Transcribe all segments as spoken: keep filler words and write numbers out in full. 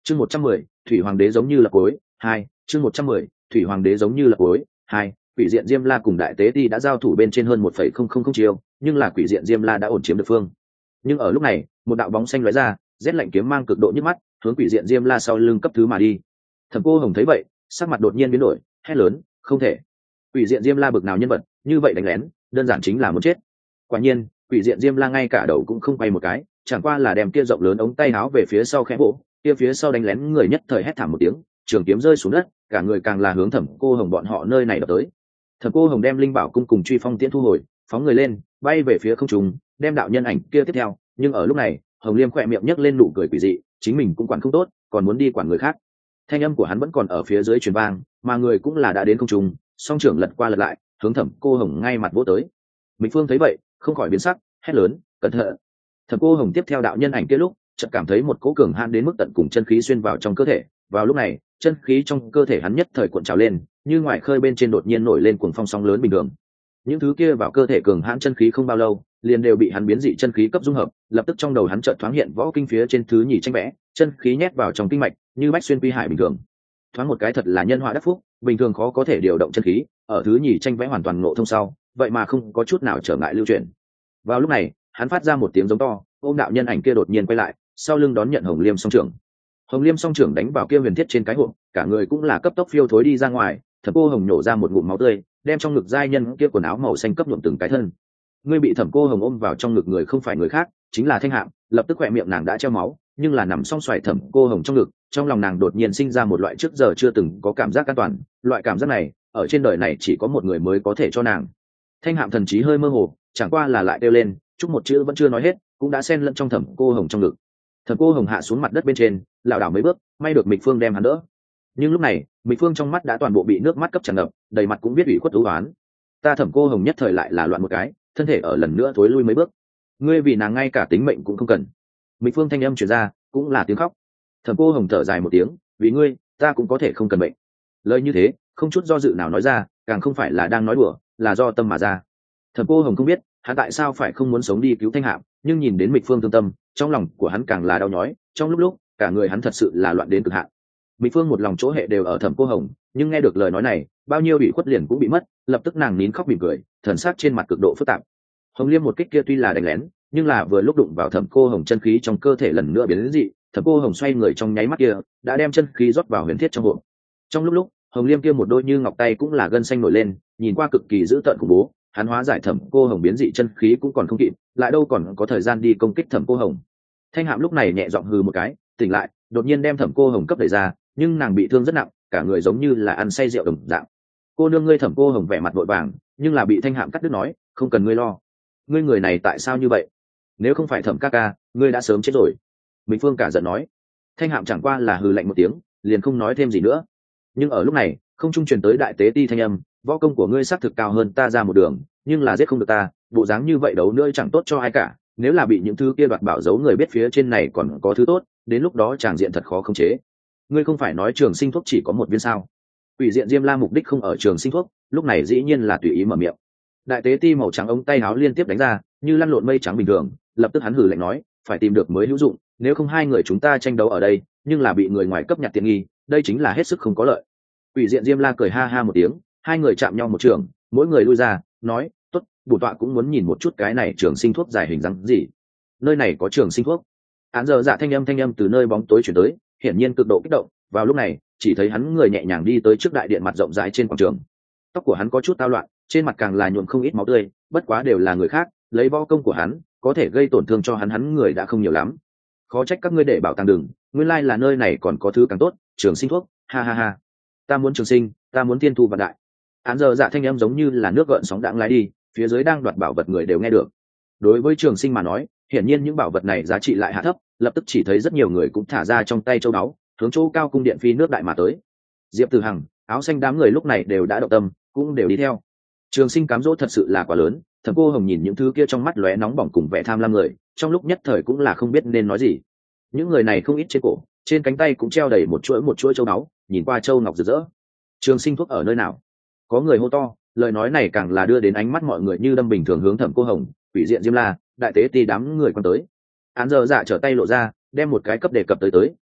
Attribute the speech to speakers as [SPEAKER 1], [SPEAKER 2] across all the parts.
[SPEAKER 1] chương một trăm mười thủy hoàng đế giống như lập cối hai chương một trăm mười thủy hoàng đế giống như lập cối hai quỷ diện diêm la cùng đại tế ti đã giao thủ bên trên hơn một phẩy không không không chiều, nhưng là quỷ diện diêm la đã ổn chiếm được phương. Nhưng ở lúc này một đạo bóng xanh lóe ra, rét lạnh kiếm mang cực độ nhức mắt hướng quỷ diện diêm la sau lưng cấp thứ mà đi. Thẩm Cô Hồng thấy vậy, sắc mặt đột nhiên biến đổi, hét lớn, không thể. Quỷ diện diêm la bực nào nhân vật như vậy đánh lén, đơn giản chính là muốn chết. Quả nhiên quỷ diện diêm la ngay cả đầu cũng không quay một cái, chẳng qua là đem kia rộng lớn ống tay áo về phía sau khẽ vỗ, kia phía sau đánh lén người nhất thời hét thảm một tiếng, trường kiếm rơi xuống đất, cả người càng là hướng Thẩm Cô Hồng bọn họ nơi này đập tới. Thẩm Cô Hồng đem linh bảo cung cùng truy phong tiễn thu hồi, phóng người lên, bay về phía không trung, đem đạo nhân ảnh kia tiếp theo. Nhưng ở lúc này, Hồng Liêm khỏe miệng nhấc lên nụ cười quỷ dị, chính mình cũng quản không tốt, còn muốn đi quản người khác. Thanh âm của hắn vẫn còn ở phía dưới truyền vang, mà người cũng là đã đến không trung, song trưởng lật qua lật lại, hướng Thẩm Cô Hồng ngay mặt vỗ tới. Mịch Phương thấy vậy, không khỏi biến sắc, hét lớn, cẩn thận. Thẩm Cô Hồng tiếp theo đạo nhân ảnh kia lúc, chợt cảm thấy một cỗ cường hãn đến mức tận cùng chân khí xuyên vào trong cơ thể. Vào lúc này, chân khí trong cơ thể hắn nhất thời cuộn trào lên, như ngoài khơi bên trên đột nhiên nổi lên cuồng phong sóng lớn bình thường. Những thứ kia vào cơ thể cường hãn chân khí không bao lâu, liền đều bị hắn biến dị chân khí cấp dung hợp, lập tức trong đầu hắn chợt thoáng hiện võ kinh phía trên thứ nhì tranh vẽ, chân khí nhét vào trong kinh mạch, như bách xuyên quy hải bình thường. Thoáng một cái thật là nhân họa đắc phúc, bình thường khó có thể điều động chân khí, ở thứ nhì tranh vẽ hoàn toàn ngộ thông sau, vậy mà không có chút nào trở ngại lưu chuyển. Vào lúc này, hắn phát ra một tiếng giống to, ôm đạo nhân ảnh kia đột nhiên quay lại, sau lưng đón nhận Hồng Liêm song trưởng. Hồng Liêm song trưởng đánh vào kia huyền thiết trên cái hộp, cả người cũng là cấp tốc phiêu thối đi ra ngoài. Thẩm Cô Hồng nhổ ra một ngụm máu tươi, đem trong ngực giai nhân kia quần áo màu xanh cấp nhuộm từng cái thân. Ngươi bị Thẩm Cô Hồng ôm vào trong ngực người không phải người khác, chính là Thanh Hạm. Lập tức khỏe miệng nàng đã treo máu, nhưng là nằm song xoài Thẩm Cô Hồng trong ngực, trong lòng nàng đột nhiên sinh ra một loại trước giờ chưa từng có cảm giác an toàn. Loại cảm giác này, ở trên đời này chỉ có một người mới có thể cho nàng. Thanh Hạm thần trí hơi mơ hồ, chẳng qua là lại kêu lên, chúc một chữ vẫn chưa nói hết, cũng đã xen lẫn trong Thẩm Cô Hồng trong ngực. Thẩm Cô Hồng hạ xuống mặt đất bên trên, lảo đảo mấy bước, may được Mịch Phương đem hắn đỡ. Nhưng lúc này, Mịch Phương trong mắt đã toàn bộ bị nước mắt cấp tràn ngập, đầy mặt cũng biết ủy khuất u uất. Ta Thẩm Cô Hồng nhất thời lại là loạn một cái, thân thể ở lần nữa thối lui mấy bước. Ngươi vì nàng ngay cả tính mệnh cũng không cần. Mịch Phương thanh âm truyền ra, cũng là tiếng khóc. Thẩm Cô Hồng thở dài một tiếng, vì ngươi, ta cũng có thể không cần mệnh. Lời như thế, không chút do dự nào nói ra, càng không phải là đang nói đùa, là do tâm mà ra. Thẩm Cô Hồng không biết, hắn tại sao phải không muốn sống đi cứu Thanh Hạm, nhưng nhìn đến Mịch Phương thương tâm, trong lòng của hắn càng là đau nhói, trong lúc lúc, cả người hắn thật sự là loạn đến cực hạn. Mịch Phương một lòng chỗ hệ đều ở Thẩm Cô Hồng, nhưng nghe được lời nói này, bao nhiêu bị khuất liền cũng bị mất, lập tức nàng nín khóc mỉm cười, thần sắc trên mặt cực độ phức tạp. Hồng Liêm một kích kia tuy là đánh lén, nhưng là vừa lúc đụng vào Thẩm Cô Hồng chân khí trong cơ thể lần nữa biến đến dị, Thẩm Cô Hồng xoay người trong nháy mắt kia, đã đem chân khí rót vào huyền thiết trong hộp. Trong lúc lúc, Hồng Liêm kia một đôi như ngọc tay cũng là gân xanh nổi lên, nhìn qua cực kỳ dữ tợn khủng bố, hắn hóa giải Thẩm Cô Hồng biến dị chân khí cũng còn không kịp, lại đâu còn có thời gian đi công kích Thẩm Cô Hồng. Thanh Hạm lúc này nhẹ giọng hừ một cái, tỉnh lại, đột nhiên đem Thẩm Cô Hồng cấp đẩy ra, nhưng nàng bị thương rất nặng, cả người giống như là ăn say rượu đồng dạng. Cô nương ngươi Thẩm Cô Hồng vẻ mặt vội vàng, nhưng là bị Thanh Hạm cắt đứt nói, không cần ngươi lo. Ngươi người này tại sao như vậy? Nếu không phải Thẩm ca ca, ngươi đã sớm chết rồi. Mịch Phương cả giận nói. Thanh Hạm chẳng qua là hừ lạnh một tiếng, liền không nói thêm gì nữa. Nhưng ở lúc này, không trung truyền tới đại tế ti thanh âm, võ công của ngươi xác thực cao hơn ta ra một đường, nhưng là giết không được ta, bộ dáng như vậy đấu nữa chẳng tốt cho ai cả. Nếu là bị những thứ kia đoạt bảo giấu người biết phía trên này còn có thứ tốt, đến lúc đó tràng diện thật khó khống chế. Ngươi không phải nói trường sinh thuốc chỉ có một viên sao? Quỷ diện Diêm La mục đích không ở trường sinh thuốc, lúc này dĩ nhiên là tùy ý mở miệng. Đại tế ti màu trắng ống tay áo liên tiếp đánh ra, như lăn lộn mây trắng bình thường, lập tức hắn hừ lạnh nói, phải tìm được mới hữu dụng, nếu không hai người chúng ta tranh đấu ở đây, nhưng là bị người ngoài cấp nhặt tiện nghi, đây chính là hết sức không có lợi. Quỷ diện Diêm La cười ha ha một tiếng, hai người chạm nhau một trường, mỗi người lui ra, nói, tốt, bổn tọa cũng muốn nhìn một chút cái này trường sinh thuốc dài hình dáng gì. Nơi này có trường sinh thuốc. Án giờ dạ thanh âm thanh âm từ nơi bóng tối chuyển tới, hiển nhiên cực độ kích động. Vào lúc này, chỉ thấy hắn người nhẹ nhàng đi tới trước đại điện mặt rộng rãi trên quảng trường. Tóc của hắn có chút tao loạn, trên mặt càng là nhuộm không ít máu tươi, bất quá đều là người khác, lấy võ công của hắn, có thể gây tổn thương cho hắn hắn người đã không nhiều lắm. Khó trách các ngươi để bảo tàng đừng, nguyên lai là nơi này còn có thứ càng tốt, trường sinh thuốc, ha ha ha. Ta muốn trường sinh, ta muốn tiên thu vạn đại. Án giờ dạ thanh âm giống như là nước gợn sóng đãng lái đi, phía dưới đang đoạt bảo vật người đều nghe được. Đối với trường sinh mà nói, hiển nhiên những bảo vật này giá trị lại hạ thấp, lập tức chỉ thấy rất nhiều người cũng thả ra trong tay châu báu, hướng chỗ cao cung điện phi nước đại mà tới. Diệp Từ Hằng, áo xanh đám người lúc này đều đã động tâm, cũng đều đi theo. Trường sinh cám dỗ thật sự là quá lớn, Thẩm Cô Hồng nhìn những thứ kia trong mắt lóe nóng bỏng cùng vẻ tham lam người, trong lúc nhất thời cũng là không biết nên nói gì. Những người này không ít trên cổ, trên cánh tay cũng treo đầy một chuỗi một chuỗi châu báu, nhìn qua châu ngọc rực rỡ. Trường sinh thuốc ở nơi nào? Có người hô to, lời nói này càng là đưa đến ánh mắt mọi người như đâm bình thường hướng Thẩm Cô Hồng, Quỷ diện Diêm La, đại tế ti đám người quan tới. Án giờ dạ trở tay lộ ra, đem một cái cấp đề cập tới tới,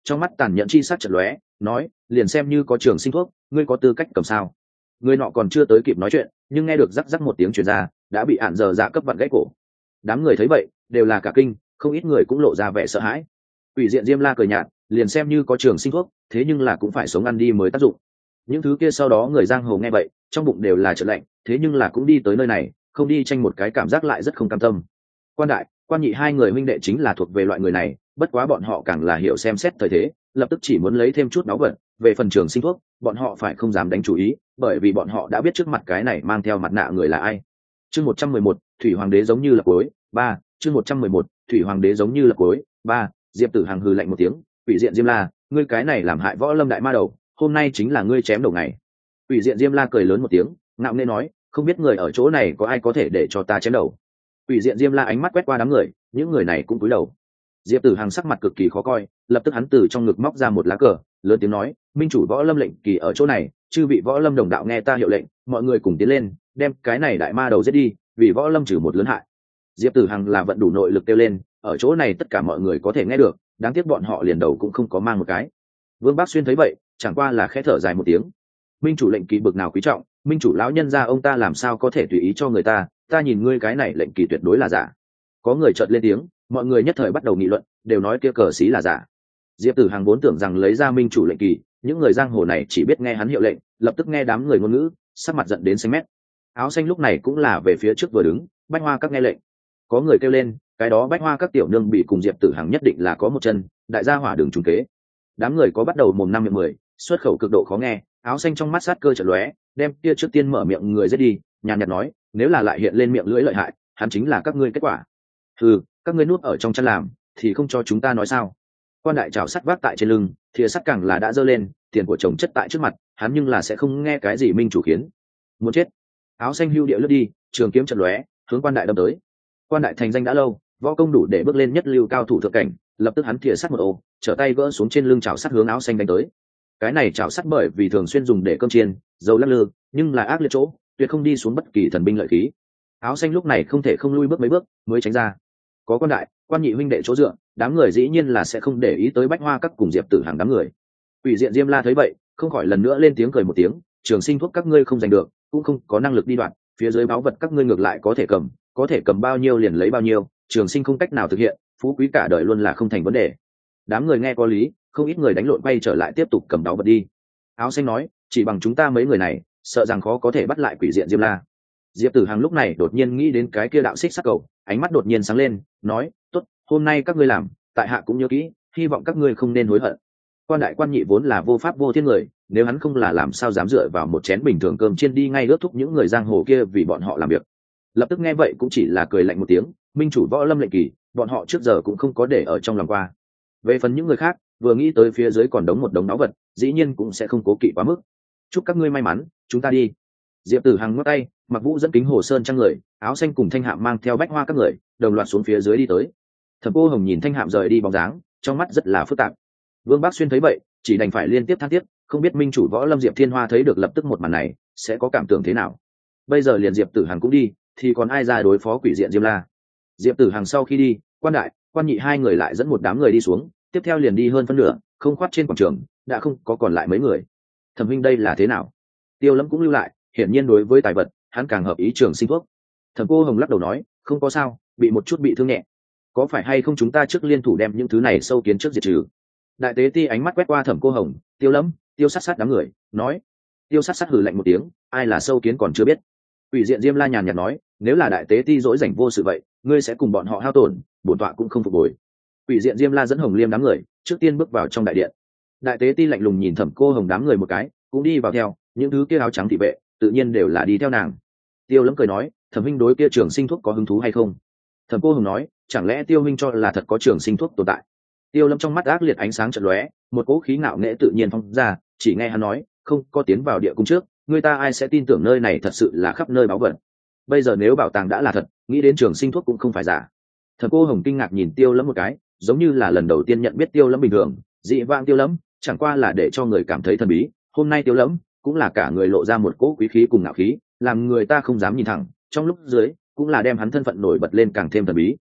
[SPEAKER 1] trong mắt tàn nhẫn chi sắc chợt lóe, nói liền xem như có trường sinh thuốc ngươi có tư cách cầm sao? Người nọ còn chưa tới kịp nói chuyện, nhưng nghe được rắc rắc một tiếng truyền ra, đã bị ạn giờ dạ cấp vặn gãy cổ. Đám người thấy vậy đều là cả kinh, không ít người cũng lộ ra vẻ sợ hãi. Quỷ diện Diêm La cười nhạt, liền xem như có trường sinh thuốc, thế nhưng là cũng phải sống ăn đi mới tác dụng. Những thứ kia sau đó người giang hồ nghe vậy, trong bụng đều là trợn lạnh, thế nhưng là cũng đi tới nơi này, không đi tranh một cái cảm giác lại rất không cam tâm. Quan đại, quan nhị hai người huynh đệ chính là thuộc về loại người này, bất quá bọn họ càng là hiểu xem xét thời thế, lập tức chỉ muốn lấy thêm chút náo vật. Về phần trường sinh thuốc, bọn họ phải không dám đánh chủ ý, bởi vì bọn họ đã biết trước mặt cái này mang theo mặt nạ người là ai. Chương một trăm mười một, Thủy Hoàng đế giống như là cối, ba, chương một trăm mười một, Thủy Hoàng đế giống như là cối, ba. Diệp Tử Hằng hừ lạnh một tiếng, Quỷ diện Diêm La, ngươi cái này làm hại võ lâm đại ma đầu, hôm nay chính là ngươi chém đầu ngày. Quỷ diện Diêm La cười lớn một tiếng, ngạo nghễ nói, không biết người ở chỗ này có ai có thể để cho ta chém đầu. Quỷ diện Diêm La ánh mắt quét qua đám người, những người này cũng cúi đầu. Diệp Tử Hằng sắc mặt cực kỳ khó coi, lập tức hắn từ trong ngực móc ra một lá cờ, lớn tiếng nói, minh chủ võ lâm lệnh kỳ ở chỗ này, chư vị võ lâm đồng đạo nghe ta hiệu lệnh, mọi người cùng tiến lên, đem cái này đại ma đầu giết đi, vì võ lâm trừ một lớn hại. Diệp Tử Hằng là vận đủ nội lực kêu lên, ở chỗ này tất cả mọi người có thể nghe được, đáng tiếc bọn họ liền đầu cũng không có mang một cái. Vương Bác Xuyên thấy vậy, chẳng qua là khẽ thở dài một tiếng. Minh chủ lệnh kỳ bực nào quý trọng, minh chủ lão nhân gia ông ta làm sao có thể tùy ý cho người ta, ta nhìn ngươi cái này lệnh kỳ tuyệt đối là giả. Có người chợt lên tiếng, mọi người nhất thời bắt đầu nghị luận, đều nói kia cờ xí là giả. Diệp Tử Hằng vốn tưởng rằng lấy ra minh chủ lệnh kỳ, những người giang hồ này chỉ biết nghe hắn hiệu lệnh, lập tức nghe đám người ngôn ngữ, sắc mặt giận đến xanh mét. Áo xanh lúc này cũng là về phía trước vừa đứng, Bách Hoa các nghe lệnh. Có người kêu lên, cái đó Bách Hoa các tiểu nương bị cùng Diệp Tử Hằng nhất định là có một chân, đại gia hỏa đường trùng kế. Đám người có bắt đầu mồm năm miệng mười, xuất khẩu cực độ khó nghe. Áo xanh trong mắt sát cơ chợt lóe, đem kia trước tiên mở miệng người giết đi, nhàn nhạt nói, nếu là lại hiện lên miệng lưỡi lợi hại, hắn chính là các ngươi kết quả. Ừ, các ngươi nuốt ở trong chăn làm, thì không cho chúng ta nói sao? Quan đại trảo sắt vác tại trên lưng, thìa sắt càng là đã giơ lên, tiền của chồng chất tại trước mặt, hắn nhưng là sẽ không nghe cái gì minh chủ khiến. Muốn chết. Áo xanh hưu địa lướt đi, trường kiếm chợt lóe, hướng quan đại đâm tới. Quan đại thành danh đã lâu, võ công đủ để bước lên nhất lưu cao thủ thượng cảnh, lập tức hắn thìa sắt một ô, trở tay gỡ xuống trên lưng chảo sắt hướng áo xanh đánh tới. Cái này chảo sắt bởi vì thường xuyên dùng để cơm chiên, dầu lắc lư, nhưng là ác liệt chỗ, tuyệt không đi xuống bất kỳ thần binh lợi khí. Áo xanh lúc này không thể không lui bước mấy bước, mới tránh ra. Có quan đại, quan nhị huynh đệ chỗ dựa, đám người dĩ nhiên là sẽ không để ý tới Bách Hoa các cùng Diệp Tử Hằng đám người. Quỷ diện Diêm La thấy vậy, không khỏi lần nữa lên tiếng cười một tiếng, trường sinh thuốc các ngươi không giành được, cũng không có năng lực đi đoạn, phía dưới báu vật các ngươi ngược lại có thể cầm, có thể cầm bao nhiêu liền lấy bao nhiêu, trường sinh không cách nào thực hiện, phú quý cả đời luôn là không thành vấn đề. Đám người nghe có lý, không ít người đánh lộn quay trở lại tiếp tục cầm báu vật đi. Áo xanh nói, chỉ bằng chúng ta mấy người này, sợ rằng khó có thể bắt lại Quỷ diện Diêm La. Diệp Tử Hằng lúc này đột nhiên nghĩ đến cái kia đạo xích sắc cầu, ánh mắt đột nhiên sáng lên, nói, tốt, hôm nay các ngươi làm, tại hạ cũng nhớ kỹ, hy vọng các ngươi không nên hối hận. Quan đại quan nhị vốn là vô pháp vô thiên người, nếu hắn không là làm sao dám dựa vào một chén bình thường cơm chiên đi ngay ước thúc những người giang hồ kia vì bọn họ làm việc. Lập tức nghe vậy cũng chỉ là cười lạnh một tiếng, minh chủ võ lâm lệnh kỳ, bọn họ trước giờ cũng không có để ở trong lòng qua. Về phần những người khác, vừa nghĩ tới phía dưới còn đống một đống náo vật, dĩ nhiên cũng sẽ không cố kỵ quá mức. Chúc các ngươi may mắn, chúng ta đi. Diệp Tử Hằng ngắt tay, Mặc Vũ dẫn kính hồ sơn trang người, áo xanh cùng Thanh Hạm mang theo Bách Hoa các người, đồng loạt xuống phía dưới đi tới. Thẩm Cô Hồng nhìn Thanh Hạm rời đi bóng dáng, trong mắt rất là phức tạp. Vương Bác Xuyên thấy vậy, chỉ đành phải liên tiếp than tiếc, không biết minh chủ võ lâm Diệp Thiên Hoa thấy được lập tức một màn này, sẽ có cảm tưởng thế nào. Bây giờ liền Diệp Tử Hằng cũng đi, thì còn ai ra đối phó Quỷ diện Diêm La? Diệp Tử Hằng sau khi đi, quan đại, quan nhị hai người lại dẫn một đám người đi xuống, tiếp theo liền đi hơn phân nửa, không khoát trên quảng trường, đã không có còn lại mấy người. Thẩm huynh đây là thế nào? Tiêu Lâm cũng lưu lại, hiển nhiên đối với tài vật, hắn càng hợp ý trường sinh thuốc. Thẩm Cô Hồng lắc đầu nói, không có sao, bị một chút bị thương nhẹ. Có phải hay không chúng ta trước liên thủ đem những thứ này sâu kiến trước diệt trừ? Đại tế ti ánh mắt quét qua Thẩm Cô Hồng, Tiêu Lâm, Tiêu Sát Sát đám người, nói. Tiêu Sát Sát hừ lạnh một tiếng, ai là sâu kiến còn chưa biết. Ủy diện Diêm La nhàn nhạt nói, nếu là đại tế ti dỗi rảnh vô sự vậy, ngươi sẽ cùng bọn họ hao tổn, bổn tọa cũng không phục hồi. Ủy diện Diêm La dẫn Hồng Liêm đám người, trước tiên bước vào trong đại điện. Đại tế ti lạnh lùng nhìn Thẩm Cô Hồng đám người một cái, cũng đi vào theo, những thứ kia áo trắng thị vệ, tự nhiên đều là đi theo nàng. Tiêu Lâm cười nói, Thẩm huynh đối kia trường sinh thuốc có hứng thú hay không? Thẩm Cô Hồng nói, chẳng lẽ Tiêu huynh cho là thật có trường sinh thuốc tồn tại? Tiêu Lâm trong mắt ác liệt ánh sáng chợt lóe, một cỗ khí ngạo nghễ tự nhiên phong ra, chỉ nghe hắn nói, không có tiến vào địa cung trước, người ta ai sẽ tin tưởng nơi này thật sự là khắp nơi báu vật. Bây giờ nếu bảo tàng đã là thật, nghĩ đến trường sinh thuốc cũng không phải giả. Thẩm Cô Hồng kinh ngạc nhìn Tiêu Lâm một cái, giống như là lần đầu tiên nhận biết Tiêu Lâm bình thường, dị vãng Tiêu Lâm chẳng qua là để cho người cảm thấy thần bí, hôm nay Tiêu Lâm cũng là cả người lộ ra một cỗ quý khí cùng ngạo khí, làm người ta không dám nhìn thẳng, trong lúc dưới cũng là đem hắn thân phận nổi bật lên càng thêm thần bí.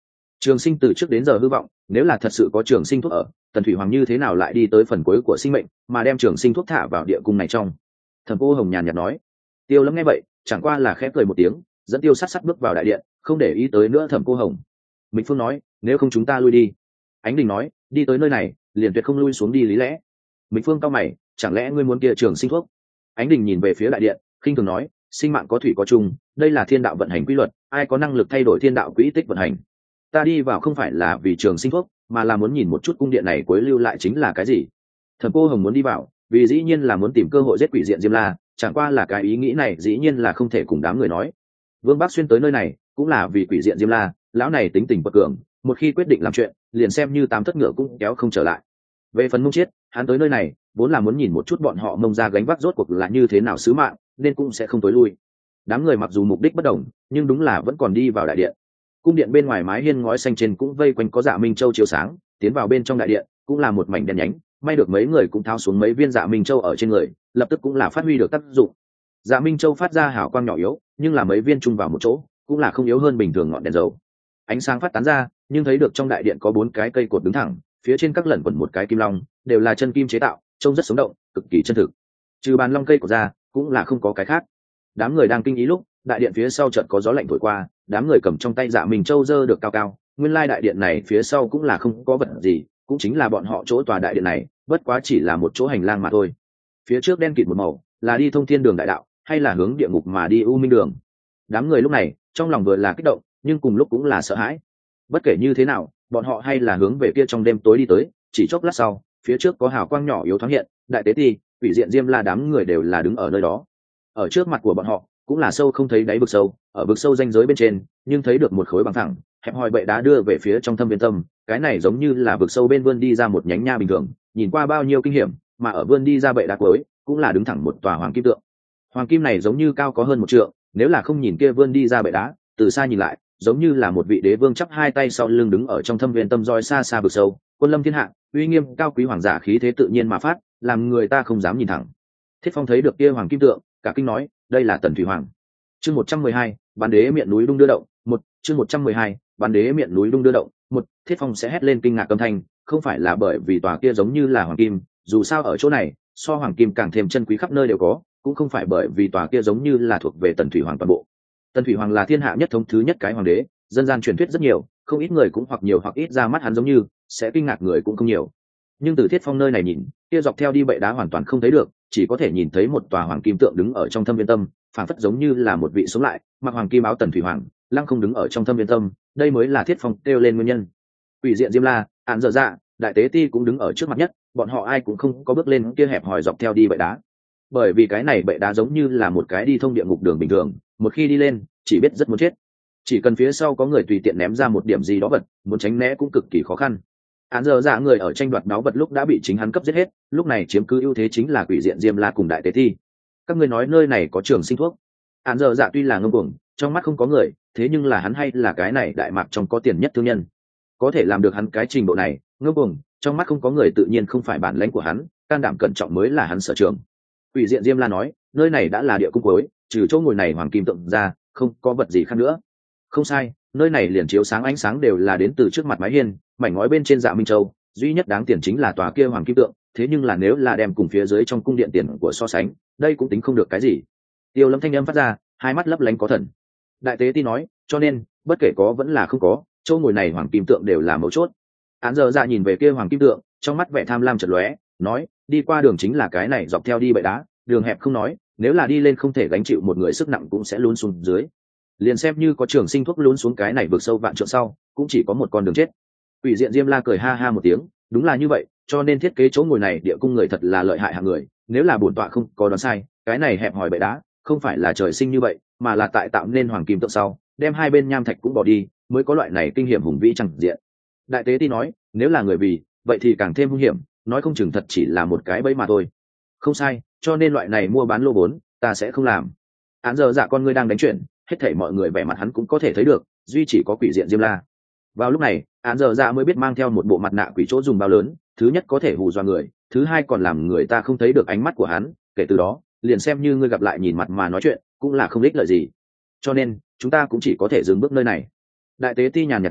[SPEAKER 1] Trường sinh từ trước đến giờ hư vọng, nếu là thật sự có trường sinh thuốc ở, Tần Thủy Hoàng như thế nào lại đi tới phần cuối của sinh mệnh mà đem trường sinh thuốc thả vào địa cung này trong? Thẩm Cô Hồng nhàn nhạt nói. Tiêu Lâm nghe vậy chẳng qua là khẽ cười một tiếng, dẫn Tiêu Sát Sát bước vào đại điện, không để ý tới nữa Thẩm Cô Hồng. Mịch Phương nói, nếu không chúng ta lui đi. Ánh Đình nói, đi tới nơi này liền tuyệt không lui xuống đi lý lẽ. Mịch Phương cau mày, chẳng lẽ ngươi muốn kia trường sinh thuốc? Ánh Đình nhìn về phía đại điện, khinh thường nói, sinh mạng có thủy có chung, đây là thiên đạo vận hành quy luật, ai có năng lực thay đổi thiên đạo quỹ tích vận hành? Ta đi vào không phải là vì trường sinh thuốc, mà là muốn nhìn một chút cung điện này cuối lưu lại chính là cái gì. Thẩm Cô Hồng muốn đi vào, vì dĩ nhiên là muốn tìm cơ hội giết quỷ diện Diêm La, chẳng qua là cái ý nghĩ này dĩ nhiên là không thể cùng đám người nói. Vương Bắc Xuyên tới nơi này cũng là vì quỷ diện Diêm La, lão này tính tình bất cường, một khi quyết định làm chuyện, liền xem như tám thất ngựa cũng kéo không trở lại. Về phần Mông Chiết, hắn tới nơi này vốn là muốn nhìn một chút bọn họ Mông ra gánh vác rốt cuộc là như thế nào sứ mạng, nên cũng sẽ không tối lui. Đám người mặc dù mục đích bất đồng, nhưng đúng là vẫn còn đi vào đại điện. Cung điện bên ngoài mái hiên ngói xanh trên cũng vây quanh có Dạ Minh Châu chiếu sáng, tiến vào bên trong đại điện cũng là một mảnh đen nhánh, may được mấy người cũng tháo xuống mấy viên Dạ Minh Châu ở trên người, lập tức cũng là phát huy được tác dụng. Dạ Minh Châu phát ra hào quang nhỏ yếu, nhưng là mấy viên chung vào một chỗ, cũng là không yếu hơn bình thường ngọn đèn dầu. Ánh sáng phát tán ra, nhưng thấy được trong đại điện có bốn cái cây cột đứng thẳng, phía trên các lẩn quẩn một cái kim long, đều là chân kim chế tạo, trông rất sống động, cực kỳ chân thực. Trừ bàn long cây của ra, cũng là không có cái khác. Đám người đang kinh ý lúc, đại điện phía sau chợt có gió lạnh thổi qua, đám người cầm trong tay Dạ Minh Châu giơ được cao cao, nguyên lai đại điện này phía sau cũng là không có vật gì, cũng chính là bọn họ chỗ tòa đại điện này, bất quá chỉ là một chỗ hành lang mà thôi. Phía trước đen kịt một màu, là đi thông thiên đường đại đạo, hay là hướng địa ngục mà đi u minh đường. Đám người lúc này trong lòng vừa là kích động, nhưng cùng lúc cũng là sợ hãi. Bất kể như thế nào, bọn họ hay là hướng về kia trong đêm tối đi tới. Chỉ chốc lát sau, phía trước có hào quang nhỏ yếu thoáng hiện, đại tế ti, quỷ diện Diêm La đám người đều là đứng ở nơi đó. Ở trước mặt của bọn họ cũng là sâu không thấy đáy vực sâu, ở vực sâu ranh giới bên trên, nhưng thấy được một khối bằng thẳng hẹp hòi bệ đá đưa về phía trong thâm viên tâm. Cái này giống như là vực sâu bên vươn đi ra một nhánh nha bình thường, nhìn qua bao nhiêu kinh hiểm, mà ở vươn đi ra bệ đá cuối cũng là đứng thẳng một tòa hoàng kim tượng. Hoàng kim này giống như cao có hơn một trượng, nếu là không nhìn kia vươn đi ra bệ đá, từ xa nhìn lại giống như là một vị đế vương chắp hai tay sau lưng đứng ở trong thâm viên tâm roi xa xa vực sâu, quân lâm thiên hạ, uy nghiêm cao quý hoàng giả khí thế tự nhiên mà phát, làm người ta không dám nhìn thẳng. Thiết Phong thấy được kia hoàng kim tượng, cả kinh nói, đây là Tần Thủy Hoàng. Chương một trăm mười hai, bán đế miệng núi đung đưa động, một, chương một trăm mười hai, bán đế miệng núi đung đưa động, một. Thiết Phong sẽ hét lên kinh ngạc âm thanh, không phải là bởi vì tòa kia giống như là hoàng kim, dù sao ở chỗ này, so hoàng kim càng thêm chân quý khắp nơi đều có, cũng không phải bởi vì tòa kia giống như là thuộc về Tần Thủy Hoàng toàn bộ. Tần Thủy Hoàng là thiên hạ nhất thống thứ nhất cái hoàng đế, dân gian truyền thuyết rất nhiều, không ít người cũng hoặc nhiều hoặc ít ra mắt hắn giống như sẽ kinh ngạc người cũng không nhiều. Nhưng từ Thiết Phong nơi này nhìn, kia dọc theo đi bệ đá hoàn toàn không thấy được, chỉ có thể nhìn thấy một tòa hoàng kim tượng đứng ở trong thâm viên tâm, phảng phất giống như là một vị sống lại, mặc hoàng kim áo Tần Thủy Hoàng, lăng không đứng ở trong thâm viên tâm, đây mới là Thiết Phong kêu lên nguyên nhân. Quỷ diện Diêm La, Án Dở Dạ, Đại Tế Ti cũng đứng ở trước mặt nhất, bọn họ ai cũng không có bước lên kia hẹp hòi dọc theo đi bệ đá. Bởi vì cái này bệ đá giống như là một cái đi thông địa ngục đường bình thường, một khi đi lên, chỉ biết rất muốn chết. Chỉ cần phía sau có người tùy tiện ném ra một điểm gì đó vật, muốn tránh né cũng cực kỳ khó khăn. Án Dở Dạ người ở tranh đoạt báu vật lúc đã bị chính hắn cấp giết hết, lúc này chiếm cứ ưu thế chính là Quỷ diện Diêm La cùng Đại Tế Ti. Các ngươi nói nơi này có trường sinh thuốc? Án Dở Dạ tuy là ngông cuồng, trong mắt không có người, thế nhưng là hắn hay là cái này đại mạc trong có tiền nhất thương nhân, có thể làm được hắn cái trình độ này. Ngông cuồng, trong mắt không có người tự nhiên không phải bản lãnh của hắn, can đảm cẩn trọng mới là hắn sở trường. Quỷ diện Diêm La nói, nơi này đã là địa cung cuối, trừ chỗ ngồi này hoàng kim tượng ra, không có vật gì khác nữa. Không sai, nơi này liền chiếu sáng ánh sáng đều là đến từ trước mặt mái hiên, mảnh ngói bên trên Dạ Minh Châu, duy nhất đáng tiền chính là tòa kia hoàng kim tượng, thế nhưng là nếu là đem cùng phía dưới trong cung điện tiền của so sánh, đây cũng tính không được cái gì. Tiêu Lâm thanh âm phát ra, hai mắt lấp lánh có thần. Đại Tế Ti nói, cho nên bất kể có vẫn là không có, chỗ ngồi này hoàng kim tượng đều là mấu chốt. Án Dở Dạ nhìn về kia hoàng kim tượng, trong mắt vẻ tham lam chợt lóe, nói, đi qua đường chính là cái này dọc theo đi bệ đá, đường hẹp không nói, nếu là đi lên không thể gánh chịu một người sức nặng cũng sẽ lún xuống dưới. Liền xem như có trường sinh thuốc lún xuống cái này vượt sâu vạn trượng sau, cũng chỉ có một con đường chết. Quỷ diện Diêm La cười ha ha một tiếng, đúng là như vậy, cho nên thiết kế chỗ ngồi này địa cung người thật là lợi hại hạng người, nếu là bổn tọa không có đoán sai, cái này hẹp hòi bệ đá, không phải là trời sinh như vậy, mà là tại tạo nên hoàng kim tượng sau, đem hai bên nham thạch cũng bỏ đi, mới có loại này kinh hiểm hùng vĩ chẳng diện. Đại Tế Ti nói, nếu là người vì, vậy thì càng thêm hung hiểm, nói không chừng thật chỉ là một cái bẫy mà thôi. Không sai, cho nên loại này mua bán lô vốn, ta sẽ không làm. Án Dở Dạ con ngươi đang đánh chuyện, hết thảy mọi người vẻ mặt hắn cũng có thể thấy được, duy chỉ có Quỷ diện Diêm La. Vào lúc này, Án Dở Dạ mới biết mang theo một bộ mặt nạ quỷ chỗ dùng bao lớn, thứ nhất có thể hù dọa người, thứ hai còn làm người ta không thấy được ánh mắt của hắn, kể từ đó, liền xem như ngươi gặp lại nhìn mặt mà nói chuyện, cũng là không ích lợi gì. Cho nên, chúng ta cũng chỉ có thể dừng bước nơi này. Đại Tế Ti nhàn nhạt nói,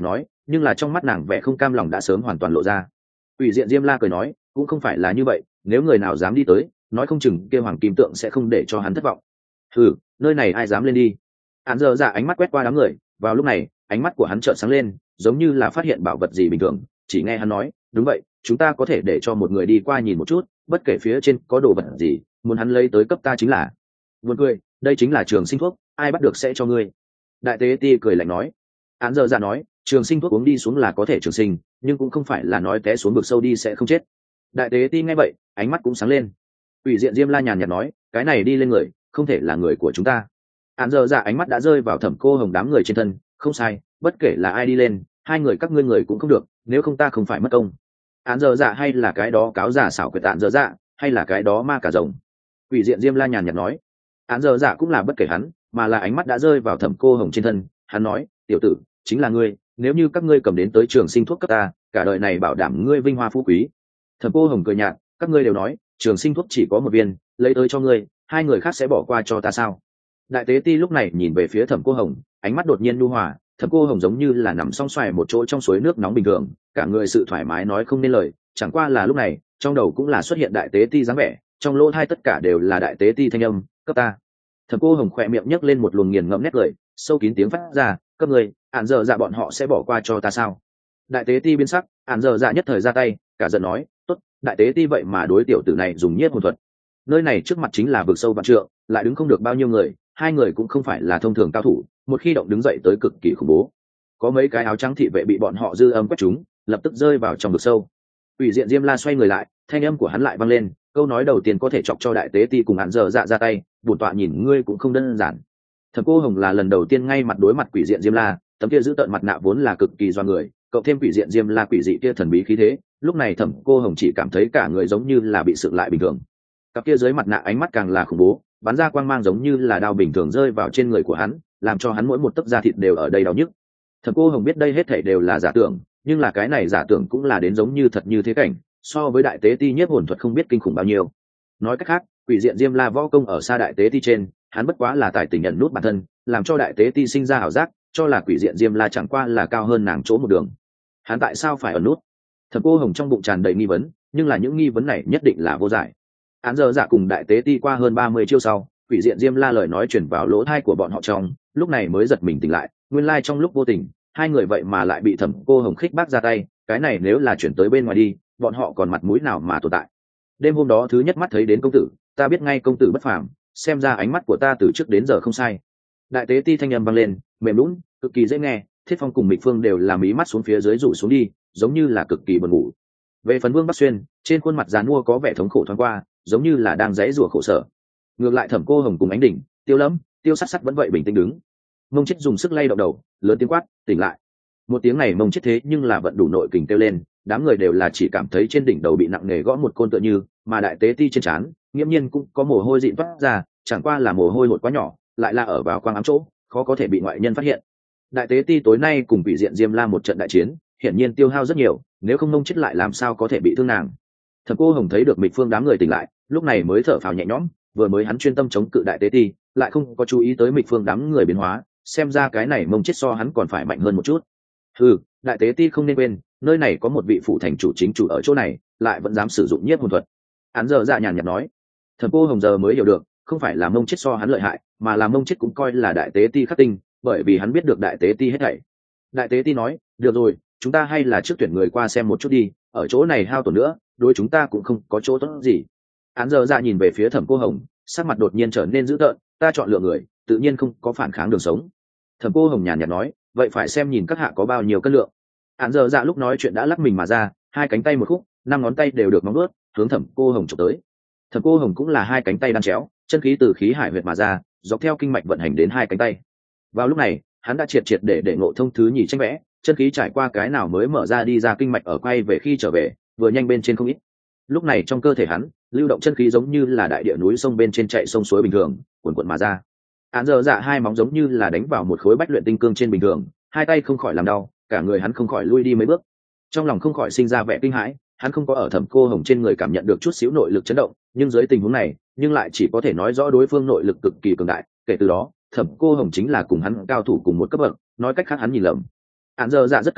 [SPEAKER 1] nhưng là trong mắt nàng vẻ không cam lòng đã sớm hoàn toàn lộ ra. Quỷ diện Diêm La cười nói, cũng không phải là như vậy, nếu người nào dám đi tới, nói không chừng kia hoàng kim tượng sẽ không để cho hắn thất vọng. Ừ, nơi này ai dám lên đi? Án giờ dạ ánh mắt quét qua đám người, vào lúc này ánh mắt của hắn chợt sáng lên, giống như là phát hiện bảo vật gì bình thường. Chỉ nghe hắn nói, đúng vậy, chúng ta có thể để cho một người đi qua nhìn một chút, bất kể phía trên có đồ vật gì, muốn hắn lấy tới cấp ta chính là. Buồn cười, đây chính là trường sinh thuốc, ai bắt được sẽ cho ngươi. Đại tế ti cười lạnh nói. Án giờ dạ nói, trường sinh thuốc uống đi xuống là có thể trường sinh, nhưng cũng không phải là nói té xuống vực sâu đi sẽ không chết. Đại tế ti nghe vậy, ánh mắt cũng sáng lên. Ủy diện Diêm La nhàn nhạt nói, cái này đi lên người, không thể là người của chúng ta. Án giờ dạ ánh mắt đã rơi vào Thẩm Cô Hồng đám người trên thân, không sai, bất kể là ai đi lên, hai người các ngươi người cũng không được, nếu không ta không phải mất công. Án giờ dạ hay là cái đó cáo giả xảo quyệt án giờ dạ, hay là cái đó ma cả rồng. Ủy diện Diêm La nhàn nhạt nói. Án giờ dạ cũng là bất kể hắn, mà là ánh mắt đã rơi vào Thẩm Cô Hồng trên thân, hắn nói, tiểu tử, chính là ngươi, nếu như các ngươi cầm đến tới trường sinh thuốc cấp ta, cả đời này bảo đảm ngươi vinh hoa phú quý. Thẩm Cô Hồng cười nhạt, các ngươi đều nói trường sinh thuốc chỉ có một viên, lấy tới cho ngươi, hai người khác sẽ bỏ qua cho ta sao? Đại tế ti lúc này nhìn về phía Thẩm Cô Hồng, ánh mắt đột nhiên nhu hòa. Thẩm Cô Hồng giống như là nằm song xoài một chỗ trong suối nước nóng bình thường, cả người sự thoải mái nói không nên lời. Chẳng qua là lúc này trong đầu cũng là xuất hiện đại tế ti dáng vẻ, trong lỗ tai tất cả đều là đại tế ti thanh âm, cấp ta. Thẩm Cô Hồng khỏe miệng nhấc lên một luồng nghiền ngẫm nét cười, sâu kín tiếng phát ra, cấp người, ản giờ dạ bọn họ sẽ bỏ qua cho ta sao? Đại tế ti biến sắc, ản giờ dạ nhất thời ra tay, cả giận nói, tốt, đại tế ti vậy mà đối tiểu tử này dùng nhiếp hồn thuật. Nơi này trước mặt chính là vực sâu vạn trượng, lại đứng không được bao nhiêu người, hai người cũng không phải là thông thường cao thủ, một khi động đứng dậy tới cực kỳ khủng bố. Có mấy cái áo trắng thị vệ bị bọn họ dư âm quét chúng, lập tức rơi vào trong vực sâu. Ủy diện Diêm La xoay người lại, thanh âm của hắn lại vang lên, câu nói đầu tiên có thể chọc cho đại tế ti cùng ản giờ dạ ra tay, bổn tọa nhìn ngươi cũng không đơn giản. Thẩm Cô Hồng là lần đầu tiên ngay mặt đối mặt quỷ diện Diêm La, tấm kia giữ tợn mặt nạ vốn là cực kỳ doa người, cộng thêm quỷ diện Diêm La quỷ dị kia thần bí khí thế, lúc này Thẩm Cô Hồng chỉ cảm thấy cả người giống như là bị sượng lại bình thường. Cặp kia dưới mặt nạ ánh mắt càng là khủng bố, bắn ra quang mang giống như là đao bình thường rơi vào trên người của hắn, làm cho hắn mỗi một tấc da thịt đều ở đây đau nhức. Thẩm Cô Hồng biết đây hết thảy đều là giả tưởng, nhưng là cái này giả tưởng cũng là đến giống như thật như thế cảnh, so với đại tế ti nhiếp hồn thuật không biết kinh khủng bao nhiêu. Nói cách khác, quỷ diện Diêm La võ công ở xa đại tế ti trên, hắn bất quá là tài tình nhận nút bản thân, làm cho đại tế ti sinh ra ảo giác, cho là quỷ diện Diêm La chẳng qua là cao hơn nàng chỗ một đường. Hắn tại sao phải ẩn nút? Thẩm Cô Hồng trong bụng tràn đầy nghi vấn, nhưng là những nghi vấn này nhất định là vô giải. Án giờ dạ cùng đại tế ti qua hơn ba mươi chiêu sau, quỷ diện Diêm La lời nói chuyển vào lỗ tai của bọn họ trong, lúc này mới giật mình tỉnh lại, nguyên lai trong lúc vô tình, hai người vậy mà lại bị Thẩm Cô Hồng khích bác ra tay, cái này nếu là chuyển tới bên ngoài đi, bọn họ còn mặt mũi nào mà tồn tại. Đêm hôm đó thứ nhất mắt thấy đến công tử, ta biết ngay công tử bất phàm, xem ra ánh mắt của ta từ trước đến giờ không sai. Đại tế ti thanh âm vang lên, mềm lún, cực kỳ dễ nghe, Thiết Phong cùng Mịch Phương đều là mí mắt xuống phía dưới rủ xuống đi, giống như là cực kỳ buồn ngủ. Về phần Vương Bắc Xuyên, trên khuôn mặt giàn mua có vẻ thống khổ thoáng qua, giống như là đang dãy rủa khổ sở. Ngược lại Thẩm Cô Hồng cùng Ánh Đỉnh, Tiêu Lâm, Tiêu Sắt Sắt vẫn vậy bình tĩnh đứng. Mông Chết dùng sức lay động đầu, lớn tiếng quát, tỉnh lại. Một tiếng này Mông Chết thế nhưng là vận đủ nội kình kêu lên, đám người đều là chỉ cảm thấy trên đỉnh đầu bị nặng nề gõ một côn tựa như, mà đại tế ti trên trán, nghiễm nhiên cũng có mồ hôi dịn toát ra, chẳng qua là mồ hôi hột quá nhỏ, lại là ở vào quang ám chỗ, khó có thể bị ngoại nhân phát hiện. Đại tế ti tối nay cùng quỷ diện Diêm La một trận đại chiến, hiển nhiên tiêu hao rất nhiều, nếu không Mông Chết lại làm sao có thể bị thương nàng. Thẩm Cô Hồng thấy được Mịch Phương đám người tỉnh lại, lúc này mới thở phào nhẹ nhõm, vừa mới hắn chuyên tâm chống cự đại tế ti, lại không có chú ý tới Mịch Phương đám người biến hóa, xem ra cái này Mông Chết so hắn còn phải mạnh hơn một chút. Ừ, đại tế ti không nên quên, nơi này có một vị phụ thành chủ chính chủ ở chỗ này, lại vẫn dám sử dụng nhiếp hồn thuật. Hắn giờ dạ nhàn nhạt nói. Thẩm Cô Hồng giờ mới hiểu được, không phải là Mông Chết so hắn lợi hại, mà là Mông Chết cũng coi là đại tế ti khắc tinh, bởi vì hắn biết được đại tế ti hết thảy. Đại tế ti nói, được rồi, chúng ta hay là trước tuyển người qua xem một chút đi, ở chỗ này hao tổn nữa, đối chúng ta cũng không có chỗ tốt gì. Hắn giờ dạ nhìn về phía Thẩm Cô Hồng, sắc mặt đột nhiên trở nên dữ tợn, ta chọn lựa người, tự nhiên không có phản kháng đường sống. Thẩm Cô Hồng nhàn nhạt nói, vậy phải xem nhìn các hạ có bao nhiêu cân lượng. Hắn giờ dạ lúc nói chuyện đã lắc mình mà ra, hai cánh tay một khúc, năm ngón tay đều được móng vuốt, hướng Thẩm Cô Hồng chụp tới. Thẩm Cô Hồng cũng là hai cánh tay đan chéo, chân khí từ khí hải huyệt mà ra, dọc theo kinh mạch vận hành đến hai cánh tay. Vào lúc này, hắn đã triệt triệt để để ngộ thông thứ nhì tranh vẽ, chân khí trải qua cái nào mới mở ra đi ra kinh mạch ở quay về khi trở về, vừa nhanh bên trên không ít. Lúc này trong cơ thể hắn, lưu động chân khí giống như là đại địa núi sông bên trên chạy sông suối bình thường, cuồn cuộn mà ra. Hắn giờ dạ hai móng giống như là đánh vào một khối bách luyện tinh cương trên bình thường, hai tay không khỏi làm đau, cả người hắn không khỏi lui đi mấy bước. Trong lòng không khỏi sinh ra vẻ kinh hãi, hắn không có ở Thẩm Cô Hồng trên người cảm nhận được chút xíu nội lực chấn động, nhưng dưới tình huống này, nhưng lại chỉ có thể nói rõ đối phương nội lực cực kỳ cường đại, kể từ đó, Thẩm Cô Hồng chính là cùng hắn cao thủ cùng một cấp bậc, nói cách khác hắn nhìn lầm. Hắn giờ dạ rất cẩn thận,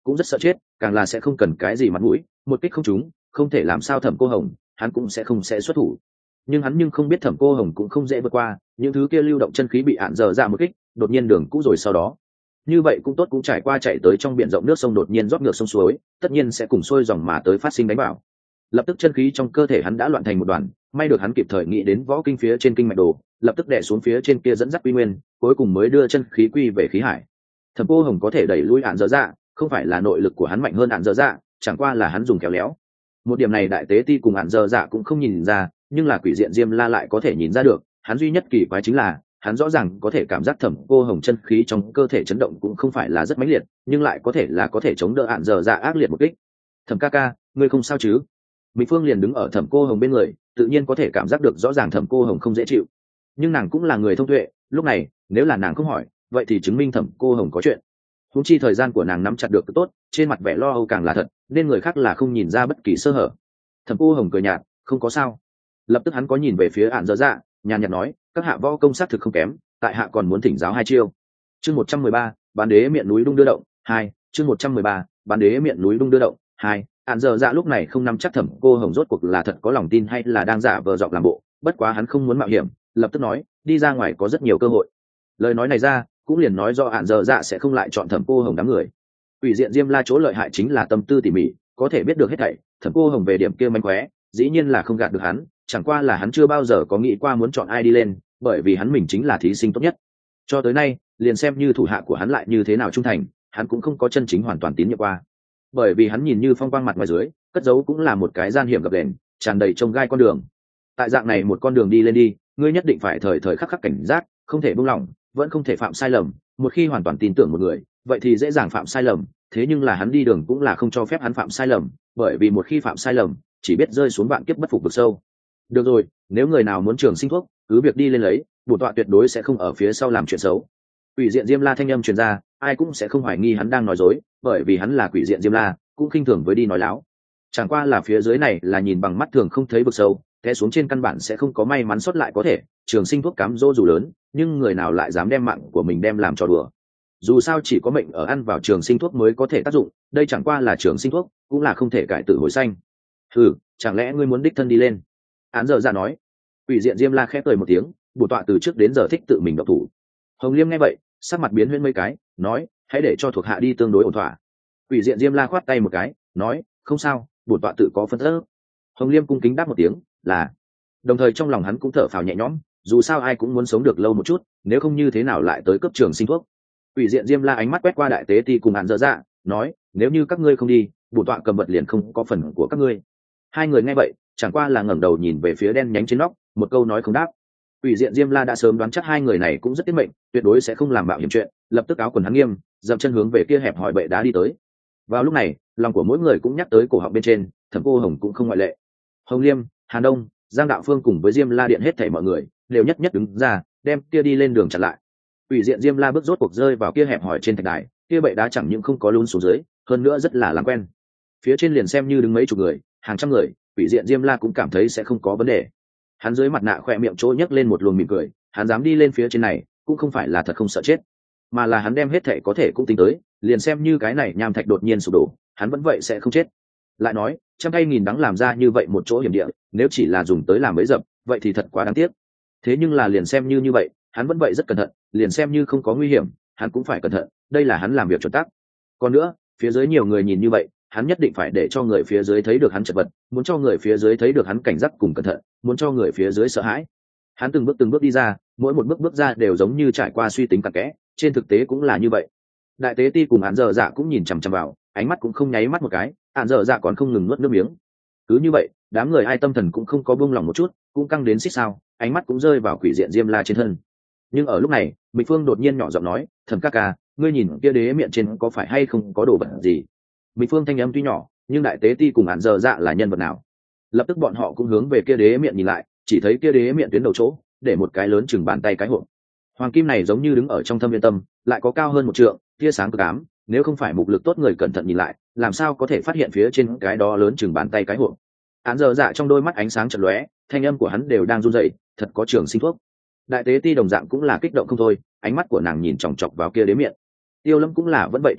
[SPEAKER 1] cũng rất sợ chết, càng là sẽ không cần cái gì mặt mũi, một kích không trúng không thể làm sao thẩm cô hồng hắn cũng sẽ không sẽ xuất thủ. Nhưng hắn nhưng không biết thẩm cô hồng cũng không dễ vượt qua những thứ kia lưu động chân khí bị ạn dở dạ một kích đột nhiên đường cũ rồi sau đó như vậy cũng tốt cũng trải qua chạy tới trong biển rộng nước sông đột nhiên rót ngược sông suối tất nhiên sẽ cùng sôi dòng mà tới phát sinh đánh vào. Lập tức chân khí trong cơ thể hắn đã loạn thành một đoàn, may được hắn kịp thời nghĩ đến võ kinh phía trên kinh mạch đồ, lập tức đè xuống phía trên kia dẫn dắt quy nguyên, cuối cùng mới đưa chân khí quy về khí hải. Thẩm cô hồng có thể đẩy lui ạn dở dạ không phải là nội lực của hắn mạnh hơn ạn dở dạ, chẳng qua là hắn dùng khéo léo. Một điểm này đại tế ti cùng ạn dở dạ cũng không nhìn ra, nhưng là quỷ diện diêm la lại có thể nhìn ra được. Hắn duy nhất kỳ quái chính là hắn rõ ràng có thể cảm giác thẩm cô hồng chân khí trong cơ thể chấn động cũng không phải là rất mãnh liệt, nhưng lại có thể là có thể chống đỡ ạn dở dạ ác liệt một kích. Thẩm ca ca, ngươi không sao chứ? Mỹ Phương liền đứng ở thẩm cô hồng bên người, tự nhiên có thể cảm giác được rõ ràng thẩm cô hồng không dễ chịu, nhưng nàng cũng là người thông tuệ, lúc này nếu là nàng không hỏi vậy thì chứng minh thẩm cô hồng có chuyện. Húng chi thời gian của nàng nắm chặt được tốt, trên mặt vẻ lo âu càng là thật, nên người khác là không nhìn ra bất kỳ sơ hở. Thẩm cô hồng cười nhạt, không có sao. Lập tức hắn có nhìn về phía ạn dở dạ, nhàn nhạt nói, các hạ võ công sát thực không kém, tại hạ còn muốn thỉnh giáo hai chiêu. Chương một trăm mười ba, bán đế miệng núi đung đưa động hai. Chương một trăm mười ba, bán đế miệng núi đung đưa động hai. Ạn dở dạ lúc này không nắm chắc thẩm cô hồng rốt cuộc là thật có lòng tin hay là đang giả vờ dọc làm bộ, bất quá hắn không muốn mạo hiểm, lập tức nói, đi ra ngoài có rất nhiều cơ hội. Lời nói này ra cũng liền nói do ạn dở dạ sẽ không lại chọn thẩm cô hồng đám người. Ủy diện diêm la chỗ lợi hại chính là tâm tư tỉ mỉ, có thể biết được hết thảy. Thẩm cô hồng về điểm kia mánh khóe dĩ nhiên là không gạt được hắn, chẳng qua là hắn chưa bao giờ có nghĩ qua muốn chọn ai đi lên, bởi vì hắn mình chính là thí sinh tốt nhất. Cho tới nay liền xem như thủ hạ của hắn lại như thế nào trung thành, hắn cũng không có chân chính hoàn toàn tín nhiệm qua, bởi vì hắn nhìn như phong quang mặt ngoài dưới, cất giấu cũng là một cái gian hiểm gập ghềnh, tràn đầy trông gai con đường. Tại dạng này một con đường đi lên đi, ngươi nhất định phải thời thời khắc khắc cảnh giác, không thể buông lỏng, vẫn không thể phạm sai lầm. Một khi hoàn toàn tin tưởng một người, vậy thì dễ dàng phạm sai lầm, thế nhưng là hắn đi đường cũng là không cho phép hắn phạm sai lầm, bởi vì một khi phạm sai lầm chỉ biết rơi xuống vạn kiếp bất phục vực sâu. Được rồi, nếu người nào muốn trường sinh thuốc cứ việc đi lên lấy, bổn tọa tuyệt đối sẽ không ở phía sau làm chuyện xấu. Quỷ diện diêm la thanh âm truyền ra, ai cũng sẽ không hoài nghi hắn đang nói dối, bởi vì hắn là quỷ diện diêm la, cũng khinh thường với đi nói láo. Chẳng qua là phía dưới này là nhìn bằng mắt thường không thấy vực sâu, té xuống trên căn bản sẽ không có may mắn xuất lại có thể. Trường sinh thuốc cám dỗ dù lớn, nhưng người nào lại dám đem mạng của mình đem làm trò đùa? Dù sao chỉ có mệnh ở ăn vào trường sinh thuốc mới có thể tác dụng, đây chẳng qua là trường sinh thuốc, cũng là không thể cải tử hồi xanh. Ừ, chẳng lẽ ngươi muốn đích thân đi lên? Án dở dạ nói. Quỷ diện diêm la khẽ cười một tiếng, bổn tọa từ trước đến giờ thích tự mình độc thủ. Hồng Liêm nghe vậy, sắc mặt biến huyễn mấy cái, nói, hãy để cho thuộc hạ đi tương đối ổn thỏa. Quỷ diện diêm la khoát tay một cái, nói, không sao, bổn tọa tự có phân tích. Hồng Liêm cung kính đáp một tiếng, là. Đồng thời trong lòng hắn cũng thở phào nhẹ nhõm, dù sao ai cũng muốn sống được lâu một chút, nếu không như thế nào lại tới cấp trường sinh thuốc. Quỷ diện diêm la ánh mắt quét qua đại tế ti cùng án dở dạ, nói, nếu như các ngươi không đi, bổn tọa cầm vật liền không có phần của các ngươi. Hai người nghe vậy chẳng qua là ngẩng đầu nhìn về phía đen nhánh trên nóc, một câu nói không đáp. Quỷ diện diêm la đã sớm đoán chắc hai người này cũng rất tiết mệnh, tuyệt đối sẽ không làm mạo hiểm chuyện, lập tức áo quần hắn nghiêm, dậm chân hướng về kia hẹp hỏi bệ đá đi tới. Vào lúc này lòng của mỗi người cũng nhắc tới cổ họng bên trên, thẩm cô hồng cũng không ngoại lệ. Hồng Liêm, Hàn Đông, Giang Đạo Phương cùng với Diêm La Điện hết thảy mọi người đều nhất nhất đứng ra, đem kia đi lên đường chặn lại. Quỷ diện Diêm La bước rốt cuộc rơi vào kia hẹp hỏi trên thạch đài, kia bệ đá chẳng những không có lún xuống dưới, hơn nữa rất là làm quen. Phía trên liền xem như đứng mấy chục người, hàng trăm người, Quỷ diện Diêm La cũng cảm thấy sẽ không có vấn đề. Hắn dưới mặt nạ khỏe miệng chỗ nhấc lên một luồng mỉm cười, hắn dám đi lên phía trên này, cũng không phải là thật không sợ chết, mà là hắn đem hết thảy có thể cũng tính tới, liền xem như cái này nham thạch đột nhiên sụp đổ, hắn vẫn vậy sẽ không chết. Lại nói, trăm cây nghìn đắng làm ra như vậy một chỗ hiểm địa, nếu chỉ là dùng tới làm bẫy dập, vậy thì thật quá đáng tiếc. Thế nhưng là liền xem như như vậy, hắn vẫn vậy rất cẩn thận, liền xem như không có nguy hiểm, hắn cũng phải cẩn thận, đây là hắn làm việc chuẩn tắc. Còn nữa, phía dưới nhiều người nhìn như vậy, hắn nhất định phải để cho người phía dưới thấy được hắn chật vật, muốn cho người phía dưới thấy được hắn cảnh giác cùng cẩn thận, muốn cho người phía dưới sợ hãi. Hắn từng bước từng bước đi ra, mỗi một bước bước ra đều giống như trải qua suy tính cặn kẽ, trên thực tế cũng là như vậy. Đại tế ti cùng án dở dạ cũng nhìn chằm chằm vào, ánh mắt cũng không nháy mắt một cái, án dở dạ còn không ngừng nuốt nước miếng. Cứ như vậy, đám người ai tâm thần cũng không có buông lỏng một chút, cũng căng đến xích sao, ánh mắt cũng rơi vào quỷ diện Diêm La trên thân. Nhưng ở lúc này, Mịch Phương đột nhiên nhỏ giọng nói, "Thẩm ca ca, ngươi nhìn kia đế miệng trên có phải hay không có đồ vật gì?" Mịch Phương thanh âm tuy nhỏ, nhưng đại tế ti cùng án dở dạ là nhân vật nào? Lập tức bọn họ cũng hướng về kia đế miệng nhìn lại, chỉ thấy kia đế miệng tuyến đầu chỗ, để một cái lớn chừng bàn tay cái hộp. Hoàng kim này giống như đứng ở trong thâm viên tâm, lại có cao hơn một trượng, tia sáng cực ám, nếu không phải mục lực tốt người cẩn thận nhìn lại, làm sao có thể phát hiện phía trên cái đó lớn chừng bàn tay cái hộp. Án dở dạ trong đôi mắt ánh sáng chợt lóe, thanh âm của hắn đều đang run rẩy, thật có trường sinh thuốc. Đại tế ti đồng dạng cũng là kích động không thôi, ánh mắt của nàng nhìn chòng chọc vào kia đế miệng. Tiêu Lâm cũng là vẫn vậy tỉnh táo,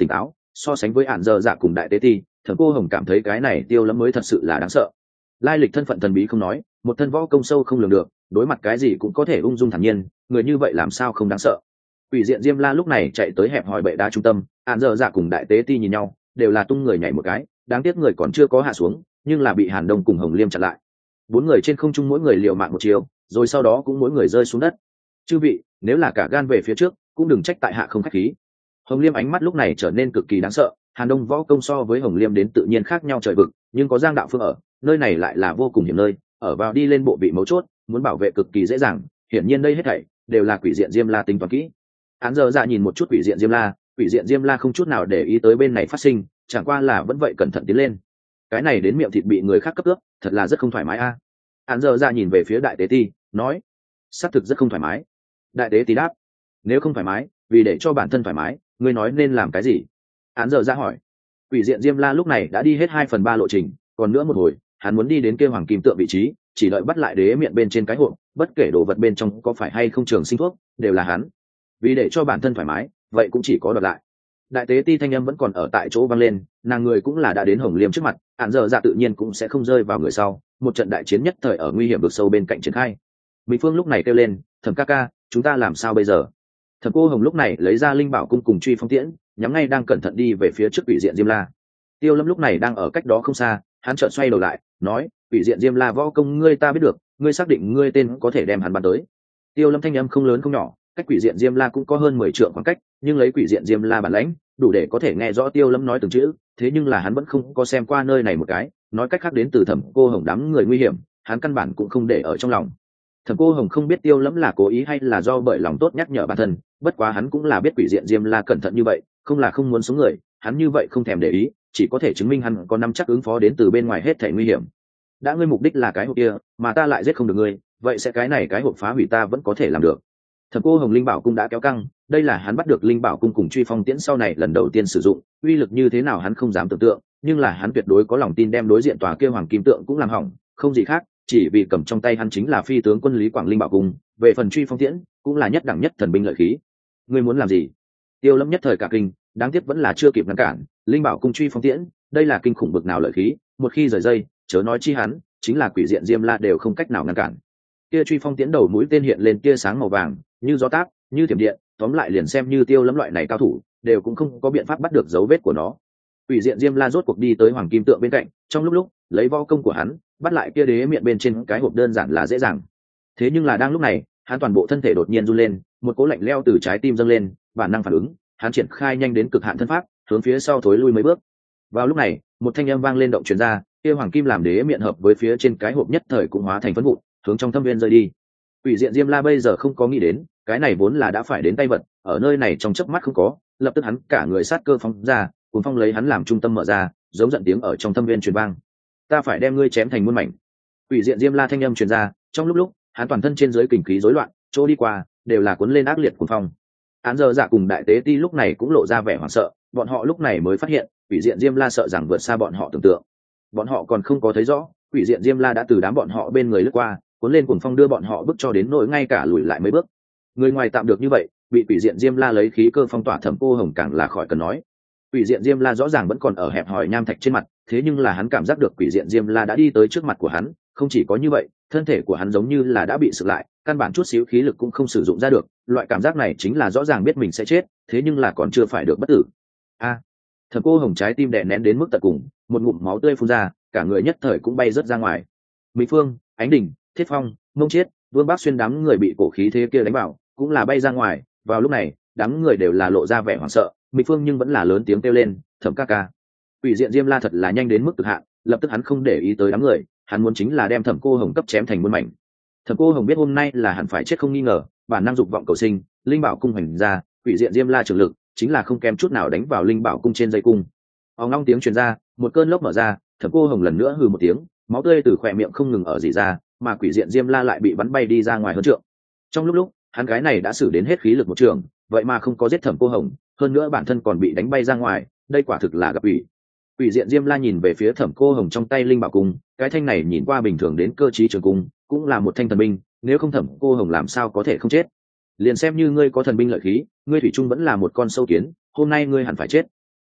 [SPEAKER 1] so sánh với ản dơ dạ cùng đại tế ti, thẩm cô hồng cảm thấy cái này tiêu lâm mới thật sự là đáng sợ. Lai lịch thân phận thần bí không nói, một thân võ công sâu không lường được, đối mặt cái gì cũng có thể ung dung thản nhiên, người như vậy làm sao không đáng sợ. Quỷ diện Diêm La lúc này chạy tới hẹp hòi bệ đá trung tâm, ản dơ dạ cùng đại tế ti nhìn nhau, đều là tung người nhảy một cái, đáng tiếc người còn chưa có hạ xuống, nhưng là bị Hàn Đông cùng Hồng Liêm chặn lại. Bốn người trên không trung mỗi người liều mạng một chiều, rồi sau đó cũng mỗi người rơi xuống đất. Chư vị, nếu là cả gan về phía trước, cũng đừng trách tại hạ không khách khí. Hồng Liêm ánh mắt lúc này trở nên cực kỳ đáng sợ. Hàn Đông võ công so với Hồng Liêm đến tự nhiên khác nhau trời vực, nhưng có Giang Đạo Phương ở, nơi này lại là vô cùng hiểm nơi, ở vào đi lên bộ vị mấu chốt, muốn bảo vệ cực kỳ dễ dàng. Hiển nhiên đây hết thảy đều là quỷ diện Diêm La tính toán kỹ. Án giờ dạ nhìn một chút quỷ diện Diêm La, quỷ diện Diêm La không chút nào để ý tới bên này phát sinh, chẳng qua là vẫn vậy cẩn thận tiến lên. Cái này đến miệng thịt bị người khác cấp cướp, thật là rất không thoải mái a. À. Án giờ dạ nhìn về phía đại tế ti, nói, xác thực rất không thoải mái. Đại tế ti đáp, nếu không thoải mái, vì để cho bản thân thoải mái, ngươi nói nên làm cái gì? Án giờ dạ hỏi. Quỷ diện Diêm La lúc này đã đi hết hai phần ba lộ trình, còn nữa một hồi, hắn muốn đi đến kia hoàng kim tượng vị trí, chỉ đợi bắt lại đế miệng bên trên cái hộp, bất kể đồ vật bên trong có phải hay không trường sinh thuốc, đều là hắn. Vì để cho bản thân thoải mái, vậy cũng chỉ có đoạt lại. Đại tế ti thanh âm vẫn còn ở tại chỗ vang lên, nàng người cũng là đã đến Hồng Liêm trước mặt, án giờ dạ tự nhiên cũng sẽ không rơi vào người sau, một trận đại chiến nhất thời ở nguy hiểm vực sâu bên cạnh triển khai. Bình Phương lúc này kêu lên, Thẩm ca ca, chúng ta làm sao bây giờ? Thẩm cô Hồng lúc này lấy ra linh bảo cung cùng truy phong tiễn, nhắm ngay đang cẩn thận đi về phía trước quỷ diện Diêm La. Tiêu Lâm lúc này đang ở cách đó không xa, hắn chợt xoay đầu lại, nói, quỷ diện Diêm La võ công ngươi ta biết được, ngươi xác định ngươi tên có thể đem hắn bắn tới. Tiêu Lâm thanh âm không lớn không nhỏ, cách quỷ diện Diêm La cũng có hơn mười trượng khoảng cách, nhưng lấy quỷ diện Diêm La bản lãnh, đủ để có thể nghe rõ Tiêu Lâm nói từng chữ, thế nhưng là hắn vẫn không có xem qua nơi này một cái, nói cách khác đến từ Thẩm cô Hồng đám người nguy hiểm, hắn căn bản cũng không để ở trong lòng. Thẩm cô Hồng không biết Tiêu Lâm là cố ý hay là do bởi lòng tốt nhắc nhở bản thân, bất quá hắn cũng là biết quỷ diện Diêm La cẩn thận như vậy, không là không muốn sống người, hắn như vậy không thèm để ý, chỉ có thể chứng minh hắn có nắm chắc ứng phó đến từ bên ngoài hết thảy nguy hiểm. Đã ngươi mục đích là cái hộp kia, mà ta lại giết không được ngươi, vậy sẽ cái này cái hộp phá hủy ta vẫn có thể làm được. Thẩm cô Hồng linh bảo cung đã kéo căng, đây là hắn bắt được linh bảo cung cùng truy phong tiễn sau này lần đầu tiên sử dụng, uy lực như thế nào hắn không dám tưởng tượng, nhưng là hắn tuyệt đối có lòng tin đem đối diện tòa kia hoàng kim tượng cũng làm hỏng, không gì khác, chỉ vì cầm trong tay hắn chính là phi tướng quân Lý Quảng linh bảo cung, về phần truy phong tiễn cũng là nhất đẳng nhất thần binh lợi khí. Ngươi muốn làm gì? Tiêu Lâm nhất thời cả kinh, đáng tiếc vẫn là chưa kịp ngăn cản, linh bảo cung truy phong tiễn, đây là kinh khủng bực nào lợi khí, một khi rời dây, chớ nói chi hắn, chính là quỷ diện Diêm La đều không cách nào ngăn cản. Kia truy phong tiễn đầu mũi tên hiện lên tia sáng màu vàng, như gió táp, như thiểm điện, tóm lại liền xem như Tiêu Lâm loại này cao thủ, đều cũng không có biện pháp bắt được dấu vết của nó. Quỷ diện Diêm La rốt cuộc đi tới hoàng kim tượng bên cạnh, trong lúc lúc, lấy võ công của hắn, bắt lại kia đế miệng bên trên cái hộp đơn giản là dễ dàng. Thế nhưng là đang lúc này, hắn toàn bộ thân thể đột nhiên run lên, một cỗ lạnh lẽo từ trái tim dâng lên, bản năng phản ứng, hắn triển khai nhanh đến cực hạn thân pháp, hướng phía sau thối lui mấy bước. Vào lúc này, một thanh âm vang lên động truyền ra, kia hoàng kim làm đế miệng hợp với phía trên cái hộp nhất thời cũng hóa thành phấn vụn, hướng trong thâm viên rơi đi. Quỷ diện Diêm La bây giờ không có nghĩ đến, cái này vốn là đã phải đến tay vật, ở nơi này trong chớp mắt không có, lập tức hắn cả người sát cơ phóng ra, cuồng phong lấy hắn làm trung tâm mở ra, giống giận tiếng ở trong thâm viên truyền vang. Ta phải đem ngươi chém thành muôn mảnh. Quỷ diện Diêm La thanh âm truyền ra, trong lúc lúc, hắn toàn thân trên dưới kình khí rối loạn, chỗ đi qua đều là cuốn lên ác liệt cuồng phong. Án giờ dạ cùng đại tế ti lúc này cũng lộ ra vẻ hoảng sợ, bọn họ lúc này mới phát hiện, quỷ diện Diêm La sợ rằng vượt xa bọn họ tưởng tượng. Bọn họ còn không có thấy rõ, quỷ diện Diêm La đã từ đám bọn họ bên người lướt qua, cuốn lên cuồng phong đưa bọn họ bước cho đến nỗi ngay cả lùi lại mấy bước. Người ngoài tạm được như vậy, bị quỷ diện Diêm La lấy khí cơ phong tỏa Thẩm cô Hồng càng là khỏi cần nói. Quỷ diện Diêm La rõ ràng vẫn còn ở hẹp hòi nham thạch trên mặt, thế nhưng là hắn cảm giác được quỷ diện Diêm La đã đi tới trước mặt của hắn, không chỉ có như vậy, thân thể của hắn giống như là đã bị sực lại, căn bản chút xíu khí lực cũng không sử dụng ra được, loại cảm giác này chính là rõ ràng biết mình sẽ chết, thế nhưng là còn chưa phải được bất tử. A! À, Thẩm cô Hồng trái tim đè nén đến mức tận cùng, một ngụm máu tươi phun ra, cả người nhất thời cũng bay rớt ra ngoài. Mỹ Phương, Ánh Đình, Thiết Phong, Mông Chiết, Vương Bác Xuyên đám người bị cổ khí thế kia đánh vào, cũng là bay ra ngoài. Vào lúc này, đám người đều là lộ ra vẻ hoảng sợ, Mỹ Phương nhưng vẫn là lớn tiếng kêu lên, Thẩm ca ca. Quỷ diện Diêm La thật là nhanh đến mức cực hạn, lập tức hắn không để ý tới đám người, hắn muốn chính là đem Thẩm cô Hồng cấp chém thành muôn mảnh. Thẩm cô Hồng biết hôm nay là hẳn phải chết không nghi ngờ, bản năng dục vọng cầu sinh, linh bảo cung hành ra, quỷ diện Diêm La trường lực chính là không kém chút nào đánh vào linh bảo cung trên dây cung. Ong long tiếng truyền ra, một cơn lốc mở ra, Thẩm cô Hồng lần nữa hừ một tiếng, máu tươi từ khóe miệng không ngừng ở rỉ ra, mà quỷ diện Diêm La lại bị bắn bay đi ra ngoài hơn trượng. Trong lúc lúc, hắn gái này đã sử đến hết khí lực một trường, vậy mà không có giết Thẩm cô Hồng, hơn nữa bản thân còn bị đánh bay ra ngoài, đây quả thực là gặp ủy. Quỷ diện Diêm La nhìn về phía Thẩm cô Hồng trong tay linh bảo cung, cái thanh này nhìn qua bình thường đến cơ trí trường cung, cũng là một thanh thần binh, nếu không Thẩm cô Hồng làm sao có thể không chết. Liền xem như ngươi có thần binh lợi khí, ngươi thủy chung vẫn là một con sâu kiến, hôm nay ngươi hẳn phải chết.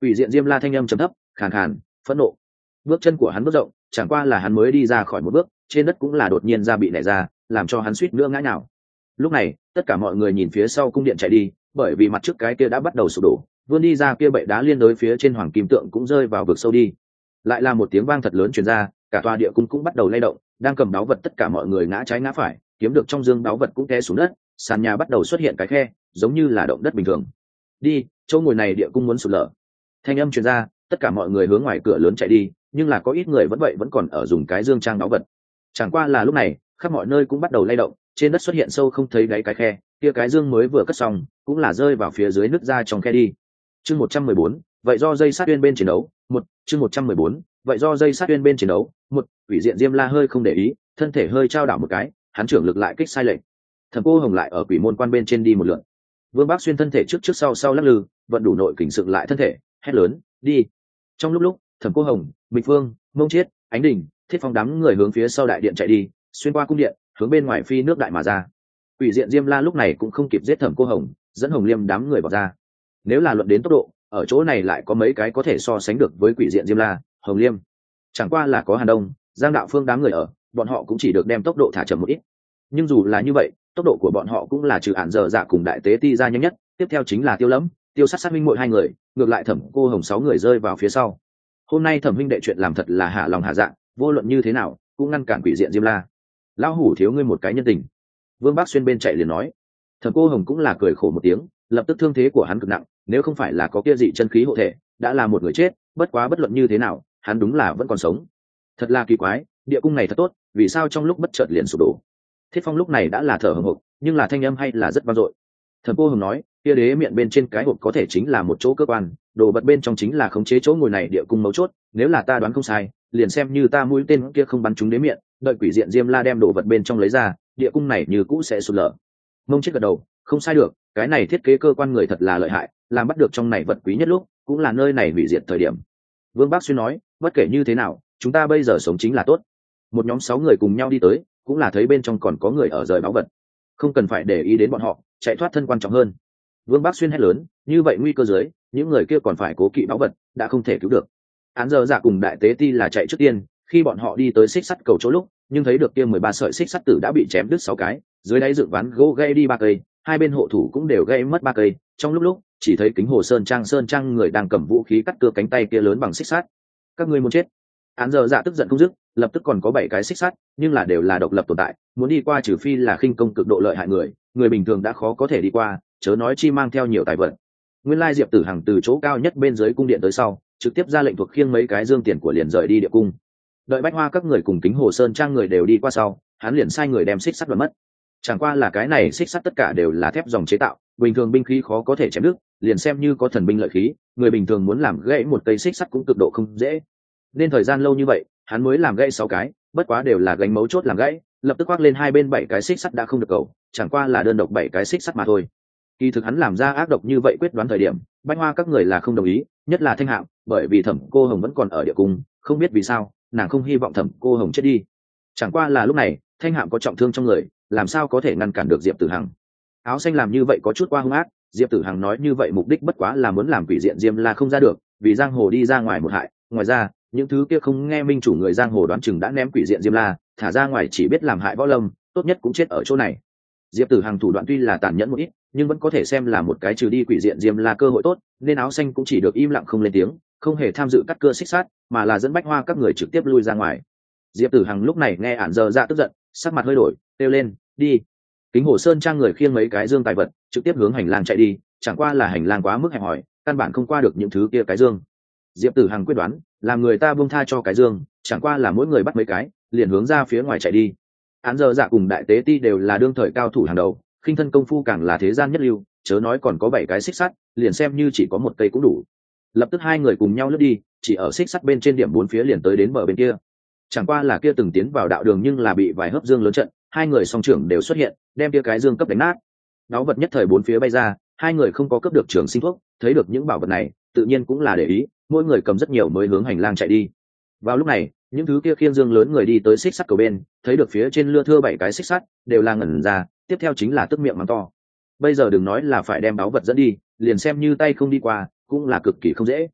[SPEAKER 1] Quỷ diện Diêm La thanh âm trầm thấp, khàn khàn, phẫn nộ. Bước chân của hắn bước rộng, chẳng qua là hắn mới đi ra khỏi một bước, trên đất cũng là đột nhiên ra bị nảy ra, làm cho hắn suýt nữa ngã nhào. Lúc này, tất cả mọi người nhìn phía sau cung điện chạy đi, bởi vì mặt trước cái kia đã bắt đầu sụp đổ, vươn đi ra kia bệ đá liên đối phía trên hoàng kim tượng cũng rơi vào vực sâu đi. Lại là một tiếng vang thật lớn truyền ra, cả tòa địa cung cũng bắt đầu lay động, đang cầm đáo vật tất cả mọi người ngã trái ngã phải, kiếm được trong dương đáo vật cũng té xuống đất, sàn nhà bắt đầu xuất hiện cái khe, giống như là động đất bình thường. Đi, chỗ ngồi này địa cung muốn sụp lở. Thanh âm truyền ra, tất cả mọi người hướng ngoài cửa lớn chạy đi, nhưng là có ít người vẫn vậy vẫn còn ở dùng cái dương trang đáo vật. Chẳng qua là lúc này, khắp mọi nơi cũng bắt đầu lay động, trên đất xuất hiện sâu không thấy đáy cái khe, kia cái dương mới vừa cất xong, cũng là rơi vào phía dưới nứt ra trong khe đi. Chương một trăm mười bốn, vậy do dây sát uyên bên chiến đấu, một, chương một trăm mười bốn, vậy do dây sát uyên bên chiến đấu, một, Quỷ diện Diêm La hơi không để ý, thân thể hơi trao đảo một cái, hắn trưởng lực lại kích sai lệch. Thẩm Cô Hồng lại ở quỷ môn quan bên trên đi một lượt. Vương Bác Xuyên thân thể trước trước sau sau lắc lư, vận đủ nội kình dựng lại thân thể, hét lớn, đi. Trong lúc lúc, Thẩm Cô Hồng, Bịch Phương, Mông Chiết, Ánh Đình, Thiết Phong đám người hướng phía sau đại điện chạy đi, xuyên qua cung điện, hướng bên ngoài phi nước đại mà ra. Quỷ diện Diêm La lúc này cũng không kịp giết Thẩm Cô Hồng, dẫn Hồng Liêm đám người vào ra. Nếu là luận đến tốc độ, ở chỗ này lại có mấy cái có thể so sánh được với Quỷ diện Diêm La, Hồng Liêm. Chẳng qua là có Hàn Đông, Giang Đạo Phương đám người ở, bọn họ cũng chỉ được đem tốc độ thả chậm một ít. Nhưng dù là như vậy, tốc độ của bọn họ cũng là trừ ản dở dạ cùng đại tế ti ra nhanh nhất, tiếp theo chính là Tiêu Lẫm, Tiêu Sát Sát minh muội hai người, ngược lại Thẩm Cô Hồng sáu người rơi vào phía sau. Hôm nay Thẩm huynh đệ chuyện làm thật là hạ lòng hạ dạ, vô luận như thế nào cũng ngăn cản Quỷ diện Diêm La. Lão hủ thiếu ngươi một cái nhân tình. Vương Bác Xuyên bên chạy liền nói. Thẩm Cô Hồng cũng là cười khổ một tiếng, lập tức thương thế của hắn cực nặng, nếu không phải là có kia dị chân khí hộ thể, đã là một người chết, bất quá bất luận như thế nào, hắn đúng là vẫn còn sống. Thật là kỳ quái, địa cung này thật tốt, vì sao trong lúc bất chợt liền sụp đổ. Thiết Phong lúc này đã là thở hổn hộc, nhưng là thanh âm hay là rất vang dội. Thẩm Cô Hồng nói, kia đế miệng bên trên cái hộp có thể chính là một chỗ cơ quan, đồ vật bên trong chính là khống chế chỗ ngồi này địa cung mấu chốt, nếu là ta đoán không sai, liền xem như ta mũi tên kia không bắn trúng đế miệng, đợi Quỷ diện Diêm La đem đồ vật bên trong lấy ra, địa cung này như cũ sẽ sụp lở. Mông Chết gật đầu, không sai được, cái này thiết kế cơ quan người thật là lợi hại, làm bắt được trong này vật quý nhất lúc, cũng là nơi này hủy diệt thời điểm. Vương Bác Xuyên nói, bất kể như thế nào, chúng ta bây giờ sống chính là tốt. Một nhóm sáu người cùng nhau đi tới, cũng là thấy bên trong còn có người ở rời báu vật, không cần phải để ý đến bọn họ, chạy thoát thân quan trọng hơn. Vương Bác Xuyên hét lớn, như vậy nguy cơ dưới, những người kia còn phải cố kỵ báu vật, đã không thể cứu được. Án giờ giả cùng đại tế ti là chạy trước tiên, khi bọn họ đi tới xích sắt cầu chỗ lúc, nhưng thấy được kia mười ba sợi xích sắt tử đã bị chém đứt sáu cái, dưới đáy dựng ván gỗ gãy đi ba cây, hai bên hộ thủ cũng đều gãy mất ba cây. Trong lúc lúc, chỉ thấy Kính Hồ Sơn Trang Sơn Trang người đang cầm vũ khí cắt cưa cánh tay kia lớn bằng xích sắt. Các ngươi muốn chết? Án giờ dạ tức giận không dứt, lập tức còn có bảy cái xích sắt, nhưng là đều là độc lập tồn tại, muốn đi qua trừ phi là khinh công cực độ lợi hại người, người bình thường đã khó có thể đi qua, chớ nói chi mang theo nhiều tài vật. Nguyên lai Diệp Tử Hằng từ chỗ cao nhất bên dưới cung điện tới sau, trực tiếp ra lệnh thuộc khiêng mấy cái dương tiền của liền rời đi địa cung. Đợi Bách Hoa các người cùng Kính Hồ Sơn Trang người đều đi qua sau, hắn liền sai người đem xích sắt đoạt mất. Chẳng qua là cái này xích sắt tất cả đều là thép dòng chế tạo, bình thường binh khí khó có thể chém đứt, liền xem như có thần binh lợi khí, người bình thường muốn làm gãy một cây xích sắt cũng cực độ không dễ. Nên thời gian lâu như vậy, hắn mới làm gãy sáu cái, bất quá đều là gánh mấu chốt làm gãy, lập tức khoác lên hai bên bảy cái xích sắt đã không được cầu, chẳng qua là đơn độc bảy cái xích sắt mà thôi. Kỳ thực hắn làm ra ác độc như vậy quyết đoán thời điểm, Bách Hoa các người là không đồng ý, nhất là Thanh Hạm, bởi vì Thẩm Cô Hồng vẫn còn ở địa cung, không biết vì sao, nàng không hy vọng Thẩm Cô Hồng chết đi. Chẳng qua là lúc này, Thanh Hạm có trọng thương trong người, làm sao có thể ngăn cản được Diệp Tử Hằng. Áo xanh làm như vậy có chút qua hung ác, Diệp Tử Hằng nói như vậy mục đích bất quá là muốn làm Quỷ diện Diêm La không ra được, vì giang hồ đi ra ngoài một hại, ngoài ra, những thứ kia không nghe minh chủ người giang hồ đoán chừng đã ném Quỷ diện Diêm La, thả ra ngoài chỉ biết làm hại võ lâm, tốt nhất cũng chết ở chỗ này. Diệp Tử Hằng thủ đoạn tuy là tàn nhẫn một ít, nhưng vẫn có thể xem là một cái trừ đi Quỷ diện Diêm La cơ hội tốt, nên áo xanh cũng chỉ được im lặng không lên tiếng, không hề tham dự cắt cưa xích sát, mà là dẫn Bách Hoa các người trực tiếp lui ra ngoài. Diệp Tử Hằng lúc này nghe ản giờ dạ tức giận, sắc mặt hơi đổi, kêu lên, đi. Kính Hồ Sơn Trang người khiêng mấy cái dương tài vật, trực tiếp hướng hành lang chạy đi, chẳng qua là hành lang quá mức hẹp hòi, căn bản không qua được những thứ kia cái dương. Diệp Tử Hằng quyết đoán, làm người ta buông tha cho cái dương, chẳng qua là mỗi người bắt mấy cái, liền hướng ra phía ngoài chạy đi. Án giờ dạ cùng đại tế ti đều là đương thời cao thủ hàng đầu, khinh thân công phu càng là thế gian nhất lưu, chớ nói còn có bảy cái xích sắt, liền xem như chỉ có một cây cũng đủ. Lập tức hai người cùng nhau lướt đi, chỉ ở xích sắt bên trên điểm bốn phía liền tới đến bờ bên kia. Chẳng qua là kia từng tiến vào đạo đường nhưng là bị vài hớp dương lớn trận, hai người song trưởng đều xuất hiện, đem kia cái dương cấp đánh nát. Náo vật nhất thời bốn phía bay ra, hai người không có cấp được trường sinh thuốc, thấy được những bảo vật này, tự nhiên cũng là để ý, mỗi người cầm rất nhiều mới hướng hành lang chạy đi. Vào lúc này, những thứ kia khiêng dương lớn người đi tới xích sắt cầu bên, thấy được phía trên lưa thưa bảy cái xích sắt, đều là ngẩn ra, tiếp theo chính là tức miệng mắng to. Bây giờ đừng nói là phải đem báu vật dẫn đi, liền xem như tay không đi qua, cũng là cực kỳ không dễ.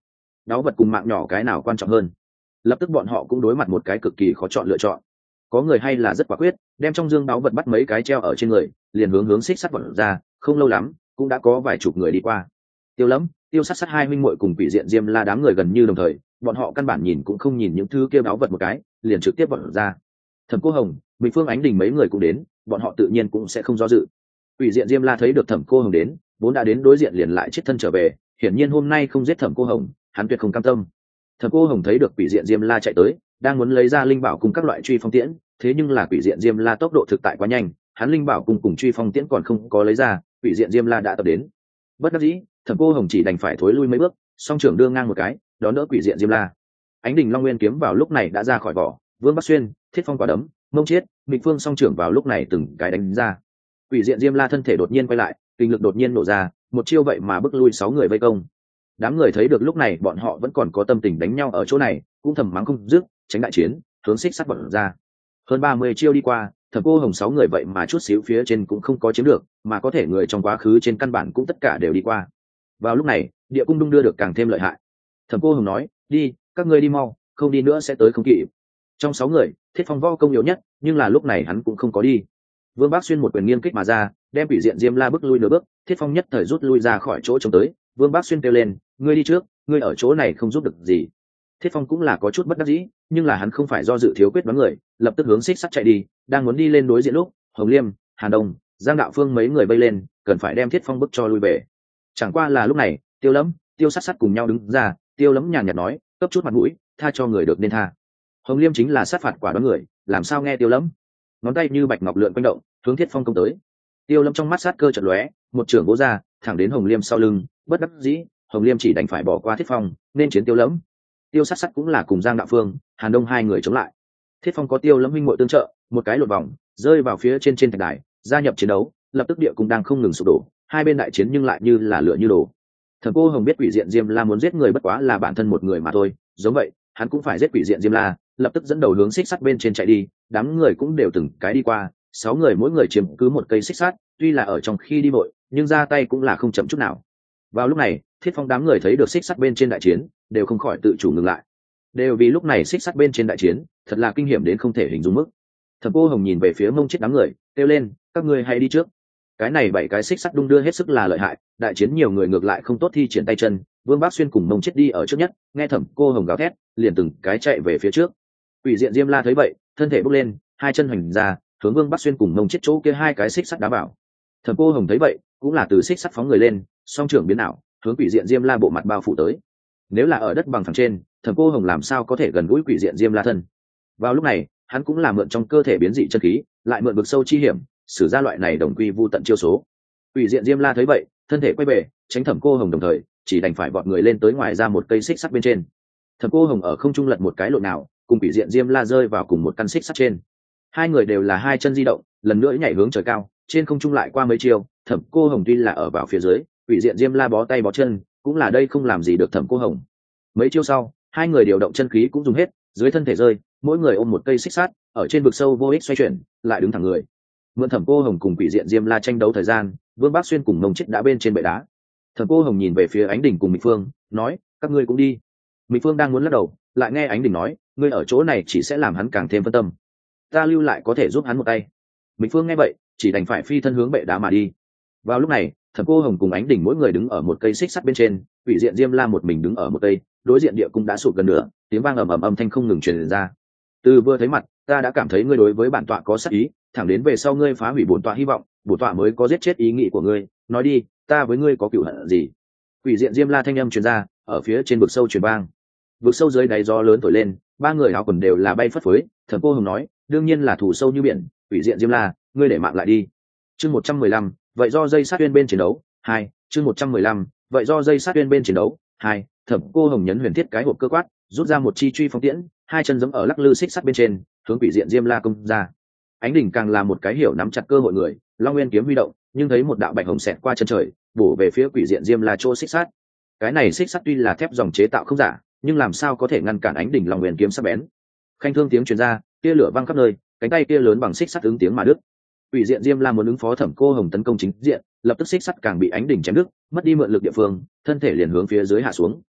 [SPEAKER 1] đáo vật cùng mạng nhỏ cái nào quan trọng hơn? Lập tức bọn họ cũng đối mặt một cái cực kỳ khó chọn lựa chọn. Có người hay là rất quả quyết, đem trong dương đáo vật bắt mấy cái treo ở trên người, liền hướng hướng xích sắt vọt ra, không lâu lắm cũng đã có vài chục người đi qua. Tiêu Lẫm, Tiêu Sát Sát hai huynh muội cùng Quỷ Diện Diêm La đám người gần như đồng thời, bọn họ căn bản nhìn cũng không nhìn những thứ kia đáo vật một cái, liền trực tiếp vọt ra. Thẩm Cô Hồng, Bình Phương Ánh Đình mấy người cũng đến, bọn họ tự nhiên cũng sẽ không do dự. Quỷ Diện Diêm La thấy được Thẩm Cô Hồng đến, vốn đã đến đối diện liền lại chết thân trở về, hiển nhiên hôm nay không giết Thẩm Cô Hồng, hắn tuyệt không cam tâm. Thẩm Cô Hồng thấy được Quỷ Diện Diêm La chạy tới, đang muốn lấy ra linh bảo cùng các loại truy phong tiễn, thế nhưng là Quỷ Diện Diêm La tốc độ thực tại quá nhanh, hắn linh bảo cùng cùng truy phong tiễn còn không có lấy ra, Quỷ Diện Diêm La đã tập đến. Bất đắc dĩ, Thẩm Cô Hồng chỉ đành phải thối lui mấy bước, song trưởng đưa ngang một cái, đón đỡ Quỷ Diện Diêm La. Ánh Đình Long Nguyên kiếm vào lúc này đã ra khỏi vỏ, Vương Bắc Xuyên, Thiết Phong quả đấm, Mông Chiết, Mịch Phương song trưởng vào lúc này từng cái đánh ra. Quỷ Diện Diêm La thân thể đột nhiên quay lại, kinh lực đột nhiên nổ ra, một chiêu vậy mà bức lui sáu người vây công. Đám người thấy được lúc này bọn họ vẫn còn có tâm tình đánh nhau ở chỗ này, cũng thầm mắng không dứt, tránh đại chiến, hướng xích sắt bọn ra. Hơn ba mươi chiêu đi qua, Thẩm Cô Hồng sáu người vậy mà chút xíu phía trên cũng không có chiếm được, mà có thể người trong quá khứ trên căn bản cũng tất cả đều đi qua. Vào lúc này, địa cung đung đưa được càng thêm lợi hại. Thẩm Cô Hồng nói, đi, các ngươi đi mau, không đi nữa sẽ tới không kịp. Trong sáu người, Thiết Phong võ công yếu nhất, nhưng là lúc này hắn cũng không có đi. Vương Bác Xuyên một quyền nghiêng kích mà ra, đem Quỷ Diện Diêm La bước lui nửa bước, Thiết Phong nhất thời rút lui ra khỏi chỗ trông tới. Vương Bác Xuyên kêu lên, ngươi đi trước, ngươi ở chỗ này không giúp được gì. Thiết Phong cũng là có chút bất đắc dĩ, nhưng là hắn không phải do dự thiếu quyết đoán người, lập tức hướng xích sắt chạy đi, đang muốn đi lên đối diện lúc, Hồng Liêm, Hàn Đông, Giang Đạo Phương mấy người bay lên, cần phải đem Thiết Phong bức cho lui về. Chẳng qua là lúc này, Tiêu Lẫm, Tiêu Sát Sát cùng nhau đứng ra, Tiêu Lẫm nhàn nhạt nói, cấp chút mặt mũi, tha cho người được nên tha. Hồng Liêm chính là sát phạt quả đoán người, làm sao nghe Tiêu Lẫm, ngón tay như bạch ngọc lượn quanh động, hướng Thiết Phong công tới. Tiêu Lẫm trong mắt sát cơ chợt lóe, một trường vỗ ra, thẳng đến Hồng Liêm sau lưng, bất đắc dĩ, Hồng Liêm chỉ đành phải bỏ qua Thiết Phong, nên chiến Tiêu Lẫm. Tiêu Sát Sát cũng là cùng Giang Đạo Phương, Hàn Đông hai người chống lại. Thiết Phong có Tiêu Lẫm huynh muội tương trợ, một cái lột vòng, rơi vào phía trên trên thạch đài, gia nhập chiến đấu, lập tức địa cung đang không ngừng sụp đổ, hai bên đại chiến nhưng lại như là lửa như đổ. Thẩm Cô Hồng biết Quỷ Diện Diêm La muốn giết người bất quá là bản thân một người mà thôi, giống vậy, hắn cũng phải giết Quỷ Diện Diêm La, lập tức dẫn đầu hướng xích sắt bên trên chạy đi, đám người cũng đều từng cái đi qua, sáu người mỗi người chiếm cứ một cây xích sắt, tuy là ở trong khi đi vội, nhưng ra tay cũng là không chậm chút nào. Vào lúc này, Thiết Phong đám người thấy được xích sắt bên trên đại chiến, đều không khỏi tự chủ ngừng lại. Đều vì lúc này xích sắt bên trên đại chiến, thật là kinh hiểm đến không thể hình dung mức. Thẩm Cô Hồng nhìn về phía Mông Chết đám người, kêu lên, các ngươi hãy đi trước. Cái này bảy cái xích sắt đung đưa hết sức là lợi hại, đại chiến nhiều người ngược lại không tốt thi triển tay chân. Vương Bác Xuyên cùng Mông Chết đi ở trước nhất, nghe Thẩm Cô Hồng gào thét, liền từng cái chạy về phía trước. Quỷ Diện Diêm La thấy vậy, thân thể bốc lên, hai chân hoành ra, hướng Vương Bác Xuyên cùng Mông Chết chỗ kia hai cái xích sắt đá vào. Thẩm Cô Hồng thấy vậy, cũng là từ xích sắt phóng người lên, song trưởng biến ảo, hướng Quỷ Diện Diêm La bộ mặt bao phủ tới. Nếu là ở đất bằng phẳng trên, Thẩm Cô Hồng làm sao có thể gần gũi Quỷ Diện Diêm La thân. Vào lúc này, hắn cũng là mượn trong cơ thể biến dị chân khí, lại mượn vực sâu chi hiểm, sử ra loại này đồng quy vu tận chiêu số. Quỷ Diện Diêm La thấy vậy, thân thể quay về, tránh Thẩm Cô Hồng đồng thời, chỉ đành phải vọt người lên tới ngoài ra một cây xích sắt bên trên. Thẩm Cô Hồng ở không trung lật một cái lộn nào, cùng Quỷ Diện Diêm La rơi vào cùng một căn xích sắt trên. Hai người đều là hai chân di động, lần nữa nhảy hướng trời cao, trên không trung lại qua mấy chiêu, Thẩm Cô Hồng tuy là ở vào phía dưới, Quỷ Diện Diêm La bó tay bó chân, cũng là đây không làm gì được Thẩm Cô Hồng. Mấy chiêu sau, hai người điều động chân khí cũng dùng hết, dưới thân thể rơi, mỗi người ôm một cây xích sắt, ở trên vực sâu vô ích xoay chuyển, lại đứng thẳng người. Mượn Thẩm Cô Hồng cùng Quỷ Diện Diêm La tranh đấu thời gian, Vương Bác Xuyên cùng Mông Chết đã bên trên bệ đá. Thẩm Cô Hồng nhìn về phía Ánh Đình cùng Mịch Phương, nói, các ngươi cũng đi. Mịch Phương đang muốn lắc đầu, lại nghe Ánh Đình nói, ngươi ở chỗ này chỉ sẽ làm hắn càng thêm phân tâm, ta lưu lại có thể giúp hắn một tay. Mịch Phương nghe vậy, chỉ đành phải phi thân hướng bệ đá mà đi. Vào lúc này, Thẩm Cô Hồng cùng Ánh Đình mỗi người đứng ở một cây xích sắt bên trên, Quỷ Diện Diêm La một mình đứng ở một cây, đối diện địa cung đã sụp gần nửa, tiếng vang ầm ầm âm thanh không ngừng truyền ra. Từ vừa thấy mặt, ta đã cảm thấy ngươi đối với bản tọa có sát ý, thẳng đến về sau ngươi phá hủy bổn tọa hy vọng, bổn tọa mới có giết chết ý nghĩ của ngươi, nói đi, ta với ngươi có cựu hận gì? Quỷ Diện Diêm La thanh âm truyền ra, ở phía trên vực sâu truyền vang. Vực sâu dưới đáy gió lớn thổi lên, ba người áo quần đều là bay phất phới. Thẩm Cô Hồng nói, đương nhiên là thù sâu như biển, Quỷ Diện Diêm La, ngươi để mạng lại đi. Chương một trăm mười lăm, vậy do dây sát uyên bên chiến đấu, hai, chương một trăm mười lăm, vậy do dây sát uyên bên chiến đấu, hai, Thẩm Cô Hồng nhấn huyền thiết cái hộp cơ quát, rút ra một chi truy phong tiễn, hai chân giẫm ở lắc lư xích sắt bên trên, hướng Quỷ Diện Diêm La công ra. Ánh Đình càng là một cái hiểu nắm chặt cơ hội người, Long Nguyên kiếm huy động, nhưng thấy một đạo bạch hồng xẹt qua chân trời, bổ về phía Quỷ Diện Diêm La chỗ xích sắt. Cái này xích sắt tuy là thép dòng chế tạo không giả, nhưng làm sao có thể ngăn cản Ánh Đình Long Nguyên kiếm sắc bén. Khanh thương tiếng truyền ra, tia lửa văng khắp nơi, cánh tay kia lớn bằng xích sắt ứng tiếng mà đứt. Quỷ Diện Diêm La muốn ứng phó Thẩm Cô Hồng tấn công chính diện, lập tức xích sắt càng bị Ánh Đình chém đứt, mất đi mượn lực địa phương, thân thể liền hướng phía dưới hạ xuống.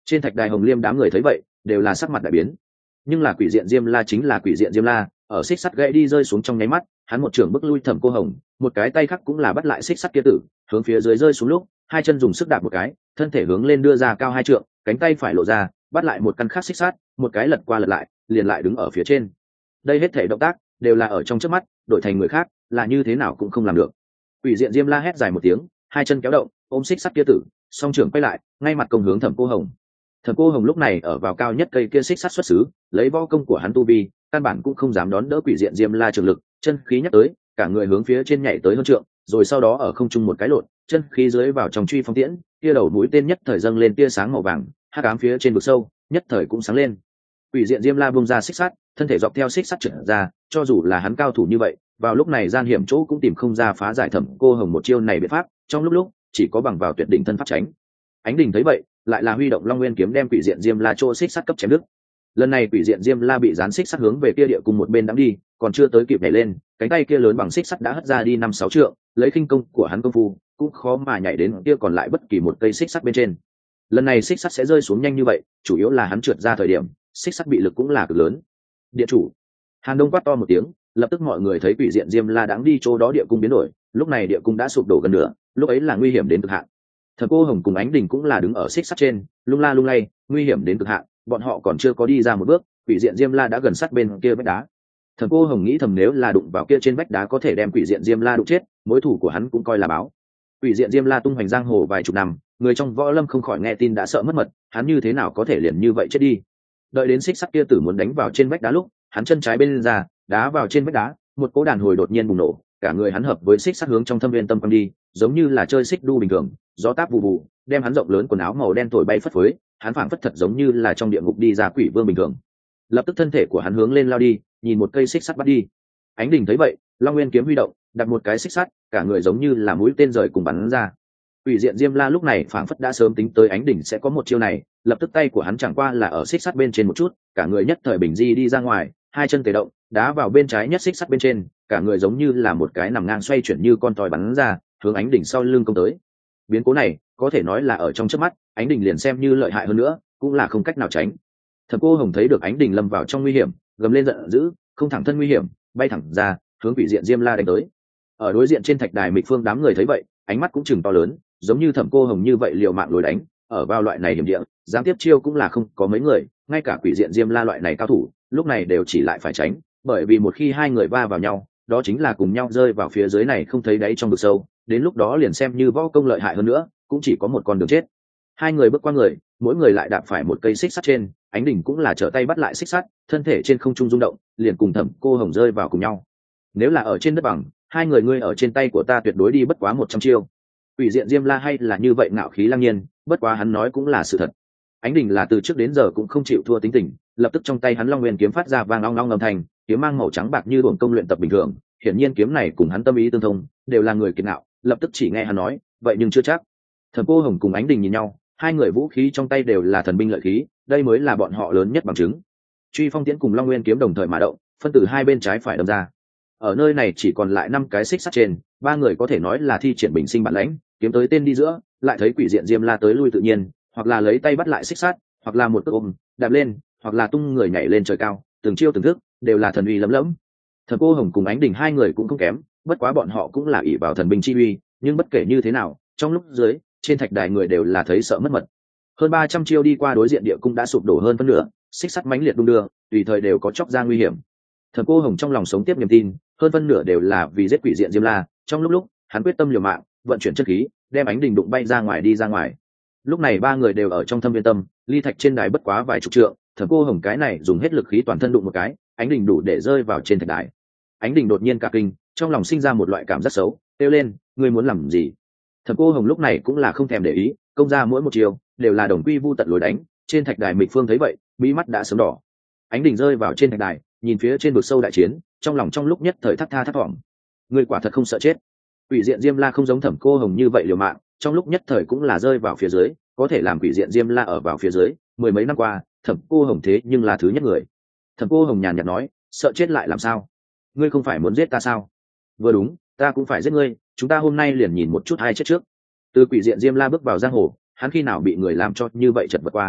[SPEAKER 1] Trên thạch đài Hồng Liêm đám người thấy vậy đều là sắc mặt đại biến, nhưng là quỷ diện Diêm La chính là quỷ diện Diêm La, ở xích sắt gãy đi rơi xuống trong nháy mắt, hắn một trường bức lui Thẩm Cô Hồng, một cái tay khác cũng là bắt lại xích sắt kia tử, hướng phía dưới rơi xuống lúc, hai chân dùng sức đạp một cái, thân thể hướng lên đưa ra cao hai trượng, cánh tay phải lộ ra, bắt lại một căn khác xích sắt, một cái lật qua lật lại, liền lại đứng ở phía trên. Đây hết thể động tác đều là ở trong chớp mắt, đổi thành người khác là như thế nào cũng không làm được. Quỷ diện Diêm La hét dài một tiếng, hai chân kéo động, ôm xích sắt kia tử, song trưởng quay lại, ngay mặt công hướng Thẩm Cô Hồng. Thẩm Cô Hồng lúc này ở vào cao nhất cây kia xích sắt xuất xứ, lấy võ công của hắn tu vi, căn bản cũng không dám đón đỡ quỷ diện Diêm La trường lực, chân khí nhắc tới, cả người hướng phía trên nhảy tới hơn trượng, rồi sau đó ở không trung một cái lộn, chân khí dưới vào trong truy phong tiễn, kia đầu mũi tên nhất thời dâng lên tia sáng màu vàng, hắc ám phía trên vực sâu, nhất thời cũng sáng lên. Quỷ diện Diêm La bung ra xích sắt, thân thể dọc theo xích sắt trượt ra, cho dù là hắn cao thủ như vậy, vào lúc này gian hiểm chỗ cũng tìm không ra phá giải Thẩm Cô Hồng một chiêu này biện pháp, trong lúc lúc chỉ có bằng vào tuyệt đỉnh thân pháp tránh. Ánh Đình thấy vậy, lại là huy động Long Nguyên kiếm đem quỷ diện Diêm La chỗ xích sắt cấp chém đứt. Lần này quỷ diện Diêm La bị gián xích sắt hướng về kia địa cùng một bên đắm đi, còn chưa tới kịp nhảy lên, cánh tay kia lớn bằng xích sắt đã hất ra đi năm sáu trượng, lấy khinh công của hắn công phu, cũng khó mà nhảy đến kia còn lại bất kỳ một cây xích sắt bên trên. Lần này xích sắt sẽ rơi xuống nhanh như vậy, chủ yếu là hắn trượt ra thời điểm, xích sắt bị lực cũng là cực lớn. Địa chủ. Hàn Đông quát to một tiếng, lập tức mọi người thấy quỷ diện Diêm La đang đi chỗ đó địa cung biến đổi, lúc này địa cung đã sụp đổ gần nửa, lúc ấy là nguy hiểm đến cực hạn. Thẩm Cô Hồng cùng Ánh Đình cũng là đứng ở xích sắt trên, lung la lung lay, nguy hiểm đến cực hạn, bọn họ còn chưa có đi ra một bước, quỷ diện Diêm La đã gần sát bên kia vách đá. Thẩm Cô Hồng nghĩ thầm nếu là đụng vào kia trên vách đá có thể đem quỷ diện Diêm La đụng chết, mối thù của hắn cũng coi là báo. Quỷ diện Diêm La tung hoành giang hồ vài chục năm, người trong võ lâm không khỏi nghe tin đã sợ mất mật, hắn như thế nào có thể liền như vậy chết đi. Đợi đến xích sắt kia tử muốn đánh vào trên vách đá lúc, hắn chân trái bên ra, đá vào trên vách đá, một cỗ đàn hồi đột nhiên bùng nổ, cả người hắn hợp với xích sắt hướng trong thâm viên tâm quăng đi, giống như là chơi xích đu bình thường, gió táp vụ vụ, đem hắn rộng lớn quần áo màu đen thổi bay phất phới, hắn phảng phất thật giống như là trong địa ngục đi ra quỷ vương bình thường. Lập tức thân thể của hắn hướng lên lao đi, nhìn một cây xích sắt bắt đi. Ánh Đình thấy vậy, Long Nguyên kiếm huy động, đặt một cái xích sắt, cả người giống như là mũi tên rời cùng bắn ra. Quỷ diện Diêm La lúc này phảng phất đã sớm tính tới Ánh Đình sẽ có một chiêu này, lập tức tay của hắn chẳng qua là ở xích sắt bên trên một chút, cả người nhất thời bình di đi ra ngoài, hai chân tề động, đá vào bên trái nhất xích sắt bên trên, cả người giống như là một cái nằm ngang xoay chuyển như con toy bắn ra, hướng Ánh Đình sau lưng công tới. Biến cố này có thể nói là ở trong chớp mắt, Ánh Đình liền xem như lợi hại hơn nữa, cũng là không cách nào tránh. Thẩm Cô Hồng thấy được Ánh Đình lâm vào trong nguy hiểm, gầm lên giận dữ, không thẳng thân nguy hiểm, bay thẳng ra, hướng quỷ diện Diêm La đánh tới. Ở đối diện trên thạch đài Mịch Phương đám người thấy vậy, ánh mắt cũng chừng to lớn, giống như Thẩm Cô Hồng như vậy liều mạng đối đánh, ở vào loại này hiểm địa, dám tiếp chiêu cũng là không có mấy người, ngay cả quỷ diện Diêm La loại này cao thủ, lúc này đều chỉ lại phải tránh, bởi vì một khi hai người va vào nhau, đó chính là cùng nhau rơi vào phía dưới này không thấy đáy trong vực sâu, đến lúc đó liền xem như võ công lợi hại hơn nữa, cũng chỉ có một con đường chết. Hai người bước qua người, mỗi người lại đạp phải một cây xích sắt trên, Ánh Đình cũng là trở tay bắt lại xích sắt, thân thể trên không trung rung động, liền cùng Thẩm Cô Hồng rơi vào cùng nhau. Nếu là ở trên đất bằng, hai người ngươi ở trên tay của ta tuyệt đối đi bất quá một trăm chiêu. Quỷ diện Diêm La hay là như vậy ngạo khí lang nhiên, bất quá hắn nói cũng là sự thật. Ánh Đình là từ trước đến giờ cũng không chịu thua tính tình, lập tức trong tay hắn Long Nguyên kiếm phát ra vang long long âm thanh, kiếm mang màu trắng bạc như luồng công luyện tập bình thường, hiển nhiên kiếm này cùng hắn tâm ý tương thông, đều là người kiệt ngạo, lập tức chỉ nghe hắn nói, vậy nhưng chưa chắc. Thẩm Cô Hồng cùng Ánh Đình nhìn nhau, hai người vũ khí trong tay đều là thần binh lợi khí, đây mới là bọn họ lớn nhất bằng chứng. Truy phong tiễn cùng Long Nguyên kiếm đồng thời mà động, phân từ hai bên trái phải đâm ra. Ở nơi này chỉ còn lại năm cái xích sắt trên, ba người có thể nói là thi triển bình sinh bản lãnh, kiếm tới tên đi giữa, lại thấy quỷ diện Diêm La tới lui tự nhiên, hoặc là lấy tay bắt lại xích sắt, hoặc là một cước ôm, đạp lên, hoặc là tung người nhảy lên trời cao, từng chiêu từng thức đều là thần uy lấm lẫm. Thẩm Cô Hồng cùng Ánh Đình hai người cũng không kém, bất quá bọn họ cũng là ỷ vào thần binh chi uy, nhưng bất kể như thế nào, trong lúc dưới, trên thạch đài người đều là thấy sợ mất mật. Hơn ba trăm chiêu đi qua đối diện địa cung đã sụp đổ hơn phân nửa, xích sắt mãnh liệt đung đưa, tùy thời đều có chóc ra nguy hiểm. Thẩm Cô Hồng trong lòng sống tiếp niềm tin, hơn phân nửa đều là vì giết quỷ diện Diêm La, trong lúc lúc, hắn quyết tâm liều mạng, vận chuyển chân khí, đem Ánh Đình đụng bay ra ngoài đi ra ngoài. Lúc này ba người đều ở trong thâm viên tâm, ly thạch trên đài bất quá vài chục trượng, Thẩm Cô Hồng cái này dùng hết lực khí toàn thân đụng một cái, Ánh Đình đủ để rơi vào trên thạch đài. Ánh Đình đột nhiên cả kinh, trong lòng sinh ra một loại cảm giác xấu, kêu lên, ngươi muốn làm gì? Thẩm Cô Hồng lúc này cũng là không thèm để ý, công ra mỗi một chiều đều là đồng quy vu tận lối đánh. Trên thạch đài Mịch Phương thấy vậy, bí mắt đã sớm đỏ. Ánh Đình rơi vào trên thạch đài, nhìn phía trên vực sâu đại chiến, trong lòng trong lúc nhất thời thắt tha thắt thỏm. Ngươi quả thật không sợ chết. Quỷ diện Diêm La không giống Thẩm Cô Hồng như vậy liều mạng, trong lúc nhất thời cũng là rơi vào phía dưới, có thể làm quỷ diện Diêm La ở vào phía dưới, mười mấy năm qua, Thẩm Cô Hồng thế nhưng là thứ nhất người. Thẩm Cô Hồng nhàn nhạt nói, sợ chết lại làm sao? Ngươi không phải muốn giết ta sao? Vừa đúng, ta cũng phải giết ngươi, chúng ta hôm nay liền nhìn một chút ai chết trước. Từ quỷ diện Diêm La bước vào giang hồ, hắn khi nào bị người làm cho như vậy chật vật qua?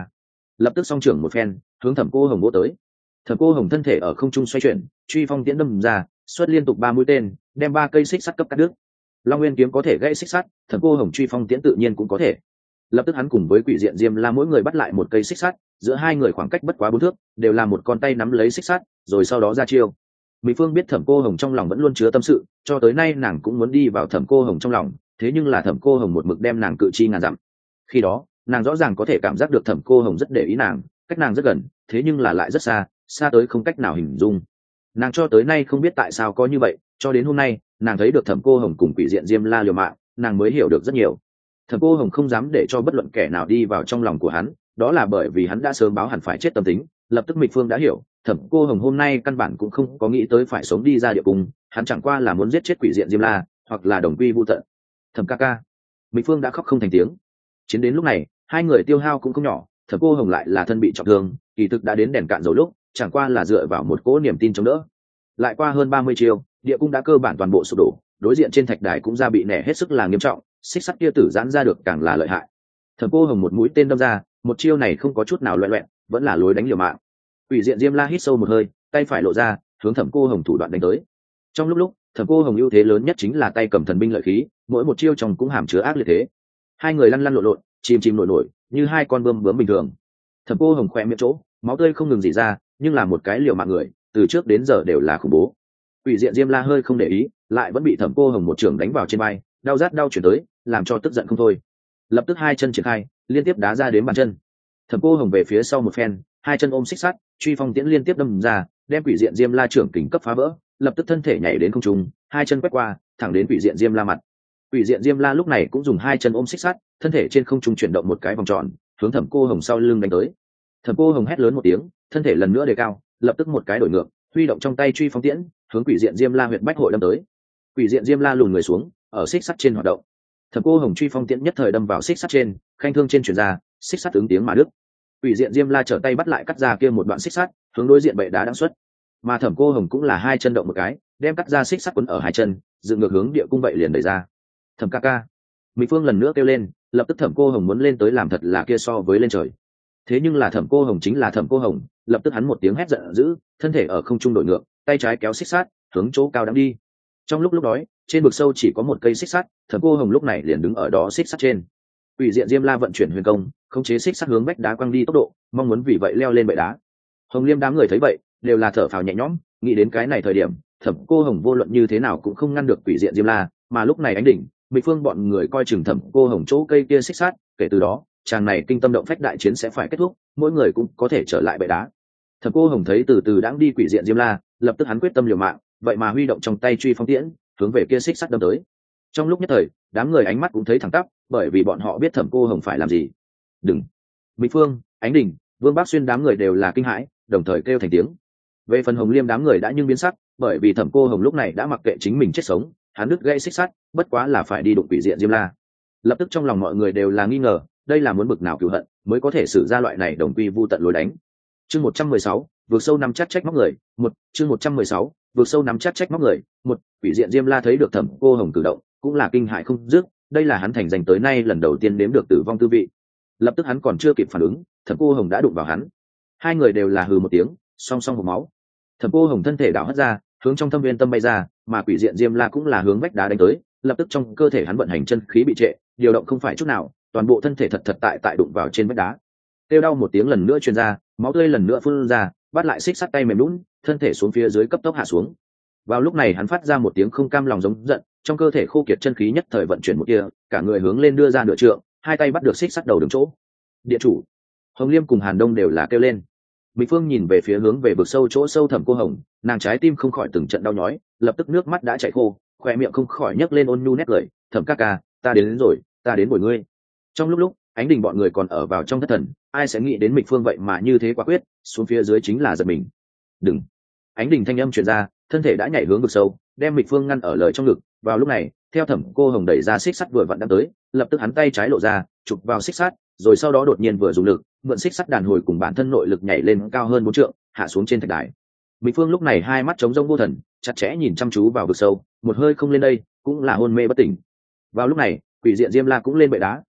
[SPEAKER 1] lập tức song trưởng một phen hướng thẩm cô hồng vỗ tới. Thẩm cô hồng thân thể ở không trung xoay chuyển, truy phong tiễn đâm ra, xuất liên tục ba mũi tên, đem ba cây xích sắt cấp cắt đứt. Long nguyên kiếm có thể gãy xích sắt, thẩm cô hồng truy phong tiễn tự nhiên cũng có thể. Lập tức hắn cùng với quỷ diện diêm la mỗi người bắt lại một cây xích sắt, giữa hai người khoảng cách bất quá bốn thước, đều là một con tay nắm lấy xích sắt, rồi sau đó ra chiêu. Mỹ Phương biết thẩm cô hồng trong lòng vẫn luôn chứa tâm sự, cho tới nay nàng cũng muốn đi vào thẩm cô hồng trong lòng, thế nhưng là thẩm cô hồng một mực đem nàng cự chi ngàn dặm. Khi đó nàng rõ ràng có thể cảm giác được thẩm cô hồng rất để ý nàng, cách nàng rất gần, thế nhưng là lại rất xa, xa tới không cách nào hình dung. Nàng cho tới nay không biết tại sao có như vậy, cho đến hôm nay nàng thấy được thẩm cô hồng cùng quỷ diện diêm la liều mạng, nàng mới hiểu được rất nhiều. Thẩm cô hồng không dám để cho bất luận kẻ nào đi vào trong lòng của hắn, đó là bởi vì hắn đã sớm báo hẳn phải chết tâm tính. Lập tức Mịch Phương đã hiểu, thẩm cô hồng hôm nay căn bản cũng không có nghĩ tới phải sống đi ra địa cung, hắn chẳng qua là muốn giết chết quỷ diện diêm la, hoặc là đồng quy vu tận. Thẩm ca ca. Mịch Phương đã khóc không thành tiếng. Chiến đến lúc này hai người tiêu hao cũng không nhỏ, thẩm cô hồng lại là thân bị trọng thương, kỳ thực đã đến đèn cạn dầu lúc, chẳng qua là dựa vào một cỗ niềm tin chống đỡ. Lại qua hơn ba mươi chiêu, địa cung đã cơ bản toàn bộ sụp đổ, đối diện trên thạch đài cũng ra bị nẻ hết sức là nghiêm trọng, xích sắt kia tử giãn ra được càng là lợi hại. Thẩm cô hồng một mũi tên đâm ra, một chiêu này không có chút nào loẹt loẹt, vẫn là lối đánh liều mạng. Quỷ diện diêm la hít sâu một hơi, tay phải lộ ra, hướng thẩm cô hồng thủ đoạn đánh tới. Trong lúc lúc thẩm cô hồng ưu thế lớn nhất chính là tay cầm thần binh lợi khí, mỗi một chiêu trong cũng hàm chứa ác liệt thế. Hai người lăn lăn lộn lộn, chìm chìm nổi nổi, như hai con bươm bướm bình thường. Thẩm cô hồng khoe miệng chỗ máu tươi không ngừng rỉ ra, nhưng là một cái liều mạng người từ trước đến giờ đều là khủng bố. Quỷ diện diêm la hơi không để ý, lại vẫn bị thẩm cô hồng một trường đánh vào trên vai, đau rát đau chuyển tới, làm cho tức giận không thôi. Lập tức hai chân triển khai, liên tiếp đá ra đến bàn chân. Thẩm cô hồng về phía sau một phen, hai chân ôm xích sắt, truy phong tiễn liên tiếp đâm ra, đem quỷ diện diêm la trưởng kình cấp phá vỡ. Lập tức thân thể nhảy đến không trung, hai chân quét qua, thẳng đến quỷ diện diêm la mặt. Quỷ diện diêm la lúc này cũng dùng hai chân ôm xích sắt, thân thể trên không trung chuyển động một cái vòng tròn, hướng thẩm cô hồng sau lưng đánh tới. Thẩm cô hồng hét lớn một tiếng, thân thể lần nữa đề cao, lập tức một cái đổi ngược, huy động trong tay truy phong tiễn, hướng quỷ diện diêm la huyện bách hội đâm tới. Quỷ diện diêm la lùn người xuống, ở xích sắt trên hoạt động. Thẩm cô hồng truy phong tiễn nhất thời đâm vào xích sắt trên, khanh thương trên truyền ra, xích sắt ứng tiếng mà đứt. Quỷ diện diêm la trở tay bắt lại cắt ra kia một đoạn xích sắt, hướng đối diện bệ đá đang xuất. Mà thẩm cô hồng cũng là hai chân động một cái, đem cắt ra xích sắt quấn ở hai chân, dựng ngược hướng địa cung vậy liền đẩy ra. Thẩm ca ca. Mỹ Phương lần nữa kêu lên, lập tức thẩm cô hồng muốn lên tới làm thật là kia so với lên trời. Thế nhưng là thẩm cô hồng chính là thẩm cô hồng, lập tức hắn một tiếng hét giận dữ, thân thể ở không trung đổi ngược, tay trái kéo xích sắt, hướng chỗ cao đang đi. Trong lúc lúc đó trên vực sâu chỉ có một cây xích sắt, thẩm cô hồng lúc này liền đứng ở đó xích sắt trên. Quỷ diện diêm la vận chuyển huyền công, khống chế xích sắt hướng vách đá quăng đi tốc độ, mong muốn vì vậy leo lên bệ đá. Hồng Liêm đám người thấy vậy đều là thở phào nhẹ nhõm, nghĩ đến cái này thời điểm thẩm cô hồng vô luận như thế nào cũng không ngăn được quỷ diện diêm la, mà lúc này ánh đỉnh Mịch Phương bọn người coi chừng thẩm cô hồng chỗ cây kia xích sắt, kể từ đó chàng này kinh tâm động phách đại chiến sẽ phải kết thúc, mỗi người cũng có thể trở lại bệ đá. Thẩm cô hồng thấy từ từ đãng đi quỷ diện diêm la, lập tức hắn quyết tâm liều mạng, vậy mà huy động trong tay truy phong tiễn hướng về kia xích sắt đâm tới. Trong lúc nhất thời đám người ánh mắt cũng thấy thẳng tắp, bởi vì bọn họ biết thẩm cô hồng phải làm gì. Đừng. Mịch Phương, Ánh Đình, Vương Bác Xuyên đám người đều là kinh hãi, đồng thời kêu thành tiếng. Về phần Hồng Liêm đám người đã nhưng biến sắc, bởi vì thẩm cô hồng lúc này đã mặc kệ chính mình chết sống, hắn đứt gãy xích sắt, bất quá là phải đi đụng quỷ diện diêm la. Lập tức trong lòng mọi người đều là nghi ngờ, đây là muốn bực nào cửu hận mới có thể sử ra loại này đồng quy vu tận lối đánh. Chương một trăm mười sáu, vượt sâu nắm chắc trách móc người, một, chương một trăm mười sáu, vượt sâu nắm chắc trách móc người, một, quỷ diện diêm la thấy được thẩm cô hồng cử động, cũng là kinh hại không dứt, đây là hắn thành danh tới nay lần đầu tiên nếm được tử vong tư vị. Lập tức hắn còn chưa kịp phản ứng, thẩm cô hồng đã đụng vào hắn. Hai người đều là hừ một tiếng, song song hộc máu. Thẩm cô hồng thân thể đảo hất ra, hướng trong thâm viên tâm bay ra, mà quỷ diện diêm la cũng là hướng vách đá đánh tới, lập tức trong cơ thể hắn vận hành chân khí bị trệ, điều động không phải chút nào, toàn bộ thân thể thật thật tại tại đụng vào trên vách đá. Kêu đau một tiếng lần nữa truyền ra, máu tươi lần nữa phun ra, bắt lại xích sắt tay mềm lún, thân thể xuống phía dưới cấp tốc hạ xuống. Vào lúc này hắn phát ra một tiếng không cam lòng giống giận, trong cơ thể khô kiệt chân khí nhất thời vận chuyển một kia, cả người hướng lên đưa ra nửa trượng, hai tay bắt được xích sắt đầu đứng chỗ. Địa chủ, Hồng Liêm cùng Hàn Đông đều là kêu lên. Mỹ Phương nhìn về phía hướng về vực sâu chỗ sâu thẳm cô hồng, nàng trái tim không khỏi từng trận đau nhói, lập tức nước mắt đã chảy khô, khoe miệng không khỏi nhấc lên ôn nhu nét cười, "Thẩm ca ca, ta đến, đến rồi, ta đến bồi ngươi." Trong lúc lúc Ánh Đình bọn người còn ở vào trong thất thần, ai sẽ nghĩ đến Mịch Phương vậy mà như thế quả quyết, xuống phía dưới chính là giật mình. "Đừng!" Ánh Đình thanh âm truyền ra, thân thể đã nhảy hướng vực sâu, đem Mịch Phương ngăn ở lời trong ngực. Vào lúc này, theo Thẩm cô hồng đẩy ra xích sắt vừa vặn đang tới, lập tức hắn tay trái lộ ra, chụp vào xích sắt, rồi sau đó đột nhiên vừa dùng lực, mượn xích sắt đàn hồi cùng bản thân nội lực nhảy lên cao hơn bốn trượng, hạ xuống trên thạch đài. Mịch Phương lúc này hai mắt trống rỗng vô thần, chặt chẽ nhìn chăm chú vào vực sâu, một hơi không lên đây, cũng là hôn mê bất tỉnh. Vào lúc này, quỷ diện diêm la cũng lên bệ đá,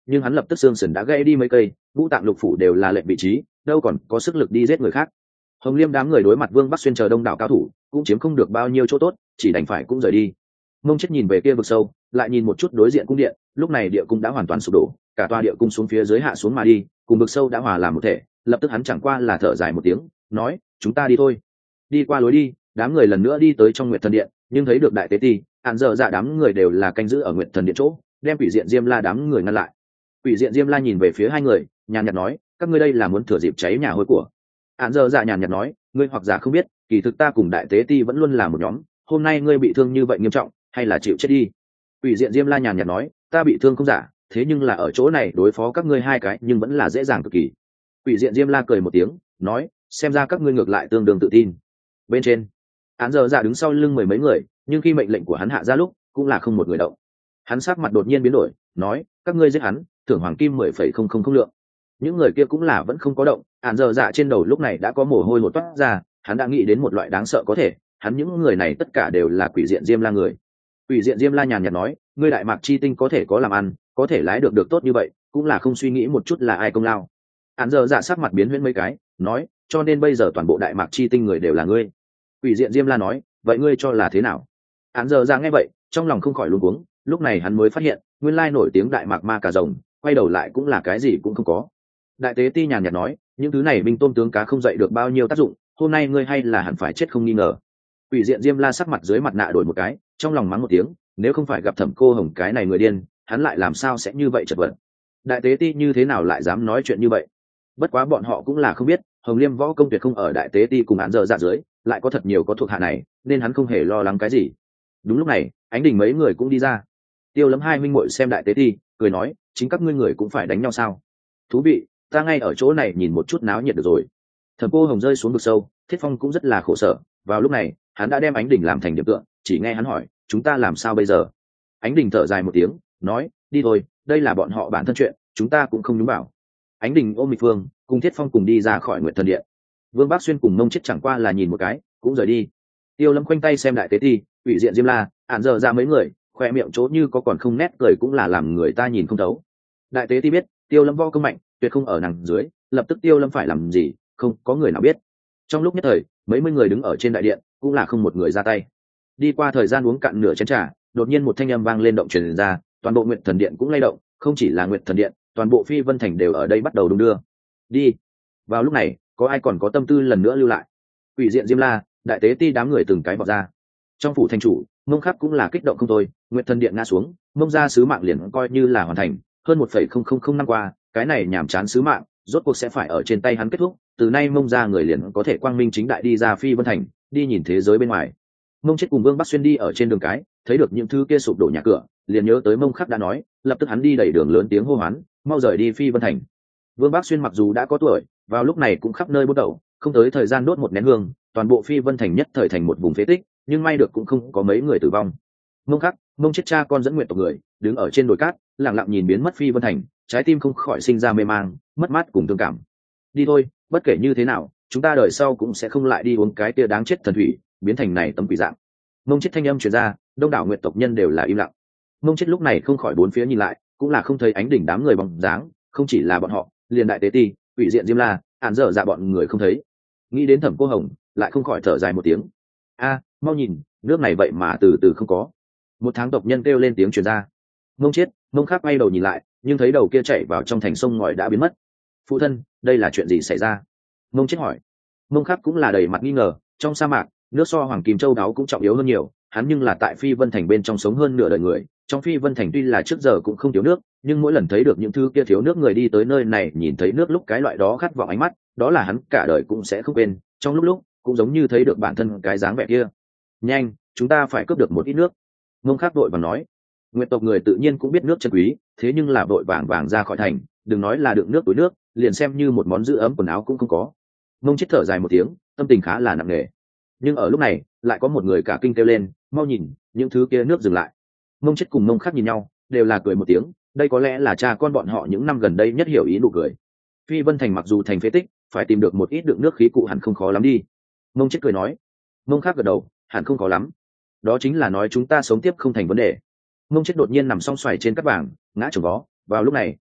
[SPEAKER 1] nhưng hắn lập tức xương sườn đã gãy đi mấy cây, ngũ tạng lục phủ đều là lệnh vị trí, đâu còn có sức lực đi giết người khác. Hồng Liêm đám người đối mặt Vương Bắc Xuyên chờ đông đảo cao thủ, cũng chiếm không được bao nhiêu chỗ tốt, chỉ đành phải cũng rời đi. Mông Chết nhìn về kia vực sâu, lại nhìn một chút đối diện cung điện, lúc này địa cung đã hoàn toàn sụp đổ, cả tòa địa cung xuống phía dưới hạ xuống mà đi, cùng vực sâu đã hòa làm một thể. Lập tức hắn chẳng qua là thở dài một tiếng, nói: chúng ta đi thôi. Đi qua lối đi, đám người lần nữa đi tới trong Nguyệt Thần Điện, nhưng thấy được đại tế ti, Hàn Dở Dạ đám người đều là canh giữ ở Nguyệt Thần Điện chỗ, đem Quỷ Diện Diêm La đám người ngăn lại. Quỷ Diện Diêm La nhìn về phía hai người, nhàn nhạt nói: các ngươi đây là muốn thừa dịp cháy nhà hôi của. Hàn Dở Dạ nhàn nhạt nói: ngươi hoặc giả không biết, kỳ thực ta cùng đại tế ti vẫn luôn là một nhóm, hôm nay ngươi bị thương như vậy nghiêm trọng, hay là chịu chết đi. Quỷ Diện Diêm La nhàn nhạt nói: ta bị thương không giả, thế nhưng là ở chỗ này đối phó các ngươi hai cái nhưng vẫn là dễ dàng cực kỳ. Quỷ Diện Diêm La cười một tiếng, nói: xem ra các ngươi ngược lại tương đương tự tin. Bên trên, Hàn Dở Dạ đứng sau lưng mười mấy người, nhưng khi mệnh lệnh của hắn hạ ra lúc, cũng là không một người động. Hắn sắc mặt đột nhiên biến đổi, nói: các ngươi giết hắn, thưởng hoàng kim mười phẩy không không không lượng. Những người kia cũng là vẫn không có động. Hàn Dở Dạ trên đầu lúc này đã có mồ hôi hột toát ra, hắn đã nghĩ đến một loại đáng sợ có thể, hắn những người này tất cả đều là Quỷ Diện Diêm La người. Quỷ Diện Diêm La nhàn nhạt nói: ngươi đại mạc chi tinh có thể có làm ăn, có thể lái được được tốt như vậy, cũng là không suy nghĩ một chút là ai công lao. Hàn Dở Dạ sắc mặt biến huyễn mấy cái, nói: cho nên bây giờ toàn bộ đại mạc chi tinh người đều là ngươi. Quỷ Diện Diêm La nói: vậy ngươi cho là thế nào? Hàn Dở Dạ nghe vậy, trong lòng không khỏi luống cuống, lúc này hắn mới phát hiện, nguyên lai nổi tiếng đại mạc ma cà rồng, quay đầu lại cũng là cái gì cũng không có. Đại tế ti nhàn nhạt nói: những thứ này binh tôm tướng cá không dậy được bao nhiêu tác dụng, hôm nay ngươi hay là hẳn phải chết không nghi ngờ. Quỷ Diện Diêm La sắc mặt dưới mặt nạ đổi một cái, trong lòng mắng một tiếng, nếu không phải gặp Thẩm Cô Hồng cái này người điên, hắn lại làm sao sẽ như vậy chật vật. Đại tế ti như thế nào lại dám nói chuyện như vậy? Bất quá bọn họ cũng là không biết, Hồng Liêm võ công tuyệt không ở đại tế ti cùng Hàn Dở Dạ dưới, lại có thật nhiều có thuộc hạ này, nên hắn không hề lo lắng cái gì. Đúng lúc này, Ánh Đình mấy người cũng đi ra. Tiêu Lâm hai minh muội xem đại tế ti, cười nói: chính các ngươi người cũng phải đánh nhau sao? Thú vị, ta ngay ở chỗ này nhìn một chút náo nhiệt được rồi. Thẩm Cô Hồng rơi xuống vực sâu, Thiết Phong cũng rất là khổ sở. Vào lúc này, hắn đã đem Ánh Đình làm thành điểm tượng, chỉ nghe hắn hỏi: chúng ta làm sao bây giờ? Ánh Đình thở dài một tiếng, nói: đi thôi, đây là bọn họ bản thân chuyện, chúng ta cũng không nhúng vào. Ánh Đình ôm Mịch Phương, cùng Thiết Phong cùng đi ra khỏi Nguyệt Thần Điện. Vương Bác Xuyên cùng Mông Chết chẳng qua là nhìn một cái, cũng rời đi. Tiêu Lâm khoanh tay xem đại tế ti, Quỷ Diện Diêm La, Hàn Dở Dạ mấy người, khoe miệng chỗ như có còn không nét cười cũng là làm người ta nhìn không thấu. Đại tế ti biết, Tiêu Lâm võ công mạnh, tuyệt không ở nàng dưới, lập tức Tiêu Lâm phải làm gì, không có người nào biết. Trong lúc nhất thời, mấy mươi người đứng ở trên đại điện, cũng là không một người ra tay. Đi qua thời gian uống cạn nửa chén trà, đột nhiên một thanh âm vang lên động truyền ra, toàn bộ Nguyệt Thần Điện cũng lay động, không chỉ là Nguyệt Thần Điện, toàn bộ Phi Vân Thành đều ở đây bắt đầu đung đưa. Đi. Vào lúc này, có ai còn có tâm tư lần nữa lưu lại? Quỷ Diện Diêm La, đại tế ti đám người từng cái vọt ra. Trong phủ thành chủ, Mông Khắc cũng là kích động không thôi, Nguyệt Thần Điện ngã xuống, Mông gia sứ mạng liền coi như là hoàn thành, hơn một phẩy không không không năm qua, cái này nhàm chán sứ mạng, rốt cuộc sẽ phải ở trên tay hắn kết thúc, từ nay Mông gia người liền có thể quang minh chính đại đi ra Phi Vân Thành, đi nhìn thế giới bên ngoài. Mông Chết cùng Vương Bắc Xuyên đi ở trên đường cái, thấy được những thứ kia sụp đổ nhà cửa, liền nhớ tới Mông Khắc đã nói, lập tức hắn đi đẩy đường lớn tiếng hô hoán, mau rời đi Phi Vân Thành. Vương Bắc Xuyên mặc dù đã có tuổi, vào lúc này cũng khắp nơi bút đầu, không tới thời gian đốt một nén hương, toàn bộ Phi Vân Thành nhất thời thành một vùng phế tích, nhưng may được cũng không có mấy người tử vong. Mông Khắc, Mông Chết cha con dẫn nguyện tộc người, đứng ở trên đồi cát, lặng lặng nhìn biến mất Phi Vân Thành, trái tim không khỏi sinh ra mê mang, mất mát cùng thương cảm. Đi thôi, bất kể như thế nào, chúng ta đời sau cũng sẽ không lại đi uống cái kia đáng chết thần thủy, biến thành này tấm quỷ dạng. Mông Chết thanh âm truyền ra, đông đảo nguyện tộc nhân đều là im lặng. Mông Chết lúc này không khỏi bốn phía nhìn lại, cũng là không thấy Ánh Đỉnh đám người bóng dáng, không chỉ là bọn họ, liền đại tế ti, Quỷ Diện Diêm La, Hàn Dở Dạ bọn người không thấy. Nghĩ đến Thẩm Cô Hồng, lại không khỏi thở dài một tiếng. A, mau nhìn, nước này vậy mà từ từ không có. Một tháng tộc nhân kêu lên tiếng truyền ra. Mông Chết, Mông Khắc bay đầu nhìn lại, nhưng thấy đầu kia chạy vào trong thành sông ngòi đã biến mất. Phụ thân, đây là chuyện gì xảy ra? Mông Chết hỏi. Mông Khắc cũng là đầy mặt nghi ngờ, trong sa mạc, nước so hoàng kim châu đáo cũng trọng yếu hơn nhiều, hắn nhưng là tại Phi Vân Thành bên trong sống hơn nửa đời người, trong Phi Vân Thành tuy là trước giờ cũng không thiếu nước, nhưng mỗi lần thấy được những thứ kia thiếu nước người đi tới nơi này, nhìn thấy nước lúc cái loại đó khát vọng ánh mắt, đó là hắn cả đời cũng sẽ không quên, trong lúc lúc cũng giống như thấy được bản thân cái dáng vẻ kia. Nhanh, chúng ta phải cướp được một ít nước. Mông Khắc vội vàng nói. Nguyệt tộc người tự nhiên cũng biết nước chân quý, thế nhưng là vội vàng vàng ra khỏi thành, đừng nói là đựng nước túi nước, liền xem như một món giữ ấm quần áo cũng không có. Mông Chết thở dài một tiếng, tâm tình khá là nặng nề. Nhưng ở lúc này, lại có một người cả kinh kêu lên, mau nhìn, những thứ kia nước dừng lại. Mông Chết cùng Mông Khắc nhìn nhau, đều là cười một tiếng, đây có lẽ là cha con bọn họ những năm gần đây nhất hiểu ý nụ cười. Phi Vân Thành mặc dù thành phế tích, phải tìm được một ít đựng nước khí cụ hẳn không khó lắm đi. Mông Chết cười nói. Mông Khắc gật đầu, hẳn không khó lắm. Đó chính là nói chúng ta sống tiếp không thành vấn đề. Mông Chết đột nhiên nằm song xoài trên cát vàng, ngã chồng vó. Vào lúc này,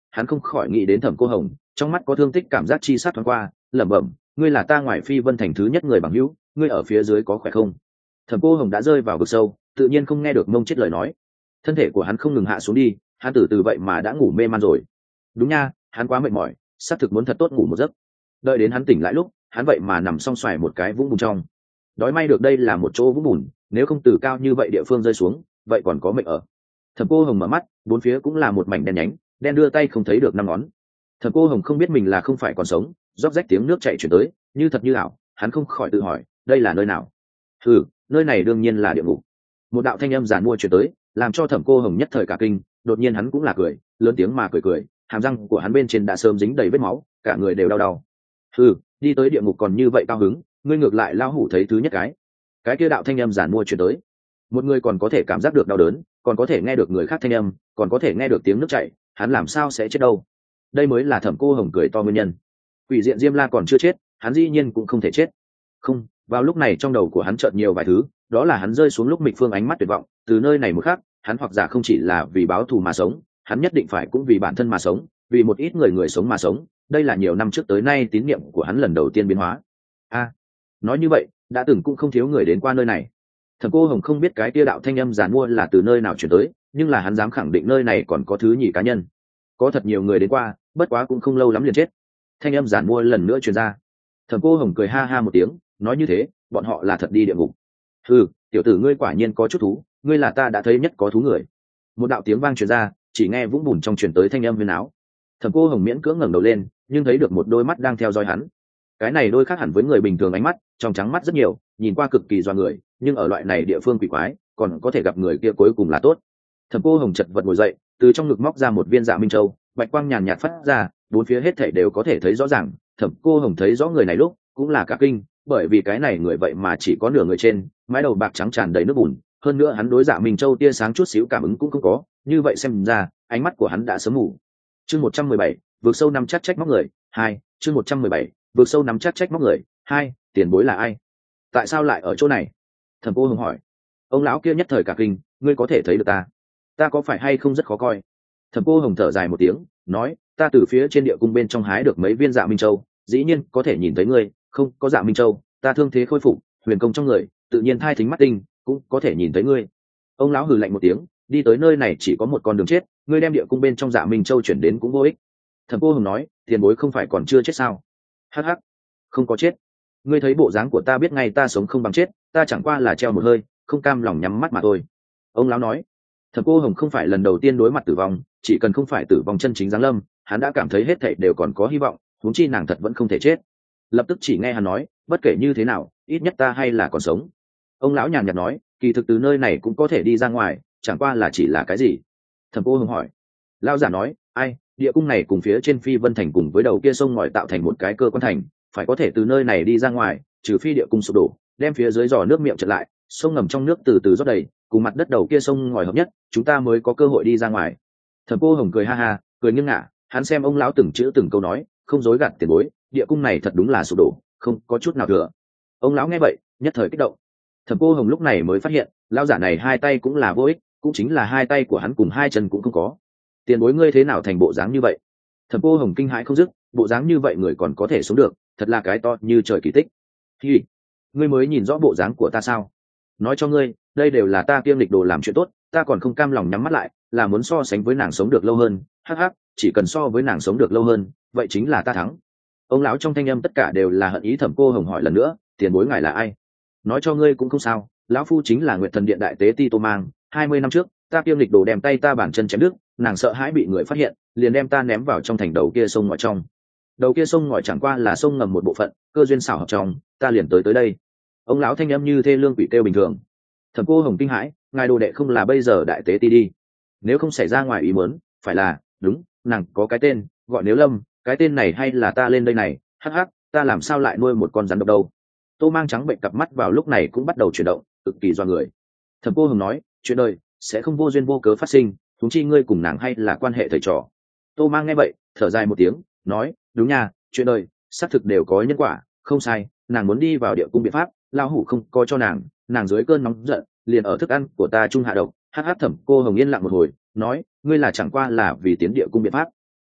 [SPEAKER 1] hắn không khỏi nghĩ đến Thẩm Cô Hồng, trong mắt có thương tích cảm giác chi sát thoáng qua, lẩm bẩm, ngươi là ta ngoài Phi Vân thành thứ nhất người bằng hữu, ngươi ở phía dưới có khỏe không? Thẩm Cô Hồng đã rơi vào vực sâu, tự nhiên không nghe được mông chết lời nói. Thân thể của hắn không ngừng hạ xuống đi, hắn từ từ vậy mà đã ngủ mê man rồi. Đúng nha, hắn quá mệt mỏi, xác thực muốn thật tốt ngủ một giấc. Đợi đến hắn tỉnh lại lúc, hắn vậy mà nằm song xoài một cái vũng bùn trong. Đói may được đây là một chỗ vũng bùn, nếu không từ cao như vậy địa phương rơi xuống, vậy còn có mệnh ở. Thẩm Cô Hồng mở mắt, bốn phía cũng là một mảnh đen nhánh, đen đưa tay không thấy được năm ngón. Thẩm Cô Hồng không biết mình là không phải còn sống, róc rách tiếng nước chảy chuyển tới, như thật như ảo, hắn không khỏi tự hỏi, đây là nơi nào? Ừ, nơi này đương nhiên là địa ngục. Một đạo thanh âm giàn mua chuyển tới, làm cho Thẩm Cô Hồng nhất thời cả kinh, đột nhiên hắn cũng là cười, lớn tiếng mà cười cười, hàm răng của hắn bên trên đã sớm dính đầy vết máu, cả người đều đau đau. Ừ, đi tới địa ngục còn như vậy cao hứng, ngươi ngược lại lao hủ thấy thứ nhất cái. Cái kia đạo thanh âm giàn mua chuyển tới, một người còn có thể cảm giác được đau đớn, còn có thể nghe được người khác thanh âm, còn có thể nghe được tiếng nước chảy, hắn làm sao sẽ chết đâu? Đây mới là Thẩm Cô Hồng cười to nguyên nhân. Quỷ diện Diêm La còn chưa chết, hắn dĩ nhiên cũng không thể chết. Không, vào lúc này trong đầu của hắn chợt nhiều vài thứ, đó là hắn rơi xuống lúc Mịch Phương ánh mắt tuyệt vọng, từ nơi này một khắc, hắn hoặc giả không chỉ là vì báo thù mà sống, hắn nhất định phải cũng vì bản thân mà sống, vì một ít người người sống mà sống, đây là nhiều năm trước tới nay tín niệm của hắn lần đầu tiên biến hóa. A, à, nói như vậy, đã từng cũng không thiếu người đến qua nơi này. Thẩm Cô Hồng không biết cái tia đạo thanh âm giàn mua là từ nơi nào chuyển tới, nhưng là hắn dám khẳng định nơi này còn có thứ nhì cá nhân. Có thật nhiều người đến qua, bất quá cũng không lâu lắm liền chết. Thanh âm giàn mua lần nữa truyền ra. Thẩm Cô Hồng cười ha ha một tiếng, nói như thế, bọn họ là thật đi địa ngục. Ừ, tiểu tử ngươi quả nhiên có chút thú, ngươi là ta đã thấy nhất có thú người. Một đạo tiếng vang truyền ra, chỉ nghe vũng bùn trong truyền tới thanh âm huyền áo. Thẩm Cô Hồng miễn cưỡng ngẩng đầu lên, nhưng thấy được một đôi mắt đang theo dõi hắn. Cái này đôi khác hẳn với người bình thường ánh mắt, trong trắng mắt rất nhiều, nhìn qua cực kỳ doa người, nhưng ở loại này địa phương quỷ quái, còn có thể gặp người kia cuối cùng là tốt. Thẩm Cô Hồng chật vật ngồi dậy, từ trong ngực móc ra một viên Dạ Minh Châu, bạch quang nhàn nhạt phát ra, bốn phía hết thảy đều có thể thấy rõ ràng. Thẩm Cô Hồng thấy rõ người này lúc, cũng là cả kinh, bởi vì cái này người vậy mà chỉ có nửa người trên, mái đầu bạc trắng tràn đầy nước bùn, hơn nữa hắn đối Dạ Minh Châu tia sáng chút xíu cảm ứng cũng không có, như vậy xem ra, ánh mắt của hắn đã sớm mù. Chương một trăm mười bảy, vượt sâu năm chắc trách móc người, hai, chương một trăm mười bảy, vượt sâu nắm chắc trách móc người, hai, tiền bối là ai? Tại sao lại ở chỗ này? Thẩm Cô Hồng hỏi. Ông lão kia nhất thời cả kinh, ngươi có thể thấy được ta? Ta có phải hay không rất khó coi? Thẩm Cô Hồng thở dài một tiếng, nói, ta từ phía trên địa cung bên trong hái được mấy viên Dạ Minh Châu, dĩ nhiên có thể nhìn thấy ngươi, không có Dạ Minh Châu, ta thương thế khôi phục, huyền công trong người, tự nhiên thai thính mắt tinh, cũng có thể nhìn thấy ngươi. Ông lão hừ lạnh một tiếng, đi tới nơi này chỉ có một con đường chết, ngươi đem địa cung bên trong Dạ Minh Châu chuyển đến cũng vô ích. Thẩm Cô Hồng nói, tiền bối không phải còn chưa chết sao? Hắc hắc, không có chết. Ngươi thấy bộ dáng của ta biết ngay ta sống không bằng chết, ta chẳng qua là treo một hơi, không cam lòng nhắm mắt mà thôi. Ông lão nói. Thẩm Cô Hồng không phải lần đầu tiên đối mặt tử vong, chỉ cần không phải tử vong chân chính giáng lâm, hắn đã cảm thấy hết thảy đều còn có hy vọng, huống chi nàng thật vẫn không thể chết. Lập tức chỉ nghe hắn nói, bất kể như thế nào, ít nhất ta hay là còn sống. Ông lão nhàn nhạt nói, kỳ thực từ nơi này cũng có thể đi ra ngoài, chẳng qua là chỉ là cái gì? Thẩm Cô Hồng hỏi. Lão giả nói, ai, địa cung này cùng phía trên Phi Vân thành cùng với đầu kia sông ngòi tạo thành một cái cơ quan thành, phải có thể từ nơi này đi ra ngoài, trừ phi địa cung sụp đổ, đem phía dưới giò nước miệng chật lại, sông ngầm trong nước từ từ rót đầy, cùng mặt đất đầu kia sông ngòi hợp nhất, chúng ta mới có cơ hội đi ra ngoài. Thẩm Cô Hồng cười ha ha, cười nghiêng ngả, hắn xem ông lão từng chữ từng câu nói, không dối gạt tiền bối, địa cung này thật đúng là sụp đổ, không có chút nào thừa. Ông lão nghe vậy, nhất thời kích động. Thẩm Cô Hồng lúc này mới phát hiện, lão giả này hai tay cũng là vô ích, cũng chính là hai tay của hắn cùng hai chân cũng không có. Tiền bối ngươi thế nào thành bộ dáng như vậy? Thẩm Cô Hồng kinh hãi không dứt, bộ dáng như vậy người còn có thể sống được, thật là cái to như trời kỳ tích. Hi, ngươi mới nhìn rõ bộ dáng của ta sao? Nói cho ngươi, đây đều là ta kiêm lịch đồ làm chuyện tốt, ta còn không cam lòng nhắm mắt lại, là muốn so sánh với nàng sống được lâu hơn. Hắc hắc, chỉ cần so với nàng sống được lâu hơn, vậy chính là ta thắng. Ông lão trong thanh âm tất cả đều là hận ý. Thẩm Cô Hồng hỏi lần nữa, tiền bối ngài là ai? Nói cho ngươi cũng không sao, lão phu chính là Nguyệt Thần Điện đại tế Ti Tô Mang. Hai mươi năm trước, ta kiêm lịch đồ đem tay ta bản chân chém đứt, nàng sợ hãi bị người phát hiện, liền đem ta ném vào trong thành đầu kia sông ngòi trong. Đầu kia sông ngòi chẳng qua là sông ngầm một bộ phận, cơ duyên xảo hợp trong, ta liền tới tới đây. Ông lão thanh âm như thê lương quỷ kêu bình thường. Thẩm Cô Hồng kinh hãi, ngài đồ đệ không là bây giờ đại tế Ti đi? Nếu không xảy ra ngoài ý muốn, phải là, đúng, nàng có cái tên, gọi Nếu Lâm, cái tên này hay là ta lên đây này, hắc hắc, ta làm sao lại nuôi một con rắn độc đâu? Tô Mang trắng bệnh cặp mắt vào lúc này cũng bắt đầu chuyển động, cực kỳ doa người. Thẩm Cô Hồng nói, chuyện đời sẽ không vô duyên vô cớ phát sinh, chúng chi ngươi cùng nàng hay là quan hệ thầy trò. Tô Mang nghe vậy, thở dài một tiếng, nói, đúng nha, chuyện đời xác thực đều có nhân quả, không sai, nàng muốn đi vào địa cung biện pháp, lão hủ không có cho nàng, nàng dưới cơn nóng giận, liền ở thức ăn của ta trung hạ độc. Hắc hắc. Thẩm Cô Hồng yên lặng một hồi, nói, ngươi là chẳng qua là vì tiến địa cung biện pháp.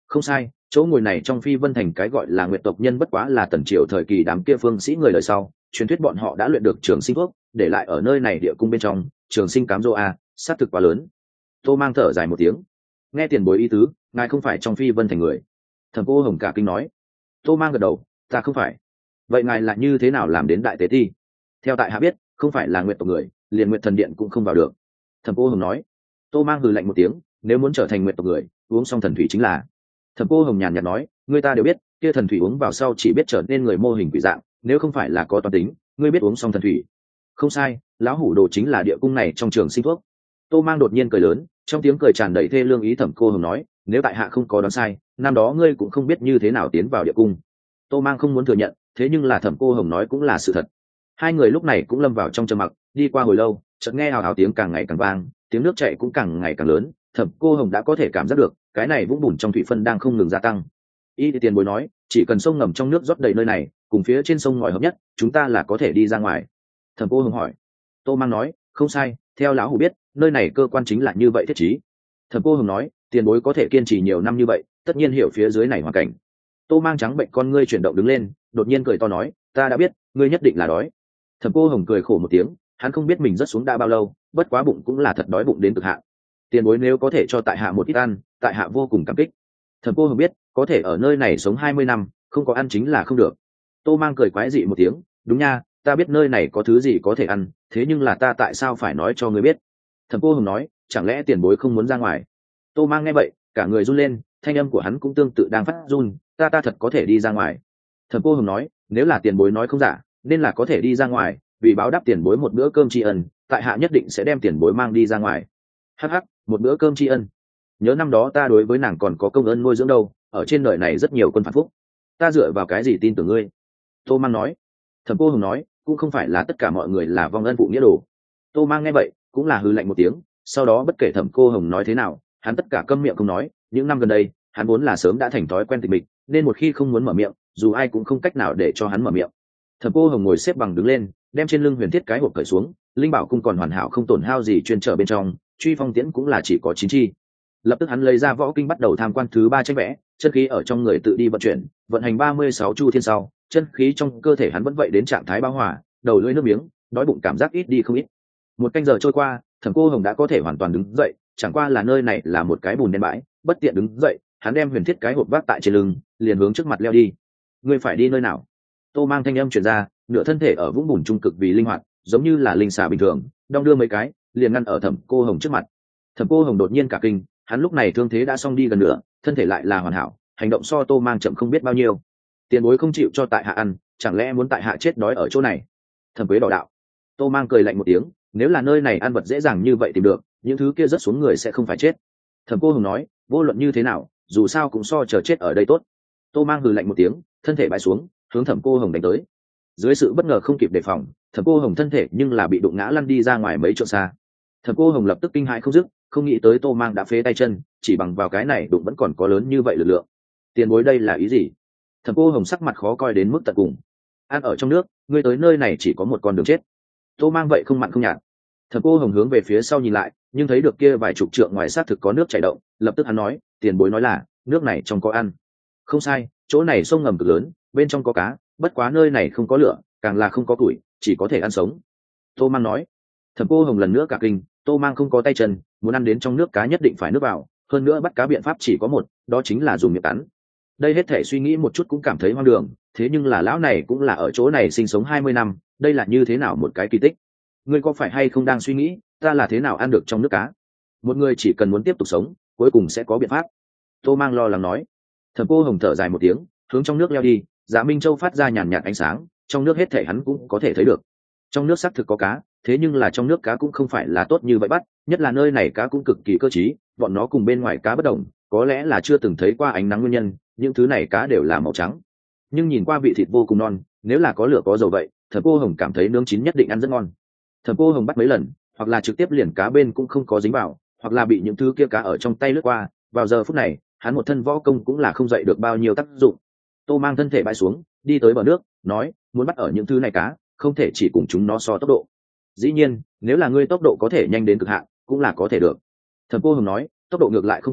[SPEAKER 1] Không sai, chỗ ngồi này trong Phi Vân Thành cái gọi là nguyệt tộc nhân bất quá là tần triều thời kỳ đám kia phương sĩ người đời sau, truyền thuyết bọn họ đã luyện được trường sinh thuốc, để lại ở nơi này địa cung bên trong, trường sinh cám dỗ a, sát thực quá lớn. Tô Mang thở dài một tiếng, nghe tiền bối ý tứ, ngài không phải trong Phi Vân Thành người. Thẩm Cô Hồng cả kinh nói. Tô Mang gật đầu, ta không phải. Vậy ngài là như thế nào làm đến đại tế ti? Theo tại hạ biết, không phải là nguyệt tộc người, liền nguyệt thần điện cũng không vào được. Thẩm Cô Hồng nói. Tô Mang hừ lạnh một tiếng, nếu muốn trở thành nguyệt tộc người, uống xong thần thủy chính là. Thẩm Cô Hồng nhàn nhạt nói, người ta đều biết, kia thần thủy uống vào sau chỉ biết trở nên người mô hình quỷ dạng, nếu không phải là có toán tính, ngươi biết uống xong thần thủy. Không sai, lão hủ đồ chính là địa cung này trong trường sinh thuốc. Tô Mang đột nhiên cười lớn, trong tiếng cười tràn đầy thê lương ý. Thẩm Cô Hồng nói, nếu tại hạ không có đoán sai, năm đó ngươi cũng không biết như thế nào tiến vào địa cung. Tô Mang không muốn thừa nhận, thế nhưng là Thẩm Cô Hồng nói cũng là sự thật. Hai người lúc này cũng lâm vào trong trầm mặc, đi qua hồi lâu, chợt nghe hào hào tiếng càng ngày càng vang, tiếng nước chảy cũng càng ngày càng lớn. Thẩm Cô Hồng đã có thể cảm giác được, cái này vũng bùn trong thủy phân đang không ngừng gia tăng. Y thì tiền bối nói, chỉ cần sông ngầm trong nước rót đầy nơi này, cùng phía trên sông ngòi hợp nhất, chúng ta là có thể đi ra ngoài. Thẩm Cô Hồng hỏi. Tô Mang nói, không sai, theo lão hủ biết, nơi này cơ quan chính là như vậy thiết trí. Thẩm Cô Hồng nói, tiền bối có thể kiên trì nhiều năm như vậy, tất nhiên hiểu phía dưới này hoàn cảnh. Tô Mang trắng bệnh con ngươi chuyển động đứng lên, đột nhiên cười to nói, ta đã biết, ngươi nhất định là đói. Thẩm Cô Hồng cười khổ một tiếng, hắn không biết mình rất xuống đã bao lâu, bất quá bụng cũng là thật đói bụng đến cực hạn. Tiền bối nếu có thể cho tại hạ một ít ăn, tại hạ vô cùng cảm kích. Thẩm Cô Hồng biết, có thể ở nơi này sống hai mươi năm, không có ăn chính là không được. Tô Mang cười quái dị một tiếng, đúng nha, ta biết nơi này có thứ gì có thể ăn, thế nhưng là ta tại sao phải nói cho ngươi biết? Thẩm Cô Hồng nói, chẳng lẽ tiền bối không muốn ra ngoài? Tô Mang nghe vậy, cả người run lên, thanh âm của hắn cũng tương tự đang phát run, ta ta thật có thể đi ra ngoài. Thẩm Cô Hồng nói, nếu là tiền bối nói không giả, nên là có thể đi ra ngoài, vì báo đáp tiền bối một bữa cơm tri ân, tại hạ nhất định sẽ đem tiền bối mang đi ra ngoài. Hắc hắc, một bữa cơm tri ân. Nhớ năm đó ta đối với nàng còn có công ơn nuôi dưỡng đâu, ở trên đời này rất nhiều quân phản phúc, ta dựa vào cái gì tin tưởng ngươi? Tô Mang nói. Thẩm Cô Hồng nói, cũng không phải là tất cả mọi người là vong ân phụ nghĩa đồ. Tô Mang nghe vậy, cũng là hừ lạnh một tiếng, sau đó bất kể Thẩm Cô Hồng nói thế nào, hắn tất cả câm miệng không nói. Những năm gần đây, hắn vốn là sớm đã thành thói quen tịch mịch, nên một khi không muốn mở miệng, dù ai cũng không cách nào để cho hắn mở miệng. Thẩm Cô Hồng ngồi xếp bằng đứng lên, đem trên lưng huyền thiết cái hộp cởi xuống, linh bảo cung còn hoàn hảo không tổn hao gì chuyên trở bên trong, truy phong tiễn cũng là chỉ có chín chi. Lập tức hắn lấy ra võ kinh bắt đầu tham quan thứ ba tranh vẽ, chân khí ở trong người tự đi vận chuyển, vận hành ba mươi sáu chu thiên sau, chân khí trong cơ thể hắn vẫn vậy đến trạng thái bão hòa, đầu lưỡi nước miếng, đói bụng cảm giác ít đi không ít. Một canh giờ trôi qua, Thẩm Cô Hồng đã có thể hoàn toàn đứng dậy, chẳng qua là nơi này là một cái bùn đen bãi, bất tiện đứng dậy, hắn đem huyền thiết cái hộp vác tại trên lưng, liền hướng trước mặt leo đi. Ngươi phải đi nơi nào? Tô Mang thanh âm truyền ra, nửa thân thể ở vũng bùn trung cực vì linh hoạt, giống như là linh xà bình thường, đong đưa mấy cái, liền ngăn ở Thẩm Cô Hồng trước mặt. Thẩm Cô Hồng đột nhiên cả kinh, hắn lúc này thương thế đã xong đi gần nửa, thân thể lại là hoàn hảo, hành động so Tô Mang chậm không biết bao nhiêu. Tiền bối không chịu cho tại hạ ăn, chẳng lẽ muốn tại hạ chết đói ở chỗ này? Thẩm Quế đỏ đạo. Tô Mang cười lạnh một tiếng, nếu là nơi này ăn vật dễ dàng như vậy tìm được, những thứ kia rớt xuống người sẽ không phải chết. Thẩm Cô Hồng nói, vô luận như thế nào, dù sao cũng so chờ chết ở đây tốt. Tô Mang hừ lạnh một tiếng, thân thể bãi xuống, hướng Thẩm Cô Hồng đánh tới. Dưới sự bất ngờ không kịp đề phòng, Thẩm Cô Hồng thân thể nhưng là bị đụng ngã lăn đi ra ngoài mấy trượng xa. Thẩm Cô Hồng lập tức kinh hãi không dứt, không nghĩ tới Tô Mang đã phế tay chân, chỉ bằng vào cái này đụng vẫn còn có lớn như vậy lực lượng. Tiền bối đây là ý gì? Thẩm Cô Hồng sắc mặt khó coi đến mức tận cùng. Ăn ở trong nước, ngươi tới nơi này chỉ có một con đường chết. Tô Mang vậy không mặn không nhạt. Thẩm Cô Hồng hướng về phía sau nhìn lại, nhưng thấy được kia vài chục trượng ngoài xác thực có nước chảy động, lập tức hắn nói, tiền bối nói là nước này trong có ăn. Không sai, chỗ này sông ngầm cực lớn, bên trong có cá, bất quá nơi này không có lửa, càng là không có củi, chỉ có thể ăn sống. Tô Mang nói. Thẩm Cô Hồng lần nữa cả kinh, Tô Mang không có tay chân, muốn ăn đến trong nước cá nhất định phải nước vào, hơn nữa bắt cá biện pháp chỉ có một, đó chính là dùng miệng cắn. Đây hết thể suy nghĩ một chút cũng cảm thấy hoang đường, thế nhưng là lão này cũng là ở chỗ này sinh sống hai mươi năm, đây là như thế nào một cái kỳ tích. Ngươi có phải hay không đang suy nghĩ, ta là thế nào ăn được trong nước cá? Một người chỉ cần muốn tiếp tục sống, cuối cùng sẽ có biện pháp. Tô Mang lo lắng nói. Thẩm Cô Hồng thở dài một tiếng, hướng trong nước leo đi, Dạ Minh Châu phát ra nhàn nhạt ánh sáng, trong nước hết thể hắn cũng có thể thấy được. Trong nước xác thực có cá, thế nhưng là trong nước cá cũng không phải là tốt như vậy bắt, nhất là nơi này cá cũng cực kỳ cơ trí, bọn nó cùng bên ngoài cá bất đồng, có lẽ là chưa từng thấy qua ánh nắng nguyên nhân, những thứ này cá đều là màu trắng. Nhưng nhìn qua vị thịt vô cùng non, nếu là có lửa có dầu vậy, Thẩm Cô Hồng cảm thấy nướng chín nhất định ăn rất ngon. Thẩm Cô Hồng bắt mấy lần, hoặc là trực tiếp liền cá bên cũng không có dính vào, hoặc là bị những thứ kia cá ở trong tay lướt qua, vào giờ phút này, hắn một thân võ công cũng là không dậy được bao nhiêu tác dụng. Tô Mang thân thể bãi xuống, đi tới bờ nước, nói, muốn bắt ở những thứ này cá, không thể chỉ cùng chúng nó so tốc độ. Dĩ nhiên, nếu là ngươi tốc độ có thể nhanh đến cực hạn, cũng là có thể được. Thẩm Cô Hồng nói, tốc độ ngược lại không kém,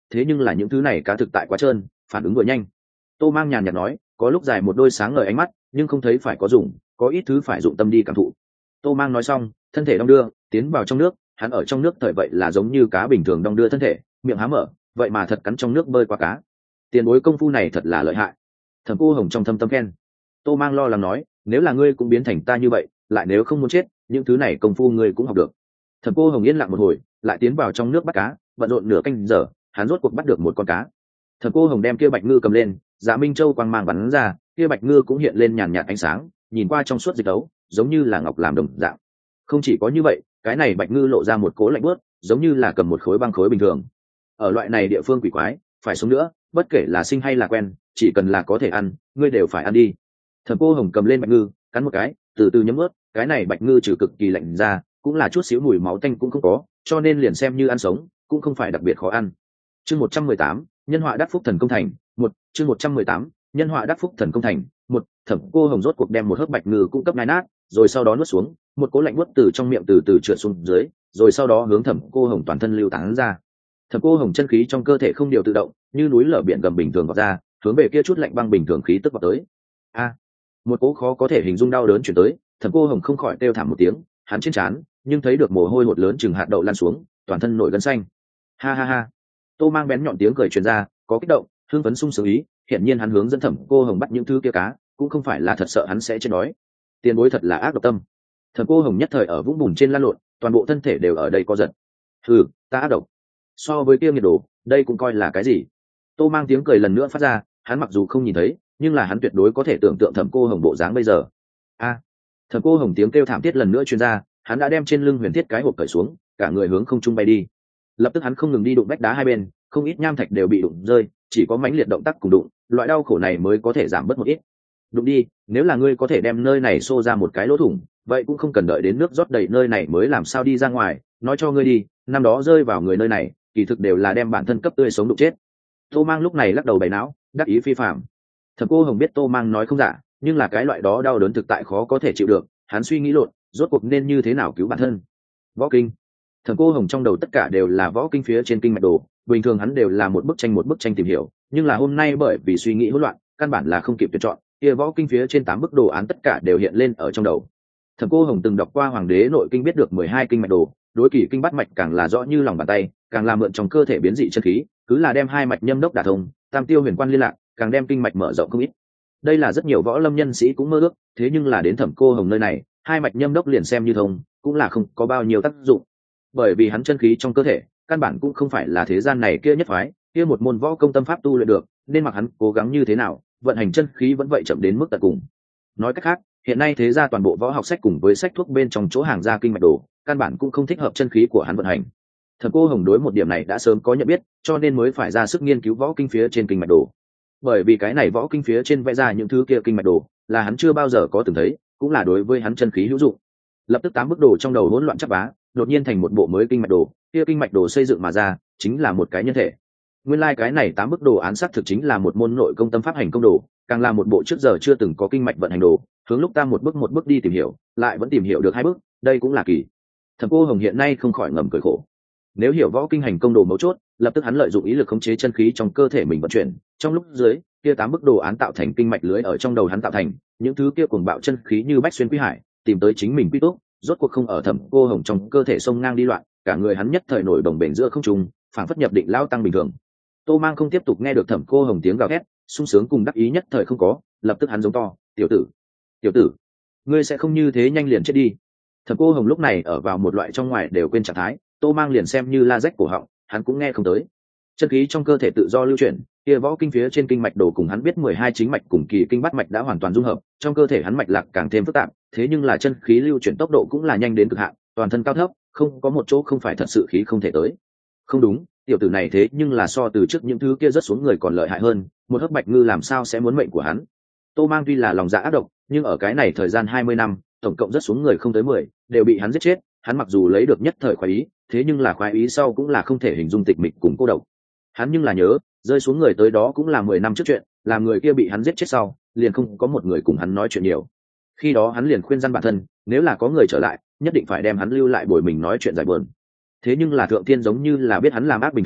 [SPEAKER 1] thế nhưng là những thứ này cá thực tại quá trơn, phản ứng vừa nhanh. Tô Mang nhàn nhạt nói, có lúc dài một đôi sáng ngời ánh mắt, nhưng không thấy phải có dùng, có ít thứ phải dụng tâm đi cảm thụ. Tô Mang nói xong, thân thể đong đưa tiến vào trong nước, hắn ở trong nước thời vậy là giống như cá bình thường đong đưa thân thể, miệng há mở, vậy mà thật cắn trong nước bơi qua cá. Tiền bối công phu này thật là lợi hại. Thẩm Cô Hồng trong thâm tâm khen. Tô Mang lo lắng nói, nếu là ngươi cũng biến thành ta như vậy, lại nếu không muốn chết, những thứ này công phu ngươi cũng học được. Thẩm Cô Hồng yên lặng một hồi, lại tiến vào trong nước bắt cá, bận rộn nửa canh giờ, hắn rốt cuộc bắt được một con cá. Thẩm Cô Hồng đem kia bạch ngư cầm lên, Dạ Minh Châu quang mang bắn ra, kia bạch ngư cũng hiện lên nhàn nhạt ánh sáng, nhìn qua trong suốt dịch đấu, giống như là ngọc làm đồng dạng. Không chỉ có như vậy, cái này bạch ngư lộ ra một cố lạnh bớt, giống như là cầm một khối băng khối bình thường. Ở loại này địa phương quỷ quái, phải sống nữa, bất kể là sinh hay là quen, chỉ cần là có thể ăn, ngươi đều phải ăn đi. Thẩm Cô Hồng cầm lên bạch ngư, cắn một cái, từ từ nhấm ướt, cái này bạch ngư trừ cực kỳ lạnh ra, cũng là chút xíu mùi máu tanh cũng không có, cho nên liền xem như ăn sống, cũng không phải đặc biệt khó ăn. Chương một trăm mười tám, nhân họa đắc phúc thần công thành, một, chương một trăm mười tám, nhân họa đắc phúc thần công thành, một, Thẩm Cô Hồng rốt cuộc đem một hớp bạch ngư cung cấp ngai nát, rồi sau đó nuốt xuống, một cỗ lạnh buốt từ trong miệng từ từ trượt xuống dưới, rồi sau đó hướng Thẩm Cô Hồng toàn thân lưu tán ra. Thẩm Cô Hồng chân khí trong cơ thể không điều tự động, như núi lở biển gầm bình thường vọt ra, hướng về kia chút lạnh băng bình thường khí tức vọt tới. A, một cỗ khó có thể hình dung đau đớn chuyển tới, Thẩm Cô Hồng không khỏi kêu thảm một tiếng, hắn trên trán, nhưng thấy được mồ hôi hột lớn chừng hạt đậu lan xuống, toàn thân nổi gân xanh. Ha ha ha. Tô Mang bén nhọn tiếng cười truyền ra, có kích động, hưng phấn sung sướng ý, hiển nhiên hắn hướng dẫn Thẩm Cô Hồng bắt những thứ kia cá, cũng không phải là thật sợ hắn sẽ chết đói. Tiền bối thật là ác độc tâm. Thẩm Cô Hồng nhất thời ở vũng bùn trên lăn lộn, toàn bộ thân thể đều ở đây co giật. Hừ, ta ác độc. So với kia nhiệt đồ, đây cũng coi là cái gì? Tô Mang tiếng cười lần nữa phát ra, hắn mặc dù không nhìn thấy, nhưng là hắn tuyệt đối có thể tưởng tượng Thẩm Cô Hồng bộ dáng bây giờ. A. Thẩm Cô Hồng tiếng kêu thảm thiết lần nữa truyền ra, hắn đã đem trên lưng huyền thiết cái hộp cởi xuống, cả người hướng không trung bay đi. Lập tức hắn không ngừng đi đụng vách đá hai bên, không ít nham thạch đều bị đụng rơi, chỉ có mãnh liệt động tác cùng đụng, loại đau khổ này mới có thể giảm bớt một ít. Đụng đi, nếu là ngươi có thể đem nơi này xô ra một cái lỗ thủng, vậy cũng không cần đợi đến nước rót đầy nơi này mới làm sao đi ra ngoài, nói cho ngươi đi, năm đó rơi vào người nơi này, kỳ thực đều là đem bản thân cấp tươi sống đụng chết. Tô Mang lúc này lắc đầu bày não, đắc ý phi phàm. Thẩm Cô Hồng biết Tô Mang nói không giả, nhưng là cái loại đó đau đớn thực tại khó có thể chịu được, hắn suy nghĩ lộn, rốt cuộc nên như thế nào cứu bản thân. Võ kinh. Thẩm Cô Hồng trong đầu tất cả đều là võ kinh phía trên kinh mạch đồ, bình thường hắn đều là một bức tranh một bức tranh tìm hiểu, nhưng là hôm nay bởi vì suy nghĩ hỗn loạn, căn bản là không kịp tuyển chọn, kia võ kinh phía trên tám bức đồ án tất cả đều hiện lên ở trong đầu. Thẩm Cô Hồng từng đọc qua Hoàng đế nội kinh biết được mười hai kinh mạch đồ, đối kỳ kinh bắt mạch càng là rõ như lòng bàn tay, càng là mượn trong cơ thể biến dị chân khí, cứ là đem hai mạch nhâm đốc đả thông, tam tiêu huyền quan liên lạc, càng đem kinh mạch mở rộng không ít. Đây là rất nhiều võ lâm nhân sĩ cũng mơ ước, thế nhưng là đến Thẩm Cô Hồng nơi này, hai mạch nhâm đốc liền xem như thông, cũng là không có bao nhiêu tác dụng. Bởi vì hắn chân khí trong cơ thể, căn bản cũng không phải là thế gian này kia nhất phái, kia một môn võ công tâm pháp tu luyện được, nên mặc hắn cố gắng như thế nào, vận hành chân khí vẫn vậy chậm đến mức tận cùng. Nói cách khác, hiện nay thế ra toàn bộ võ học sách cùng với sách thuốc bên trong chỗ hàng ra kinh mạch đồ, căn bản cũng không thích hợp chân khí của hắn vận hành. Thẩm Cô Hồng đối một điểm này đã sớm có nhận biết, cho nên mới phải ra sức nghiên cứu võ kinh phía trên kinh mạch đồ. Bởi vì cái này võ kinh phía trên vẽ ra những thứ kia kinh mạch đồ, là hắn chưa bao giờ có từng thấy, cũng là đối với hắn chân khí hữu dụng. Lập tức tám bức đồ trong đầu hỗn loạn chắp vá, đột nhiên thành một bộ mới kinh mạch đồ, kia kinh mạch đồ xây dựng mà ra, chính là một cái nhân thể. Nguyên lai like cái này tám bức đồ án sắc thực chính là một môn nội công tâm pháp hành công đồ, càng là một bộ trước giờ chưa từng có kinh mạch vận hành đồ, hướng lúc ta một bước một bước đi tìm hiểu, lại vẫn tìm hiểu được hai bước, đây cũng là kỳ. Thẩm Cô Hồng hiện nay không khỏi ngầm cười khổ. Nếu hiểu võ kinh hành công đồ mấu chốt, lập tức hắn lợi dụng ý lực khống chế chân khí trong cơ thể mình vận chuyển, trong lúc dưới, kia tám bức đồ án tạo thành kinh mạch lưới ở trong đầu hắn tạo thành, những thứ kia cuồng bạo chân khí như bách xuyên quy hải, tìm tới chính mình quy tốt, rốt cuộc không ở Thẩm Cô Hồng trong cơ thể sông ngang đi loạn, cả người hắn nhất thời nổi đồng bền giữa không trung, phảng phất nhập định lao tăng bình thường. Tô Mang không tiếp tục nghe được Thẩm Cô Hồng tiếng gào thét, sung sướng cùng đắc ý nhất thời không có, lập tức hắn giống to, "Tiểu tử, tiểu tử, ngươi sẽ không như thế nhanh liền chết đi." Thẩm Cô Hồng lúc này ở vào một loại trong ngoài đều quên trạng thái, Tô Mang liền xem như la rách cổ họng, hắn cũng nghe không tới. Chân khí trong cơ thể tự do lưu chuyển, kia võ kinh phía trên kinh mạch đồ cùng hắn biết mười hai chính mạch cùng kỳ kinh bát mạch đã hoàn toàn dung hợp, trong cơ thể hắn mạch lạc càng thêm phức tạp, thế nhưng là chân khí lưu chuyển tốc độ cũng là nhanh đến cực hạn, toàn thân cao thấp, không có một chỗ không phải thật sự khí không thể tới. Không đúng, tiểu tử này thế nhưng là so từ trước những thứ kia rất xuống người còn lợi hại hơn, một hấp bạch ngư làm sao sẽ muốn mệnh của hắn. Tô Mang tuy là lòng dạ ác độc, nhưng ở cái này thời gian hai mươi năm, tổng cộng rất xuống người không tới mười, đều bị hắn giết chết, hắn mặc dù lấy được nhất thời khoái ý, thế nhưng là khoái ý sau cũng là không thể hình dung tịch mịch cùng cô độc. Hắn nhưng là nhớ, rơi xuống người tới đó cũng là mười năm trước chuyện, làm người kia bị hắn giết chết sau, liền không có một người cùng hắn nói chuyện nhiều. Khi đó hắn liền khuyên răn bản thân, nếu là có người trở lại, nhất định phải đem hắn lưu lại bồi mình nói chuyện giải buồn. Thế nhưng là thượng thiên giống như là biết hắn làm ác bình thường,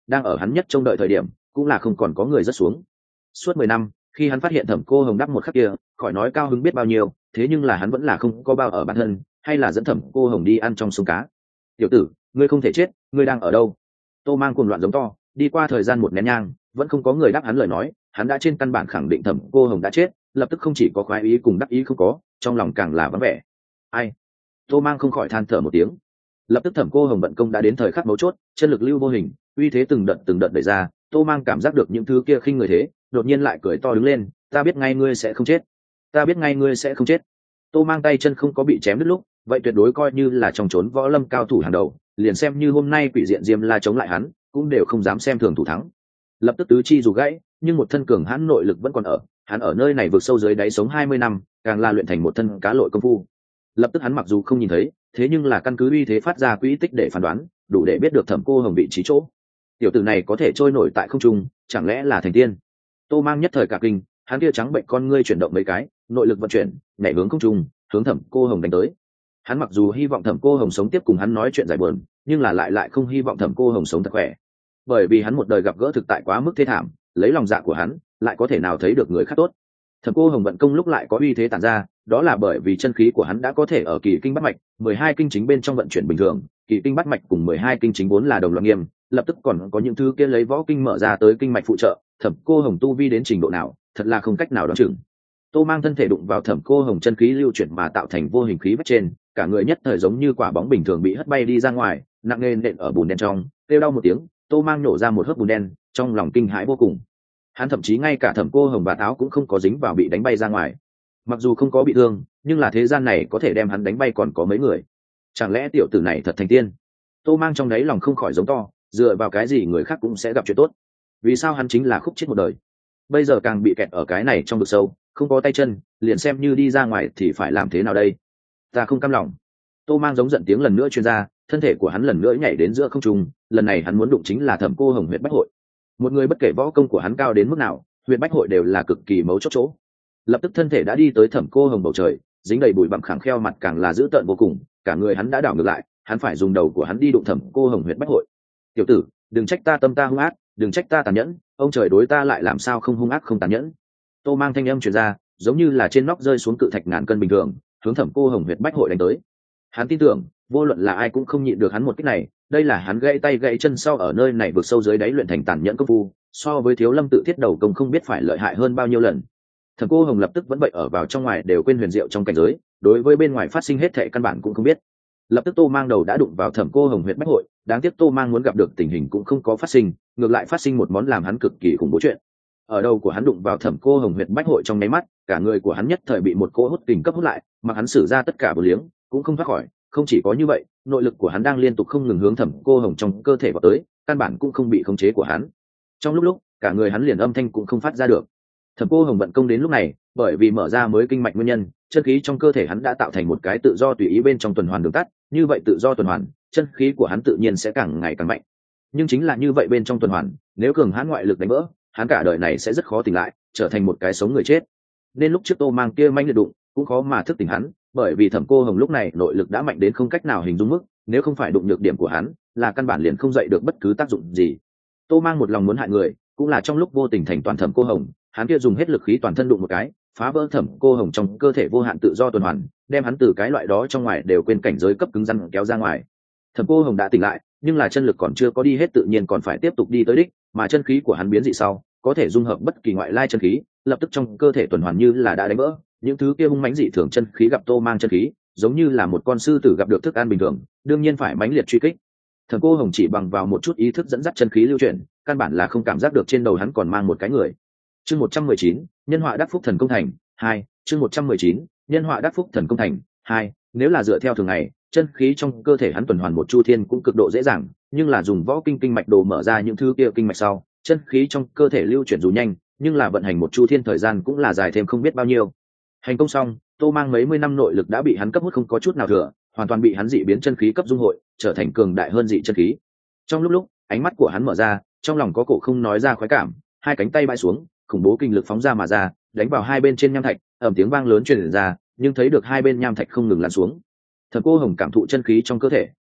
[SPEAKER 1] đang ở hắn nhất trông đợi thời điểm cũng là không còn có người rất xuống. Suốt mười năm, khi hắn phát hiện Thẩm Cô Hồng đắp một khắc kia, khỏi nói cao hứng biết bao nhiêu, thế nhưng là hắn vẫn là không có bao ở bản thân, hay là dẫn Thẩm Cô Hồng đi ăn trong sông cá. "Tiểu tử, ngươi không thể chết, ngươi đang ở đâu?" Tô Mang cuồng loạn giống to, đi qua thời gian một nén nhang, vẫn không có người đáp hắn lời nói, hắn đã trên căn bản khẳng định Thẩm Cô Hồng đã chết, lập tức không chỉ có khoái ý cùng đắc ý không có, trong lòng càng là vắng vẻ. Ai? Tô Mang không khỏi than thở một tiếng. Lập tức Thẩm Cô Hồng vận công đã đến thời khắc mấu chốt, chân lực lưu vô hình, uy thế từng đợt từng đợt đẩy ra, Tô Mang cảm giác được những thứ kia khinh người thế, đột nhiên lại cười to đứng lên, "Ta biết ngay ngươi sẽ không chết, ta biết ngay ngươi sẽ không chết." Tô Mang tay chân không có bị chém đứt lúc, vậy tuyệt đối coi như là trong trốn võ lâm cao thủ hàng đầu, liền xem như hôm nay quỷ diện Diêm La chống lại hắn, cũng đều không dám xem thường thủ thắng. Lập tức tứ chi dù gãy, nhưng một thân cường hãn nội lực vẫn còn ở, hắn ở nơi này vượt sâu dưới đáy sống hai mươi năm, càng là luyện thành một thân cá lội công phu. Lập tức hắn mặc dù không nhìn thấy, thế nhưng là căn cứ uy thế phát ra quỹ tích để phán đoán, đủ để biết được Thẩm Cô Hồng vị trí chỗ. Tiểu tử này có thể trôi nổi tại không trung, chẳng lẽ là thành tiên? Tô Mang nhất thời cả kinh, hắn kia trắng bệnh con ngươi chuyển động mấy cái, nội lực vận chuyển, nhảy hướng không trung, hướng Thẩm Cô Hồng đánh tới. Hắn mặc dù hy vọng Thẩm Cô Hồng sống tiếp cùng hắn nói chuyện giải buồn, nhưng là lại lại không hy vọng Thẩm Cô Hồng sống thật khỏe, bởi vì hắn một đời gặp gỡ thực tại quá mức thê thảm, lấy lòng dạ của hắn, lại có thể nào thấy được người khác tốt. Thẩm Cô Hồng vận công lúc lại có uy thế tản ra, đó là bởi vì chân khí của hắn đã có thể ở kỳ kinh bát mạch, mười hai kinh chính bên trong vận chuyển bình thường, kỳ kinh bát mạch cùng mười hai kinh chính vốn là đồng loạt nghiêm, lập tức còn có những thứ kia lấy võ kinh mở ra tới kinh mạch phụ trợ, Thẩm Cô Hồng tu vi đến trình độ nào, thật là không cách nào đoán chừng. Tô Mang thân thể đụng vào Thẩm Cô Hồng chân khí lưu chuyển mà tạo thành vô hình khí vách trên, cả người nhất thời giống như quả bóng bình thường bị hất bay đi ra ngoài, nặng nề nện ở bùn đen trong, kêu đau một tiếng, Tô Mang nổ ra một hớp bùn đen, trong lòng kinh hãi vô cùng. Hắn thậm chí ngay cả Thẩm Cô Hồng và áo cũng không có dính vào bị đánh bay ra ngoài. Mặc dù không có bị thương, nhưng là thế gian này có thể đem hắn đánh bay còn có mấy người. Chẳng lẽ tiểu tử này thật thành tiên? Tô Mang trong đáy lòng không khỏi giống to, dựa vào cái gì người khác cũng sẽ gặp chuyện tốt? Vì sao hắn chính là khúc chết một đời? Bây giờ càng bị kẹt ở cái này trong vực sâu, không có tay chân, liền xem như đi ra ngoài thì phải làm thế nào đây? Ta không cam lòng. Tô Mang giống giận tiếng lần nữa truyền ra, thân thể của hắn lần nữa nhảy đến giữa không trung, lần này hắn muốn đụng chính là Thẩm Cô Hồng huyệt bách hội. Một người bất kể võ công của hắn cao đến mức nào, huyệt bách hội đều là cực kỳ mấu chốt chỗ. Lập tức thân thể đã đi tới Thẩm Cô Hồng bầu trời, dính đầy bụi bặm khẳng kheo mặt càng là dữ tợn vô cùng, cả người hắn đã đảo ngược lại, hắn phải dùng đầu của hắn đi đụng Thẩm Cô Hồng huyệt bách hội. "Tiểu tử, đừng trách ta tâm ta hung ác, đừng trách ta tàn nhẫn, ông trời đối ta lại làm sao không hung ác không tàn nhẫn." Tô Mang thanh âm truyền ra, giống như là trên nóc rơi xuống cự thạch ngàn cân bình thường, hướng Thẩm Cô Hồng huyệt bách hội đánh tới. Hắn tin tưởng, vô luận là ai cũng không nhịn được hắn một kích này, đây là hắn gãy tay gãy chân sau ở nơi này vượt sâu dưới đáy luyện thành tàn nhẫn công phu, so với Thiếu Lâm tự thiết đầu công không biết phải lợi hại hơn bao nhiêu lần. Thẩm Cô Hồng lập tức vẫn vậy ở vào trong ngoài đều quên huyền diệu trong cảnh giới, đối với bên ngoài phát sinh hết thệ căn bản cũng không biết. Lập tức Tô Mang đầu đã đụng vào Thẩm Cô Hồng huyệt bách hội, đáng tiếc Tô Mang muốn gặp được tình hình cũng không có phát sinh, ngược lại phát sinh một món làm hắn cực kỳ khủng bố chuyện. Ở đầu của hắn đụng vào Thẩm Cô Hồng huyệt bách hội trong nháy mắt, cả người của hắn nhất thời bị một cỗ hút kình cấp hút lại, mà hắn sử ra tất cả bờ liếng, cũng không thoát khỏi. Không chỉ có như vậy, nội lực của hắn đang liên tục không ngừng hướng Thẩm Cô Hồng trong cơ thể vào tới, căn bản cũng không bị khống chế của hắn. Trong lúc lúc, cả người hắn liền âm thanh cũng không phát ra được. Thẩm Cô Hồng vận công đến lúc này, bởi vì mở ra mới kinh mạch nguyên nhân, chân khí trong cơ thể hắn đã tạo thành một cái tự do tùy ý bên trong tuần hoàn đường tắt, như vậy tự do tuần hoàn, chân khí của hắn tự nhiên sẽ càng ngày càng mạnh. Nhưng chính là như vậy bên trong tuần hoàn, nếu cường hãn ngoại lực đánh vỡ, hắn cả đời này sẽ rất khó tỉnh lại, trở thành một cái sống người chết. Nên lúc trước Tô Mang kia manh liệt đụng, cũng khó mà thức tỉnh hắn, bởi vì Thẩm Cô Hồng lúc này nội lực đã mạnh đến không cách nào hình dung mức, nếu không phải đụng nhược điểm của hắn, là căn bản liền không dậy được bất cứ tác dụng gì. Tô Mang một lòng muốn hại người, cũng là trong lúc vô tình thành toàn Thẩm Cô Hồng, hắn kia dùng hết lực khí toàn thân đụng một cái, phá vỡ Thẩm Cô Hồng trong cơ thể vô hạn tự do tuần hoàn, đem hắn từ cái loại đó trong ngoài đều quên cảnh giới cấp cứng rắn kéo ra ngoài. Thẩm Cô Hồng đã tỉnh lại, nhưng là chân lực còn chưa có đi hết tự nhiên còn phải tiếp tục đi tới đích, mà chân khí của hắn biến dị sau, có thể dung hợp bất kỳ ngoại lai chân khí, lập tức trong cơ thể tuần hoàn như là đã đánh vỡ, những thứ kia hung mãnh dị thường chân khí gặp Tô Mang chân khí, giống như là một con sư tử gặp được thức ăn bình thường, đương nhiên phải mãnh liệt truy kích. Thẩm Cô Hồng chỉ bằng vào một chút ý thức dẫn dắt chân khí lưu chuyển, căn bản là không cảm giác được trên đầu hắn còn mang một cái người. Chương một trăm mười chín, nhân họa đắc phúc thần công thành, hai, chương một trăm mười chín, nhân họa đắc phúc thần công thành, hai, nếu là dựa theo thường ngày, chân khí trong cơ thể hắn tuần hoàn một chu thiên cũng cực độ dễ dàng, nhưng là dùng võ kinh kinh mạch đồ mở ra những thứ kia kinh mạch sau, chân khí trong cơ thể lưu chuyển dù nhanh, nhưng là vận hành một chu thiên thời gian cũng là dài thêm không biết bao nhiêu. Hành công xong, Tô Mang mấy mươi năm nội lực đã bị hắn cấp hút không có chút nào thừa, hoàn toàn bị hắn dị biến chân khí cấp dung hội, trở thành cường đại hơn dị chân khí. Trong lúc lúc, ánh mắt của hắn mở ra, trong lòng có cổ không nói ra khoái cảm, hai cánh tay bãi xuống, khủng bố kinh lực phóng ra mà ra, đánh vào hai bên trên nham thạch, ầm tiếng vang lớn truyền ra, nhưng thấy được hai bên nham thạch không ngừng lăn xuống. Thẩm Cô Hồng cảm thụ chân khí trong cơ thể,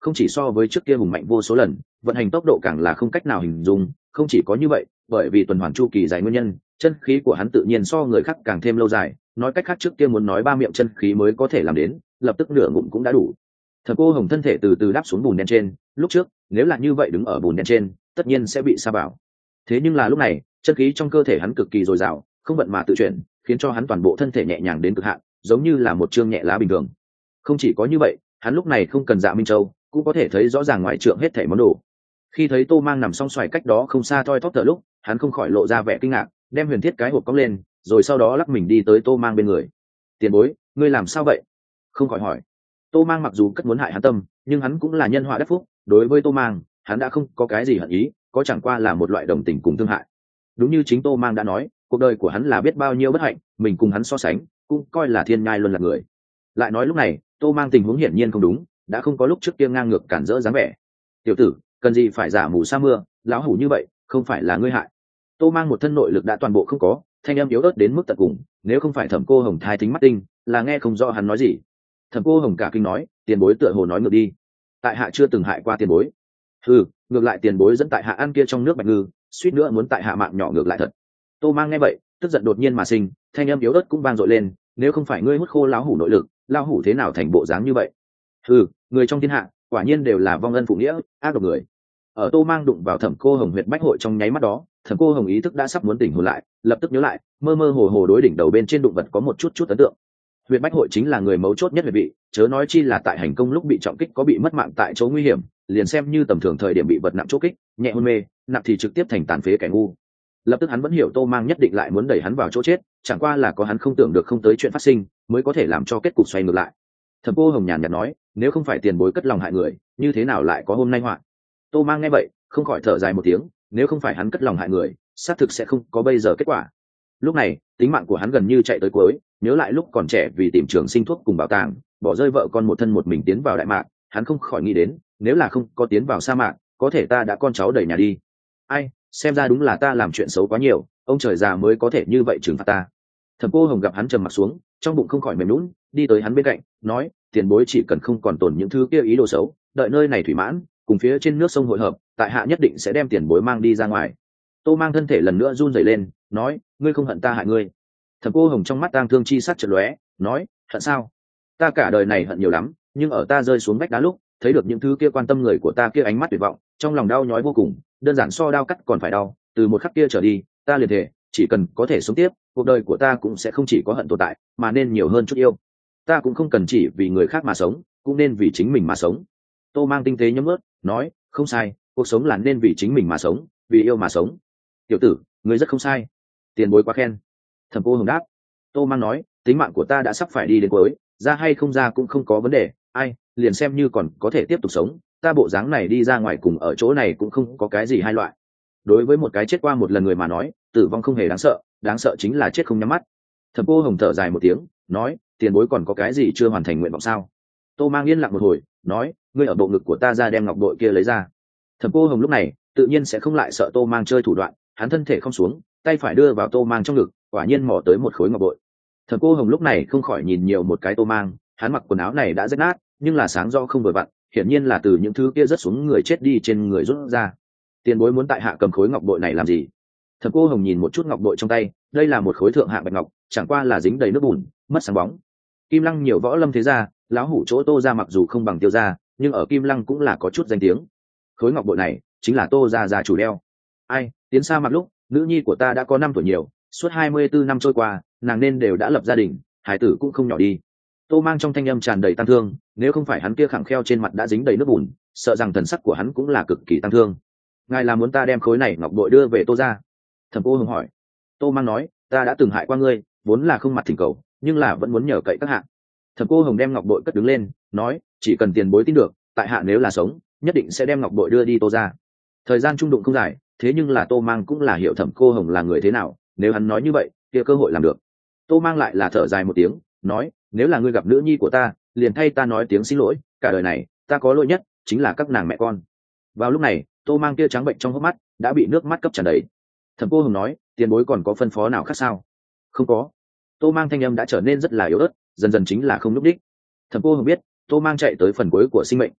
[SPEAKER 1] không chỉ so với trước kia hùng mạnh vô số lần, vận hành tốc độ càng là không cách nào hình dung. Không chỉ có như vậy, bởi vì tuần hoàn chu kỳ dài nguyên nhân, chân khí của hắn tự nhiên so người khác càng thêm lâu dài. Nói cách khác, trước kia muốn nói ba miệng chân khí mới có thể làm đến, lập tức nửa ngụm cũng đã đủ. Thẩm Cô Hồng thân thể từ từ đáp xuống bùn đen trên, lúc trước nếu là như vậy đứng ở bùn đen trên, tất nhiên sẽ bị sa bảo. Thế nhưng là lúc này, chân khí trong cơ thể hắn cực kỳ dồi dào, không vận mà tự chuyển, khiến cho hắn toàn bộ thân thể nhẹ nhàng đến cực hạn, giống như là một chương nhẹ lá bình thường. Không chỉ có như vậy, hắn lúc này không cần Dạ Minh Châu, cũng có thể thấy rõ ràng ngoại trượng hết thảy món đồ. Khi thấy Tô Mang nằm song xoài cách đó không xa thoi thóp thở lúc, hắn không khỏi lộ ra vẻ kinh ngạc, đem huyền thiết cái hộp cong lên, rồi sau đó lắc mình đi tới Tô Mang bên người. "Tiền bối, ngươi làm sao vậy?" Không khỏi hỏi. Tô Mang mặc dù cất muốn hại hắn tâm, nhưng hắn cũng là nhân họa đắc phúc, đối với Tô Mang, hắn đã không có cái gì hận ý, có chẳng qua là một loại đồng tình cùng thương hại. Đúng như chính Tô Mang đã nói, cuộc đời của hắn là biết bao nhiêu bất hạnh, mình cùng hắn so sánh, cũng coi là thiên nhai luân lạc người. Lại nói lúc này, Tô Mang tình huống hiển nhiên không đúng, đã không có lúc trước kia ngang ngược cản rỡ dáng vẻ. "Tiểu tử, cần gì phải giả mù sa mưa, lão hủ như vậy, không phải là ngươi hại." Tô Mang một thân nội lực đã toàn bộ không có, thanh âm yếu ớt đến mức tận cùng, nếu không phải Thẩm Cô Hồng thai thính mắt tinh, là nghe không rõ hắn nói gì. Thẩm Cô Hồng cả kinh nói, "Tiền bối tựa hồ nói ngược đi, tại hạ chưa từng hại qua tiền bối." "Ừ, ngược lại tiền bối dẫn tại hạ ăn kia trong nước bạch ngư, suýt nữa muốn tại hạ mạng nhỏ ngược lại thật." Tô Mang nghe vậy, tức giận đột nhiên mà sinh, thanh âm yếu ớt cũng vang dội lên, "Nếu không phải ngươi hút khô lão hủ nội lực, lão hủ thế nào thành bộ dáng như vậy?" "Ừ, người trong thiên hạ, quả nhiên đều là vong ân phụ nghĩa, ác độc người." Ở Tô Mang đụng vào Thẩm Cô Hồng huyệt bách hội trong nháy mắt đó, Thẩm Cô Hồng ý thức đã sắp muốn tỉnh hồn lại, lập tức nhớ lại, mơ mơ hồ hồ đối đỉnh đầu bên trên đụng vật có một chút chút ấn tượng. Huyệt bách hội chính là người mấu chốt nhất huyệt vị, chớ nói chi là tại hành công lúc bị trọng kích có bị mất mạng tại chỗ nguy hiểm, liền xem như tầm thường thời điểm bị vật nặng chỗ kích, nhẹ hôn mê, nặng thì trực tiếp thành tàn phế kẻ ngu. Lập tức hắn vẫn hiểu Tô Mang nhất định lại muốn đẩy hắn vào chỗ chết, chẳng qua là có hắn không tưởng được không tới chuyện phát sinh, mới có thể làm cho kết cục xoay ngược lại. Thẩm Cô Hồng nhàn nhạt nói, "Nếu không phải tiền bối cất lòng hại người, như thế nào lại có hôm nay họa?" Tô Mang nghe vậy, không khỏi thở dài một tiếng, nếu không phải hắn cất lòng hại người, xác thực sẽ không có bây giờ kết quả. Lúc này, tính mạng của hắn gần như chạy tới cuối, nhớ lại lúc còn trẻ vì tìm trường sinh thuốc cùng bảo tàng, bỏ rơi vợ con một thân một mình tiến vào đại mạc, hắn không khỏi nghĩ đến, nếu là không có tiến vào sa mạc, có thể ta đã con cháu đầy nhà đi. Ai, xem ra đúng là ta làm chuyện xấu quá nhiều, ông trời già mới có thể như vậy trừng phạt ta. Thẩm Cô Hồng gặp hắn trầm mặt xuống, trong bụng không khỏi mềm nhũn, đi tới hắn bên cạnh, nói, "Tiền bối chỉ cần không còn tồn những thứ kia ý đồ xấu, đợi nơi này thủy mãn, cùng phía trên nước sông hội hợp, tại hạ nhất định sẽ đem tiền bối mang đi ra ngoài." Tô Mang thân thể lần nữa run rẩy lên, nói, "Ngươi không hận ta hại ngươi?" Thẩm Cô Hồng trong mắt tang thương chi sắc chợt lóe, nói, "Hận sao? Ta cả đời này hận nhiều lắm, nhưng ở ta rơi xuống vách đá lúc, thấy được những thứ kia quan tâm người của ta kia ánh mắt tuyệt vọng, trong lòng đau nhói vô cùng, đơn giản so đau cắt còn phải đau, từ một khắc kia trở đi, ta liền thề, chỉ cần có thể sống tiếp, cuộc đời của ta cũng sẽ không chỉ có hận tồn tại, mà nên nhiều hơn chút yêu. Ta cũng không cần chỉ vì người khác mà sống, cũng nên vì chính mình mà sống." Tô Mang tinh tế nhấm ướt, nói, "Không sai, cuộc sống là nên vì chính mình mà sống, vì yêu mà sống." "Tiểu tử, ngươi rất không sai." "Tiền bối quá khen." Thẩm Cô Hồng đáp. Tô Mang nói, "Tính mạng của ta đã sắp phải đi đến cuối, ra hay không ra cũng không có vấn đề, ai, liền xem như còn có thể tiếp tục sống, ta bộ dáng này đi ra ngoài cùng ở chỗ này cũng không có cái gì hai loại. Đối với một cái chết qua một lần người mà nói, tử vong không hề đáng sợ, đáng sợ chính là chết không nhắm mắt." Thẩm Cô Hồng thở dài một tiếng, nói, "Tiền bối còn có cái gì chưa hoàn thành nguyện vọng sao?" Tô Mang yên lặng một hồi, nói, "Ngươi ở bộ ngực của ta ra đem ngọc bội kia lấy ra." Thẩm Cô Hồng lúc này tự nhiên sẽ không lại sợ Tô Mang chơi thủ đoạn, hắn thân thể không xuống, tay phải đưa vào Tô Mang trong ngực, quả nhiên mò tới một khối ngọc bội. Thẩm Cô Hồng lúc này không khỏi nhìn nhiều một cái Tô Mang, hắn mặc quần áo này đã rách nát, nhưng là sáng do không vừa vặn, hiển nhiên là từ những thứ kia rớt xuống người chết đi trên người rút ra. "Tiền bối muốn tại hạ cầm khối ngọc bội này làm gì?" Thẩm Cô Hồng nhìn một chút ngọc bội trong tay, đây là một khối thượng hạng bạch ngọc, chẳng qua là dính đầy nước bùn, mất sáng bóng. Kim Lăng nhiều võ lâm thế gia, lão hủ chỗ Tô gia mặc dù không bằng Tiêu gia, nhưng ở Kim Lăng cũng là có chút danh tiếng. Khối ngọc bội này chính là Tô gia gia chủ đeo. Ai, tiến xa mặt lúc, nữ nhi của ta đã có năm tuổi nhiều, suốt hai mươi tư năm trôi qua, nàng nên đều đã lập gia đình, hải tử cũng không nhỏ đi. Tô Mang trong thanh âm tràn đầy tăng thương, nếu không phải hắn kia khẳng kheo trên mặt đã dính đầy nước bùn, sợ rằng thần sắc của hắn cũng là cực kỳ tăng thương. "Ngài là muốn ta đem khối này ngọc bội đưa về Tô gia?" Thẩm Cô Hồng hỏi. Tô Mang nói, "Ta đã từng hại qua ngươi, vốn là không mặt thỉnh cầu, nhưng là vẫn muốn nhờ cậy các hạ." Thẩm Cô Hồng đem ngọc bội cất đứng lên, nói, "Chỉ cần tiền bối tin được, tại hạ nếu là sống, nhất định sẽ đem ngọc bội đưa đi Tô gia." Thời gian trung đụng không dài, thế nhưng là Tô Mang cũng là hiểu Thẩm Cô Hồng là người thế nào, nếu hắn nói như vậy, kia cơ hội làm được. Tô Mang lại là thở dài một tiếng, nói, "Nếu là ngươi gặp nữ nhi của ta, liền thay ta nói tiếng xin lỗi, cả đời này, ta có lỗi nhất chính là các nàng mẹ con." Vào lúc này, Tô Mang kia trắng bệnh trong hốc mắt đã bị nước mắt cấp tràn đầy. Thẩm Cô Hồng nói, "Tiền bối còn có phân phó nào khác sao?" "Không có." Tô Mang thanh âm đã trở nên rất là yếu ớt, dần dần chính là không lúc đích. Thẩm Cô Hồng biết, Tô Mang chạy tới phần cuối của sinh mệnh.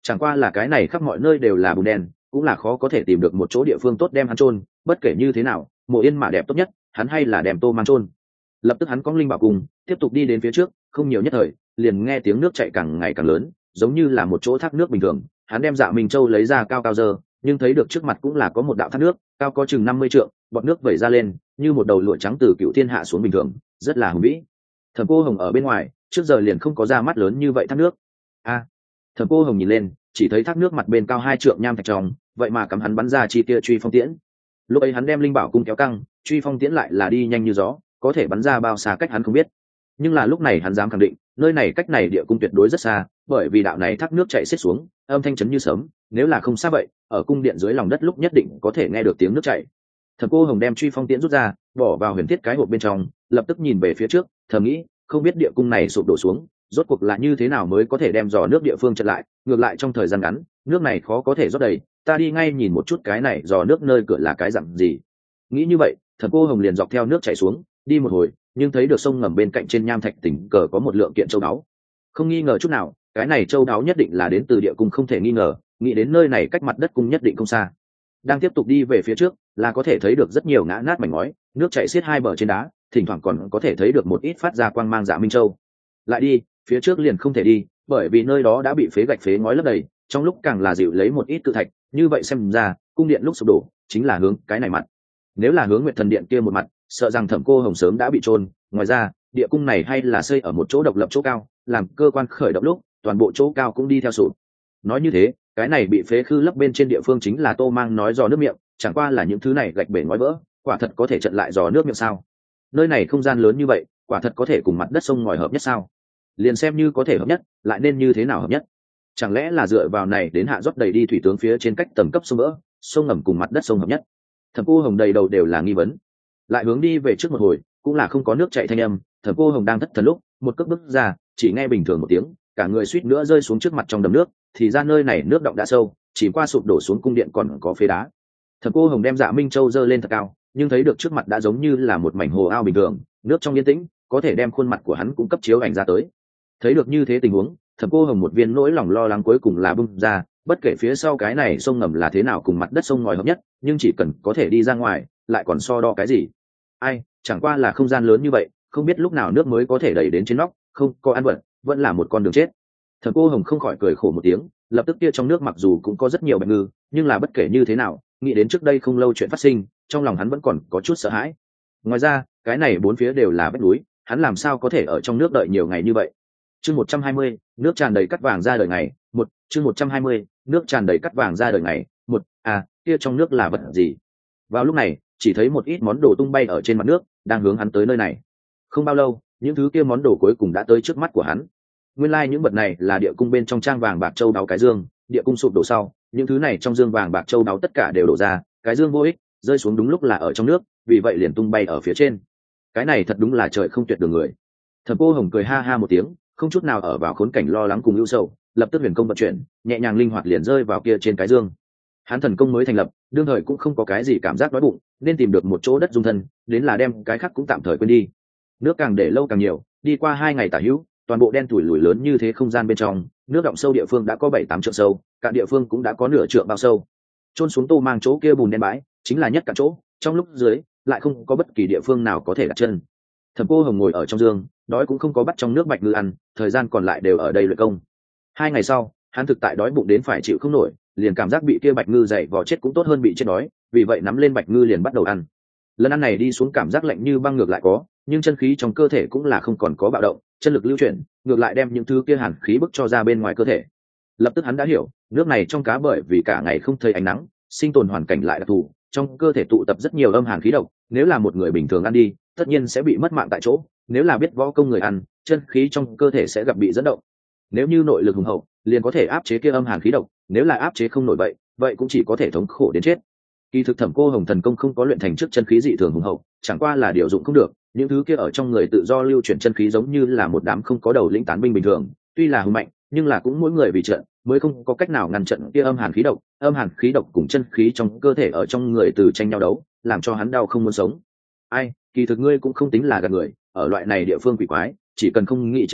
[SPEAKER 1] Chẳng qua là cái này khắp mọi nơi đều là bùn đen, cũng là khó có thể tìm được một chỗ địa phương tốt đem hắn chôn. Bất kể như thế nào, Mộ Yên Mã đẹp tốt nhất, hắn hay là đem Tô mang chôn. Lập tức hắn cong linh bảo cùng tiếp tục đi đến phía trước, không nhiều nhất thời liền nghe tiếng nước chảy càng ngày càng lớn, giống như là một chỗ thác nước bình thường. Hắn đem Dạ Minh Châu lấy ra cao cao giờ, nhưng thấy được trước mặt cũng là có một đạo thác nước cao có chừng năm mươi trượng, bọt nước vẩy ra lên như một đầu lụa trắng từ cựu thiên hạ xuống bình thường, rất là hùng vĩ. Thẩm Cô Hồng ở bên ngoài trước giờ liền không có ra mắt lớn như vậy thác nước. A, à, Thẩm Cô Hồng nhìn lên, chỉ thấy thác nước mặt bên cao hai trượng nham thạch trong, vậy mà cắm hắn bắn ra chi tia truy phong tiễn. Lúc ấy hắn đem linh bảo cung kéo căng, truy phong tiễn lại là đi nhanh như gió, có thể bắn ra bao xa cách hắn không biết. Nhưng là lúc này hắn dám khẳng định, nơi này cách này địa cung tuyệt đối rất xa, bởi vì đạo này thác nước chảy xiết xuống, âm thanh chấn như sấm, nếu là không xa vậy, ở cung điện dưới lòng đất lúc nhất định có thể nghe được tiếng nước chảy. Thẩm Cô Hồng đem truy phong tiễn rút ra, bỏ vào huyền thiết cái hộp bên trong, lập tức nhìn về phía trước, thầm nghĩ, không biết địa cung này sụp đổ xuống, rốt cuộc là như thế nào mới có thể đem dò nước địa phương chặn lại, ngược lại trong thời gian ngắn, nước này khó có thể rót đầy, ta đi ngay nhìn một chút cái này dò nước nơi cửa là cái dạng gì. Nghĩ như vậy, Thẩm Cô Hồng liền dọc theo nước chảy xuống, đi một hồi, nhưng thấy được sông ngầm bên cạnh trên nham thạch tỉnh cờ có một lượng kiện châu báu. Không nghi ngờ chút nào, cái này châu báu nhất định là đến từ địa cung không thể nghi ngờ, nghĩ đến nơi này cách mặt đất cung nhất định không xa. Đang tiếp tục đi về phía trước, là có thể thấy được rất nhiều ngã nát mảnh ngói, nước chảy xiết hai bờ trên đá, thỉnh thoảng còn có thể thấy được một ít phát ra quang mang Dạ Minh Châu. Lại đi, phía trước liền không thể đi, bởi vì nơi đó đã bị phế gạch phế ngói lấp đầy, trong lúc càng là dịu lấy một ít cự thạch, như vậy xem ra, cung điện lúc sụp đổ, chính là hướng cái này mặt. Nếu là hướng Nguyệt Thần Điện kia một mặt, sợ rằng Thẩm Cô Hồng sớm đã bị chôn. Ngoài ra, địa cung này hay là xây ở một chỗ độc lập chỗ cao, làm cơ quan khởi động lúc, toàn bộ chỗ cao cũng đi theo sụp. Nói như thế, cái này bị phế khư lấp bên trên địa phương chính là Tô Mang nói dò nước miệng, chẳng qua là những thứ này gạch bể ngói vỡ, quả thật có thể chặn lại dò nước miệng sao? Nơi này không gian lớn như vậy, quả thật có thể cùng mặt đất sông ngòi hợp nhất sao? Liền xem như có thể hợp nhất, lại nên như thế nào hợp nhất? Chẳng lẽ là dựa vào này đến hạ rót đầy đi thủy tướng phía trên cách tầng cấp sông vỡ, sông ngầm cùng mặt đất sông hợp nhất? Thẩm Cô Hồng đầy đầu đều là nghi vấn. Lại hướng đi về trước một hồi, cũng là không có nước chảy thanh âm, Thẩm Cô Hồng đang thất thần lúc, một cước bước ra, chỉ nghe bình thường một tiếng, cả người suýt nữa rơi xuống trước mặt trong đầm nước, thì ra nơi này nước động đã sâu, chỉ qua sụp đổ xuống cung điện còn có phế đá. Thẩm Cô Hồng đem Dạ Minh Châu giơ lên thật cao, nhưng thấy được trước mặt đã giống như là một mảnh hồ ao bình thường, nước trong yên tĩnh, có thể đem khuôn mặt của hắn cũng cấp chiếu ảnh ra tới. Thấy được như thế tình huống, Thẩm Cô Hồng một viên nỗi lòng lo lắng cuối cùng là bung ra, bất kể phía sau cái này sông ngầm là thế nào cùng mặt đất sông ngòi hợp nhất, nhưng chỉ cần có thể đi ra ngoài, lại còn so đo cái gì? Ai, chẳng qua là không gian lớn như vậy, không biết lúc nào nước mới có thể đẩy đến trên nóc, không có ăn vật, vẫn là một con đường chết. Thẩm Cô Hồng không khỏi cười khổ một tiếng, lập tức kia trong nước mặc dù cũng có rất nhiều bạch ngư, nhưng là bất kể như thế nào, nghĩ đến trước đây không lâu chuyện phát sinh, trong lòng hắn vẫn còn có chút sợ hãi. Ngoài ra, cái này bốn phía đều là vách núi, hắn làm sao có thể ở trong nước đợi nhiều ngày như vậy? Chương một trăm hai mươi, nước tràn đầy cắt vàng ra đời ngày, một, chương một trăm hai mươi, nước tràn đầy cắt vàng ra đời ngày, một, à, kia trong nước là vật gì? Vào lúc này, chỉ thấy một ít món đồ tung bay ở trên mặt nước, đang hướng hắn tới nơi này. Không bao lâu, những thứ kia món đồ cuối cùng đã tới trước mắt của hắn. Nguyên lai like những vật này là địa cung bên trong trang vàng bạc châu đáo cái dương, địa cung sụp đổ sau, những thứ này trong dương vàng bạc châu đáo tất cả đều đổ ra, cái dương vô ích, rơi xuống đúng lúc là ở trong nước, vì vậy liền tung bay ở phía trên. Cái này thật đúng là trời không tuyệt đường người. Thẩm Cô Hồng cười ha ha một tiếng, không chút nào ở vào khốn cảnh lo lắng cùng ưu sầu, lập tức huyền công vận chuyển, nhẹ nhàng linh hoạt liền rơi vào kia trên cái dương. Hắn thần công mới thành lập, đương thời cũng không có cái gì cảm giác đói bụng, nên tìm được một chỗ đất dung thân, đến là đem cái khác cũng tạm thời quên đi. Nước càng để lâu càng nhiều, đi qua hai ngày tả hữu, toàn bộ đen tủi lùi lớn như thế không gian bên trong, nước động sâu địa phương đã có bảy tám trượng sâu, cả địa phương cũng đã có nửa trượng bao sâu. Trôn xuống Tô Mang chỗ kia bùn đen bãi, chính là nhất cả chỗ, trong lúc dưới lại không có bất kỳ địa phương nào có thể đặt chân. Thẩm Cô Hồng ngồi ở trong dương, đói cũng không có bắt trong nước bạch ngư ăn, thời gian còn lại đều ở đây luyện công. Hai ngày sau, hắn thực tại đói bụng đến phải chịu không nổi, liền cảm giác bị kia bạch ngư dày vò chết cũng tốt hơn bị chết đói, vì vậy nắm lên bạch ngư liền bắt đầu ăn. Lần ăn này đi xuống cảm giác lạnh như băng ngược lại có, nhưng chân khí trong cơ thể cũng là không còn có bạo động, chân lực lưu chuyển, ngược lại đem những thứ kia hàn khí bức cho ra bên ngoài cơ thể. Lập tức hắn đã hiểu, nước này trong cá bởi vì cả ngày không thấy ánh nắng, sinh tồn hoàn cảnh lại đặc thù, trong cơ thể tụ tập rất nhiều âm hàn khí độc, nếu là một người bình thường ăn đi, tất nhiên sẽ bị mất mạng tại chỗ, nếu là biết võ công người ăn, chân khí trong cơ thể sẽ gặp bị dẫn động. Nếu như nội lực hùng hậu, liền có thể áp chế kia âm hàn khí độc, nếu là áp chế không nổi vậy, vậy cũng chỉ có thể thống khổ đến chết. Kỳ thực Thẩm Cô Hồng thần công không có luyện thành trước chân khí dị thường hùng hậu, chẳng qua là điều dụng không được, những thứ kia ở trong người tự do lưu chuyển chân khí giống như là một đám không có đầu lĩnh tán binh bình thường, tuy là hùng mạnh, nhưng là cũng mỗi người vì trận, mới không có cách nào ngăn chặn kia âm hàn khí độc, âm hàn khí độc cùng chân khí trong cơ thể ở trong người từ tranh nhau đấu, làm cho hắn đau không muốn sống. Ai, kỳ thực ngươi cũng không tính là gạt người, ở loại này địa phương quỷ quái, chỉ cần không nghĩ chết đói,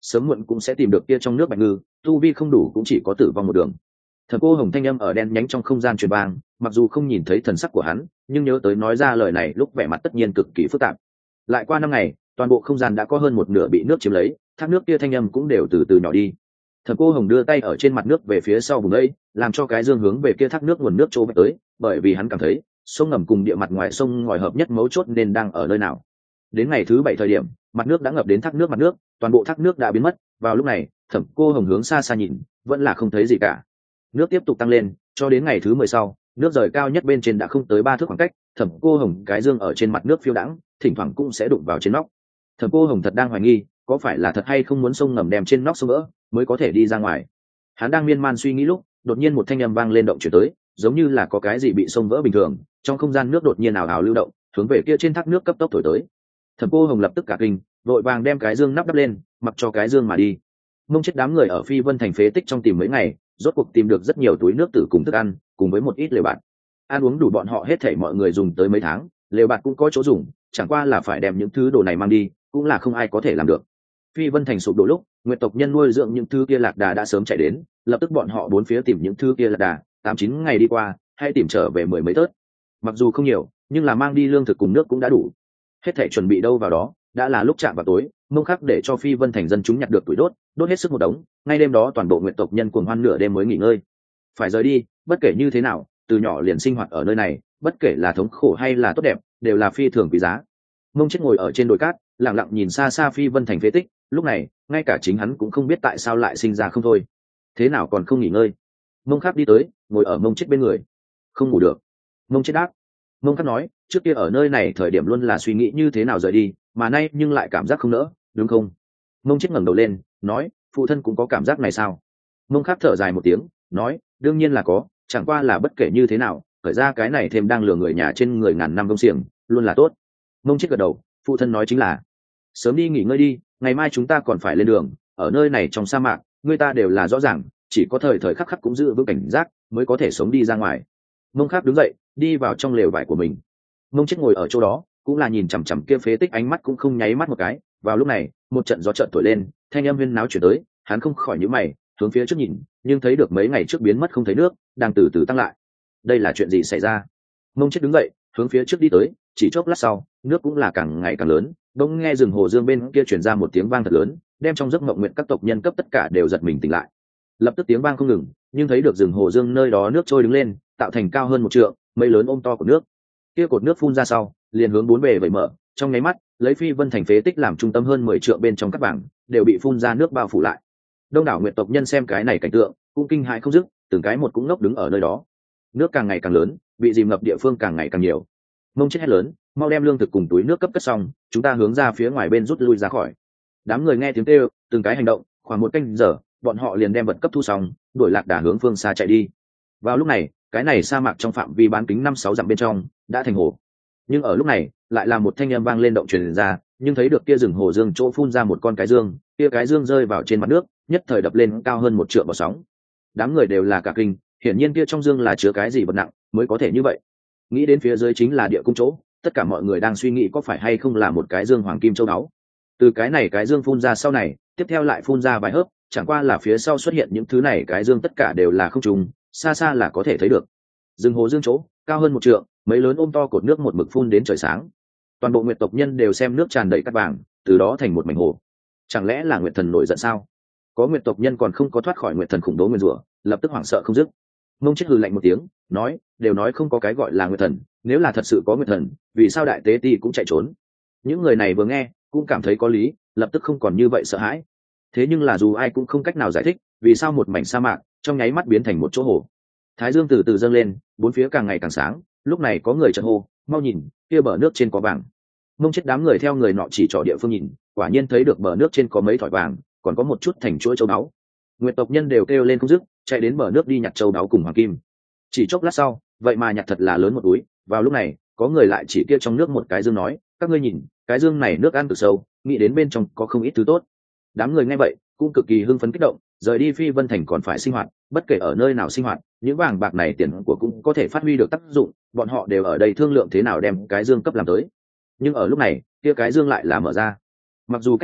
[SPEAKER 1] sớm muộn cũng sẽ tìm được kia trong nước bạch ngư, tu vi không đủ cũng chỉ có tử vong một đường. Thẩm Cô Hồng thanh âm ở đen nhánh trong không gian truyền vang, mặc dù không nhìn thấy thần sắc của hắn, nhưng nhớ tới nói ra lời này lúc vẻ mặt tất nhiên cực kỳ phức tạp. Lại qua năm ngày, toàn bộ không gian đã có hơn một nửa bị nước chiếm lấy, thác nước kia thanh âm cũng đều từ từ nhỏ đi. Thẩm Cô Hồng đưa tay ở trên mặt nước về phía sau vùng ấy, làm cho cái dương hướng về kia thác nước nguồn nước chỗ về tới, bởi vì hắn cảm thấy sông ngầm cùng địa mặt ngoài sông ngòi hợp nhất mấu chốt nên đang ở nơi nào. Đến ngày thứ bảy thời điểm, mặt nước đã ngập đến thác nước mặt nước, toàn bộ thác nước đã biến mất. Vào lúc này, Thẩm Cô Hồng hướng xa xa nhìn, vẫn là không thấy gì cả. Nước tiếp tục tăng lên, cho đến ngày thứ mười sau, nước rời cao nhất bên trên đã không tới ba thước khoảng cách. Thẩm Cô Hồng cái dương ở trên mặt nước phiêu đãng, thỉnh thoảng cũng sẽ đụng vào trên nóc. Thẩm Cô Hồng thật đang hoài nghi, có phải là thật hay không muốn sông ngầm đem trên nóc sông vỡ mới có thể đi ra ngoài. Hắn đang miên man suy nghĩ lúc, đột nhiên một thanh âm vang lên động chuyển tới, giống như là có cái gì bị sông vỡ bình thường. Trong không gian nước đột nhiên ảo ảo lưu động, hướng về kia trên thác nước cấp tốc thổi tới. Thẩm Cô Hồng lập tức cả kinh, vội vàng đem cái dương nắp đắp lên, mặc cho cái dương mà đi. Mông chết đám người ở Phi Vân thành phế tích trong tìm mấy ngày, rốt cuộc tìm được rất nhiều túi nước tử cùng thức ăn, cùng với một ít lều bạt. Ăn uống đủ bọn họ hết thảy mọi người dùng tới mấy tháng, lều bạt cũng có chỗ dùng, chẳng qua là phải đem những thứ đồ này mang đi, cũng là không ai có thể làm được. Phi Vân thành sụp đổ lúc, nguyệt tộc nhân nuôi dưỡng những thứ kia lạc đà đã sớm chạy đến, lập tức bọn họ bốn phía tìm những thứ kia lạc đà, tám chín ngày đi qua, hay tìm trở về mười mấy tớt. Mặc dù không nhiều, nhưng là mang đi lương thực cùng nước cũng đã đủ. Hết thảy chuẩn bị đâu vào đó, đã là lúc chạm vào tối, Mông Khắc để cho Phi Vân thành dân chúng nhặt được tuổi đốt, đốt hết sức một đống, ngay đêm đó toàn bộ nguyệt tộc nhân cuồng hoan nửa đêm mới nghỉ ngơi. Phải rời đi, bất kể như thế nào, từ nhỏ liền sinh hoạt ở nơi này, bất kể là thống khổ hay là tốt đẹp, đều là phi thường quý giá. Mông Chết ngồi ở trên đồi cát, lặng lặng nhìn xa xa Phi Vân thành phế tích, lúc này, ngay cả chính hắn cũng không biết tại sao lại sinh ra không thôi. Thế nào còn không nghỉ ngơi? Mông Khắc đi tới, ngồi ở Mông Chết bên người. Không ngủ được. Mông Chết đáp. Mông Khắc nói, trước kia ở nơi này thời điểm luôn là suy nghĩ như thế nào rời đi, mà nay nhưng lại cảm giác không nỡ, đúng không? Mông Chết ngẩng đầu lên, nói, phụ thân cũng có cảm giác này sao? Mông Khắc thở dài một tiếng, nói, đương nhiên là có, chẳng qua là bất kể như thế nào, khởi ra cái này thêm đang lừa người nhà trên người ngàn năm công xiềng, luôn là tốt. Mông Chết gật đầu, phụ thân nói chính là, sớm đi nghỉ ngơi đi, ngày mai chúng ta còn phải lên đường, ở nơi này trong sa mạc, người ta đều là rõ ràng, chỉ có thời thời khắc khắc cũng giữ vững cảnh giác, mới có thể sống đi ra ngoài. Mông Khắc đứng dậy, đi vào trong lều vải của mình. Mông Chết ngồi ở chỗ đó, cũng là nhìn chằm chằm kia phế tích, ánh mắt cũng không nháy mắt một cái. Vào lúc này, một trận gió chợt thổi lên, thanh âm huyên náo chuyển tới, hắn không khỏi nhíu mày, hướng phía trước nhìn, nhưng thấy được mấy ngày trước biến mất không thấy nước, đang từ từ tăng lại. Đây là chuyện gì xảy ra? Mông Chết đứng dậy, hướng phía trước đi tới, chỉ chốc lát sau, nước cũng là càng ngày càng lớn. Đông nghe rừng hồ dương bên kia truyền ra một tiếng vang thật lớn, đem trong giấc mộng nguyện các tộc nhân cấp tất cả đều giật mình tỉnh lại. Lập tức tiếng vang không ngừng, nhưng thấy được rừng hồ dương nơi đó nước trôi đứng lên, tạo thành cao hơn một trượng, mây lớn ôm to của nước. Kia cột nước phun ra sau, liền hướng bốn bề vẩy mở, trong nháy mắt, lấy Phi Vân thành phế tích làm trung tâm hơn mười trượng bên trong các bảng, đều bị phun ra nước bao phủ lại. Đông đảo nguyệt tộc nhân xem cái này cảnh tượng, cũng kinh hãi không dứt, từng cái một cũng ngốc đứng ở nơi đó. Nước càng ngày càng lớn, bị dìm ngập địa phương càng ngày càng nhiều. Mông Chết hét lớn, mau đem lương thực cùng túi nước cấp cất xong, chúng ta hướng ra phía ngoài bên rút lui ra khỏi. Đám người nghe tiếng kêu, từng cái hành động, khoảng một canh giờ, bọn họ liền đem vật cấp thu xong, đuổi lạc đà hướng phương xa chạy đi. Vào lúc này, cái này sa mạc trong phạm vi bán kính năm sáu dặm bên trong đã thành hồ. Nhưng ở lúc này, lại là một thanh âm vang lên động truyền ra, nhưng thấy được kia rừng hồ dương chỗ phun ra một con cái dương, kia cái dương rơi vào trên mặt nước, nhất thời đập lên cao hơn một trượng bọt sóng. Đám người đều là cả kinh, hiển nhiên kia trong dương là chứa cái gì vật nặng mới có thể như vậy. Nghĩ đến phía dưới chính là địa cung chỗ, tất cả mọi người đang suy nghĩ có phải hay không là một cái dương hoàng kim châu báu. Từ cái này cái dương phun ra sau này, tiếp theo lại phun ra vài hớp, chẳng qua là phía sau xuất hiện những thứ này cái dương tất cả đều là không trùng, xa xa là có thể thấy được. Rừng hồ dương chỗ cao hơn một trượng, mấy lớn ôm to cột nước một mực phun đến trời sáng. Toàn bộ nguyệt tộc nhân đều xem nước tràn đầy cát vàng, từ đó thành một mảnh hồ. Chẳng lẽ là nguyệt thần nổi giận sao? Có nguyệt tộc nhân còn không có thoát khỏi nguyệt thần khủng bố nguyên rủa, lập tức hoảng sợ không dứt. Mông Chết hừ lạnh một tiếng, nói, đều nói không có cái gọi là nguyệt thần, nếu là thật sự có nguyệt thần, vì sao đại tế ti cũng chạy trốn? Những người này vừa nghe, cũng cảm thấy có lý, lập tức không còn như vậy sợ hãi. Thế nhưng là dù ai cũng không cách nào giải thích, vì sao một mảnh sa mạc trong nháy mắt biến thành một chỗ hồ. Thái dương từ từ dâng lên, bốn phía càng ngày càng sáng, lúc này có người chợt hô, mau nhìn, kia bờ nước trên có vàng. Mông Chết đám người theo người nọ chỉ trỏ địa phương nhìn, quả nhiên thấy được bờ nước trên có mấy thỏi vàng, còn có một chút thành chuỗi châu báu. Nguyệt tộc nhân đều kêu lên không dứt, chạy đến bờ nước đi nhặt châu báu cùng hoàng kim. Chỉ chốc lát sau, vậy mà nhặt thật là lớn một túi. Vào lúc này, có người lại chỉ kia trong nước một cái dương nói, các ngươi nhìn, cái dương này nước ăn từ sâu, nghĩ đến bên trong có không ít thứ tốt. Đám người nghe vậy cũng cực kỳ hưng phấn kích động, rời đi Phi Vân thành còn phải sinh hoạt, bất kể ở nơi nào sinh hoạt, những vàng bạc này tiền của cũng có thể phát huy được tác dụng, bọn họ đều ở đây thương lượng thế nào đem cái dương cấp làm tới. Nhưng ở lúc này, kia cái dương lại là mở ra. Mặc dù cách xa,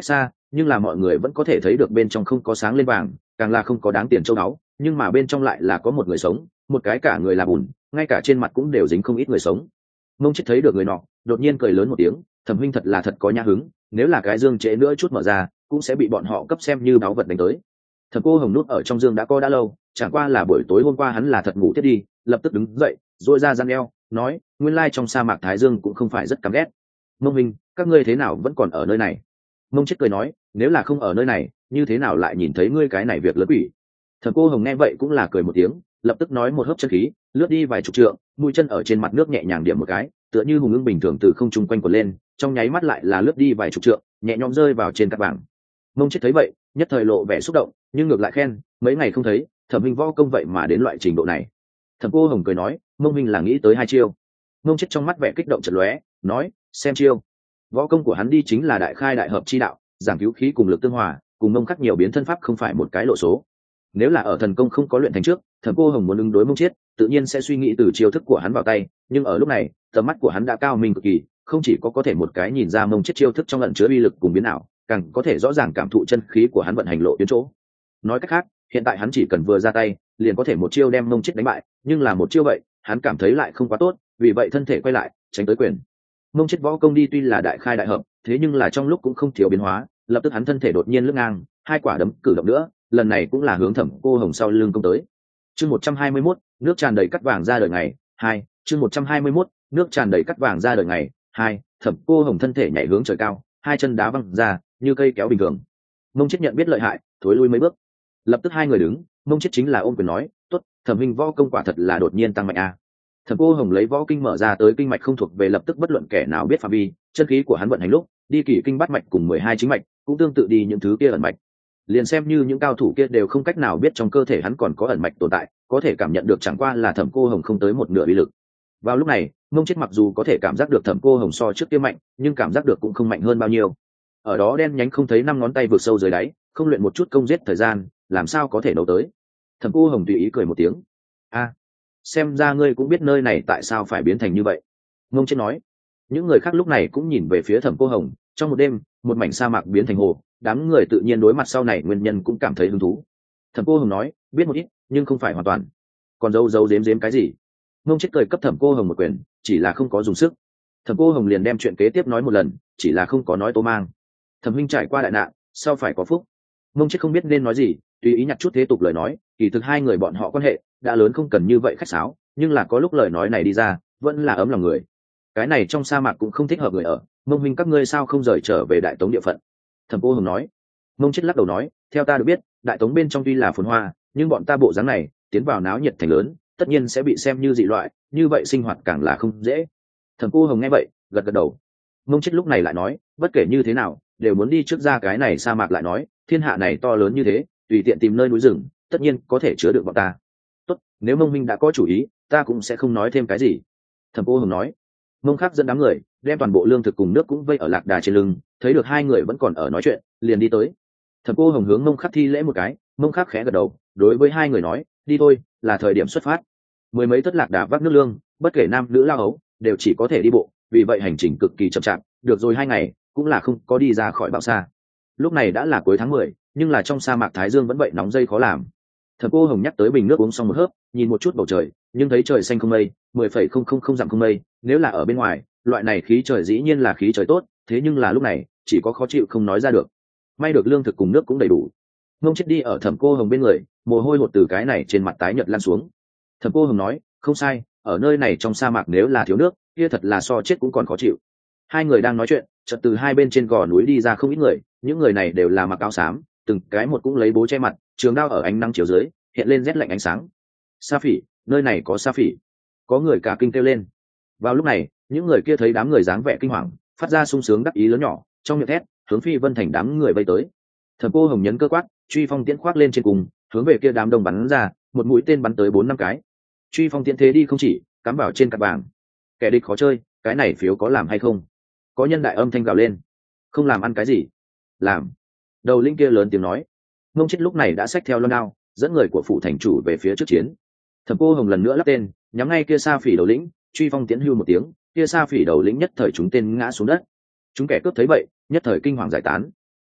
[SPEAKER 1] nhưng là mọi người vẫn có thể thấy được bên trong không có sáng lên vàng, càng là không có đáng tiền châu báu, nhưng mà bên trong lại là có một người sống, một cái cả người là bùn, ngay cả trên mặt cũng đều dính không ít người sống. Mông Chết thấy được người nọ, đột nhiên cười lớn một tiếng, Thẩm huynh thật là thật có nhã hứng, nếu là cái dương trễ nữa chút mở ra, cũng sẽ bị bọn họ cấp xem như báu vật đánh tới. Thẩm Cô Hồng nút ở trong dương đã co đã lâu, chẳng qua là buổi tối hôm qua hắn là thật ngủ thiết đi, lập tức đứng dậy, duỗi ra giang eo, nói, nguyên lai trong sa mạc Thái Dương cũng không phải rất căm ghét. Mông huynh, các ngươi thế nào vẫn còn ở nơi này? Mông Chết cười nói, nếu là không ở nơi này, như thế nào lại nhìn thấy ngươi cái này việc lớn quỷ? Thẩm Cô Hồng nghe vậy cũng là cười một tiếng, lập tức nói một hớp chân khí, lướt đi vài chục trượng, mũi chân ở trên mặt nước nhẹ nhàng điểm một cái, tựa như hùng ưng bình thường từ không trung quanh quẩn lên, trong nháy mắt lại là lướt đi vài chục trượng, nhẹ nhõm rơi vào trên cát vàng. Mông Chết thấy vậy, nhất thời lộ vẻ xúc động, nhưng ngược lại khen, mấy ngày không thấy, Thẩm huynh võ công vậy mà đến loại trình độ này. Thẩm Cô Hồng cười nói, Mông huynh là nghĩ tới hai chiêu. Mông Chết trong mắt vẻ kích động chợt lóe, nói, xem chiêu. Võ công của hắn đi chính là đại khai đại hợp chi đạo, giảng cứu khí cùng lực tương hòa, cùng Mông Khắc nhiều biến thân pháp không phải một cái lộ số. Nếu là ở thần công không có luyện thành trước, Thẩm Cô Hồng muốn ứng đối Mông Chết, tự nhiên sẽ suy nghĩ từ chiêu thức của hắn vào tay, nhưng ở lúc này, tầm mắt của hắn đã cao minh cực kỳ, không chỉ có có thể một cái nhìn ra Mông Chết chiêu thức trong ẩn chứa uy lực cùng biến ảo, càng có thể rõ ràng cảm thụ chân khí của hắn vận hành lộ tuyến chỗ. Nói cách khác, hiện tại hắn chỉ cần vừa ra tay, liền có thể một chiêu đem Mông Chết đánh bại, nhưng là một chiêu vậy, hắn cảm thấy lại không quá tốt, vì vậy thân thể quay lại, tránh tới quyền. Mông Chết võ công đi tuy là đại khai đại hợp, thế nhưng là trong lúc cũng không thiếu biến hóa, lập tức hắn thân thể đột nhiên lướt ngang, hai quả đấm cử động nữa, lần này cũng là hướng Thẩm Cô Hồng sau lưng công tới. Chương một trăm hai mươi mốt, nước tràn đầy cắt vàng ra đời ngày, hai, chương một trăm hai mươi mốt, nước tràn đầy cắt vàng ra đời ngày, hai, Thẩm Cô Hồng thân thể nhảy hướng trời cao, hai chân đá văng ra, như cây kéo bình thường. Mông Chết nhận biết lợi hại, thối lui mấy bước. Lập tức hai người đứng, Mông Chết chính là ôm quyền nói, "Tốt, Thẩm huynh võ công quả thật là đột nhiên tăng mạnh a." Thẩm Cô Hồng lấy võ kinh mở ra tới kinh mạch không thuộc về lập tức bất luận kẻ nào biết phạm vi, chân khí của hắn vận hành lúc, đi kỳ kinh bát mạch cùng mười hai chính mạch, cũng tương tự đi những thứ kia ẩn mạch. Liền xem như những cao thủ kia đều không cách nào biết trong cơ thể hắn còn có ẩn mạch tồn tại, có thể cảm nhận được chẳng qua là Thẩm Cô Hồng không tới một nửa uy lực. Vào lúc này, Mông Chết mặc dù có thể cảm giác được Thẩm Cô Hồng so trước kia mạnh, nhưng cảm giác được cũng không mạnh hơn bao nhiêu. Ở đó đen nhánh không thấy năm ngón tay vượt sâu dưới đáy, không luyện một chút công giết thời gian, làm sao có thể nấu tới. Thẩm Cô Hồng tùy ý cười một tiếng, a, xem ra ngươi cũng biết nơi này tại sao phải biến thành như vậy. Mông Chết nói. Những người khác lúc này cũng nhìn về phía Thẩm Cô Hồng, trong một đêm, một mảnh sa mạc biến thành hồ, đám người tự nhiên đối mặt sau này nguyên nhân cũng cảm thấy hứng thú. Thẩm Cô Hồng nói, biết một ít, nhưng không phải hoàn toàn. Còn giấu giấu giếm giếm cái gì? Mông Chết cười cấp Thẩm Cô Hồng một quyền, chỉ là không có dùng sức. Thẩm Cô Hồng liền đem chuyện kế tiếp nói một lần, chỉ là không có nói tô mang. Thẩm huynh trải qua đại nạn, sao phải có phúc. Mông Chết không biết nên nói gì, tùy ý nhặt chút thế tục lời nói, kỳ thực hai người bọn họ quan hệ đã lớn không cần như vậy khách sáo, nhưng là có lúc lời nói này đi ra, vẫn là ấm lòng người. Cái này trong sa mạc cũng không thích hợp người ở, Mông huynh các ngươi sao không rời trở về Đại Tống địa phận? Thẩm Cô Hồng nói. Mông Chết lắc đầu nói, theo ta được biết, Đại Tống bên trong tuy là phồn hoa, nhưng bọn ta bộ dáng này tiến vào náo nhiệt thành lớn, tất nhiên sẽ bị xem như dị loại, như vậy sinh hoạt càng là không dễ. Thẩm Cô Hồng nghe vậy, gật gật đầu. Mông Chết lúc này lại nói, bất kể như thế nào, đều muốn đi trước ra cái này sa mạc lại nói, thiên hạ này to lớn như thế, tùy tiện tìm nơi núi rừng, tất nhiên có thể chứa được bọn ta. Tốt, nếu Mông huynh đã có chủ ý, ta cũng sẽ không nói thêm cái gì. Thẩm Cô Hồng nói. Mông Khắc dẫn đám người đem toàn bộ lương thực cùng nước cũng vây ở lạc đà trên lưng, thấy được hai người vẫn còn ở nói chuyện, liền đi tới. Thẩm Cô Hồng hướng Mông Khắc thi lễ một cái, Mông Khắc khẽ gật đầu, đối với hai người nói, đi thôi, là thời điểm xuất phát. Mười mấy tất lạc đà vác nước lương, bất kể nam nữ lao ấu, đều chỉ có thể đi bộ, vì vậy hành trình cực kỳ chậm chạp, được rồi hai ngày, cũng là không có đi ra khỏi bão xa. Lúc này đã là cuối tháng mười, nhưng là trong sa mạc Thái Dương vẫn vậy nóng dây khó làm. Thẩm Cô Hồng nhắc tới bình nước uống xong một hớp, nhìn một chút bầu trời, nhưng thấy trời xanh không mây, mười phẩy không không không dặm không mây, nếu là ở bên ngoài, loại này khí trời dĩ nhiên là khí trời tốt, thế nhưng là lúc này, chỉ có khó chịu không nói ra được. May được lương thực cùng nước cũng đầy đủ. Mông Chết đi ở Thẩm Cô Hồng bên người, mồ hôi hột từ cái này trên mặt tái nhợt lan xuống. Thẩm Cô Hồng nói, không sai, ở nơi này trong sa mạc nếu là thiếu nước, kia thật là so chết cũng còn khó chịu. Hai người đang nói chuyện, chợt từ hai bên trên gò núi đi ra không ít người, những người này đều là mặc áo xám, từng cái một cũng lấy bố che mặt, trường đao ở ánh nắng chiếu dưới, hiện lên rét lạnh ánh sáng. Sa phỉ, nơi này có sa phỉ. Có người cả kinh kêu lên. Vào lúc này, những người kia thấy đám người dáng vẻ kinh hoàng, phát ra sung sướng đắc ý lớn nhỏ, trong miệng thét, hướng Phi Vân Thành đám người vây tới. Thẩm Cô Hồng nhấn cơ quát, truy phong tiễn khoác lên trên cùng, hướng về kia đám đông bắn ra, một mũi tên bắn tới bốn năm cái. Truy phong tiễn thế đi không chỉ, cắm vào trên cặp vàng. Kẻ địch khó chơi, cái này phiếu có làm hay không? Có nhân đại âm thanh gào lên. Không làm ăn cái gì? Làm. Đầu linh kia lớn tiếng nói. Mông Chết lúc này đã xách theo loan đao, dẫn người của phủ thành chủ về phía trước chiến. Thẩm Cô Hồng lần nữa lắp tên, nhắm ngay kia sa phỉ đầu lĩnh, truy phong tiễn hưu một tiếng, kia sa phỉ đầu lĩnh nhất thời chúng tên ngã xuống đất. Chúng kẻ cướp thấy vậy, nhất thời kinh hoàng giải tán.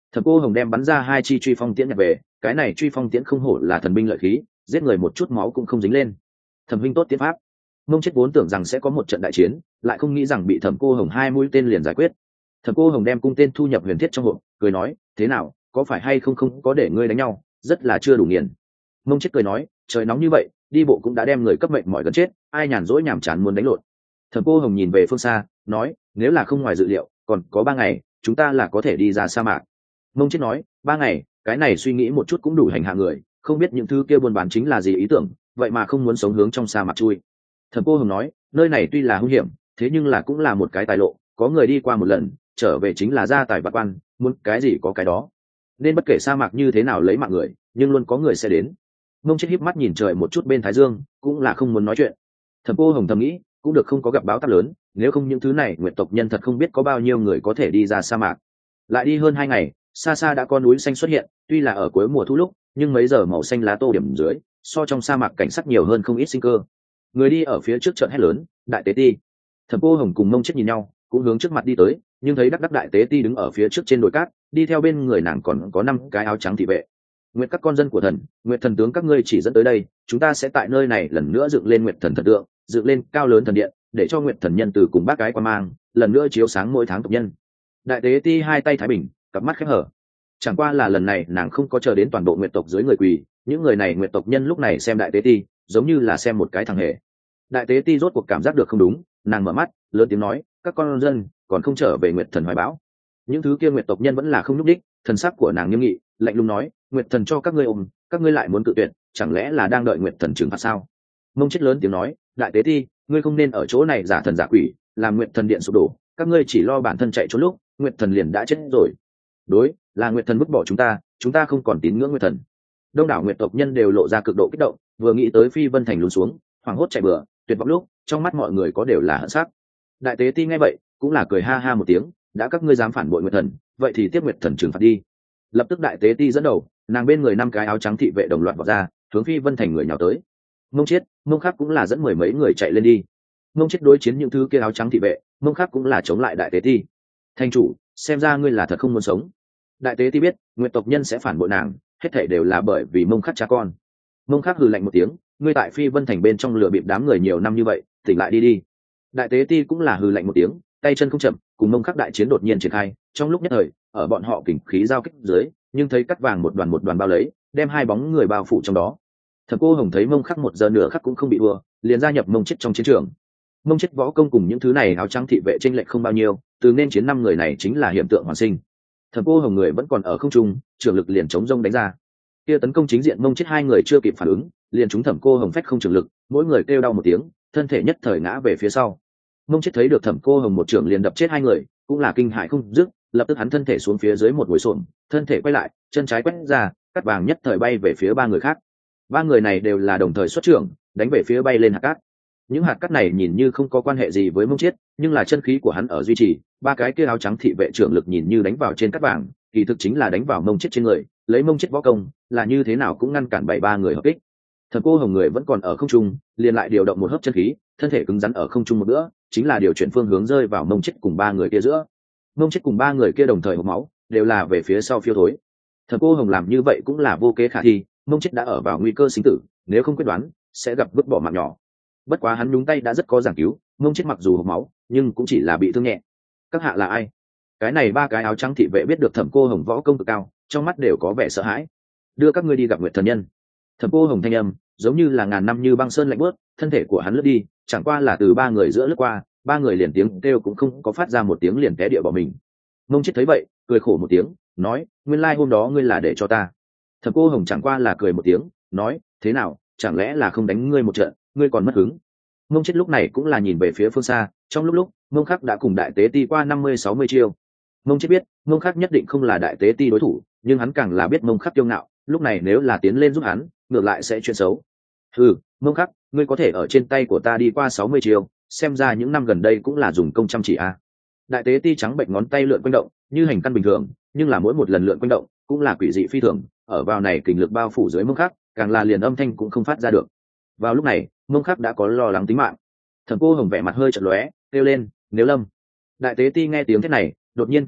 [SPEAKER 1] Thẩm Cô Hồng đem bắn ra hai chi truy phong tiễn nhặt về, cái này truy phong tiễn không hổ là thần binh lợi khí, giết người một chút máu cũng không dính lên. Thẩm huynh tốt tiễn pháp. Mông Chết vốn tưởng rằng sẽ có một trận đại chiến, lại không nghĩ rằng bị Thẩm Cô Hồng hai mũi tên liền giải quyết. Thẩm Cô Hồng đem cung tên thu nhập huyền thiết trong hộp, cười nói, thế nào, có phải hay không không có để ngươi đánh nhau, rất là chưa đủ nghiền. Mông Chết cười nói, trời nóng như vậy, đi bộ cũng đã đem người cấp mệnh mỏi gần chết, ai nhàn rỗi nhàm chán muốn đánh lộn. Thẩm Cô Hồng nhìn về phương xa, nói, nếu là không ngoài dự liệu, còn có ba ngày, chúng ta là có thể đi ra sa mạc. Mông Chết nói, ba ngày, cái này suy nghĩ một chút cũng đủ hành hạ người, không biết những thứ kia buôn bán chính là gì ý tưởng, vậy mà không muốn sống hướng trong sa mạc chui. Thẩm Cô Hồng nói, nơi này tuy là hung hiểm, thế nhưng là cũng là một cái tài lộ, có người đi qua một lần, trở về chính là gia tài bạc quan, muốn cái gì có cái đó. Nên bất kể sa mạc như thế nào lấy mạng người, nhưng luôn có người sẽ đến. Mông Chết híp mắt nhìn trời một chút bên thái dương, cũng là không muốn nói chuyện. Thẩm Cô Hồng thầm nghĩ, cũng được không có gặp báo táp lớn, nếu không những thứ này nguyện tộc nhân thật không biết có bao nhiêu người có thể đi ra sa mạc. Lại đi hơn hai ngày, xa xa đã có núi xanh xuất hiện, tuy là ở cuối mùa thu lúc, nhưng mấy giờ màu xanh lá tô điểm dưới, so trong sa mạc cảnh sắc nhiều hơn không ít sinh cơ. Người đi ở phía trước chợt hét lớn, đại tế ti. Thẩm Cô Hồng cùng Mông Chết nhìn nhau, cũng hướng trước mặt đi tới, nhưng thấy đắc đắc đại tế ti đứng ở phía trước trên đồi cát, đi theo bên người nàng còn có năm cái áo trắng thị vệ. Nguyệt các con dân của thần, Nguyệt thần tướng các ngươi chỉ dẫn tới đây, chúng ta sẽ tại nơi này lần nữa dựng lên Nguyệt thần thần tượng, dựng lên cao lớn thần điện, để cho Nguyệt thần nhân từ cùng bác gái qua mang, lần nữa chiếu sáng mỗi tháng tộc nhân. Đại tế ti hai tay thái bình, cặp mắt khép hở. Chẳng qua là lần này nàng không có chờ đến toàn bộ Nguyệt tộc dưới người quỳ, những người này Nguyệt tộc nhân lúc này xem đại tế ti, giống như là xem một cái thằng hề. Đại tế ti rốt cuộc cảm giác được không đúng, nàng mở mắt, lớn tiếng nói, các con dân còn không trở về Nguyệt thần hoài bão. Những thứ kia Nguyệt tộc nhân vẫn là không nhúc đích, thần sắc của nàng nghiêm nghị, lạnh lùng nói, Nguyệt thần cho các ngươi ôm, các ngươi lại muốn cự tuyệt, chẳng lẽ là đang đợi Nguyệt thần trừng phạt sao? Mông Chết lớn tiếng nói, đại tế ti, ngươi không nên ở chỗ này giả thần giả quỷ, làm Nguyệt thần điện sụp đổ, các ngươi chỉ lo bản thân chạy trốn lúc, Nguyệt thần liền đã chết rồi. Đối, là Nguyệt thần vứt bỏ chúng ta, chúng ta không còn tín ngưỡng Nguyệt thần. Đông đảo Nguyệt tộc nhân đều lộ ra cực độ kích động, vừa nghĩ tới Phi Vân thành lún xuống, hoảng hốt chạy bừa, tuyệt vọng lúc, trong mắt mọi người có đều là hận sắc. Đại tế ti nghe vậy, cũng là cười ha ha một tiếng, đã các ngươi dám phản bội Nguyệt thần, vậy thì tiếp Nguyệt thần trừng phạt đi. Lập tức đại tế ti dẫn đầu, nàng bên người năm cái áo trắng thị vệ đồng loạt vào ra, hướng Phi Vân thành người nhào tới. Mông Chết, Mông Khắc cũng là dẫn mười mấy người chạy lên đi. Mông Chết đối chiến những thứ kia áo trắng thị vệ, Mông Khắc cũng là chống lại đại tế ti. Thành chủ, xem ra ngươi là thật không muốn sống. Đại tế ti biết, Nguyệt tộc nhân sẽ phản bội nàng, hết thảy đều là bởi vì Mông Khắc cha con. Mông Khắc hừ lạnh một tiếng, ngươi tại Phi Vân thành bên trong lừa bịp đám người nhiều năm như vậy, tỉnh lại đi đi. Đại tế ti cũng là hừ lạnh một tiếng, tay chân không chậm, cùng Mông Khắc đại chiến đột nhiên triển khai, trong lúc nhất thời, ở bọn họ kình khí giao kích dưới, nhưng thấy cắt vàng một đoàn một đoàn bao lấy, đem hai bóng người bao phủ trong đó. Thẩm Cô Hồng thấy Mông Khắc một giờ nửa khắc cũng không bị thua, liền gia nhập Mông Chết trong chiến trường. Mông Chết võ công cùng những thứ này áo trắng thị vệ chênh lệch không bao nhiêu, từ nên chiến năm người này chính là hiện tượng hoàn sinh. Thẩm Cô Hồng người vẫn còn ở không trung, trường lực liền chống rông đánh ra. Kia tấn công chính diện Mông Chết hai người chưa kịp phản ứng, liền chúng Thẩm Cô Hồng phách không trường lực, mỗi người kêu đau một tiếng, thân thể nhất thời ngã về phía sau. Mông Chết thấy được Thẩm Cô Hồng một trường liền đập chết hai người, cũng là kinh hãi không dứt, lập tức hắn thân thể xuống phía dưới một ngồi xổm, thân thể quay lại, chân trái quét ra, cắt vàng nhất thời bay về phía ba người khác. Ba người này đều là đồng thời xuất trưởng, đánh về phía bay lên hạt cát. Những hạt cát này nhìn như không có quan hệ gì với Mông Chết, nhưng là chân khí của hắn ở duy trì, ba cái kia áo trắng thị vệ trưởng lực nhìn như đánh vào trên cát vàng, kỳ thực chính là đánh vào Mông Chết trên người, lấy Mông Chết võ công, là như thế nào cũng ngăn cản bảy ba người hợp kích. Thẩm Cô Hồng người vẫn còn ở không trung, liền lại điều động một hớp chân khí, thân thể cứng rắn ở không trung một nữa, chính là điều chuyển phương hướng rơi vào Mông Chết cùng ba người kia giữa. Mông Chết cùng ba người kia đồng thời hộc máu, đều là về phía sau phiêu thối. Thẩm Cô Hồng làm như vậy cũng là vô kế khả thi, Mông Chết đã ở vào nguy cơ sinh tử, nếu không quyết đoán, sẽ gặp vứt bỏ mạng nhỏ. Bất quá hắn nhúng tay đã rất có giảng cứu, Mông Chết mặc dù hộc máu, nhưng cũng chỉ là bị thương nhẹ. Các hạ là ai? Cái này ba cái áo trắng thị vệ biết được Thẩm Cô Hồng võ công cực cao, trong mắt đều có vẻ sợ hãi. Đưa các ngươi đi gặp Nguyệt thần nhân. Thẩm Cô Hồng thanh âm giống như là ngàn năm như băng sơn lạnh buốt, thân thể của hắn lướt đi, chẳng qua là từ ba người giữa lướt qua, ba người liền tiếng kêu cũng không có phát ra một tiếng liền té địa bỏ mình. Mông Chết thấy vậy, cười khổ một tiếng, nói, nguyên lai hôm đó ngươi là để cho ta. Thẩm Cô Hồng chẳng qua là cười một tiếng, nói, thế nào, chẳng lẽ là không đánh ngươi một trận, ngươi còn mất hứng. Mông Chết lúc này cũng là nhìn về phía phương xa, trong lúc lúc, Mông Khắc đã cùng đại tế ti qua năm mươi sáu mươi chiêu. Mông Chết biết, Mông Khắc nhất định không là đại tế ti đối thủ, nhưng hắn càng là biết Mông Khắc kiêu ngạo, lúc này nếu là tiến lên giúp hắn, ngược lại sẽ chuyện xấu. Ừ, Mông Khắc, ngươi có thể ở trên tay của ta đi qua sáu mươi chiêu, xem ra những năm gần đây cũng là dùng công chăm chỉ a. À. Đại tế ti trắng bệnh ngón tay lượn quanh động, như hành căn bình thường, nhưng là mỗi một lần lượn quanh động cũng là quỷ dị phi thường, ở vào này kình lực bao phủ dưới Mông Khắc, càng là liền âm thanh cũng không phát ra được. Vào lúc này, Mông Khắc đã có lo lắng tính mạng. Thẩm Cô Hồng vẻ mặt hơi chợt lóe, kêu lên, nếu lâm. Đại tế ti nghe tiếng thế này, đột nhiên cả kinh,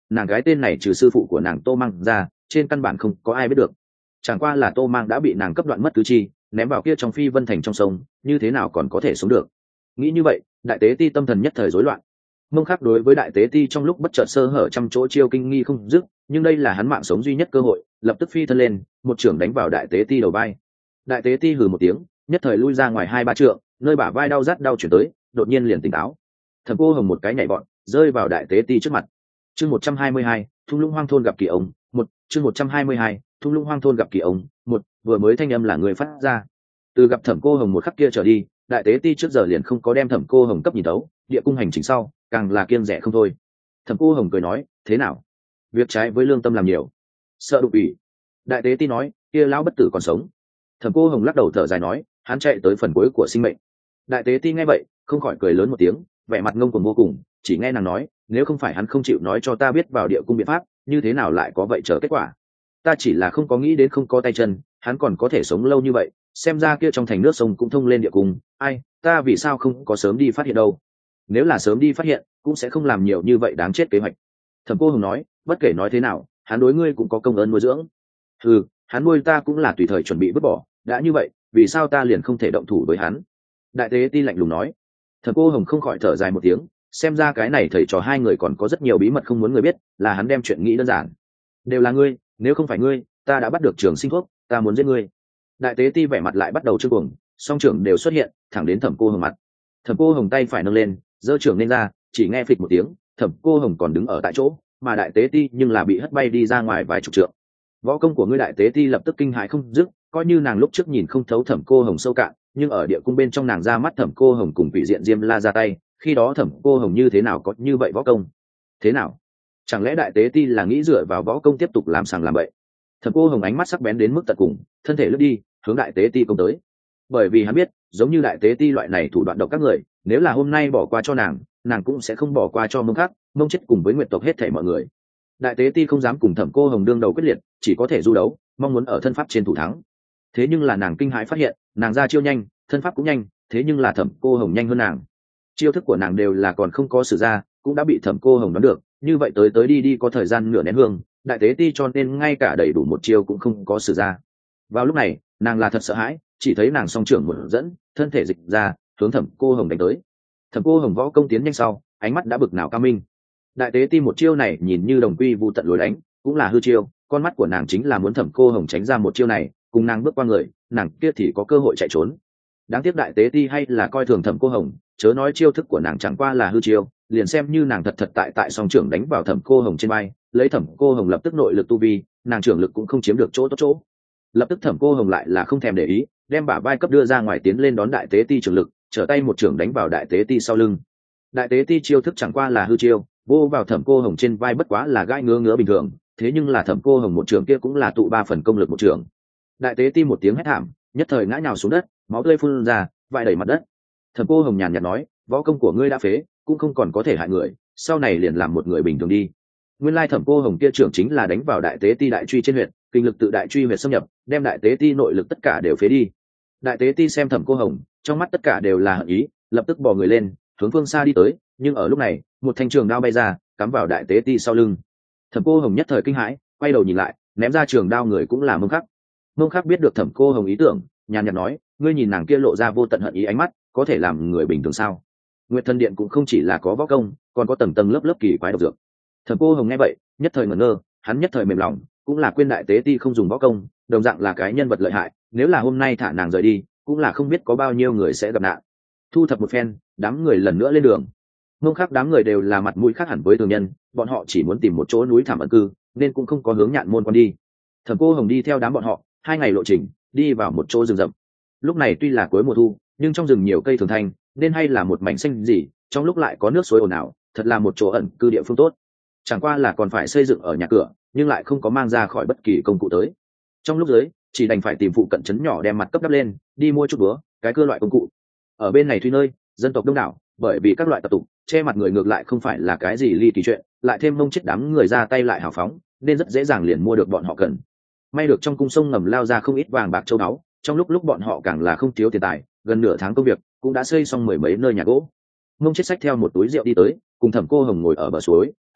[SPEAKER 1] nàng gái tên này trừ sư phụ của nàng tô mang ra trên căn bản không có ai biết được, chẳng qua là tô mang đã bị nàng cấp đoạn mất tứ chi, ném vào kia trong phi vân thành trong sông, như thế nào còn có thể sống được. Nghĩ như vậy, đại tế ti tâm thần nhất thời rối loạn. Mông Khắc đối với đại tế ti trong lúc bất chợt sơ hở trăm chỗ chiêu kinh nghi không dứt, nhưng đây là hắn mạng sống duy nhất cơ hội, lập tức phi thân lên, một trưởng đánh vào đại tế ti đầu vai. Đại tế ti hừ một tiếng, nhất thời lui ra ngoài hai ba trượng, nơi bả vai đau rát đau chuyển tới, đột nhiên liền tỉnh táo. Thẩm Cô Hồng một cái nhảy vọt, rơi vào đại tế ti trước mặt. Chương một trăm hai mươi hai, thung lũng hoang thôn gặp kỳ ông, một, chương một trăm hai mươi hai, thung lũng hoang thôn gặp kỳ ông, một, vừa mới thanh âm là người phát ra. Từ gặp Thẩm Cô Hồng một khắc kia trở đi, đại tế ti trước giờ liền không có đem Thẩm Cô Hồng cấp nhìn đấu, địa cung hành trình sau, càng là kiêng rẻ không thôi. Thẩm Cô Hồng cười nói, thế nào? Việc trái với lương tâm làm nhiều, sợ đụng ủy. Đại tế ti nói, kia lão bất tử còn sống. Thẩm Cô Hồng lắc đầu thở dài nói, hắn chạy tới phần cuối của sinh mệnh. Đại tế ti nghe vậy, không khỏi cười lớn một tiếng, vẻ mặt ngông cuồng vô cùng, chỉ nghe nàng nói, nếu không phải hắn không chịu nói cho ta biết vào địa cung biện pháp, như thế nào lại có vậy chờ kết quả. Ta chỉ là không có nghĩ đến không có tay chân, hắn còn có thể sống lâu như vậy, xem ra kia trong thành nước sông cũng thông lên địa cung, ai, ta vì sao không có sớm đi phát hiện đâu. Nếu là sớm đi phát hiện, cũng sẽ không làm nhiều như vậy đáng chết kế hoạch. Thẩm Cô Hồng nói, bất kể nói thế nào, hắn đối ngươi cũng có công ơn nuôi dưỡng. Ừ, hắn nuôi ta cũng là tùy thời chuẩn bị vứt bỏ, đã như vậy, vì sao ta liền không thể động thủ với hắn. Đại tế ti lạnh lùng nói. Thẩm Cô Hồng không khỏi thở dài một tiếng, xem ra cái này thầy trò hai người còn có rất nhiều bí mật không muốn người biết, là hắn đem chuyện nghĩ đơn giản. Đều là ngươi, nếu không phải ngươi, ta đã bắt được Trường Sinh thuốc, ta muốn giết ngươi. Đại tế ti vẻ mặt lại bắt đầu trương cuồng, song trưởng đều xuất hiện, thẳng đến Thẩm Cô Hồng mặt. Thẩm Cô Hồng tay phải nâng lên, giơ trưởng lên ra, chỉ nghe phịch một tiếng, Thẩm Cô Hồng còn đứng ở tại chỗ, mà đại tế ti nhưng là bị hất bay đi ra ngoài vài chục trượng. Võ công của ngươi đại tế ti lập tức kinh hãi không dứt, coi như nàng lúc trước nhìn không thấu Thẩm Cô Hồng sâu cạn, nhưng ở địa cung bên trong nàng ra mắt Thẩm Cô Hồng cùng vị diện Diêm La ra tay, khi đó Thẩm Cô Hồng như thế nào có như vậy võ công? Thế nào? Chẳng lẽ đại tế ti là nghĩ dựa vào võ công tiếp tục làm sàng làm bậy? Thẩm Cô Hồng ánh mắt sắc bén đến mức tận cùng, thân thể lướt đi, hướng đại tế ti công tới. Bởi vì hắn biết, giống như đại tế ti loại này thủ đoạn độc các người, nếu là hôm nay bỏ qua cho nàng, nàng cũng sẽ không bỏ qua cho Mông Khắc, Mông Chết cùng với Nguyệt tộc hết thảy mọi người. Đại tế ti không dám cùng Thẩm Cô Hồng đương đầu quyết liệt, chỉ có thể du đấu, mong muốn ở thân pháp trên thủ thắng. Thế nhưng là nàng kinh hãi phát hiện, nàng ra chiêu nhanh, thân pháp cũng nhanh, thế nhưng là Thẩm Cô Hồng nhanh hơn nàng. Chiêu thức của nàng đều là còn không có sử ra, cũng đã bị Thẩm Cô Hồng đoán được, như vậy tới tới đi đi có thời gian nửa nén hương, đại tế ti cho nên ngay cả đầy đủ một chiêu cũng không có sử ra. Vào lúc này, nàng là thật sợ hãi, chỉ thấy nàng song trưởng một dẫn, thân thể dịch ra, hướng Thẩm Cô Hồng đánh tới. Thẩm Cô Hồng võ công tiến nhanh sau, ánh mắt đã bực nào cao minh. Đại tế ti một chiêu này nhìn như đồng quy vu tận lối đánh, cũng là hư chiêu, con mắt của nàng chính là muốn Thẩm Cô Hồng tránh ra một chiêu này, cùng nàng bước qua người, nàng kia thì có cơ hội chạy trốn. Đáng tiếc đại tế ti hay là coi thường Thẩm Cô Hồng, chớ nói chiêu thức của nàng chẳng qua là hư chiêu, liền xem như nàng thật thật tại tại song trưởng đánh vào Thẩm Cô Hồng trên vai, lấy Thẩm Cô Hồng lập tức nội lực tu vi, nàng trưởng lực cũng không chiếm được chỗ tốt chỗ. Lập tức Thẩm Cô Hồng lại là không thèm để ý, đem bả vai cấp đưa ra ngoài tiến lên đón đại tế ti trưởng lực, trở tay một trưởng đánh vào đại tế ti sau lưng. Đại tế ti chiêu thức chẳng qua là hư chiêu, vô vào Thẩm Cô Hồng trên vai bất quá là gai ngứa ngứa bình thường, thế nhưng là Thẩm Cô Hồng một trưởng kia cũng là tụ ba phần công lực một trưởng. Đại tế ti một tiếng hét thảm, nhất thời ngã nhào xuống đất, máu tươi phun ra, vãi đầy mặt đất. Thẩm Cô Hồng nhàn nhạt nói, võ công của ngươi đã phế, cũng không còn có thể hại người, sau này liền làm một người bình thường đi. Nguyên lai Thẩm Cô Hồng kia trưởng chính là đánh vào đại tế ti đại truy trên huyệt, kinh lực tự đại truy huyệt xâm nhập, đem đại tế ti nội lực tất cả đều phế đi. Đại tế ti xem Thẩm Cô Hồng, trong mắt tất cả đều là hận ý, lập tức bò người lên, hướng phương xa đi tới, nhưng ở lúc này, một thanh trường đao bay ra, cắm vào đại tế ti sau lưng. Thẩm Cô Hồng nhất thời kinh hãi, quay đầu nhìn lại, ném ra trường đao người cũng là Mông Khắc. Mông Khắc biết được Thẩm Cô Hồng ý tưởng, nhàn nhạt nói, ngươi nhìn nàng kia lộ ra vô tận hận ý ánh mắt, có thể làm người bình thường sao? Nguyệt Thần Điện cũng không chỉ là có võ công, còn có tầng tầng lớp lớp kỳ quái độc dược. Thẩm Cô Hồng nghe vậy, nhất thời ngẩn ngơ, hắn nhất thời mềm lòng, cũng là quên đại tế ti không dùng võ công, đồng dạng là cái nhân vật lợi hại, nếu là hôm nay thả nàng rời đi, cũng là không biết có bao nhiêu người sẽ gặp nạn. Thu thập một phen, đám người lần nữa lên đường. Mông Khắc đám người đều là mặt mũi khác hẳn với thường nhân, bọn họ chỉ muốn tìm một chỗ núi thảm ẩn cư, nên cũng không có hướng Nhạn Môn quan đi. Thẩm Cô Hồng đi theo đám bọn họ, hai ngày lộ trình, đi vào một chỗ rừng rậm. Lúc này tuy là cuối mùa thu, nhưng trong rừng nhiều cây thường thanh, nên hay là một mảnh xanh gì, trong lúc lại có nước suối ồn ào, thật là một chỗ ẩn cư địa phương tốt. Chẳng qua là còn phải xây dựng ở nhà cửa, nhưng lại không có mang ra khỏi bất kỳ công cụ tới. Trong lúc dưới, chỉ đành phải tìm phụ cận trấn nhỏ đem mặt cấp đắp lên, đi mua chút búa, cái cưa loại công cụ. Ở bên này Thuy nơi, dân tộc đông đảo, bởi vì các loại tập tục, che mặt người ngược lại không phải là cái gì ly kỳ chuyện, lại thêm Mông Chết đám người ra tay lại hào phóng, nên rất dễ dàng liền mua được bọn họ cần. May được trong cung sông ngầm lao ra không ít vàng bạc châu báu, trong lúc lúc bọn họ càng là không thiếu tiền tài, gần nửa tháng công việc cũng đã xây xong mười mấy nơi nhà gỗ. Mông Chết xách theo một túi rượu đi tới, cùng Thẩm Cô Hồng ngồi ở bờ suối,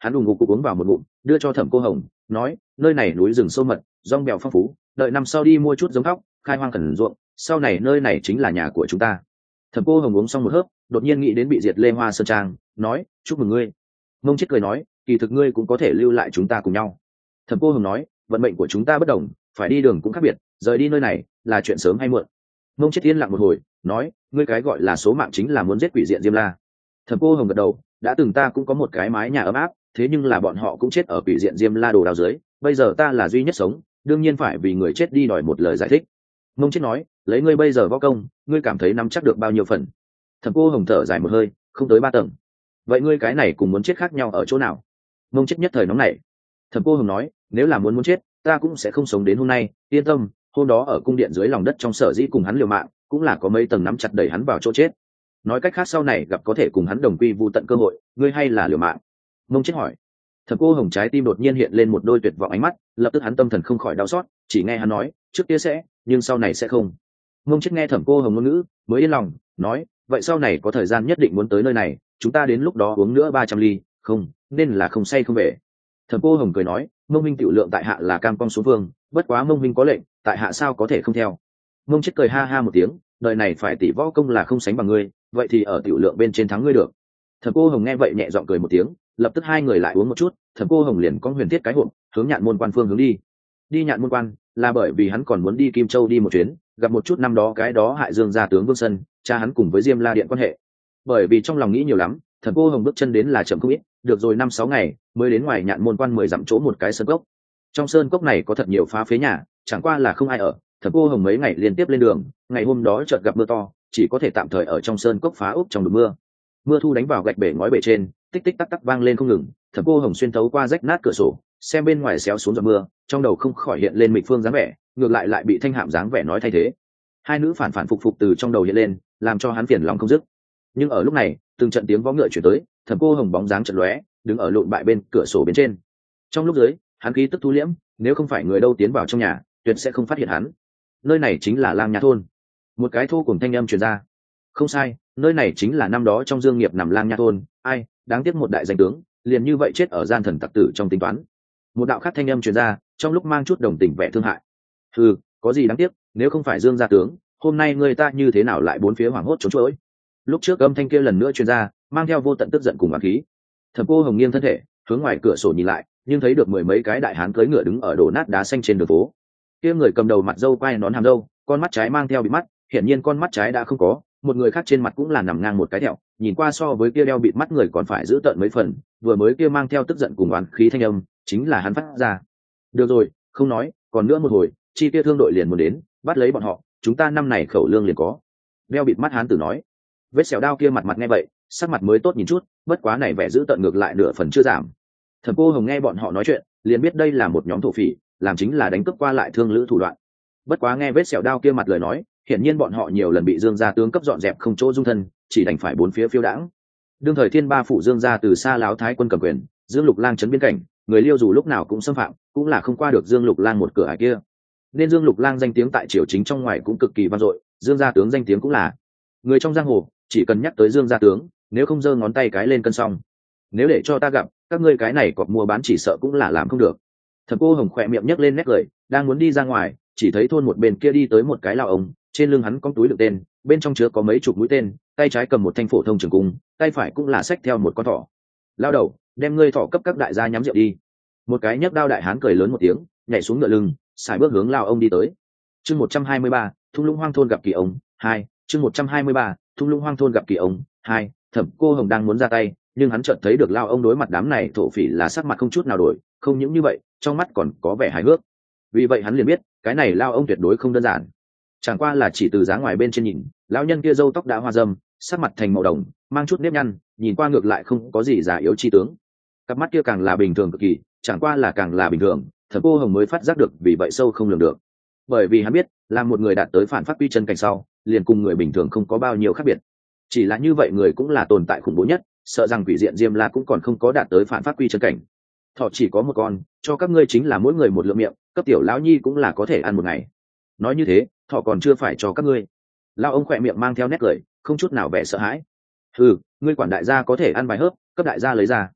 [SPEAKER 1] Hắn đùng ngục cục uống vào một ngụm, đưa cho Thẩm Cô Hồng, nói, nơi này núi rừng sâu mật, rong bèo phong phú, đợi năm sau đi mua chút giống thóc, khai hoang khẩn ruộng, sau này nơi này chính là nhà của chúng ta. Thẩm Cô Hồng uống xong một hớp, đột nhiên nghĩ đến bị diệt Lê Hoa Sơn Trang, nói, chúc mừng ngươi. Mông Chết cười nói, kỳ thực ngươi cũng có thể lưu lại chúng ta cùng nhau. Thẩm Cô Hồng nói, vận mệnh của chúng ta bất đồng, phải đi đường cũng khác biệt, rời đi nơi này là chuyện sớm hay muộn. Mông Chết yên lặng một hồi, nói, ngươi cái gọi là số mạng chính là muốn giết quỷ diện Diêm La. Thẩm Cô Hồng gật đầu, đã từng ta cũng có một cái mái nhà ấm áp, thế nhưng là bọn họ cũng chết ở quỷ diện Diêm La đồ đào dưới, bây giờ ta là duy nhất sống, đương nhiên phải vì người chết đi đòi một lời giải thích. Mông Chết nói, lấy ngươi bây giờ võ công, ngươi cảm thấy nắm chắc được bao nhiêu phần? Thẩm Cô Hồng thở dài một hơi, không tới ba tầng. Vậy ngươi cái này cùng muốn chết khác nhau ở chỗ nào? Mông Chết nhất thời nóng nảy. Thẩm Cô Hồng nói, nếu là muốn muốn chết, ta cũng sẽ không sống đến hôm nay, yên tâm, hôm đó ở cung điện dưới lòng đất trong sở dĩ cùng hắn liều mạng, cũng là có mấy tầng nắm chặt đẩy hắn vào chỗ chết. Nói cách khác sau này gặp có thể cùng hắn đồng quy vu tận cơ hội, ngươi hay là liều mạng? Mông Chết hỏi. Thẩm Cô Hồng trái tim đột nhiên hiện lên một đôi tuyệt vọng ánh mắt, lập tức hắn tâm thần không khỏi đau xót, chỉ nghe hắn nói, trước kia sẽ, nhưng sau này sẽ không. Mông Chết nghe Thẩm Cô Hồng ngôn ngữ, mới yên lòng, nói, vậy sau này có thời gian nhất định muốn tới nơi này, chúng ta đến lúc đó uống nữa ba trăm ly, không, nên là không say không về. Thẩm Cô Hồng cười nói, Mông Minh tiểu lượng tại hạ là cam cong số vương, bất quá Mông Minh có lệnh, tại hạ sao có thể không theo. Mông Chết cười ha ha một tiếng, đời này phải tỷ võ công là không sánh bằng ngươi, vậy thì ở tiểu lượng bên trên thắng ngươi được. Thẩm Cô Hồng nghe vậy nhẹ giọng cười một tiếng, lập tức hai người lại uống một chút, Thẩm Cô Hồng liền có huyền thiết cái hộp, hướng Nhạn Môn Quan phương hướng đi. Đi Nhạn Môn Quan là bởi vì hắn còn muốn đi Kim Châu đi một chuyến, gặp một chút năm đó cái đó hại Dương gia tướng Vương Sân, cha hắn cùng với Diêm La Điện quan hệ. Bởi vì trong lòng nghĩ nhiều lắm, Thẩm Cô Hồng bước chân đến là chậm không ít, được rồi năm sáu ngày mới đến ngoài Nhạn Môn Quan mười dặm chỗ một cái sơn cốc. Trong sơn cốc này có thật nhiều phá phế nhà, chẳng qua là không ai ở. Thẩm Cô Hồng mấy ngày liên tiếp lên đường, ngày hôm đó chợt gặp mưa to, chỉ có thể tạm thời ở trong sơn cốc phá úp trong đêm mưa. Mưa thu đánh vào gạch bể ngói bể trên, tích tích tắc tắc vang lên không ngừng. Thẩm Cô Hồng xuyên thấu qua rách nát cửa sổ, xem bên ngoài xéo xuống giọt mưa, trong đầu không khỏi hiện lên Mịch Phương dáng vẻ, ngược lại lại bị Thanh Hạm dáng vẻ nói thay thế. Hai nữ phản phản phục phục từ trong đầu hiện lên, làm cho hắn phiền lòng không dứt. Nhưng ở lúc này, từng trận tiếng vó ngựa chuyển tới, Thẩm Cô Hồng bóng dáng chợt lóe, đứng ở lụn bại bên cửa sổ bên trên. Trong lúc dưới, hắn khí tức thu liễm, nếu không phải người đâu tiến vào trong nhà, tuyệt sẽ không phát hiện hắn. Nơi này chính là Lang Nha thôn. Một cái thô cùng thanh âm truyền ra. Không sai, nơi này chính là năm đó trong Dương Nghiệp nằm Lang Nha thôn, ai, đáng tiếc một đại danh tướng, liền như vậy chết ở gian thần tặc tử trong tính toán. Một đạo khác thanh âm truyền ra, trong lúc mang chút đồng tình vẻ thương hại. Ừ, có gì đáng tiếc, nếu không phải Dương gia tướng, hôm nay người ta như thế nào lại bốn phía hoảng hốt trốn trỗi. Lúc trước âm thanh kia lần nữa truyền ra, mang theo vô tận tức giận cùng oán khí. Thẩm Cô Hồng nghiêng thân thể, hướng ngoài cửa sổ nhìn lại, nhưng thấy được mười mấy cái đại hán cưỡi ngựa đứng ở đổ nát đá xanh trên đường phố. Kia người cầm đầu mặt râu quai nón hàm râu, con mắt trái mang theo bị mắt, hiển nhiên con mắt trái đã không có, một người khác trên mặt cũng là nằm ngang một cái thẹo, nhìn qua so với kia đeo bịt mắt người còn phải giữ tợn mấy phần, vừa mới kia mang theo tức giận cùng oán khí thanh âm, chính là hắn phát ra. Được rồi, không nói, còn nữa một hồi, chi kia thương đội liền muốn đến, bắt lấy bọn họ, chúng ta năm này khẩu lương liền có. Đeo bịt mắt hán tử nói. Vết sẹo đao kia mặt mặt nghe vậy, sắc mặt mới tốt nhìn chút, bất quá này vẻ giữ tợn ngược lại nửa phần chưa giảm. Thẩm Cô Hồng nghe bọn họ nói chuyện, liền biết đây là một nhóm thổ phỉ, làm chính là đánh cướp qua lại thương lữ thủ đoạn. Bất quá nghe vết sẹo đao kia mặt lời nói, hiển nhiên bọn họ nhiều lần bị Dương gia tướng cấp dọn dẹp không chỗ dung thân, chỉ đành phải bốn phía phiêu đãng. Đương thời Thiên Ba phủ Dương gia từ xa láo thái quân cầm quyền, Dương Lục Lang trấn biên cảnh, người Liêu dù lúc nào cũng xâm phạm, cũng là không qua được Dương Lục Lang một cửa ải kia. Nên Dương Lục Lang danh tiếng tại triều chính trong ngoài cũng cực kỳ vang dội, Dương gia tướng danh tiếng cũng là. Người trong giang hồ, chỉ cần nhắc tới Dương gia tướng, nếu không giơ ngón tay cái lên cân xong. Nếu để cho ta gặp, các ngươi cái này cọp mua bán chỉ sợ cũng là làm không được. Thẩm Cô Hồng khỏe miệng nhếch lên nét cười, đang muốn đi ra ngoài, chỉ thấy thôn một bên kia đi tới một cái lao ông, trên lưng hắn có túi đựng tên, bên trong chứa có mấy chục mũi tên, tay trái cầm một thanh phổ thông trường cung, tay phải cũng là xách theo một con thỏ. Lao đầu, đem ngươi thỏ cấp các đại gia nhắm rượu đi. Một cái nhấc đao đại hán cười lớn một tiếng, nhảy xuống ngựa lưng, xài bước hướng lao ông đi tới. Chương một trăm hai mươi ba, Thung Lũng Hoang thôn gặp kỳ ông, hai, chương một trăm hai mươi ba, Thung Lũng Hoang thôn gặp kỳ ông, hai. Thẩm Cô Hồng đang muốn ra tay, nhưng hắn chợt thấy được lao ông đối mặt đám này thổ phỉ là sắc mặt không chút nào đổi, không những như vậy, trong mắt còn có vẻ hài hước. Vì vậy hắn liền biết, cái này lao ông tuyệt đối không đơn giản. Chẳng qua là chỉ từ dáng ngoài bên trên nhìn, lão nhân kia râu tóc đã hoa râm, sắc mặt thành màu đồng, mang chút nếp nhăn, nhìn qua ngược lại không có gì già yếu chi tướng. Cặp mắt kia càng là bình thường cực kỳ, chẳng qua là càng là bình thường, Thẩm Cô Hồng mới phát giác được vì vậy sâu không lường được. Bởi vì hắn biết, là một người đạt tới phản pháp quy chân cảnh sau, liền cùng người bình thường không có bao nhiêu khác biệt. Chỉ là như vậy người cũng là tồn tại khủng bố nhất, sợ rằng quỷ diện Diêm La cũng còn không có đạt tới phản pháp quy chân cảnh. Thọ chỉ có một con, cho các ngươi chính là mỗi người một lượng miệng, cấp tiểu lão nhi cũng là có thể ăn một ngày. Nói như thế, thọ còn chưa phải cho các ngươi. Lão ông khỏe miệng mang theo nét cười, không chút nào vẻ sợ hãi. Ừ, ngươi quản đại gia có thể ăn bài hớp, cấp đại gia lấy ra.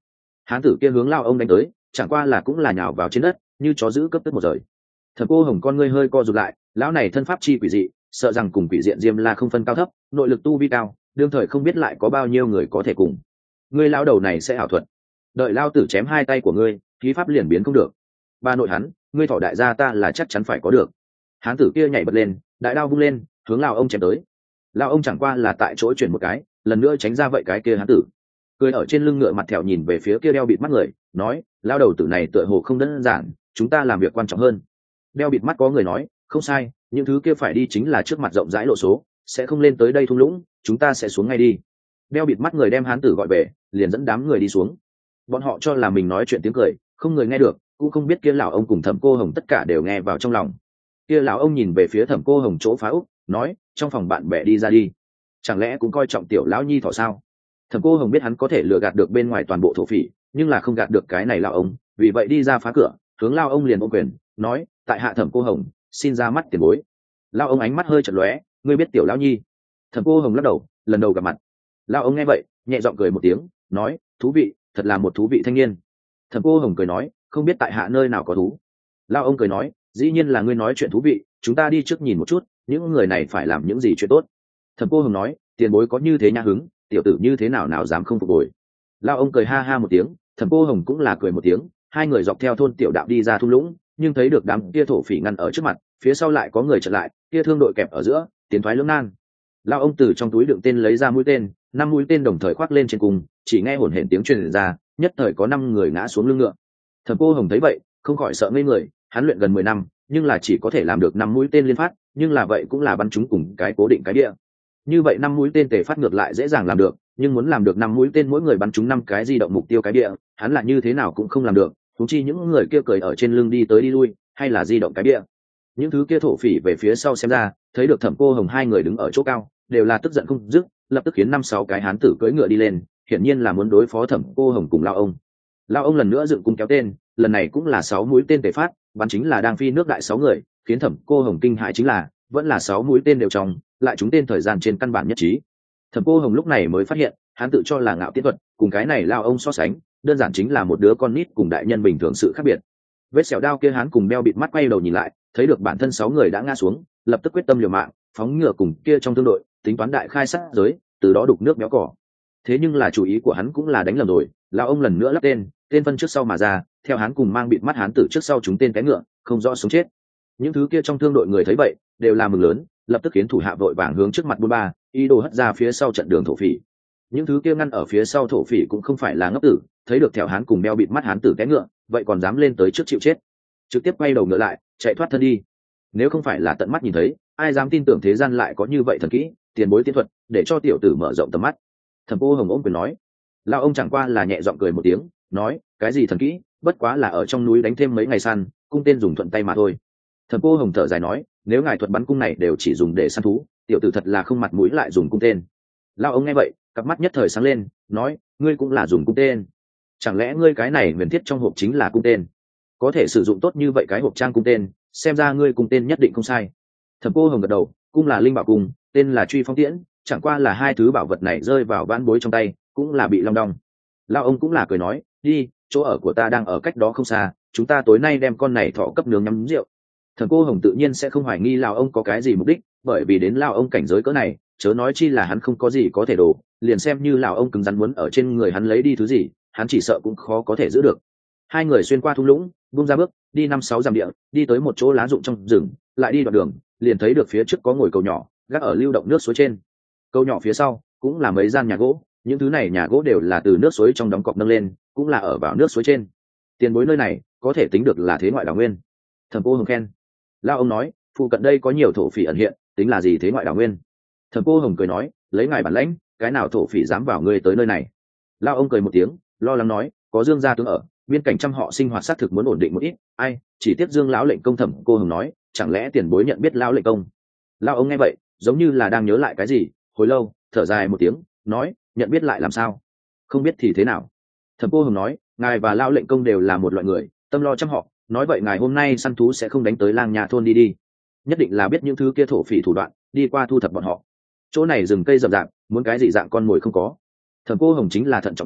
[SPEAKER 1] hán tử kia hướng lao ông đánh tới, chẳng qua là cũng là nhào vào trên đất như chó giữ cấp tức một rời. Thẩm Cô Hồng con ngươi hơi co rụt lại, lão này thân pháp chi quỷ dị, sợ rằng cùng quỷ diện Diêm La không phân cao thấp, nội lực tu vi cao, đương thời không biết lại có bao nhiêu người có thể cùng. Ngươi lão đầu này sẽ ảo thuật, đợi lao tử chém hai tay của ngươi, khí pháp liền biến không được. Ba nội hắn, ngươi thọ đại gia ta là chắc chắn phải có được. Hán tử kia nhảy bật lên, đại đao vung lên, hướng lão ông chém tới. Lão ông chẳng qua là tại chỗ chuyển một cái, lần nữa tránh ra vậy cái kia hán tử. Cười ở trên lưng ngựa mặt thẹo nhìn về phía kia đeo bịt mắt người, nói, lão đầu tử này tựa hồ không đơn giản, chúng ta làm việc quan trọng hơn. Đeo bịt mắt có người nói, không sai, những thứ kia phải đi chính là trước mặt rộng rãi lộ số, sẽ không lên tới đây thung lũng, chúng ta sẽ xuống ngay đi. Đeo bịt mắt người đem hán tử gọi về, liền dẫn đám người đi xuống. Bọn họ cho là mình nói chuyện tiếng cười, không người nghe được, cũng không biết kia lão ông cùng Thẩm Cô Hồng tất cả đều nghe vào trong lòng. Kia lão ông nhìn về phía Thẩm Cô Hồng chỗ phá úc, nói, trong phòng bạn bè đi ra đi, chẳng lẽ cũng coi trọng tiểu lão nhi thỏ sao? Thẩm Cô Hồng biết hắn có thể lừa gạt được bên ngoài toàn bộ thổ phỉ, nhưng là không gạt được cái này lão ông, vì vậy đi ra phá cửa, hướng lão ông liền ôm quyền, nói, tại hạ Thẩm Cô Hồng, xin ra mắt tiền bối. Lão ông ánh mắt hơi chật lóe, ngươi biết tiểu lão nhi? Thẩm Cô Hồng lắc đầu, lần đầu gặp mặt. Lão ông nghe vậy, nhẹ giọng cười một tiếng, nói, thú vị, thật là một thú vị thanh niên. Thẩm Cô Hồng cười nói, không biết tại hạ nơi nào có thú. Lão ông cười nói, dĩ nhiên là ngươi nói chuyện thú vị, chúng ta đi trước nhìn một chút, những người này phải làm những gì chuyện tốt. Thẩm Cô Hồng nói, tiền bối có như thế nhã hứng, tiểu tử như thế nào nào dám không phục hồi. Lão ông cười ha ha một tiếng, Thẩm Cô Hồng cũng là cười một tiếng, hai người dọc theo thôn tiểu đạo đi ra thung lũng, nhưng thấy được đám kia thổ phỉ ngăn ở trước mặt, phía sau lại có người chặn lại, kia thương đội kẹp ở giữa, tiến thoái lưỡng nan. Lão ông từ trong túi đựng tên lấy ra mũi tên, năm mũi tên đồng thời khoác lên trên cùng, chỉ nghe hổn hển tiếng truyền ra, nhất thời có năm người ngã xuống lưng ngựa. Thẩm Cô Hồng thấy vậy, không khỏi sợ ngây người, hắn luyện gần mười năm, nhưng là chỉ có thể làm được năm mũi tên liên phát, nhưng là vậy cũng là bắn chúng cùng cái cố định cái địa. Như vậy năm mũi tên tề phát ngược lại dễ dàng làm được, nhưng muốn làm được năm mũi tên mỗi người bắn chúng năm cái di động mục tiêu cái địa, hắn là như thế nào cũng không làm được, huống chi những người kia cười ở trên lưng đi tới đi lui, hay là di động cái địa. Những thứ kia thổ phỉ về phía sau xem ra, thấy được Thẩm Cô Hồng hai người đứng ở chỗ cao, đều là tức giận không dứt, lập tức khiến năm sáu cái hán tử cưỡi ngựa đi lên, hiển nhiên là muốn đối phó Thẩm Cô Hồng cùng lão ông. Lão ông lần nữa dựng cung kéo tên, lần này cũng là sáu mũi tên tề phát, bắn chính là đang phi nước đại sáu người, khiến Thẩm Cô Hồng kinh hãi chính là vẫn là sáu mũi tên đều trong, lại trúng tên thời gian trên căn bản nhất trí. Thẩm Cô Hồng lúc này mới phát hiện, hắn tự cho là ngạo tiết thuật, cùng cái này lão ông so sánh, đơn giản chính là một đứa con nít cùng đại nhân bình thường sự khác biệt. Vết sẹo đao kia hắn cùng đeo bịt mắt quay đầu nhìn lại, thấy được bản thân sáu người đã ngã xuống, lập tức quyết tâm liều mạng, phóng ngựa cùng kia trong thương đội, tính toán đại khai sát giới, từ đó đục nước béo cỏ. Thế nhưng là chủ ý của hắn cũng là đánh lầm rồi, lão ông lần nữa lắp tên, tên phân trước sau mà ra, theo hắn cùng mang bịt mắt hắn tử trước sau chúng tên cái ngựa, không rõ sống chết. Những thứ kia trong thương đội người thấy vậy, đều là mừng lớn, lập tức khiến thủ hạ vội vàng hướng trước mặt buôn ba, ý đồ hất ra phía sau trận đường thổ phỉ. Những thứ kia ngăn ở phía sau thổ phỉ cũng không phải là ngốc tử, thấy được theo hắn cùng đeo bịt mắt hắn tử cái ngựa, vậy còn dám lên tới trước chịu chết, trực tiếp quay đầu ngựa lại, chạy thoát thân đi. Nếu không phải là tận mắt nhìn thấy, ai dám tin tưởng thế gian lại có như vậy thần kỹ, tiền bối tiến thuật, để cho tiểu tử mở rộng tầm mắt. Thẩm Cô Hồng ôm quyền nói. Lão ông chẳng qua là nhẹ giọng cười một tiếng, nói, cái gì thần kỹ, bất quá là ở trong núi đánh thêm mấy ngày săn, cung tên dùng thuận tay mà thôi. Thẩm Cô Hồng thở dài nói, nếu ngài thuật bắn cung này đều chỉ dùng để săn thú, tiểu tử thật là không mặt mũi lại dùng cung tên. Lão ông nghe vậy, cặp mắt nhất thời sáng lên, nói, ngươi cũng là dùng cung tên, chẳng lẽ ngươi cái này huyền thiết trong hộp chính là cung tên? Có thể sử dụng tốt như vậy cái hộp trang cung tên, xem ra ngươi cung tên nhất định không sai. Thẩm Cô Hồng gật đầu, cung là linh bảo cung, tên là truy phong tiễn, chẳng qua là hai thứ bảo vật này rơi vào vãn bối trong tay, cũng là bị long đong. Lão ông cũng là cười nói, đi, chỗ ở của ta đang ở cách đó không xa, chúng ta tối nay đem con này thọ cấp nướng nhắm rượu. Thẩm Cô Hồng tự nhiên sẽ không hoài nghi lão ông có cái gì mục đích, bởi vì đến lão ông cảnh giới cỡ này, chớ nói chi là hắn không có gì có thể đổ, liền xem như lão ông cứng rắn muốn ở trên người hắn lấy đi thứ gì, hắn chỉ sợ cũng khó có thể giữ được. Hai người xuyên qua thung lũng, buông ra bước, đi năm sáu dặm địa, đi tới một chỗ lá rụng trong rừng, lại đi đoạn đường, liền thấy được phía trước có ngồi cầu nhỏ, gác ở lưu động nước suối trên. Cầu nhỏ phía sau cũng là mấy gian nhà gỗ, những thứ này nhà gỗ đều là từ nước suối trong đóng cọc nâng lên, cũng là ở vào nước suối trên. Tiền bối nơi này có thể tính được là thế ngoại đảo nguyên. Thẩm Cô Hồng khen. Lão ông nói, phụ cận đây có nhiều thổ phỉ ẩn hiện, tính là gì thế ngoại đảo nguyên? Thẩm Cô Hồng cười nói, lấy ngài bản lãnh, cái nào thổ phỉ dám vào ngươi tới nơi này? Lão ông cười một tiếng, lo lắng nói, có Dương gia tướng ở, biên cảnh trăm họ sinh hoạt xác thực muốn ổn định một ít, ai, chỉ tiếc Dương lão lệnh công. Thẩm Cô Hồng nói, chẳng lẽ tiền bối nhận biết lão lệnh công? Lão ông nghe vậy, giống như là đang nhớ lại cái gì, hồi lâu, thở dài một tiếng, nói, nhận biết lại làm sao? Không biết thì thế nào? Thẩm Cô Hồng nói, ngài và lão lệnh công đều là một loại người, tâm lo trăm họ, nói vậy ngài hôm nay săn thú sẽ không đánh tới lang nhà thôn đi đi, nhất định là biết những thứ kia thổ phỉ thủ đoạn, đi qua thu thập bọn họ. Chỗ này rừng cây rậm rạp, muốn cái gì dạng con mồi không có. Thẩm Cô Hồng chính là thận trọng người,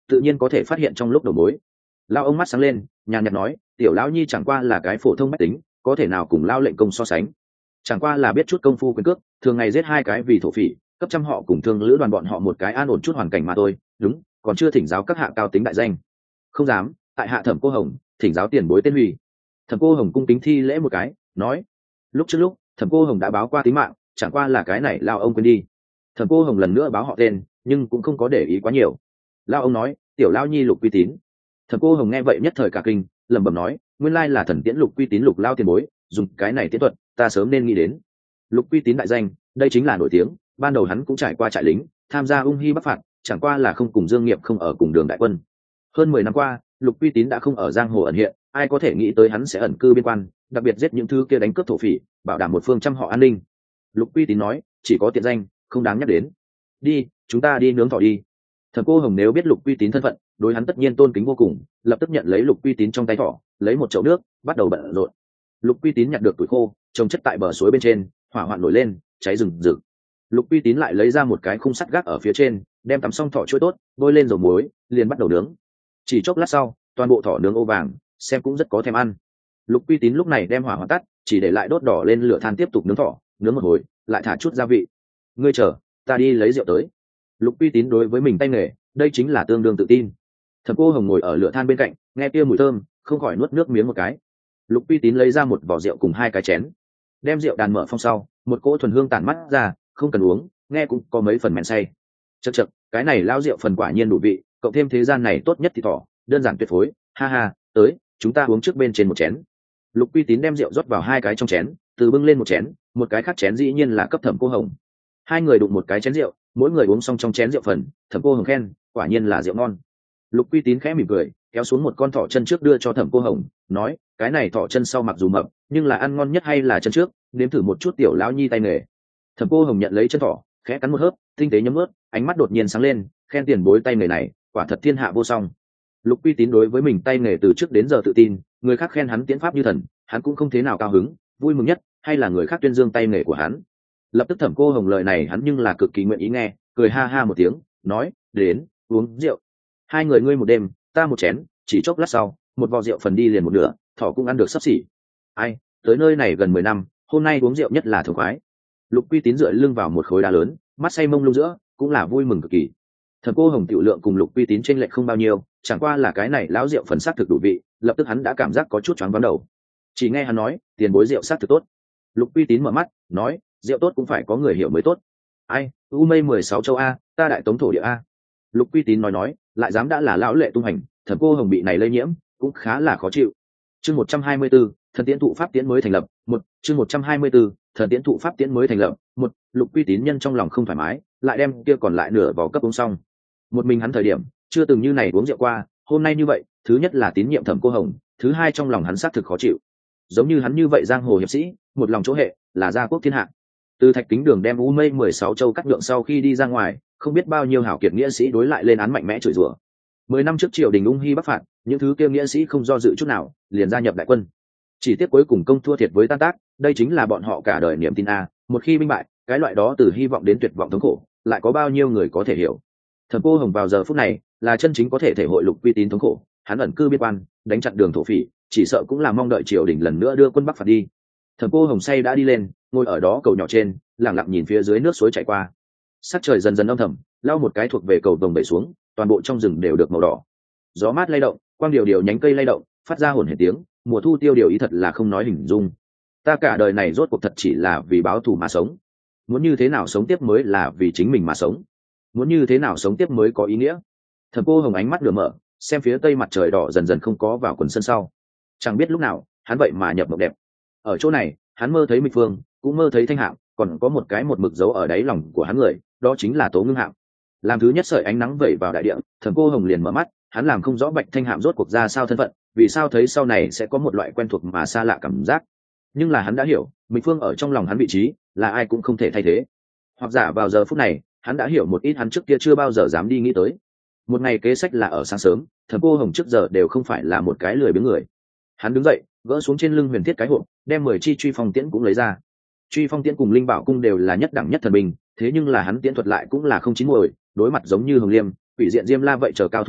[SPEAKER 1] tự nhiên có thể phát hiện trong lúc đầu mối. Lao ông mắt sáng lên, nhàn nhạt nói, tiểu lão nhi chẳng qua là cái phổ thông bách tính, có thể nào cùng Lao lệnh công so sánh. Chẳng qua là biết chút công phu quyền cước, thường ngày giết hai cái vì thổ phỉ, cấp trăm họ cùng thương lữ đoàn bọn họ một cái an ổn chút hoàn cảnh mà thôi. Đúng, còn chưa thỉnh giáo các hạ cao tính đại danh. Không dám, tại hạ Thẩm Cô Hồng, thỉnh giáo tiền bối tên hủy. Thẩm Cô Hồng cung kính thi lễ một cái, nói, lúc trước lúc Thẩm Cô Hồng đã báo qua tính mạng, chẳng qua là cái này Lao ông quên đi. Thẩm Cô Hồng lần nữa báo họ tên, nhưng cũng không có để ý quá nhiều. Lao ông nói, tiểu Lao nhi Lục Quy Tín. Thẩm Cô Hồng nghe vậy nhất thời cả kinh, lẩm bẩm nói, nguyên lai là thần tiễn Lục Quy Tín Lục Lao tiền bối, dùng cái này tiễn thuật, ta sớm nên nghĩ đến. Lục Quy Tín đại danh, đây chính là nổi tiếng, ban đầu hắn cũng trải qua trại lính, tham gia ung hy bắc phạt, chẳng qua là không cùng Dương Nghiệp không ở cùng đường đại quân. Hơn mười năm qua, Lục Quy Tín đã không ở giang hồ ẩn hiện, ai có thể nghĩ tới hắn sẽ ẩn cư biên quan, đặc biệt giết những thứ kia đánh cướp thổ phỉ, bảo đảm một phương trăm họ an ninh. Lục Quy Tín nói, chỉ có tiện danh, không đáng nhắc đến. Đi, chúng ta đi nướng thỏ đi. Thẩm Cô Hồng nếu biết Lục Quy Tín thân phận, đối hắn tất nhiên tôn kính vô cùng, lập tức nhận lấy Lục Quy Tín trong tay thỏ, lấy một chậu nước, bắt đầu bận rộn. Lục Quy Tín nhặt được tuổi khô, trồng chất tại bờ suối bên trên, hỏa hoạn nổi lên, cháy rừng rực. Lục Quy Tín lại lấy ra một cái khung sắt gác ở phía trên, đem tắm xong thỏ chuỗi tốt, bôi lên dầu muối, liền bắt đầu nướng. Chỉ chốc lát sau, toàn bộ thỏ nướng ô vàng, xem cũng rất có thèm ăn. Lục Quy Tín lúc này đem hỏa hoạn tắt, chỉ để lại đốt đỏ lên lửa than tiếp tục nướng thỏ, nướng một hồi, lại thả chút gia vị. Ngươi chờ, ta đi lấy rượu tới. Lục Quy Tín đối với mình tay nghề, đây chính là tương đương tự tin. Thẩm Cô Hồng ngồi ở lửa than bên cạnh, nghe kia mùi thơm, không khỏi nuốt nước miếng một cái. Lục Quy Tín lấy ra một vỏ rượu cùng hai cái chén, đem rượu đàn mở phong sau, một cỗ thuần hương tản mắt ra, không cần uống, nghe cũng có mấy phần men say. Chậc chậc, cái này lao rượu phần quả nhiên đủ vị, cộng thêm thế gian này tốt nhất thì thỏ, đơn giản tuyệt phối, ha ha, tới, chúng ta uống trước bên trên một chén. Lục Quy Tín đem rượu rót vào hai cái trong chén, từ bưng lên một chén, một cái khác chén dĩ nhiên là cấp Thẩm Cô Hồng. Hai người đụng một cái chén rượu, mỗi người uống xong trong chén rượu phần, Thẩm Cô Hồng khen, quả nhiên là rượu ngon. Lục Quy Tín khẽ mỉm cười, kéo xuống một con thỏ chân trước đưa cho Thẩm Cô Hồng, nói, cái này thỏ chân sau mặc dù mập, nhưng là ăn ngon nhất hay là chân trước, nếm thử một chút tiểu lão nhi tay nghề. Thẩm Cô Hồng nhận lấy chân thỏ, khẽ cắn một hớp, tinh tế nhấm ướt, ánh mắt đột nhiên sáng lên, khen tiền bối tay nghề này, quả thật thiên hạ vô song. Lục Quy Tín đối với mình tay nghề từ trước đến giờ tự tin, người khác khen hắn tiến pháp như thần, hắn cũng không thế nào cao hứng, vui mừng nhất hay là người khác tuyên dương tay nghề của hắn. Lập tức Thẩm Cô Hồng lời này hắn nhưng là cực kỳ nguyện ý nghe, cười ha ha một tiếng, nói, đến, uống rượu. Hai người ngươi một đêm, ta một chén, chỉ chốc lát sau, một vò rượu phần đi liền một nửa, thỏ cũng ăn được sắp xỉ. Ai, tới nơi này gần mười năm, hôm nay uống rượu nhất là thống khoái. Lục Quy Tín dựa lưng vào một khối đá lớn, mắt say mông lung giữa, cũng là vui mừng cực kỳ. Thẩm Cô Hồng tiểu lượng cùng Lục Quy Tín trên lệch không bao nhiêu, chẳng qua là cái này lão rượu phần sắc thực đủ vị, lập tức hắn đã cảm giác có chút choáng váng đầu. Chỉ nghe hắn nói, tiền bối rượu sắc thực tốt. Lục Quy Tín mở mắt, nói, rượu tốt cũng phải có người hiểu mới tốt. Ai, u mây mười sáu châu a, ta đại tống thổ địa a. Lục Quy Tín nói nói, lại dám đã là lão lệ tung hành, Thẩm Cô Hồng bị này lây nhiễm, cũng khá là khó chịu. Chương một trăm hai mươi 124, thần tiễn thụ pháp tiễn mới thành lập, một, chương một trăm hai mươi 124, thần tiễn thụ pháp tiễn mới thành lập, một, Lục Quy Tín nhân trong lòng không thoải mái, lại đem kia còn lại nửa vỏ cấp uống xong. Một mình hắn thời điểm, chưa từng như này uống rượu qua, hôm nay như vậy, thứ nhất là tín nhiệm Thẩm Cô Hồng, thứ hai trong lòng hắn xác thực khó chịu. Giống như hắn như vậy giang hồ hiệp sĩ, một lòng chỗ hệ, là gia quốc thiên hạ. Từ Thạch Kính Đường đem u mây mười sáu châu cắt nhượng sau khi đi ra ngoài, không biết bao nhiêu hảo kiệt nghĩa sĩ đối lại lên án mạnh mẽ chửi rủa. Mười năm trước triều đình ung hy bắc phạt, những thứ kia nghĩa sĩ không do dự chút nào, liền gia nhập đại quân. Chỉ tiếc cuối cùng công thua thiệt với tan tác, đây chính là bọn họ cả đời niềm tin a, một khi binh bại, cái loại đó từ hy vọng đến tuyệt vọng thống khổ, lại có bao nhiêu người có thể hiểu. Thẩm Cô Hồng vào giờ phút này, là chân chính có thể thể hội Lục Quy Tín thống khổ, hắn ẩn cư biên quan, đánh chặn đường thổ phỉ, chỉ sợ cũng là mong đợi triều đình lần nữa đưa quân bắc phạt đi. Thẩm Cô Hồng say đã đi lên, ngồi ở đó cầu nhỏ trên, lặng lặng nhìn phía dưới nước suối chảy qua. Sắc trời dần dần âm thầm, lao một cái thuộc về cầu đồng bể xuống, toàn bộ trong rừng đều được màu đỏ. Gió mát lay động, quang điều điều nhánh cây lay động, phát ra hồn hển tiếng, mùa thu tiêu điều ý thật là không nói hình dung. Ta cả đời này rốt cuộc thật chỉ là vì báo thù mà sống. Muốn như thế nào sống tiếp mới là vì chính mình mà sống. Muốn như thế nào sống tiếp mới có ý nghĩa. Thẩm Cô Hồng ánh mắt lửa mở, xem phía tây mặt trời đỏ dần dần không có vào quần sân sau. Chẳng biết lúc nào, hắn vậy mà nhập mộng đẹp. Ở chỗ này, hắn mơ thấy Mịch Phương, cũng mơ thấy Thanh Hạm, còn có một cái một mực dấu ở đáy lòng của hắn người, đó chính là Tố Ngưng Hạm. Làm thứ nhất sợi ánh nắng vẩy vào đại địa, Thẩm Cô Hồng liền mở mắt, hắn làm không rõ Bạch Thanh Hạm rốt cuộc ra sao thân phận, vì sao thấy sau này sẽ có một loại quen thuộc mà xa lạ cảm giác. Nhưng là hắn đã hiểu, Mịch Phương ở trong lòng hắn vị trí, là ai cũng không thể thay thế. Hoặc giả vào giờ phút này, hắn đã hiểu một ít hắn trước kia chưa bao giờ dám đi nghĩ tới. Một ngày kế sách là ở sáng sớm, Thẩm Cô Hồng trước giờ đều không phải là một cái lười biếng người. Hắn đứng dậy, gỡ xuống trên lưng huyền thiết cái hộp, đem mười chi truy phong tiễn cũng lấy ra. Truy phong tiễn cùng linh bảo cung đều là nhất đẳng nhất thần binh, thế nhưng là hắn tiễn thuật lại cũng là không chín muồi, đối mặt giống như Hồng Liêm, Quỷ Diện Diêm La vậy chờ cao thủ lúc,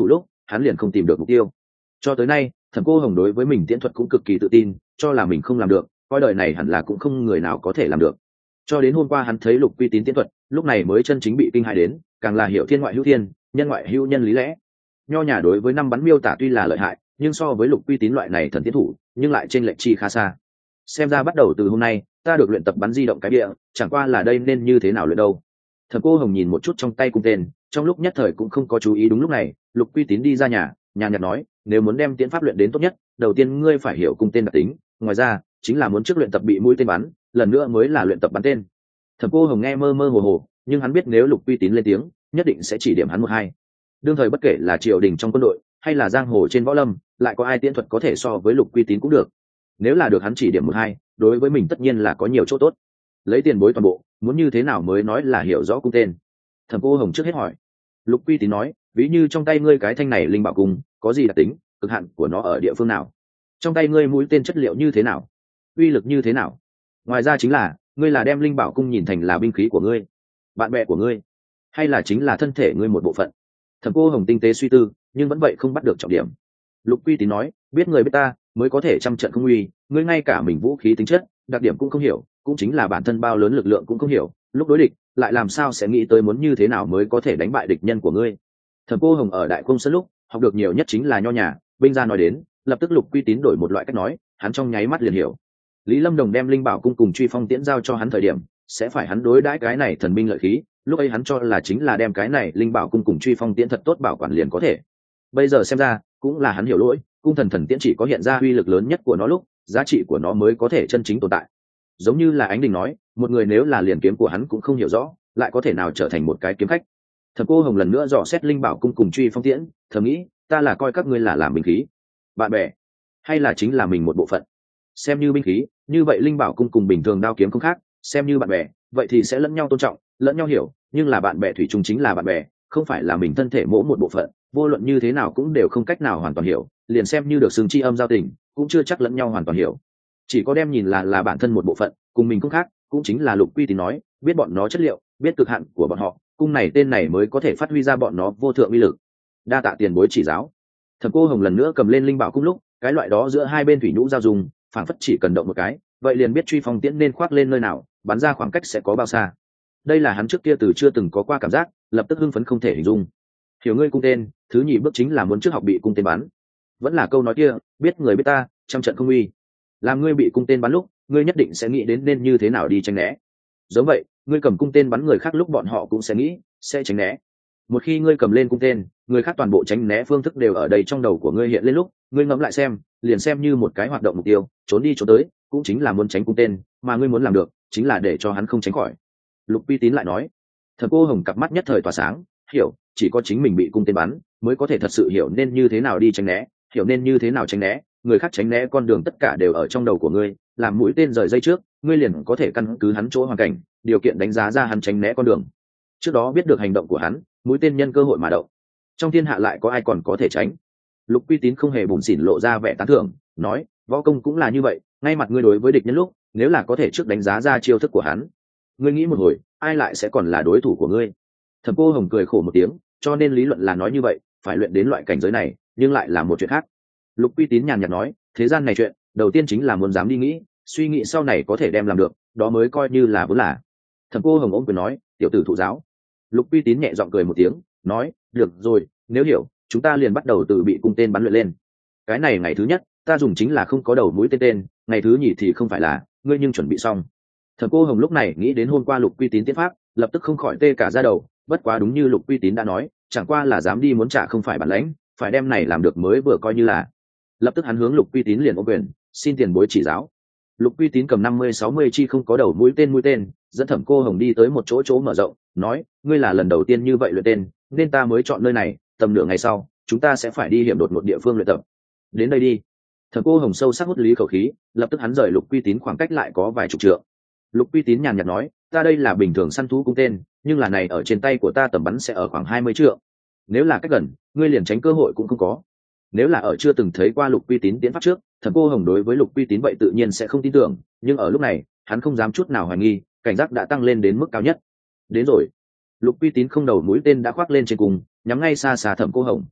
[SPEAKER 1] hắn liền không tìm được mục tiêu. Cho tới nay Thẩm Cô Hồng đối với mình tiễn thuật cũng cực kỳ tự tin, cho là mình không làm được, coi đời này hẳn là cũng không người nào có thể làm được. Cho đến hôm qua hắn thấy Lục Quy Tín tiễn thuật, lúc này mới chân chính bị kinh hãi đến, càng là hiểu thiên ngoại hữu thiên, nhân ngoại hữu nhân lý lẽ. Nho nhà đối với năm bắn miêu tả tuy là lợi hại, nhưng so với Lục Quy Tín loại này thần tiến thủ, nhưng lại trên lệch chi khá xa. Xem ra bắt đầu từ hôm nay, ta được luyện tập bắn di động cái bịa, chẳng qua là đây nên như thế nào luyện đâu. Thẩm Cô Hồng nhìn một chút trong tay cung tên, trong lúc nhất thời cũng không có chú ý. Đúng lúc này, Lục Quy Tín đi ra nhà, nhàn nhạt nói, nếu muốn đem tiễn pháp luyện đến tốt nhất, đầu tiên ngươi phải hiểu cung tên đặc tính, ngoài ra chính là muốn trước luyện tập bị mũi tên bắn, lần nữa mới là luyện tập bắn tên. Thẩm Cô Hồng nghe mơ mơ hồ hồ, nhưng hắn biết nếu Lục Quy Tín lên tiếng, nhất định sẽ chỉ điểm hắn một hai. Đương thời bất kể là triều đình trong quân đội hay là giang hồ trên võ lâm, lại có ai tiễn thuật có thể so với Lục Quy Tín cũng được. Nếu là được hắn chỉ điểm một hai, đối với mình tất nhiên là có nhiều chỗ tốt. Lấy tiền bối toàn bộ, muốn như thế nào mới nói là hiểu rõ cung tên? Thẩm Cô Hồng trước hết hỏi. Lục Quy Tín nói, ví như trong tay ngươi cái thanh này linh bảo cung, có gì đặc tính, cực hạn của nó ở địa phương nào? Trong tay ngươi mũi tên chất liệu như thế nào? Uy lực như thế nào? Ngoài ra chính là, ngươi là đem linh bảo cung nhìn thành là binh khí của ngươi, bạn bè của ngươi, hay là chính là thân thể ngươi một bộ phận? Thẩm Cô Hồng tinh tế suy tư, nhưng vẫn vậy không bắt được trọng điểm. Lục Quy Tín nói, biết người biết ta, mới có thể trăm trận không uy, ngươi ngay cả mình vũ khí tính chất, đặc điểm cũng không hiểu, cũng chính là bản thân bao lớn lực lượng cũng không hiểu, lúc đối địch lại làm sao sẽ nghĩ tới muốn như thế nào mới có thể đánh bại địch nhân của ngươi. Thẩm Cô Hồng ở Đại Cung Sơn lúc học được nhiều nhất chính là nho nhà, binh gia nói đến, lập tức Lục Quy Tín đổi một loại cách nói, hắn trong nháy mắt liền hiểu. Lý Lâm Đồng đem linh bảo cung cùng truy phong tiễn giao cho hắn thời điểm, sẽ phải hắn đối đãi cái này thần binh lợi khí, lúc ấy hắn cho là chính là đem cái này linh bảo cung cùng truy phong tiễn thật tốt bảo quản liền có thể. Bây giờ xem ra, cũng là hắn hiểu lỗi, cung thần thần tiễn chỉ có hiện ra uy lực lớn nhất của nó lúc, giá trị của nó mới có thể chân chính tồn tại. Giống như là Ánh Đình nói, một người nếu là liền kiếm của hắn cũng không hiểu rõ, lại có thể nào trở thành một cái kiếm khách. Thẩm Cô Hồng lần nữa dò xét linh bảo cung cùng truy phong tiễn, thầm nghĩ, ta là coi các ngươi là làm binh khí, bạn bè, hay là chính là mình một bộ phận? Xem như binh khí, như vậy linh bảo cung cùng bình thường đao kiếm không khác, xem như bạn bè, vậy thì sẽ lẫn nhau tôn trọng, lẫn nhau hiểu, nhưng là bạn bè thủy chung chính là bạn bè, không phải là mình thân thể mỗi một bộ phận, vô luận như thế nào cũng đều không cách nào hoàn toàn hiểu, liền xem như được xưng chi âm giao tình, cũng chưa chắc lẫn nhau hoàn toàn hiểu. Chỉ có đem nhìn là là bản thân một bộ phận, cùng mình không khác, cũng chính là Lục Quy Tín nói, biết bọn nó chất liệu, biết cực hạn của bọn họ, cung này tên này mới có thể phát huy ra bọn nó vô thượng uy lực. Đa tạ tiền bối chỉ giáo. Thẩm Cô Hồng lần nữa cầm lên linh bảo cung lúc, cái loại đó giữa hai bên thủy nhũ giao dùng, phảng phất chỉ cần động một cái, vậy liền biết truy phong tiễn nên khoác lên nơi nào, bắn ra khoảng cách sẽ có bao xa. Đây là hắn trước kia từ chưa từng có qua cảm giác, lập tức hưng phấn không thể hình dung. Hiểu ngươi cung tên, thứ nhì bước chính là muốn trước học bị cung tên bắn. Vẫn là câu nói kia, biết người biết ta, trăm trận không uy. Làm ngươi bị cung tên bắn lúc, ngươi nhất định sẽ nghĩ đến nên như thế nào đi tránh né. Giống vậy, ngươi cầm cung tên bắn người khác lúc bọn họ cũng sẽ nghĩ, sẽ tránh né. Một khi ngươi cầm lên cung tên, người khác toàn bộ tránh né phương thức đều ở đây trong đầu của ngươi hiện lên lúc, ngươi ngẫm lại xem, liền xem như một cái hoạt động mục tiêu, trốn đi trốn tới, cũng chính là muốn tránh cung tên, mà ngươi muốn làm được, chính là để cho hắn không tránh khỏi. Lục Quy Tín lại nói. Thẩm Cô Hồng cặp mắt nhất thời tỏa sáng, hiểu, chỉ có chính mình bị cung tên bắn, mới có thể thật sự hiểu nên như thế nào đi tránh né, hiểu nên như thế nào tránh né, người khác tránh né con đường tất cả đều ở trong đầu của ngươi, làm mũi tên rời dây trước, ngươi liền có thể căn cứ hắn chỗ hoàn cảnh, điều kiện đánh giá ra hắn tránh né con đường. Trước đó biết được hành động của hắn, mũi tên nhân cơ hội mà động. Trong thiên hạ lại có ai còn có thể tránh? Lục Quy Tín không hề bủn xỉn lộ ra vẻ tán thưởng, nói, võ công cũng là như vậy, ngay mặt ngươi đối với địch nhân lúc, nếu là có thể trước đánh giá ra chiêu thức của hắn, ngươi nghĩ một hồi, ai lại sẽ còn là đối thủ của ngươi? Thẩm Cô Hồng cười khổ một tiếng, cho nên lý luận là nói như vậy, phải luyện đến loại cảnh giới này, nhưng lại là một chuyện khác. Lục Quy Tín nhàn nhạt nói, thế gian này chuyện, đầu tiên chính là muốn dám đi nghĩ, suy nghĩ sau này có thể đem làm được, đó mới coi như là vốn là. Thẩm Cô Hồng ôm quyền nói, tiểu tử thụ giáo. Lục Quy Tín nhẹ giọng cười một tiếng, nói, được rồi, nếu hiểu, chúng ta liền bắt đầu từ bị cung tên bắn luyện lên. Cái này ngày thứ nhất, ta dùng chính là không có đầu mũi tên tên, ngày thứ nhì thì không phải là, ngươi nhưng chuẩn bị xong. Thẩm Cô Hồng lúc này nghĩ đến hôm qua Lục Quy Tín tiến pháp, lập tức không khỏi tê cả da đầu, bất quá đúng như Lục Quy Tín đã nói, chẳng qua là dám đi muốn trả không phải bản lãnh, phải đem này làm được mới vừa coi như là. Lập tức hắn hướng Lục Quy Tín liền ôm quyền, xin tiền bối chỉ giáo. Lục Quy Tín cầm năm mươi sáu mươi chi không có đầu mũi tên mũi tên, dẫn Thẩm Cô Hồng đi tới một chỗ chỗ mở rộng, nói, ngươi là lần đầu tiên như vậy luyện tên, nên ta mới chọn nơi này, tầm nửa ngày sau, chúng ta sẽ phải đi hiểm đột một địa phương luyện tập. Đến đây đi. Thẩm Cô Hồng sâu sắc hút lý khẩu khí, lập tức hắn rời Lục Quy Tín khoảng cách lại có vài chục trượng. Lục Quy Tín nhàn nhạt nói, ta đây là bình thường săn thú cung tên, nhưng là này ở trên tay của ta tầm bắn sẽ ở khoảng hai mươi trượng. Nếu là cách gần, ngươi liền tránh cơ hội cũng không có. Nếu là ở chưa từng thấy qua Lục Quy Tín tiến pháp trước, Thẩm Cô Hồng đối với Lục Quy Tín vậy tự nhiên sẽ không tin tưởng, nhưng ở lúc này, hắn không dám chút nào hoài nghi, cảnh giác đã tăng lên đến mức cao nhất. Đến rồi. Lục Quy Tín không đầu mũi tên đã khoác lên trên cùng, nhắm ngay xa xa Thẩm Cô Hồng.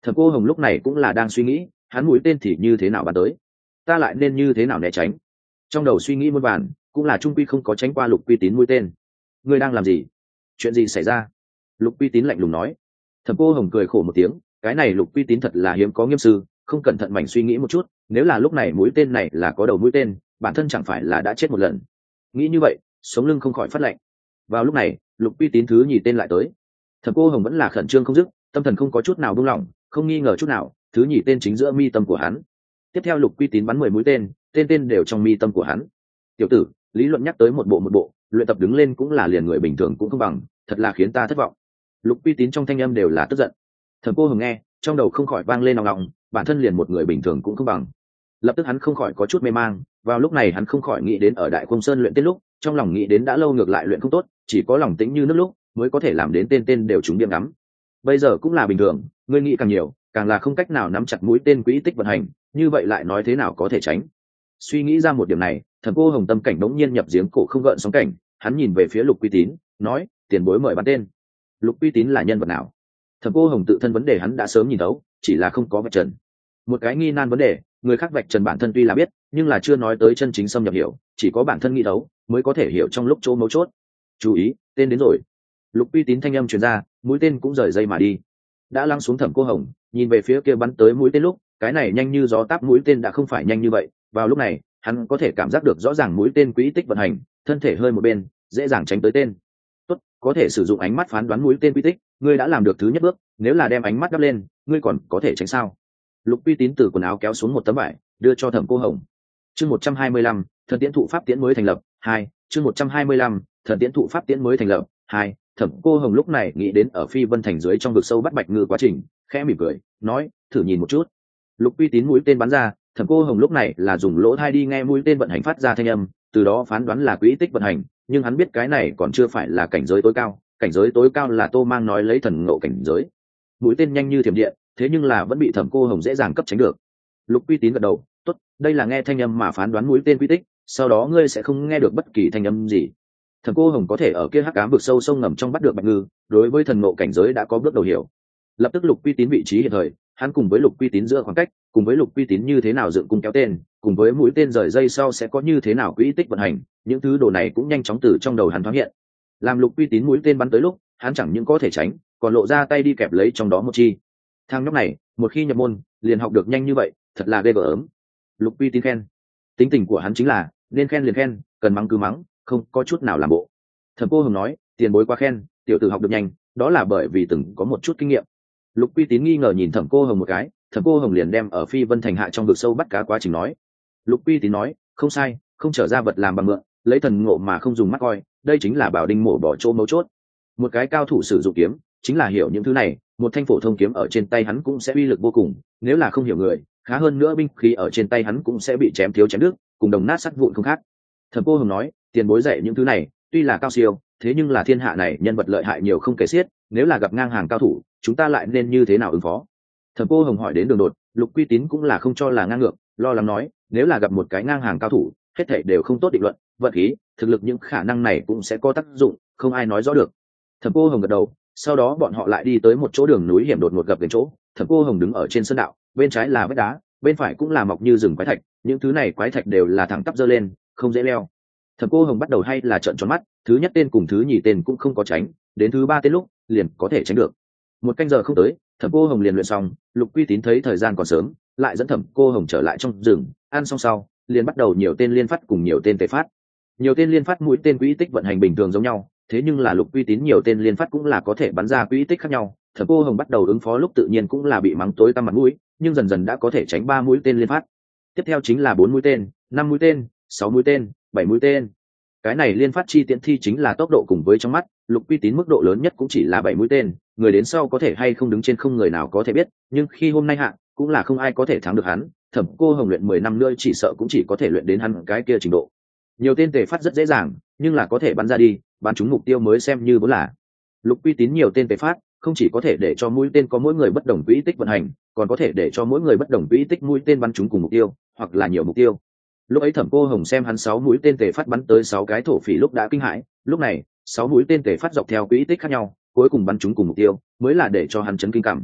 [SPEAKER 1] Thẩm Cô Hồng lúc này cũng là đang suy nghĩ, hắn mũi tên thì như thế nào bắn tới, ta lại nên như thế nào né tránh. Trong đầu suy nghĩ muôn vàn, cũng là trung quy không có tránh qua Lục Quy Tín mũi tên. Ngươi đang làm gì? Chuyện gì xảy ra? Lục Quy Tín lạnh lùng nói. Thẩm Cô Hồng cười khổ một tiếng, cái này Lục Quy Tín thật là hiếm có nghiêm sư, không cẩn thận mảnh suy nghĩ một chút, nếu là lúc này mũi tên này là có đầu mũi tên, bản thân chẳng phải là đã chết một lần. Nghĩ như vậy, sống lưng không khỏi phát lạnh. Vào lúc này, Lục Quy Tín thứ nhì tên lại tới. Thẩm Cô Hồng vẫn là khẩn trương không dứt, tâm thần không có chút nào buông lỏng, không nghi ngờ chút nào, thứ nhì tên chính giữa mi tâm của hắn. Tiếp theo Lục Quy Tín bắn mười mũi tên, tên tên đều trong mi tâm của hắn. Tiểu tử, lý luận nhắc tới một bộ một bộ, luyện tập đứng lên cũng là liền người bình thường cũng không bằng, thật là khiến ta thất vọng. Lục Quy Tín trong thanh âm đều là tức giận. Thẩm Cô Hồng nghe, trong đầu không khỏi vang lên nòng nòng, bản thân liền một người bình thường cũng không bằng. Lập tức hắn không khỏi có chút mê mang, vào lúc này hắn không khỏi nghĩ đến ở Đại Cung Sơn luyện tên lúc, trong lòng nghĩ đến đã lâu ngược lại luyện không tốt, chỉ có lòng tĩnh như nước lúc mới có thể làm đến tên tên đều trúng điểm ngắm. Bây giờ cũng là bình thường, ngươi nghĩ càng nhiều, càng là không cách nào nắm chặt mũi tên quỹ tích vận hành, như vậy lại nói thế nào có thể tránh. Suy nghĩ ra một điểm này, Thẩm Cô Hồng tâm cảnh đống nhiên nhập giếng cổ không gợn sóng cảnh, hắn nhìn về phía Lục Quy Tín, nói: tiền bối mời bắn tên. Lục Quy Tín là nhân vật nào? Thẩm Cô Hồng tự thân vấn đề hắn đã sớm nhìn thấu, chỉ là không có vạch trần. Một cái nghi nan vấn đề, người khác vạch trần bản thân tuy là biết, nhưng là chưa nói tới chân chính xâm nhập hiểu, chỉ có bản thân nghĩ thấu mới có thể hiểu trong lúc chỗ mấu chốt. Chú ý, tên đến rồi. Lục Quy Tín thanh âm truyền ra, mũi tên cũng rời dây mà đi. Đã lăng xuống Thẩm Cô Hồng, nhìn về phía kia bắn tới mũi tên lúc, cái này nhanh như gió táp mũi tên đã không phải nhanh như vậy. Vào lúc này, hắn có thể cảm giác được rõ ràng mũi tên quỹ tích vận hành, thân thể hơi một bên, dễ dàng tránh tới tên. Tốt, có thể sử dụng ánh mắt phán đoán mũi tên quỹ tích, ngươi đã làm được thứ nhất bước, nếu là đem ánh mắt đắp lên, ngươi còn có thể tránh sao? Lục Quy Tín từ quần áo kéo xuống một tấm vải, đưa cho Thẩm Cô Hồng. Chương một trăm hai mươi lăm, thần tiễn thụ pháp tiễn mới thành lập. Hai, chương một trăm hai mươi lăm, thần tiễn thụ pháp tiễn mới thành lập. Hai, Thẩm Cô Hồng lúc này nghĩ đến ở Phi Vân Thành dưới trong vực sâu bắt bạch ngư quá trình, khẽ mỉm cười, nói: thử nhìn một chút. Lục Quy Tín mũi tên bắn ra, Thẩm Cô Hồng lúc này là dùng lỗ tai đi nghe mũi tên vận hành phát ra thanh âm, từ đó phán đoán là quỹ tích vận hành, nhưng hắn biết cái này còn chưa phải là cảnh giới tối cao, cảnh giới tối cao là Tô Mang nói lấy thần ngộ cảnh giới. Mũi tên nhanh như thiểm điện, thế nhưng là vẫn bị Thẩm Cô Hồng dễ dàng cấp tránh được. Lục Quy Tín gật đầu, tốt, đây là nghe thanh âm mà phán đoán mũi tên quy tích, sau đó ngươi sẽ không nghe được bất kỳ thanh âm gì. Thẩm Cô Hồng có thể ở kia hắc ám vực sâu sông ngầm trong bắt được bạch ngư, đối với thần ngộ cảnh giới đã có bước đầu hiểu. Lập tức Lục Quy Tín vị trí hiện thời, hắn cùng với Lục Quy Tín giữa khoảng cách, cùng với Lục Quy Tín như thế nào dựng cung kéo tên, cùng với mũi tên rời dây sau sẽ có như thế nào quỹ tích vận hành, những thứ đồ này cũng nhanh chóng từ trong đầu hắn thoáng hiện. Làm Lục Quy Tín mũi tên bắn tới lúc, hắn chẳng những có thể tránh, còn lộ ra tay đi kẹp lấy trong đó một chi. Thằng nhóc này, một khi nhập môn, liền học được nhanh như vậy, thật là ghê gớm. Lục Quy Tín khen. Tính tình của hắn chính là, nên khen liền khen, cần mắng cứ mắng, không có chút nào làm bộ. Thẩm Cô Hồng nói, tiền bối quá khen, tiểu tử học được nhanh, đó là bởi vì từng có một chút kinh nghiệm. Lục Quy Tín nghi ngờ nhìn Thẩm Cô Hồng một cái, Thẩm Cô Hồng liền đem ở Phi Vân Thành hạ trong vực sâu bắt cá quá trình nói. Lục Quy Tín nói, không sai, không trở ra vật làm bằng mượn, lấy thần ngộ mà không dùng mắt coi, đây chính là bảo đinh mổ bỏ chỗ mấu chốt. Một cái cao thủ sử dụng kiếm, chính là hiểu những thứ này, một thanh phổ thông kiếm ở trên tay hắn cũng sẽ uy lực vô cùng, nếu là không hiểu người, khá hơn nữa binh khí ở trên tay hắn cũng sẽ bị chém thiếu chém đứt, cùng đồng nát sắt vụn không khác. Thẩm Cô Hồng nói, tiền bối dạy những thứ này, tuy là cao siêu, thế nhưng là thiên hạ này nhân vật lợi hại nhiều không kể xiết, nếu là gặp ngang hàng cao thủ, chúng ta lại nên như thế nào ứng phó? Thẩm Cô Hồng hỏi đến đường đột, Lục Quy Tín cũng là không cho là ngang ngược, lo lắng nói, nếu là gặp một cái ngang hàng cao thủ, hết thảy đều không tốt định luận, vận khí, thực lực những khả năng này cũng sẽ có tác dụng, không ai nói rõ được. Thẩm Cô Hồng gật đầu, sau đó bọn họ lại đi tới một chỗ đường núi hiểm đột ngột gập ghềnh chỗ, Thẩm Cô Hồng đứng ở trên sơn đạo, bên trái là vách đá, bên phải cũng là mọc như rừng quái thạch, những thứ này quái thạch đều là thẳng tắp giơ lên, không dễ leo. Thẩm Cô Hồng bắt đầu hay là trợn tròn mắt, thứ nhất tên cùng thứ nhì tên cũng không có tránh, đến thứ ba tên lúc liền có thể tránh được. Một canh giờ không tới, Thẩm Cô Hồng liền luyện xong, Lục Quy Tín thấy thời gian còn sớm, lại dẫn Thẩm Cô Hồng trở lại trong rừng, ăn xong sau, liền bắt đầu nhiều tên liên phát cùng nhiều tên tề phát. Nhiều tên liên phát mũi tên quỹ tích vận hành bình thường giống nhau, thế nhưng là Lục Quy Tín nhiều tên liên phát cũng là có thể bắn ra quỹ tích khác nhau. Thẩm Cô Hồng bắt đầu ứng phó lúc tự nhiên cũng là bị mắng tối tăm mặt mũi, nhưng dần dần đã có thể tránh ba mũi tên liên phát. Tiếp theo chính là bốn mũi tên, năm mũi tên, sáu mũi tên, bảy mũi tên. Cái này liên phát chi tiễn thi chính là tốc độ cùng với trong mắt, Lục Quy Tín mức độ lớn nhất cũng chỉ là bảy mũi tên, người đến sau có thể hay không đứng trên không người nào có thể biết, nhưng khi hôm nay hạ, cũng là không ai có thể thắng được hắn. Thẩm Cô Hồng luyện mười năm nữa chỉ sợ cũng chỉ có thể luyện đến hắn cái kia trình độ. Nhiều tên tề phát rất dễ dàng, nhưng là có thể bắn ra đi, bắn trúng mục tiêu mới xem như vốn là. Lục Quy Tín nhiều tên tề phát, không chỉ có thể để cho mũi tên có mỗi người bất đồng quỹ tích vận hành, còn có thể để cho mỗi người bất đồng quỹ tích mũi tên bắn trúng cùng mục tiêu, hoặc là nhiều mục tiêu. Lúc ấy Thẩm Cô Hồng xem hắn sáu mũi tên tề phát bắn tới sáu cái thổ phỉ lúc đã kinh hãi, lúc này, sáu mũi tên tề phát dọc theo quỹ tích khác nhau, cuối cùng bắn trúng cùng mục tiêu, mới là để cho hắn chấn kinh cảm.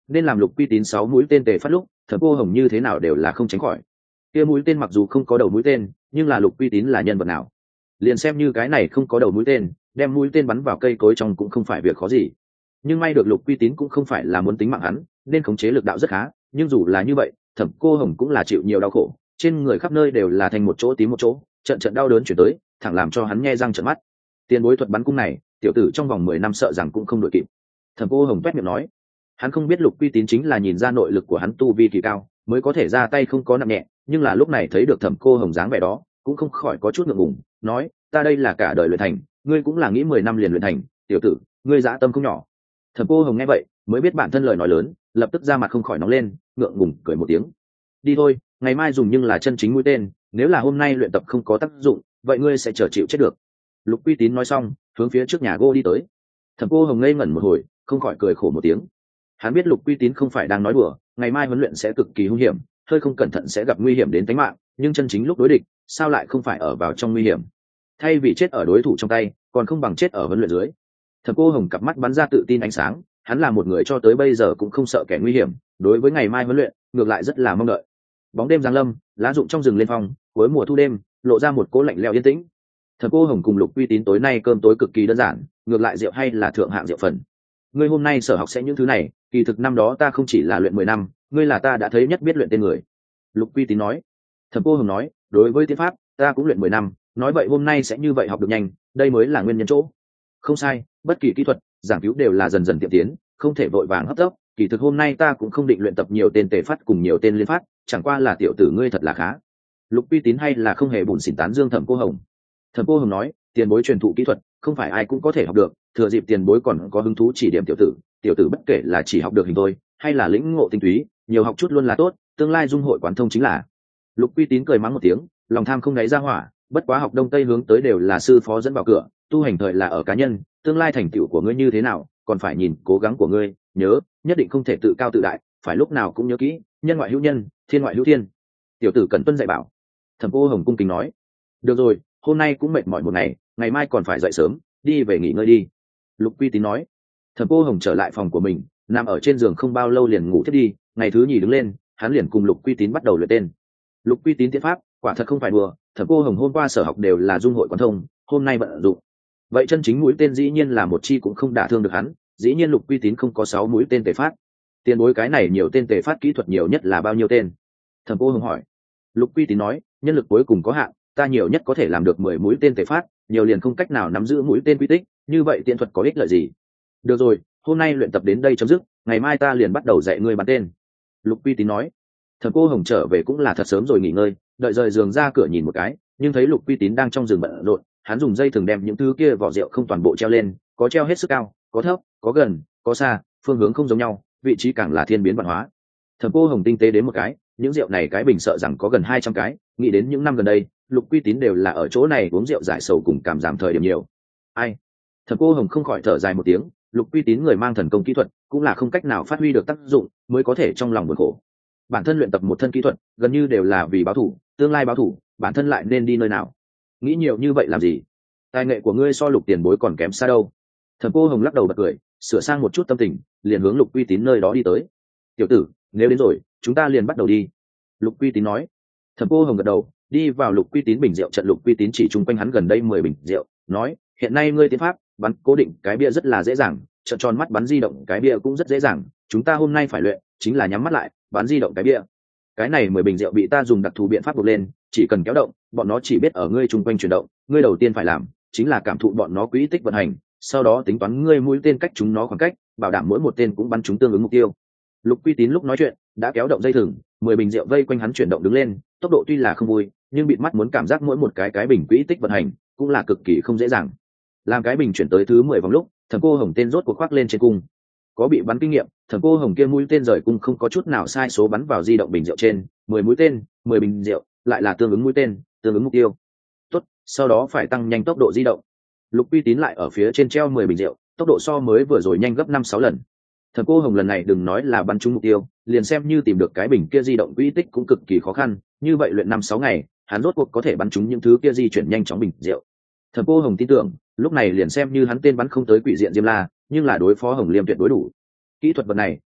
[SPEAKER 1] nên làm Lục Quy Tín sáu mũi tên tề phát lúc, Thẩm Cô Hồng như thế nào đều là không tránh khỏi. Kia mũi tên mặc dù không có đầu mũi tên, nhưng là Lục Quy Tín là nhân vật nào? Liền xem như cái này không có đầu mũi tên, đem mũi tên bắn vào cây cối trong cũng không phải việc khó gì. Nhưng may được Lục Quy Tín cũng không phải là muốn tính mạng hắn, nên khống chế lực đạo rất khá, nhưng dù là như vậy, Thẩm Cô Hồng cũng là chịu nhiều đau khổ, trên người khắp nơi đều là thành một chỗ tím một chỗ, trận trận đau đớn chuyển tới, thẳng làm cho hắn nhe răng trợn mắt. Tiền bối thuật bắn cung này, tiểu tử trong vòng mười năm sợ rằng cũng không đội kịp. Thẩm Cô Hồng toét miệng nói, hắn không biết Lục Quy Tín chính là nhìn ra nội lực của hắn tu vi kỳ cao, mới có thể ra tay không có nặng nhẹ, nhưng là lúc này thấy được Thẩm Cô Hồng dáng vẻ đó, cũng không khỏi có chút ngượng ngùng, nói, ta đây là cả đời luyện thành, ngươi cũng là nghĩ mười năm liền luyện thành, tiểu tử, ngươi dã tâm không nhỏ. Thẩm Cô Hồng nghe vậy, mới biết bản thân lời nói lớn, lập tức ra mặt không khỏi nóng lên, ngượng ngùng cười một tiếng. Đi thôi, ngày mai dùng nhưng là chân chính mũi tên, nếu là hôm nay luyện tập không có tác dụng, vậy ngươi sẽ chờ chịu chết được. Lục Quy Tín nói xong, hướng phía trước nhà gỗ đi tới. Thẩm Cô Hồng ngây ngẩn một hồi, không khỏi cười khổ một tiếng. Hắn biết Lục Quy Tín không phải đang nói đùa, ngày mai huấn luyện sẽ cực kỳ hung hiểm, hơi không cẩn thận sẽ gặp nguy hiểm đến tính mạng, nhưng chân chính lúc đối địch, sao lại không phải ở vào trong nguy hiểm? Thay vì chết ở đối thủ trong tay, còn không bằng chết ở huấn luyện dưới. Thẩm Cô Hồng cặp mắt bắn ra tự tin ánh sáng, hắn là một người cho tới bây giờ cũng không sợ kẻ nguy hiểm, đối với ngày mai huấn luyện, ngược lại rất là mong đợi. Bóng đêm giáng lâm, lá rụng trong rừng lên phong, cuối mùa thu đêm, lộ ra một cỗ lạnh lẽo yên tĩnh. Thẩm Cô Hồng cùng Lục Quy Tín tối nay cơm tối cực kỳ đơn giản, ngược lại rượu hay là thượng hạng rượu phần. Ngươi hôm nay sở học sẽ những thứ này, kỳ thực năm đó ta không chỉ là luyện mười năm, ngươi là ta đã thấy nhất biết luyện tên người. Lục Quy Tín nói. Thẩm Cô Hồng nói, đối với tiến pháp, ta cũng luyện mười năm, nói vậy hôm nay sẽ như vậy học được nhanh, đây mới là nguyên nhân chỗ. Không sai, bất kỳ kỹ thuật, giảng cứu đều là dần dần tiệm tiến, không thể vội vàng hấp tốc. Kỳ thực hôm nay ta cũng không định luyện tập nhiều tên tề phát cùng nhiều tên liên phát, chẳng qua là tiểu tử ngươi thật là khá. Lục Quy Tín hay là không hề buồn xỉn tán dương Thẩm Cô Hồng. Thẩm Cô Hồng nói, tiền bối truyền thụ kỹ thuật, không phải ai cũng có thể học được, thừa dịp tiền bối còn có hứng thú chỉ điểm tiểu tử, tiểu tử bất kể là chỉ học được hình thôi, hay là lĩnh ngộ tinh túy, nhiều học chút luôn là tốt, tương lai dung hội quán thông chính là. Lục Quy Tín cười mắng một tiếng, lòng tham không đáy ra hỏa, bất quá học đông tây hướng tới đều là sư phó dẫn vào cửa, tu hành thời là ở cá nhân, tương lai thành tựu của ngươi như thế nào, còn phải nhìn cố gắng của ngươi, nhớ, nhất định không thể tự cao tự đại, phải lúc nào cũng nhớ kỹ, nhân ngoại hữu nhân, thiên ngoại hữu thiên. Tiểu tử cần tuân dạy bảo. Thẩm Cô Hồng cung kính nói. Được rồi, hôm nay cũng mệt mỏi một ngày, ngày mai còn phải dậy sớm, đi về nghỉ ngơi đi. Lục Quy Tín nói. Thẩm Cô Hồng trở lại phòng của mình, nằm ở trên giường không bao lâu liền ngủ thiết đi, ngày thứ nhì đứng lên, hắn liền cùng Lục Quy Tín bắt đầu luyện tên. Lục Quy Tín tiến pháp, quả thật không phải đùa, Thẩm Cô Hồng hôm qua sở học đều là dung hội quán thông, hôm nay vận dụng. Vậy chân chính mũi tên dĩ nhiên là một chi cũng không đả thương được hắn, dĩ nhiên Lục Quy Tín không có sáu mũi tên tề phát. Tiền bối cái này nhiều tên tề phát kỹ thuật nhiều nhất là bao nhiêu tên? Thẩm Cô Hồng hỏi. Lục Quy Tín nói, nhân lực cuối cùng có hạn, ta nhiều nhất có thể làm được mười mũi tên tề phát, nhiều liền không cách nào nắm giữ mũi tên quy tích, như vậy tiện thuật có ích lợi gì? Được rồi, hôm nay luyện tập đến đây chấm dứt, ngày mai ta liền bắt đầu dạy ngươi bắn tên. Lục Quy Tín nói. Thẩm Cô Hồng trở về cũng là thật sớm rồi nghỉ ngơi, đợi rời giường ra cửa nhìn một cái, nhưng thấy Lục Quy Tín đang trong rừng bận rộn, hắn dùng dây thường đem những thứ kia vỏ rượu không toàn bộ treo lên, có treo hết sức cao, có thấp, có gần, có xa, phương hướng không giống nhau, vị trí càng là thiên biến văn hóa. Thẩm Cô Hồng tinh tế đến một cái, những rượu này cái bình sợ rằng có gần hai trăm cái, nghĩ đến những năm gần đây, Lục Quy Tín đều là ở chỗ này uống rượu giải sầu cùng cảm giảm thời điểm nhiều. Ai? Thẩm Cô Hồng không khỏi thở dài một tiếng, Lục Quy Tín người mang thần công kỹ thuật, cũng là không cách nào phát huy được tác dụng, mới có thể trong lòng buồn khổ. Bản thân luyện tập một thân kỹ thuật, gần như đều là vì báo thủ, tương lai báo thủ, bản thân lại nên đi nơi nào? Nghĩ nhiều như vậy làm gì? Tài nghệ của ngươi so Lục tiền bối còn kém xa đâu. Thẩm Cô Hồng lắc đầu bật cười, sửa sang một chút tâm tình, liền hướng Lục Quy Tín nơi đó đi tới. Tiểu tử, nếu đến rồi, chúng ta liền bắt đầu đi. Lục Quy Tín nói. Thẩm Cô Hồng gật đầu, đi vào Lục Quy Tín bình rượu trận. Lục Quy Tín chỉ chung quanh hắn gần đây mười bình rượu, nói, hiện nay ngươi tiến pháp, bắn cố định cái bia rất là dễ dàng, trợn tròn mắt bắn di động cái bia cũng rất dễ dàng, chúng ta hôm nay phải luyện chính là nhắm mắt lại, bắn di động cái bia. Cái này mười bình rượu bị ta dùng đặc thù biện pháp buộc lên, chỉ cần kéo động, bọn nó chỉ biết ở ngươi chung quanh chuyển động, ngươi đầu tiên phải làm chính là cảm thụ bọn nó quỹ tích vận hành, sau đó tính toán ngươi mũi tên cách chúng nó khoảng cách, bảo đảm mỗi một tên cũng bắn chúng tương ứng mục tiêu. Lục Quy Tín lúc nói chuyện đã kéo động dây thừng, mười bình rượu vây quanh hắn chuyển động đứng lên, tốc độ tuy là không vui, nhưng bịt mắt muốn cảm giác mỗi một cái cái bình quỹ tích vận hành cũng là cực kỳ không dễ dàng. Làm cái bình chuyển tới thứ mười vòng lúc, Thẩm Cô Hồng tên rốt cuộc khoác lên trên cung. Có bị bắn kinh nghiệm, Thẩm Cô Hồng kia mũi tên rời cung không có chút nào sai số bắn vào di động bình rượu trên, mười mũi tên, mười bình rượu, lại là tương ứng mũi tên, tương ứng mục tiêu. Tốt, sau đó phải tăng nhanh tốc độ di động. Lục Quy Tín lại ở phía trên treo mười bình rượu, tốc độ so mới vừa rồi nhanh gấp năm sáu lần. Thẩm Cô Hồng lần này đừng nói là bắn trúng mục tiêu, liền xem như tìm được cái bình kia di động quỹ tích cũng cực kỳ khó khăn, như vậy luyện năm sáu ngày, hắn rốt cuộc có thể bắn trúng những thứ kia di chuyển nhanh chóng bình rượu. Thẩm Cô Hồng tin tưởng, lúc này liền xem như hắn tên bắn không tới quỷ diện Diêm La, nhưng là đối phó Hồng Liêm tuyệt đối đủ. Kỹ thuật vật này,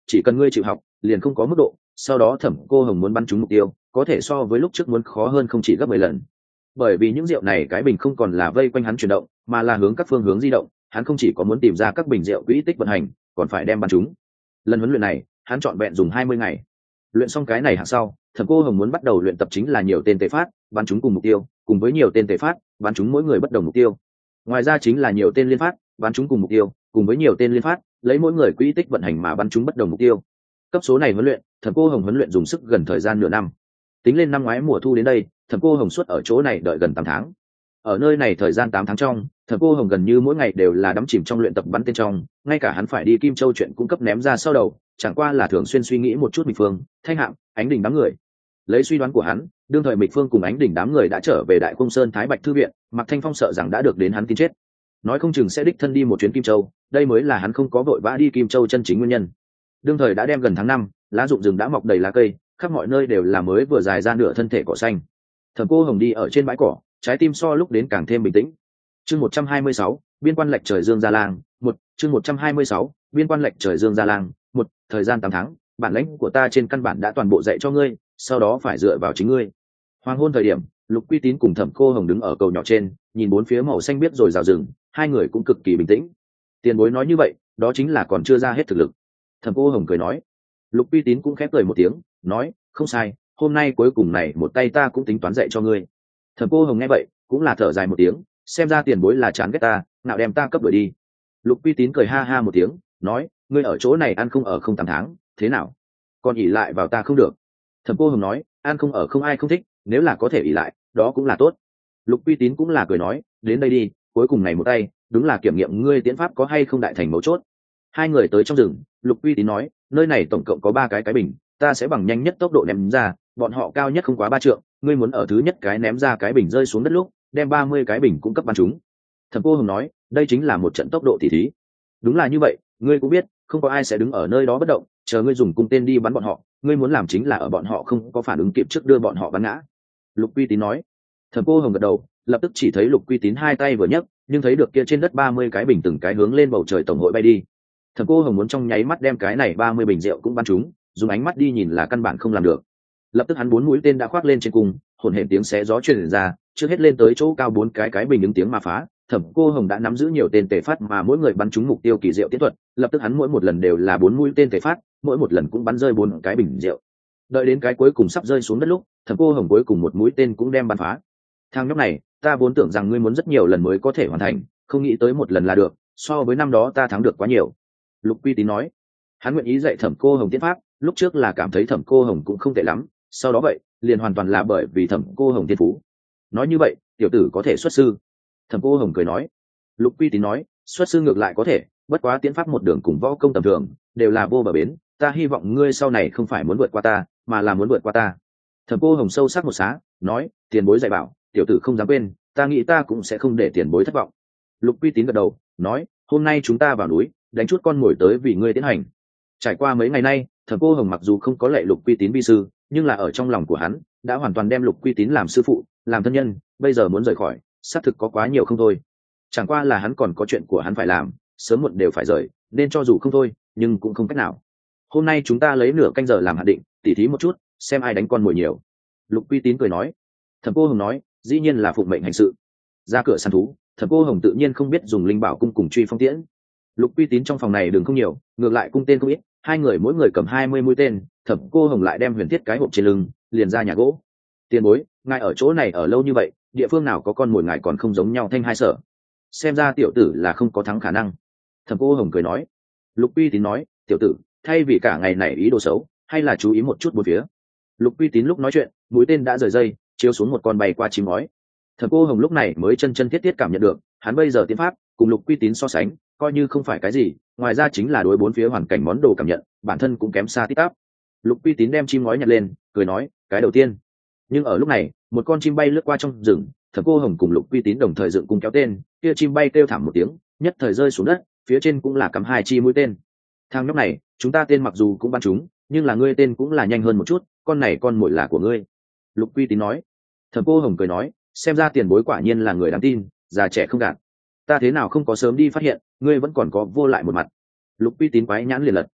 [SPEAKER 1] chỉ cần ngươi chịu học liền không có mức độ. Sau đó Thẩm Cô Hồng muốn bắn trúng mục tiêu có thể so với lúc trước muốn khó hơn không chỉ gấp mười lần, bởi vì những rượu này cái bình không còn là vây quanh hắn chuyển động mà là hướng các phương hướng di động. Hắn không chỉ có muốn tìm ra các bình rượu quỹ tích vận hành, còn phải đem bắn trúng. Lần huấn luyện này hắn trọn vẹn dùng hai mươi ngày. Luyện xong cái này hạng sau, Thẩm Cô Hồng muốn bắt đầu luyện tập chính là nhiều tên tề phát bắn trúng cùng mục tiêu, cùng với nhiều tên tề phát bắn trúng mỗi người bất đồng mục tiêu. Ngoài ra chính là nhiều tên liên phát bắn trúng cùng mục tiêu, cùng với nhiều tên liên phát lấy mỗi người quỹ tích vận hành mà bắn trúng bất đồng mục tiêu. Cấp số này huấn luyện, Thẩm Cô Hồng huấn luyện dùng sức gần thời gian nửa năm. Tính lên năm ngoái mùa thu đến đây, Thẩm Cô Hồng suốt ở chỗ này đợi gần tám tháng. Ở nơi này thời gian tám tháng trong, Thẩm Cô Hồng gần như mỗi ngày đều là đắm chìm trong luyện tập bắn tên trong, ngay cả hắn phải đi Kim Châu chuyện cũng cấp ném ra sau đầu, chẳng qua là thường xuyên suy nghĩ một chút Mịch Phương, Thanh Hạm, Ánh Đình đám người. Lấy suy đoán của hắn, đương thời Mịch Phương cùng Ánh Đình đám người đã trở về Đại Cung Sơn Thái Bạch thư viện, Mạc Thanh Phong sợ rằng đã được đến hắn tin chết, nói không chừng sẽ đích thân đi một chuyến Kim Châu, đây mới là hắn không có vội vã đi Kim Châu chân chính nguyên nhân. Đương thời đã đem gần tháng năm, lá rụng rừng đã mọc đầy lá cây, khắp mọi nơi đều là mới vừa dài ra nửa thân thể cỏ xanh. Thẩm Cô Hồng đi ở trên bãi cỏ, trái tim so lúc đến càng thêm bình tĩnh. Chương một trăm hai mươi sáu, biên quan lệch trời Dương Gia Lang, một, chương một trăm hai mươi sáu, biên quan lệch trời Dương Gia Lang, một, thời gian tám tháng, bản lĩnh của ta trên căn bản đã toàn bộ dạy cho ngươi, sau đó phải dựa vào chính ngươi. Hoàng hôn thời điểm, Lục Quy Tín cùng Thẩm Cô Hồng đứng ở cầu nhỏ trên, nhìn bốn phía màu xanh biếc rồi rào rừng, hai người cũng cực kỳ bình tĩnh. Tiền bối nói như vậy, đó chính là còn chưa ra hết thực lực. Thẩm Cô Hồng cười nói. Lục Quy Tín cũng khép cười một tiếng, nói, không sai, hôm nay cuối cùng này một tay ta cũng tính toán dạy cho ngươi. Thẩm Cô Hồng nghe vậy cũng là thở dài một tiếng, xem ra tiền bối là chán ghét ta, nào đem ta cấp đuổi đi. Lục Quy Tín cười ha ha một tiếng, nói, ngươi ở chỗ này ăn không ở không tám tháng, thế nào? Còn ỉ lại vào ta không được. Thẩm Cô Hồng nói, ăn không ở không ai không thích, nếu là có thể ỉ lại, đó cũng là tốt. Lục Quy Tín cũng là cười nói, đến đây đi, cuối cùng này một tay, đúng là kiểm nghiệm ngươi tiễn pháp có hay không đại thành mấu chốt. Hai người tới trong rừng, Lục Quy Tín nói, nơi này tổng cộng có ba cái cái bình, ta sẽ bằng nhanh nhất tốc độ ném ra, bọn họ cao nhất không quá ba trượng, ngươi muốn ở thứ nhất cái ném ra cái bình rơi xuống đất lúc, đem ba mươi cái bình cũng cấp bắn chúng. Thẩm Cô Hồng nói, đây chính là một trận tốc độ tỉ thí. Đúng là như vậy, ngươi cũng biết, không có ai sẽ đứng ở nơi đó bất động, chờ ngươi dùng cung tên đi bắn bọn họ, ngươi muốn làm chính là ở bọn họ không có phản ứng kịp trước đưa bọn họ bắn ngã. Lục Quy Tín nói. Thẩm Cô Hồng gật đầu, lập tức chỉ thấy Lục Quy Tín hai tay vừa nhấc, nhưng thấy được kia trên đất ba mươi cái bình từng cái hướng lên bầu trời tổng hội bay đi. Thẩm Cô Hồng muốn trong nháy mắt đem cái này ba mươi bình rượu cũng bắn chúng, dùng ánh mắt đi nhìn là căn bản không làm được. Lập tức hắn bốn mũi tên đã khoác lên trên cung, hồn hển tiếng xé gió truyền ra, trước hết lên tới chỗ cao bốn cái cái bình ứng tiếng mà phá. Thẩm Cô Hồng đã nắm giữ nhiều tên tề phát mà mỗi người bắn trúng mục tiêu kỳ diệu tiến thuật, lập tức hắn mỗi một lần đều là bốn mũi tên tề phát, mỗi một lần cũng bắn rơi bốn cái bình rượu. Đợi đến cái cuối cùng sắp rơi xuống đất lúc, Thẩm Cô Hồng cuối cùng một mũi tên cũng đem bắn phá. Thang nhóc này, ta vốn tưởng rằng ngươi muốn rất nhiều lần mới có thể hoàn thành, không nghĩ tới một lần là được, so với năm đó ta thắng được quá nhiều. Lục Quy Tín nói. Hắn nguyện ý dạy Thẩm Cô Hồng tiến pháp, lúc trước là cảm thấy Thẩm Cô Hồng cũng không tệ lắm, sau đó vậy liền hoàn toàn là bởi vì Thẩm Cô Hồng thiên phú. Nói như vậy, tiểu tử có thể xuất sư. Thẩm Cô Hồng cười nói. Lục Quy Tín nói, xuất sư ngược lại có thể, bất quá tiến pháp một đường cùng võ công tầm thường đều là vô bờ bến, ta hy vọng ngươi sau này không phải muốn vượt qua ta, mà là muốn vượt qua ta. Thẩm Cô Hồng sâu sắc một xá, nói, tiền bối dạy bảo, tiểu tử không dám quên, ta nghĩ ta cũng sẽ không để tiền bối thất vọng. Lục Quy Tín gật đầu, nói, hôm nay chúng ta vào núi, đánh chút con mồi tới vì ngươi tiến hành. Trải qua mấy ngày nay, Thẩm Cô Hồng mặc dù không có lệ Lục Quy Tín vi sư, nhưng là ở trong lòng của hắn đã hoàn toàn đem Lục Quy Tín làm sư phụ, làm thân nhân, bây giờ muốn rời khỏi, xác thực có quá nhiều không thôi. Chẳng qua là hắn còn có chuyện của hắn phải làm, sớm muộn đều phải rời, nên cho dù không thôi, nhưng cũng không cách nào. Hôm nay chúng ta lấy nửa canh giờ làm hạn định, tỉ thí một chút, xem ai đánh con mồi nhiều. Lục Quy Tín cười nói. Thẩm Cô Hồng nói, dĩ nhiên là phụng mệnh hành sự. Ra cửa săn thú, Thẩm Cô Hồng tự nhiên không biết dùng linh bảo cung cùng truy phong tiễn. Lục Quy Tín trong phòng này đường không nhiều, ngược lại cung tên không ít, hai người mỗi người cầm hai mươi mũi tên. Thẩm Cô Hồng lại đem huyền thiết cái hộp trên lưng, liền ra nhà gỗ. Tiền bối, ngài ở chỗ này ở lâu như vậy, địa phương nào có con mồi ngài còn không giống nhau thanh hai sở. Xem ra tiểu tử là không có thắng khả năng. Thẩm Cô Hồng cười nói. Lục Quy Tín nói, tiểu tử, thay vì cả ngày này ý đồ xấu, hay là chú ý một chút bốn phía. Lục Quy Tín lúc nói chuyện, mũi tên đã rời dây, chiếu xuống một con bay qua chim ngói. Thẩm Cô Hồng lúc này mới chân chân thiết thiết cảm nhận được, hắn bây giờ tiến pháp cùng Lục Quy Tín so sánh, coi như không phải cái gì, ngoài ra chính là đối bốn phía hoàn cảnh món đồ cảm nhận, bản thân cũng kém xa tít tắp. Lục Quy Tín đem chim ngói nhặt lên, cười nói, cái đầu tiên. Nhưng ở lúc này, một con chim bay lướt qua trong rừng, Thẩm Cô Hồng cùng Lục Quy Tín đồng thời dựng cung kéo tên, kia chim bay kêu thảm một tiếng, nhất thời rơi xuống đất, phía trên cũng là cắm hai chi mũi tên. Thằng nhóc này, chúng ta tên mặc dù cũng bắn chúng, nhưng là ngươi tên cũng là nhanh hơn một chút, con này con mồi là của ngươi. Lục Quy Tín nói. Thẩm Cô Hồng cười nói, xem ra tiền bối quả nhiên là người đáng tin, già trẻ không gạt. Ta thế nào không có sớm đi phát hiện, ngươi vẫn còn có vô lại một mặt. Lục Quy Tín quái nhãn liền lật.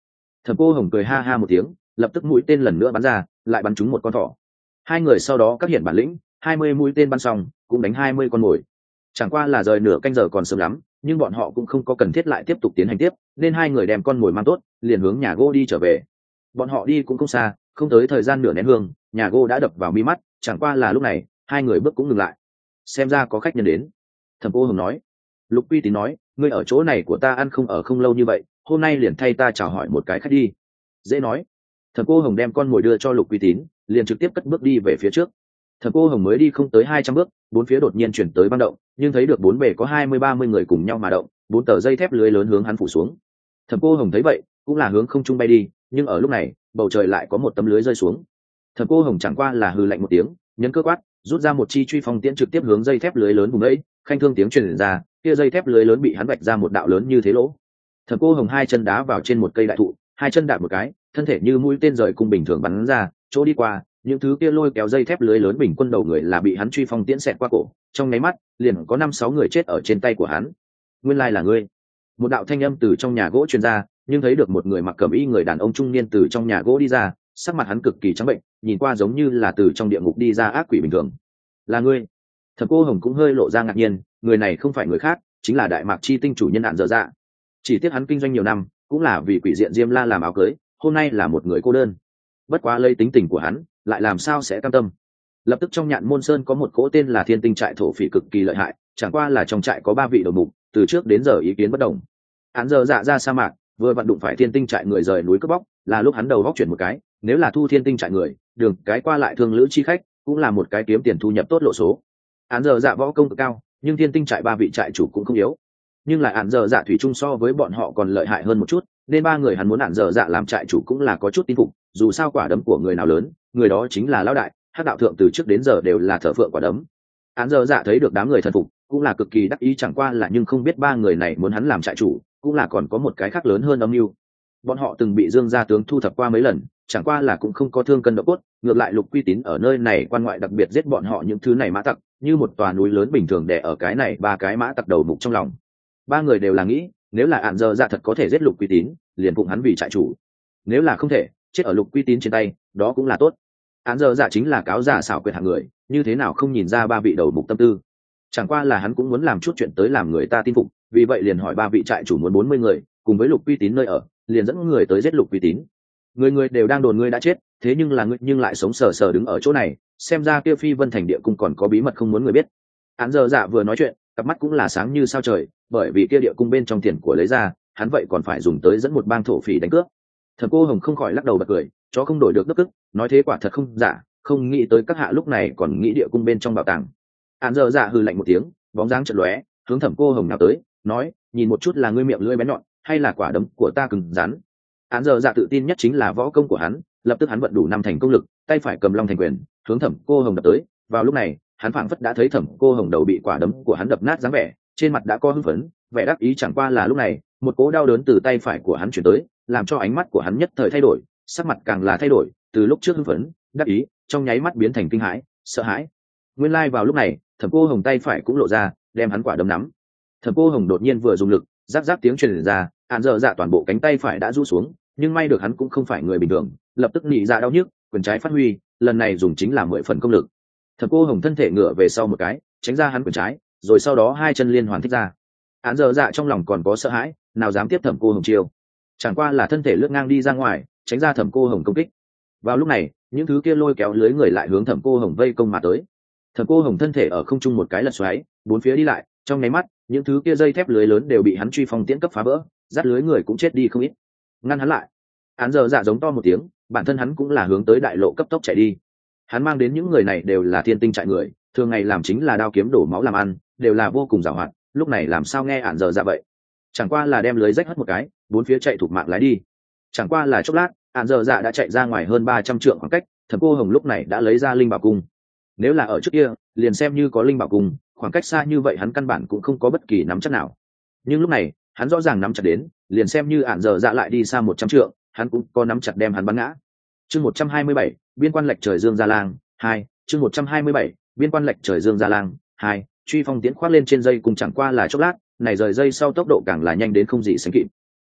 [SPEAKER 1] Thẩm Cô Hồng cười ha ha một tiếng, lập tức mũi tên lần nữa bắn ra, lại bắn trúng một con thỏ. Hai người sau đó các hiện bản lĩnh, hai mươi mũi tên bắn xong, cũng đánh hai mươi con mồi. Chẳng qua là rời nửa canh giờ còn sớm lắm, nhưng bọn họ cũng không có cần thiết lại tiếp tục tiến hành tiếp, nên hai người đem con mồi mang tốt, liền hướng nhà gỗ đi trở về. Bọn họ đi cũng không xa, không tới thời gian nửa nén hương, nhà gỗ đã đập vào mi mắt, chẳng qua là lúc này, hai người bước cũng ngừng lại. Xem ra có khách nhân đến. Thẩm Cô Hồng nói. Lục Uy Tín nói, ngươi ở chỗ này của ta ăn không ở không lâu như vậy, hôm nay liền thay ta chào hỏi một cái khách đi. Dễ nói. Thẩm Cô Hồng đem con mồi đưa cho Lục Uy Tín, liền trực tiếp cất bước đi về phía trước. Thẩm Cô Hồng mới đi không tới hai trăm bước, bốn phía đột nhiên chuyển tới băng động, nhưng thấy được bốn bề có hai mươi ba mươi người cùng nhau mà động, bốn tờ dây thép lưới lớn hướng hắn phủ xuống. Thẩm Cô Hồng thấy vậy, cũng là hướng không trung bay đi, nhưng ở lúc này, bầu trời lại có một tấm lưới rơi xuống. Thẩm Cô Hồng chẳng qua là hừ lạnh một tiếng, nhấn cơ quát, rút ra một chi truy phong tiễn trực tiếp hướng dây thép lưới lớn vùng ấy, khanh thương tiếng truyền ra, kia dây thép lưới lớn bị hắn vạch ra một đạo lớn như thế lỗ. Thẩm Cô Hồng hai chân đá vào trên một cây đại thụ, hai chân đạp một cái, thân thể như mũi tên rời cung bình thường bắn ra, chỗ đi qua, những thứ kia lôi kéo dây thép lưới lớn bình quân đầu người là bị hắn truy phong tiễn xẹt qua cổ, trong nháy mắt, liền có năm sáu người chết ở trên tay của hắn. Nguyên lai là ngươi. Một đạo thanh âm từ trong nhà gỗ truyền ra, nhưng thấy được một người mặc cẩm y người đàn ông trung niên từ trong nhà gỗ đi ra, sắc mặt hắn cực kỳ trắng bệnh, nhìn qua giống như là từ trong địa ngục đi ra ác quỷ bình thường. Là ngươi? Thẩm Cô Hồng cũng hơi lộ ra ngạc nhiên, người này không phải người khác, chính là Đại Mạc Chi tinh chủ nhân Hạn Dở Dạ. Chỉ tiếc hắn kinh doanh nhiều năm, cũng là vì quỷ diện Diêm La làm áo cưới, hôm nay là một người cô đơn. Bất quá lấy tính tình của hắn, lại làm sao sẽ cam tâm. Lập tức trong Nhạn Môn Sơn có một cỗ tên là Thiên Tinh trại thổ phỉ cực kỳ lợi hại, chẳng qua là trong trại có ba vị đầu mục, từ trước đến giờ ý kiến bất đồng. Hạn Dở Dạ ra sa mạc, vừa vặn đụng phải Thiên Tinh trại người rời núi cướp bóc, là lúc hắn đầu góc chuyển một cái, nếu là thu Thiên Tinh trại người, đường cái qua lại thương lữ chi khách, cũng là một cái kiếm tiền thu nhập tốt lộ số. Hạn Dở Dạ võ công cực cao, nhưng Thiên Tinh trại ba vị trại chủ cũng không yếu, nhưng lại Hạn Dở Dạ thủy chung so với bọn họ còn lợi hại hơn một chút, nên ba người hắn muốn Hạn Dở Dạ làm trại chủ cũng là có chút tin phục, dù sao quả đấm của người nào lớn, người đó chính là lão đại, Hắc đạo thượng từ trước đến giờ đều là thờ phượng quả đấm. Hạn Dở Dạ thấy được đám người thần phục, cũng là cực kỳ đắc ý, chẳng qua là nhưng không biết ba người này muốn hắn làm trại chủ, cũng là còn có một cái khác lớn hơn âm mưu. Bọn họ từng bị Dương gia tướng thu thập qua mấy lần, chẳng qua là cũng không có thương cân độ cốt, ngược lại Lục Quy Tín ở nơi này quan ngoại đặc biệt giết bọn họ những thứ này mã tặc, như một tòa núi lớn bình thường đè ở cái này ba cái mã tặc đầu mục trong lòng. Ba người đều là nghĩ, nếu là Hạn Dở Dạ thật có thể giết Lục Quy Tín, liền phụng hắn vì trại chủ. Nếu là không thể, chết ở Lục Quy Tín trên tay, đó cũng là tốt. Hạn Dở Dạ chính là cáo giả xảo quyệt hạng người, như thế nào không nhìn ra ba vị đầu mục tâm tư. Chẳng qua là hắn cũng muốn làm chút chuyện tới làm người ta tin phục, vì vậy liền hỏi ba vị trại chủ muốn bốn mươi người, cùng với Lục Quy Tín nơi ở, liền dẫn người tới giết Lục Quy Tín. Người người đều đang đồn ngươi đã chết, thế nhưng là ngươi nhưng lại sống sờ sờ đứng ở chỗ này, xem ra kia Phi Vân Thành địa cung còn có bí mật không muốn người biết. Hạn Dở Dạ vừa nói chuyện, cặp mắt cũng là sáng như sao trời, bởi vì kia địa cung bên trong tiền của lấy ra, hắn vậy còn phải dùng tới dẫn một bang thổ phỉ đánh cướp. Thẩm Cô Hồng không khỏi lắc đầu bật cười, chó không đổi được đức ức, nói thế quả thật không giả, không nghĩ tới các hạ lúc này còn nghĩ địa cung bên trong bảo tàng. Hạn Dở Dạ hừ lạnh một tiếng, bóng dáng chợt lóe, hướng Thẩm Cô Hồng nào tới, nói, nhìn một chút là ngươi miệng lưỡi bén nhọn, hay là quả đấm của ta cứng rắn. Hạn Dở Dạ tự tin nhất chính là võ công của hắn, lập tức hắn vận đủ năm thành công lực, tay phải cầm long thành quyền, hướng Thẩm Cô Hồng đập tới. Vào lúc này, hắn phảng phất đã thấy Thẩm Cô Hồng đầu bị quả đấm của hắn đập nát dáng vẻ, trên mặt đã có hưng phấn, vẻ đắc ý, chẳng qua là lúc này, một cỗ đau đớn từ tay phải của hắn chuyển tới, làm cho ánh mắt của hắn nhất thời thay đổi, sắc mặt càng là thay đổi, từ lúc trước hưng phấn, đắc ý, trong nháy mắt biến thành kinh hãi, sợ hãi. Nguyên lai vào lúc này, Thẩm Cô Hồng tay phải cũng lộ ra, đem hắn quả đấm nắm. Thẩm Cô Hồng đột nhiên vừa dùng lực, rắc rắc tiếng truyền ra, Hạn Dở Dạ toàn bộ cánh tay phải đã rũ xuống, nhưng may được hắn cũng không phải người bình thường, lập tức nị ra đau nhức, quyền trái phát huy, lần này dùng chính là mười phần công lực. Thẩm Cô Hồng thân thể ngửa về sau một cái, tránh ra hắn quyền trái, rồi sau đó hai chân liên hoàn thích ra. Hạn Dở Dạ trong lòng còn có sợ hãi, nào dám tiếp Thẩm Cô Hồng chiêu, chẳng qua là thân thể lướt ngang đi ra ngoài, tránh ra Thẩm Cô Hồng công kích. Vào lúc này, những thứ kia lôi kéo lưới người lại hướng Thẩm Cô Hồng vây công mà tới. Thẩm Cô Hồng thân thể ở không trung một cái lật xoáy, bốn phía đi lại, trong nháy mắt, những thứ kia dây thép lưới lớn đều bị hắn truy phong tiễn cấp phá vỡ, dắt lưới người cũng chết đi không ít. Ngăn hắn lại. Hạn Dở Dạ giống to một tiếng, bản thân hắn cũng là hướng tới đại lộ cấp tốc chạy đi. Hắn mang đến những người này đều là Thiên Tinh trại người, thường ngày làm chính là đao kiếm đổ máu làm ăn, đều là vô cùng giàu hoạt, lúc này làm sao nghe Hạn Dở Dạ vậy. Chẳng qua là đem lưới rách hết một cái, bốn phía chạy thục mạng lái đi. Chẳng qua là chốc lát, Hạn Dở Dạ đã chạy ra ngoài hơn ba trăm trượng khoảng cách, Thẩm Cô Hồng lúc này đã lấy ra linh bảo cung. Nếu là ở trước kia, liền xem như có linh bảo cung, khoảng cách xa như vậy hắn căn bản cũng không có bất kỳ nắm chắc nào. Nhưng lúc này, hắn rõ ràng nắm chặt đến, liền xem như Hạn Dở Dạ lại đi xa một trăm trượng, hắn cũng có nắm chặt đem hắn bắn ngã. Chương một trăm hai mươi bảy, biên quan lệch trời Dương Gia Lang hai, chương một trăm hai mươi bảy, biên quan lệch trời Dương Gia Lang hai, truy phong tiến khoát lên trên dây cùng chẳng qua là chốc lát, này rời dây sau tốc độ càng là nhanh đến không gì sánh kịp.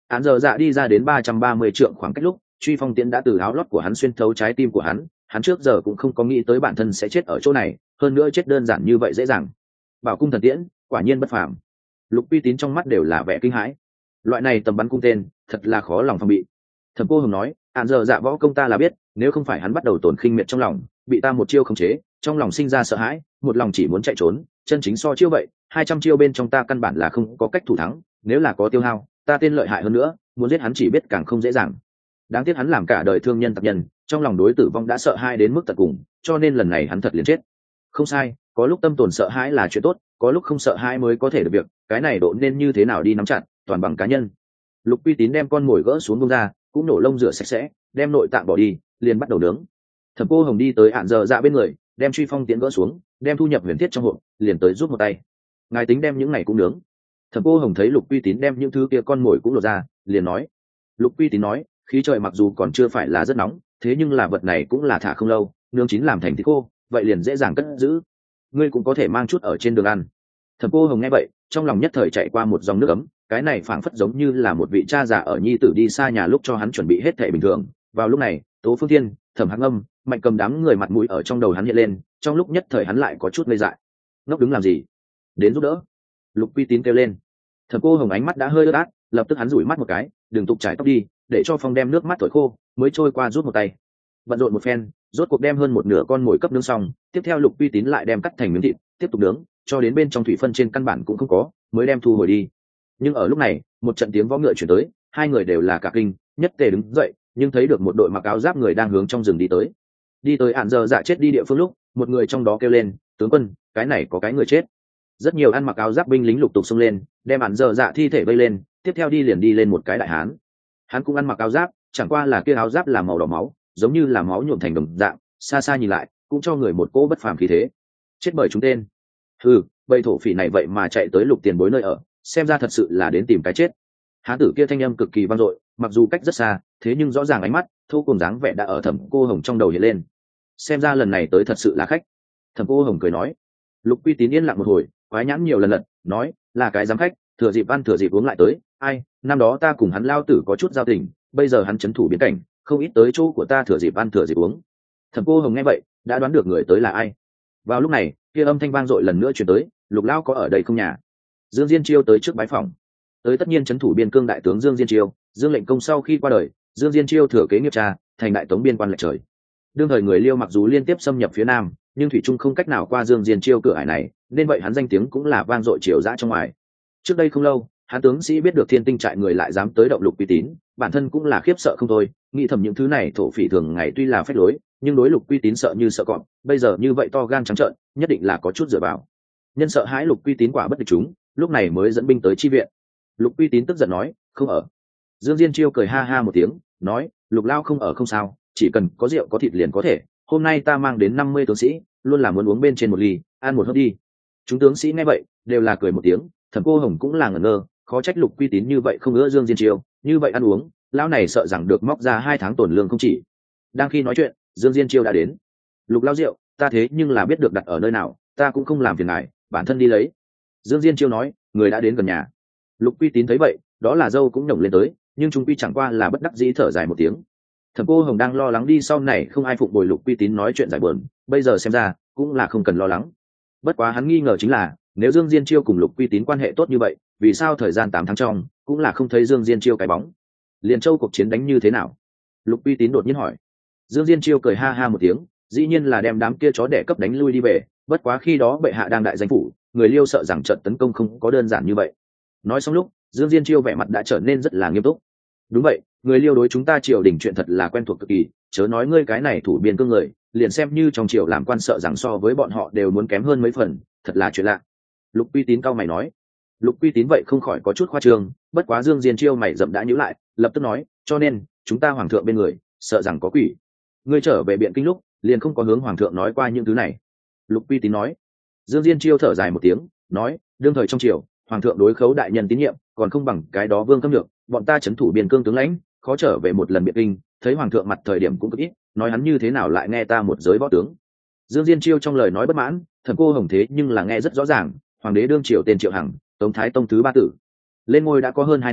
[SPEAKER 1] Án giờ dạ đi ra đến ba trăm ba mươi trượng khoảng cách lúc, truy phong tiễn đã từ áo lót của hắn xuyên thấu trái tim của hắn, hắn trước giờ cũng không có nghĩ tới bản thân sẽ chết ở chỗ này, hơn nữa chết đơn giản như vậy dễ dàng. Bảo cung thần tiễn, quả nhiên bất phàm. Lục Uy Tín trong mắt đều là vẻ kinh hãi. Loại này tầm bắn cung tên, thật là khó lòng phòng bị. Thẩm Cô Hồng nói, án giờ dạ võ công ta là biết, nếu không phải hắn bắt đầu tổn khinh miệt trong lòng, bị ta một chiêu khống chế, trong lòng sinh ra sợ hãi, một lòng chỉ muốn chạy trốn, chân chính so chiêu vậy, hai trăm chiêu bên trong ta căn bản là không có cách thủ thắng, nếu là có tiêu hao, ta tên lợi hại hơn nữa, muốn giết hắn chỉ biết càng không dễ dàng. Đáng tiếc hắn làm cả đời thương nhân tập nhân, trong lòng đối tử vong đã sợ hãi đến mức tận cùng, cho nên lần này hắn thật liền chết. Không sai, có lúc tâm tồn sợ hãi là chuyện tốt, có lúc không sợ hãi mới có thể được việc, cái này độ nên như thế nào đi nắm chặt, toàn bằng cá nhân. Lục Uy Tín đem con mồi gỡ xuống bông ra, cũng nổ lông rửa sạch sẽ, đem nội tạng bỏ đi, liền bắt đầu nướng. Thẩm Cô Hồng đi tới ạn giờ dạ bên người, đem truy phong tiễn gỡ xuống, đem thu nhập huyền thiết trong hộp, liền tới giúp một tay. Ngài tính đem những này cũng nướng. Thẩm Cô Hồng thấy Lục Uy Tín đem những thứ kia con mồi cũng lột ra, liền nói. Lục Uy Tín nói, khí trời mặc dù còn chưa phải là rất nóng, thế nhưng là vật này cũng là thả không lâu, nướng chín làm thành thịt khô, vậy liền dễ dàng cất giữ. Ngươi cũng có thể mang chút ở trên đường ăn. Thẩm Cô Hồng nghe vậy, trong lòng nhất thời chạy qua một dòng nước ấm, cái này phảng phất giống như là một vị cha già ở nhi tử đi xa nhà lúc cho hắn chuẩn bị hết thảy bình thường. Vào lúc này, Tố Phương Thiên, Thẩm Hắc Âm, Mạnh Cầm đám người mặt mũi ở trong đầu hắn hiện lên, trong lúc nhất thời hắn lại có chút ngây dại. Ngốc đứng làm gì? Đến giúp đỡ. Lục Uy Tín kêu lên. Thẩm Cô Hồng ánh mắt đã hơi ướt át, lập tức hắn rủi mắt một cái, đừng tục trải tóc đi, để cho Phong đem nước mắt thổi khô, mới trôi qua rút một tay. Bận rộn một phen, rốt cuộc đem hơn một nửa con mồi cấp nướng xong, tiếp theo Lục Uy Tín lại đem cắt thành miếng thịt, tiếp tục nướng, cho đến bên trong thủy phân trên căn bản cũng không có, mới đem thu hồi đi. Nhưng ở lúc này, một trận tiếng vó ngựa chuyển tới, hai người đều là cả kinh, nhất tề đứng dậy, nhưng thấy được một đội mặc áo giáp người đang hướng trong rừng đi tới. Đi tới ạn giờ dạ chết đi địa phương lúc, một người trong đó kêu lên, tướng quân, cái này có cái người chết. Rất nhiều ăn mặc áo giáp binh lính lục tục xông lên, đem ạn giờ dạ thi thể vây lên, tiếp theo đi liền đi lên một cái đại hán. Hắn cũng ăn mặc áo giáp, chẳng qua là kia áo giáp là màu đỏ máu, giống như là máu nhuộm thành đồng dạng, xa xa nhìn lại, cũng cho người một cỗ bất phàm khí thế. Chết bởi chúng tên. Ừ, bầy thổ phỉ này vậy mà chạy tới Lục tiền bối nơi ở, xem ra thật sự là đến tìm cái chết. Hán tử kia thanh âm cực kỳ vang dội, mặc dù cách rất xa, thế nhưng rõ ràng ánh mắt, thô cùng dáng vẻ đã ở Thẩm Cô Hồng trong đầu hiện lên. Xem ra lần này tới thật sự là khách. Thẩm Cô Hồng cười nói. Lục Uy Tín yên lặng một hồi, quái nhãn nhiều lần lật, nói, là cái giám khách, thừa dịp ăn thừa dịp uống lại tới. Ai, năm đó ta cùng hắn lao tử có chút giao tình, bây giờ hắn chấn thủ biến cảnh, không ít tới chỗ của ta thừa dịp ăn thừa dịp uống. Thẩm Cô Hồng nghe vậy, đã đoán được người tới là ai. Vào lúc này, kia âm thanh vang dội lần nữa truyền tới, Lục lão có ở đây không nhà? Dương Diên Chiêu tới trước bái phòng. Tới tất nhiên chấn thủ biên cương đại tướng Dương Diên Chiêu, Dương lệnh công sau khi qua đời, Dương Diên Chiêu thừa kế nghiệp cha, thành đại tống biên quan lệch trời. Đương thời người Liêu mặc dù liên tiếp xâm nhập phía nam, nhưng thủy trung không cách nào qua Dương Diên Chiêu cửa ải này, nên vậy hắn danh tiếng cũng là vang dội triều dã trong ngoài. Trước đây không lâu, hắn tướng sĩ biết được Thiên Tinh trại người lại dám tới động Lục Uy Tín, bản thân cũng là khiếp sợ không thôi, nghĩ thầm những thứ này thổ phỉ thường ngày tuy là phách lối, nhưng đối Lục Uy Tín sợ như sợ cọp, bây giờ như vậy to gan trắng trợn, nhất định là có chút dựa vào. Nhân sợ hãi Lục Uy Tín quả bất địch chúng, lúc này mới dẫn binh tới chi viện. Lục Uy Tín tức giận nói, không ở. Dương Diên Chiêu cười ha ha một tiếng, nói, Lục lao không ở không sao, chỉ cần có rượu có thịt liền có thể. Hôm nay ta mang đến năm mươi tướng sĩ, luôn là muốn uống bên trên một ly, ăn một hớp đi. Chúng tướng sĩ nghe vậy, đều là cười một tiếng. Thẩm Cô Hồng cũng là ngẩn ngơ, khó trách Lục Uy Tín như vậy không ngỡ Dương Diên Chiêu, như vậy ăn uống, lão này sợ rằng được móc ra hai tháng tổn lương không chỉ. Đang khi nói chuyện, Dương Diên Chiêu đã đến. Lục lao rượu, ta thế nhưng là biết được đặt ở nơi nào, ta cũng không làm phiền ngài, bản thân đi lấy. Dương Diên Chiêu nói, người đã đến gần nhà. Lục Uy Tín thấy vậy, đó là dâu cũng nhổng lên tới, nhưng trung quy chẳng qua là bất đắc dĩ thở dài một tiếng. Thẩm Cô Hồng đang lo lắng đi sau này không ai phụng bồi Lục Uy Tín nói chuyện giải buồn, bây giờ xem ra cũng là không cần lo lắng. Bất quá hắn nghi ngờ chính là, nếu Dương Diên Chiêu cùng Lục Uy Tín quan hệ tốt như vậy, vì sao thời gian tám tháng trong cũng là không thấy Dương Diên Chiêu cái bóng? Liên Châu cuộc chiến đánh như thế nào? Lục Uy Tín đột nhiên hỏi. Dương Diên Chiêu cười ha ha một tiếng, dĩ nhiên là đem đám kia chó đẻ cấp đánh lui đi về, bất quá khi đó bệ hạ đang đại danh phủ, người Liêu sợ rằng trận tấn công không có đơn giản như vậy. Nói xong lúc, Dương Diên Chiêu vẻ mặt đã trở nên rất là nghiêm túc. Đúng vậy, người Liêu đối chúng ta triều đình chuyện thật là quen thuộc cực kỳ, chớ nói ngươi cái này thủ biên cương người, liền xem như trong triều làm quan sợ rằng so với bọn họ đều muốn kém hơn mấy phần, thật là chuyện lạ. Lục Uy Tín cao mày nói. Lục Uy Tín vậy không khỏi có chút khoa trương, bất quá Dương Diên Chiêu mày rậm đã nhíu lại, lập tức nói, cho nên chúng ta hoàng thượng bên người, sợ rằng có quỷ. Ngươi trở về biện kinh lúc, liền không có hướng hoàng thượng nói qua những thứ này. Lục Uy Tín nói. Dương Diên Chiêu thở dài một tiếng, nói, đương thời trong triều, hoàng thượng đối khấu đại nhân tín nhiệm, còn không bằng cái đó Vương Câm Nhược, bọn ta chấn thủ biên cương tướng lãnh, khó trở về một lần biện kinh, thấy hoàng thượng mặt thời điểm cũng cực ít, nói hắn như thế nào lại nghe ta một giới võ tướng. Dương Diên Chiêu trong lời nói bất mãn, Thẩm Cô Hồng thế nhưng là nghe rất rõ ràng, hoàng đế đương triều tên Triệu Hằng, Tống Thái Tông thứ ba tử, lên ngôi đã có hơn hai năm,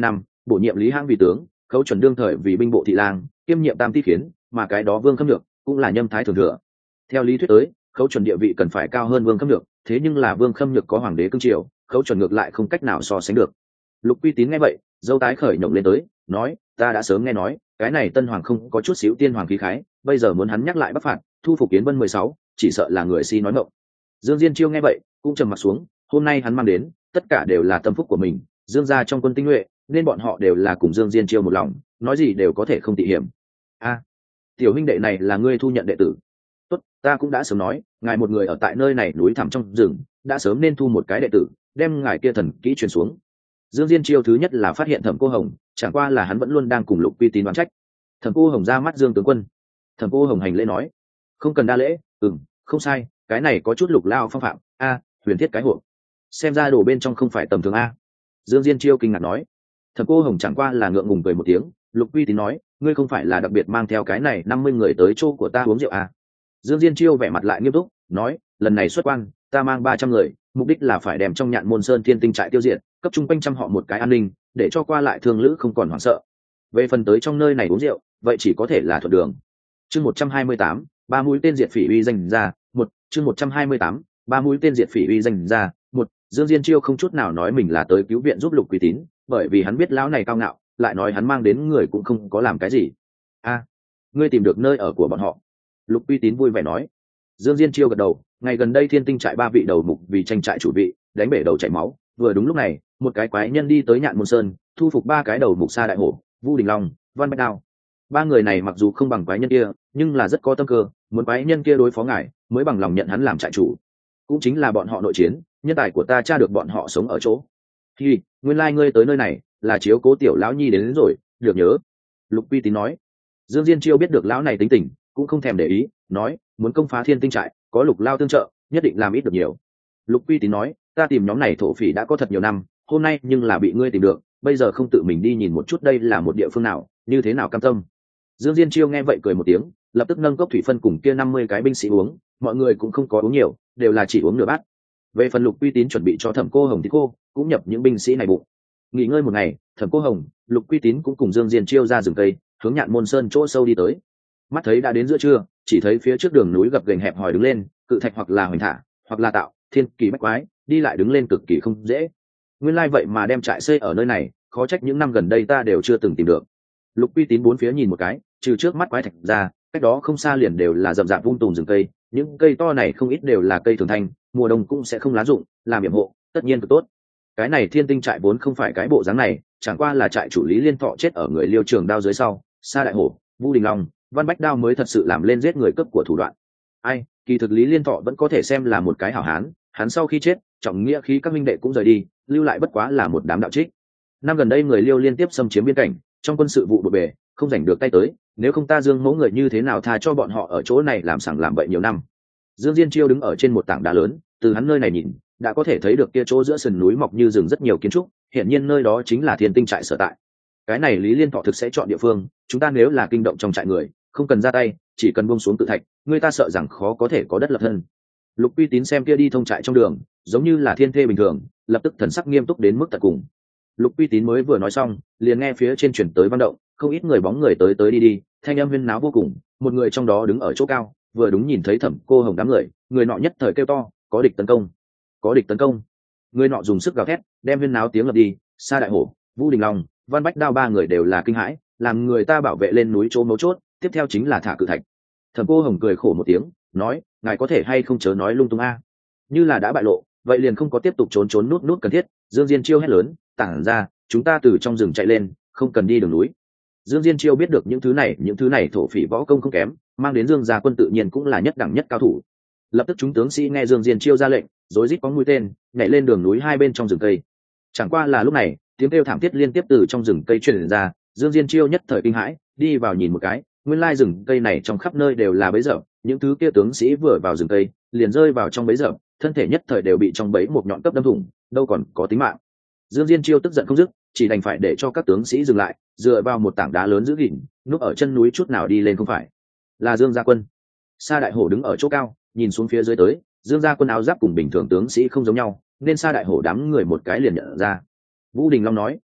[SPEAKER 1] bổ nhiệm Lý Hãng vì tướng, Khấu Chuẩn đương thời vì binh bộ thị lang, kiêm nhiệm tam ti khiến, mà cái đó Vương Khâm Nhược cũng là nhâm thái thường thừa. Theo lý thuyết tới, Khấu Chuẩn địa vị cần phải cao hơn Vương Khâm Nhược, thế nhưng là Vương Khâm Nhược có hoàng đế cương triều, Khấu Chuẩn ngược lại không cách nào so sánh được. Lục Quy Tín nghe vậy, dâu tái khởi nhổng lên tới, nói: ta đã sớm nghe nói, cái này tân hoàng không có chút xíu tiên hoàng khí khái, bây giờ muốn hắn nhắc lại bắc phạt, thu phục Kiến Vân mười sáu, chỉ sợ là người si nói ngọng. Dương Diên Chiêu nghe vậy, cũng trầm mặt xuống, hôm nay hắn mang đến, tất cả đều là tâm phúc của mình, Dương gia trong quân tinh nhuệ, nên bọn họ đều là cùng Dương Diên Chiêu một lòng, nói gì đều có thể không tị hiểm. A, tiểu huynh đệ này là ngươi thu nhận đệ tử? Tốt, ta cũng đã sớm nói, ngài một người ở tại nơi này núi thẳm trong rừng, đã sớm nên thu một cái đệ tử, đem ngài kia thần kỹ truyền xuống. Dương Diên Chiêu thứ nhất là phát hiện Thẩm Cô Hồng, chẳng qua là hắn vẫn luôn đang cùng Lục Quy Tín đoán trách. Thẩm Cô Hồng ra mắt Dương tướng quân. Thẩm Cô Hồng hành lễ nói: không cần đa lễ, ừm, không sai, cái này có chút lục lao phong phạm. A, huyền thiết cái hộp, xem ra đồ bên trong không phải tầm thường a. Dương Diên Chiêu kinh ngạc nói. Thẩm Cô Hồng chẳng qua là ngượng ngùng cười một tiếng. Lục Quy Tín nói: ngươi không phải là đặc biệt mang theo cái này năm mươi người tới chỗ của ta uống rượu à? Dương Diên Chiêu vẻ mặt lại nghiêm túc nói: lần này xuất quan, ta mang ba trăm người, mục đích là phải đem trong Nhạn Môn Sơn Thiên Tinh trại tiêu diệt, cấp trung quanh trăm họ một cái an ninh, để cho qua lại thương lữ không còn hoảng sợ. Về phần tới trong nơi này uống rượu, vậy chỉ có thể là thuận đường. Chương một trăm hai mươi tám, ba mũi tên diệt phỉ uy danh ra, một, chương một trăm hai mươi tám, ba mũi tên diệt phỉ uy danh ra, một. Dương Diên Chiêu không chút nào nói mình là tới cứu viện giúp Lục Quy Tín, bởi vì hắn biết lão này cao ngạo, lại nói hắn mang đến người cũng không có làm cái gì. A, ngươi tìm được nơi ở của bọn họ? Lục Quy Tín vui vẻ nói. Dương Diên Chiêu gật đầu, ngày gần đây Thiên Tinh trại ba vị đầu mục vì tranh trại chủ vị, đánh bể đầu chảy máu, vừa đúng lúc này, một cái quái nhân đi tới Nhạn Môn Sơn, thu phục ba cái đầu mục Sa Đại Hổ, Vu Đình Long, Văn Bách Đao. Ba người này mặc dù không bằng quái nhân kia, nhưng là rất có tâm cơ, muốn quái nhân kia đối phó ngài, mới bằng lòng nhận hắn làm trại chủ. Cũng chính là bọn họ nội chiến, nhân tài của ta tra được bọn họ sống ở chỗ. Hi, nguyên lai like ngươi tới nơi này, là chiếu cố tiểu lão nhi đến, đến rồi, được nhớ. Lục Quy Tín nói. Dương Diên Chiêu biết được lão này tính tình, cũng không thèm để ý, nói: muốn công phá Thiên Tinh trại, có Lục lao tương trợ, nhất định làm ít được nhiều. Lục Quy Tín nói: ta tìm nhóm này thổ phỉ đã có thật nhiều năm, hôm nay nhưng là bị ngươi tìm được, bây giờ không tự mình đi nhìn một chút đây là một địa phương nào, như thế nào cam tâm. Dương Diên Chiêu nghe vậy cười một tiếng, lập tức nâng cốc thủy phân cùng kia năm mươi cái binh sĩ uống, mọi người cũng không có uống nhiều, đều là chỉ uống nửa bát. Về phần Lục Quy Tín chuẩn bị cho Thẩm Cô Hồng thì cô cũng nhập những binh sĩ này bụng. Nghỉ ngơi một ngày, Thẩm Cô Hồng, Lục Quy Tín cũng cùng Dương Diên Chiêu ra rừng cây, hướng Nhạn Môn Sơn chỗ sâu đi tới. Mắt thấy đã đến giữa trưa, chỉ thấy phía trước đường núi gập ghềnh hẹp hòi đứng lên, cự thạch hoặc là hoành thả, hoặc là tạo, thiên kỳ bách quái, đi lại đứng lên cực kỳ không dễ. Nguyên lai vậy mà đem trại xây ở nơi này, khó trách những năm gần đây ta đều chưa từng tìm được. Lục Quy Tín bốn phía nhìn một cái, trừ trước mắt quái thạch ra, cách đó không xa liền đều là rậm rạp vung tùm rừng cây, những cây to này không ít đều là cây thường thanh, mùa đông cũng sẽ không lá rụng, làm yểm hộ, tất nhiên cực tốt. Cái này Thiên Tinh trại vốn không phải cái bộ dáng này, chẳng qua là trại chủ Lý Liên Thọ chết ở người Liêu Trường Đao dưới sau, Sa Đại Hổ, Vu Đình Long, Văn Bách Đao mới thật sự làm lên giết người cấp của thủ đoạn. Ai, kỳ thực Lý Liên Thọ vẫn có thể xem là một cái hảo hán, hắn sau khi chết, trọng nghĩa khí các minh đệ cũng rời đi, lưu lại bất quá là một đám đạo trích. Năm gần đây người Liêu liên tiếp xâm chiếm biên cảnh, trong quân sự vụ bộn bề, không rảnh được tay tới, nếu không ta Dương mẫu người như thế nào tha cho bọn họ ở chỗ này làm sằng làm bậy nhiều năm. Dương Diên Chiêu đứng ở trên một tảng đá lớn, từ hắn nơi này nhìn, đã có thể thấy được kia chỗ giữa sườn núi mọc như rừng rất nhiều kiến trúc, hiện nhiên nơi đó chính là Thiên Tinh trại sở tại. Cái này Lý Liên Thọ thực sẽ chọn địa phương, chúng ta nếu là kinh động trong trại người, không cần ra tay, chỉ cần buông xuống tự thạch, người ta sợ rằng khó có thể có đất lập thân. Lục Quy Tín xem kia đi thông trại trong đường, giống như là thiên thê bình thường, lập tức thần sắc nghiêm túc đến mức tận cùng. Lục Quy Tín mới vừa nói xong, liền nghe phía trên chuyển tới văn động, không ít người bóng người tới tới đi đi, thanh âm huyên náo vô cùng. Một người trong đó đứng ở chỗ cao, vừa đúng nhìn thấy Thẩm Cô Hồng đám người, người nọ nhất thời kêu to: có địch tấn công, có địch tấn công. Người nọ dùng sức gào thét, đem huyên náo tiếng lập đi. Sa Đại Hổ, Vu Đình Long, Văn Bách Đao ba người đều là kinh hãi, làm người ta bảo vệ lên núi chỗ mấu chốt, tiếp theo chính là thả cự thạch. Thẩm Cô Hồng cười khổ một tiếng, nói: ngài có thể hay không chớ nói lung tung a, như là đã bại lộ, vậy liền không có tiếp tục trốn trốn nút nút cần thiết. Dương Diên Chiêu hét lớn: tản ra, chúng ta từ trong rừng chạy lên, không cần đi đường núi. Dương Diên Chiêu biết được những thứ này, những thứ này thổ phỉ võ công không kém, mang đến Dương gia quân tự nhiên cũng là nhất đẳng nhất cao thủ. Lập tức chúng tướng sĩ nghe Dương Diên Chiêu ra lệnh, rối rít có mũi tên, nhảy lên đường núi hai bên trong rừng cây. Chẳng qua là lúc này, tiếng kêu thảm thiết liên tiếp từ trong rừng cây truyền ra, Dương Diên Chiêu nhất thời kinh hãi, đi vào nhìn một cái, nguyên lai rừng cây này trong khắp nơi đều là bẫy dập, những thứ kia tướng sĩ vừa vào rừng cây, liền rơi vào trong bẫy dập, thân thể nhất thời đều bị trong bẫy một nhọn cấp đâm thủng, đâu còn có tính mạng. Dương Diên Chiêu tức giận không dứt, chỉ đành phải để cho các tướng sĩ dừng lại, dựa vào một tảng đá lớn giữ gìn, núp ở chân núi chút nào đi lên không phải. Là Dương gia quân. Sa Đại Hổ đứng ở chỗ cao, nhìn xuống phía dưới tới, Dương gia quân áo giáp cùng bình thường tướng sĩ không giống nhau, nên Sa Đại Hổ đám người một cái liền nhận ra. Vũ Đình Long nói: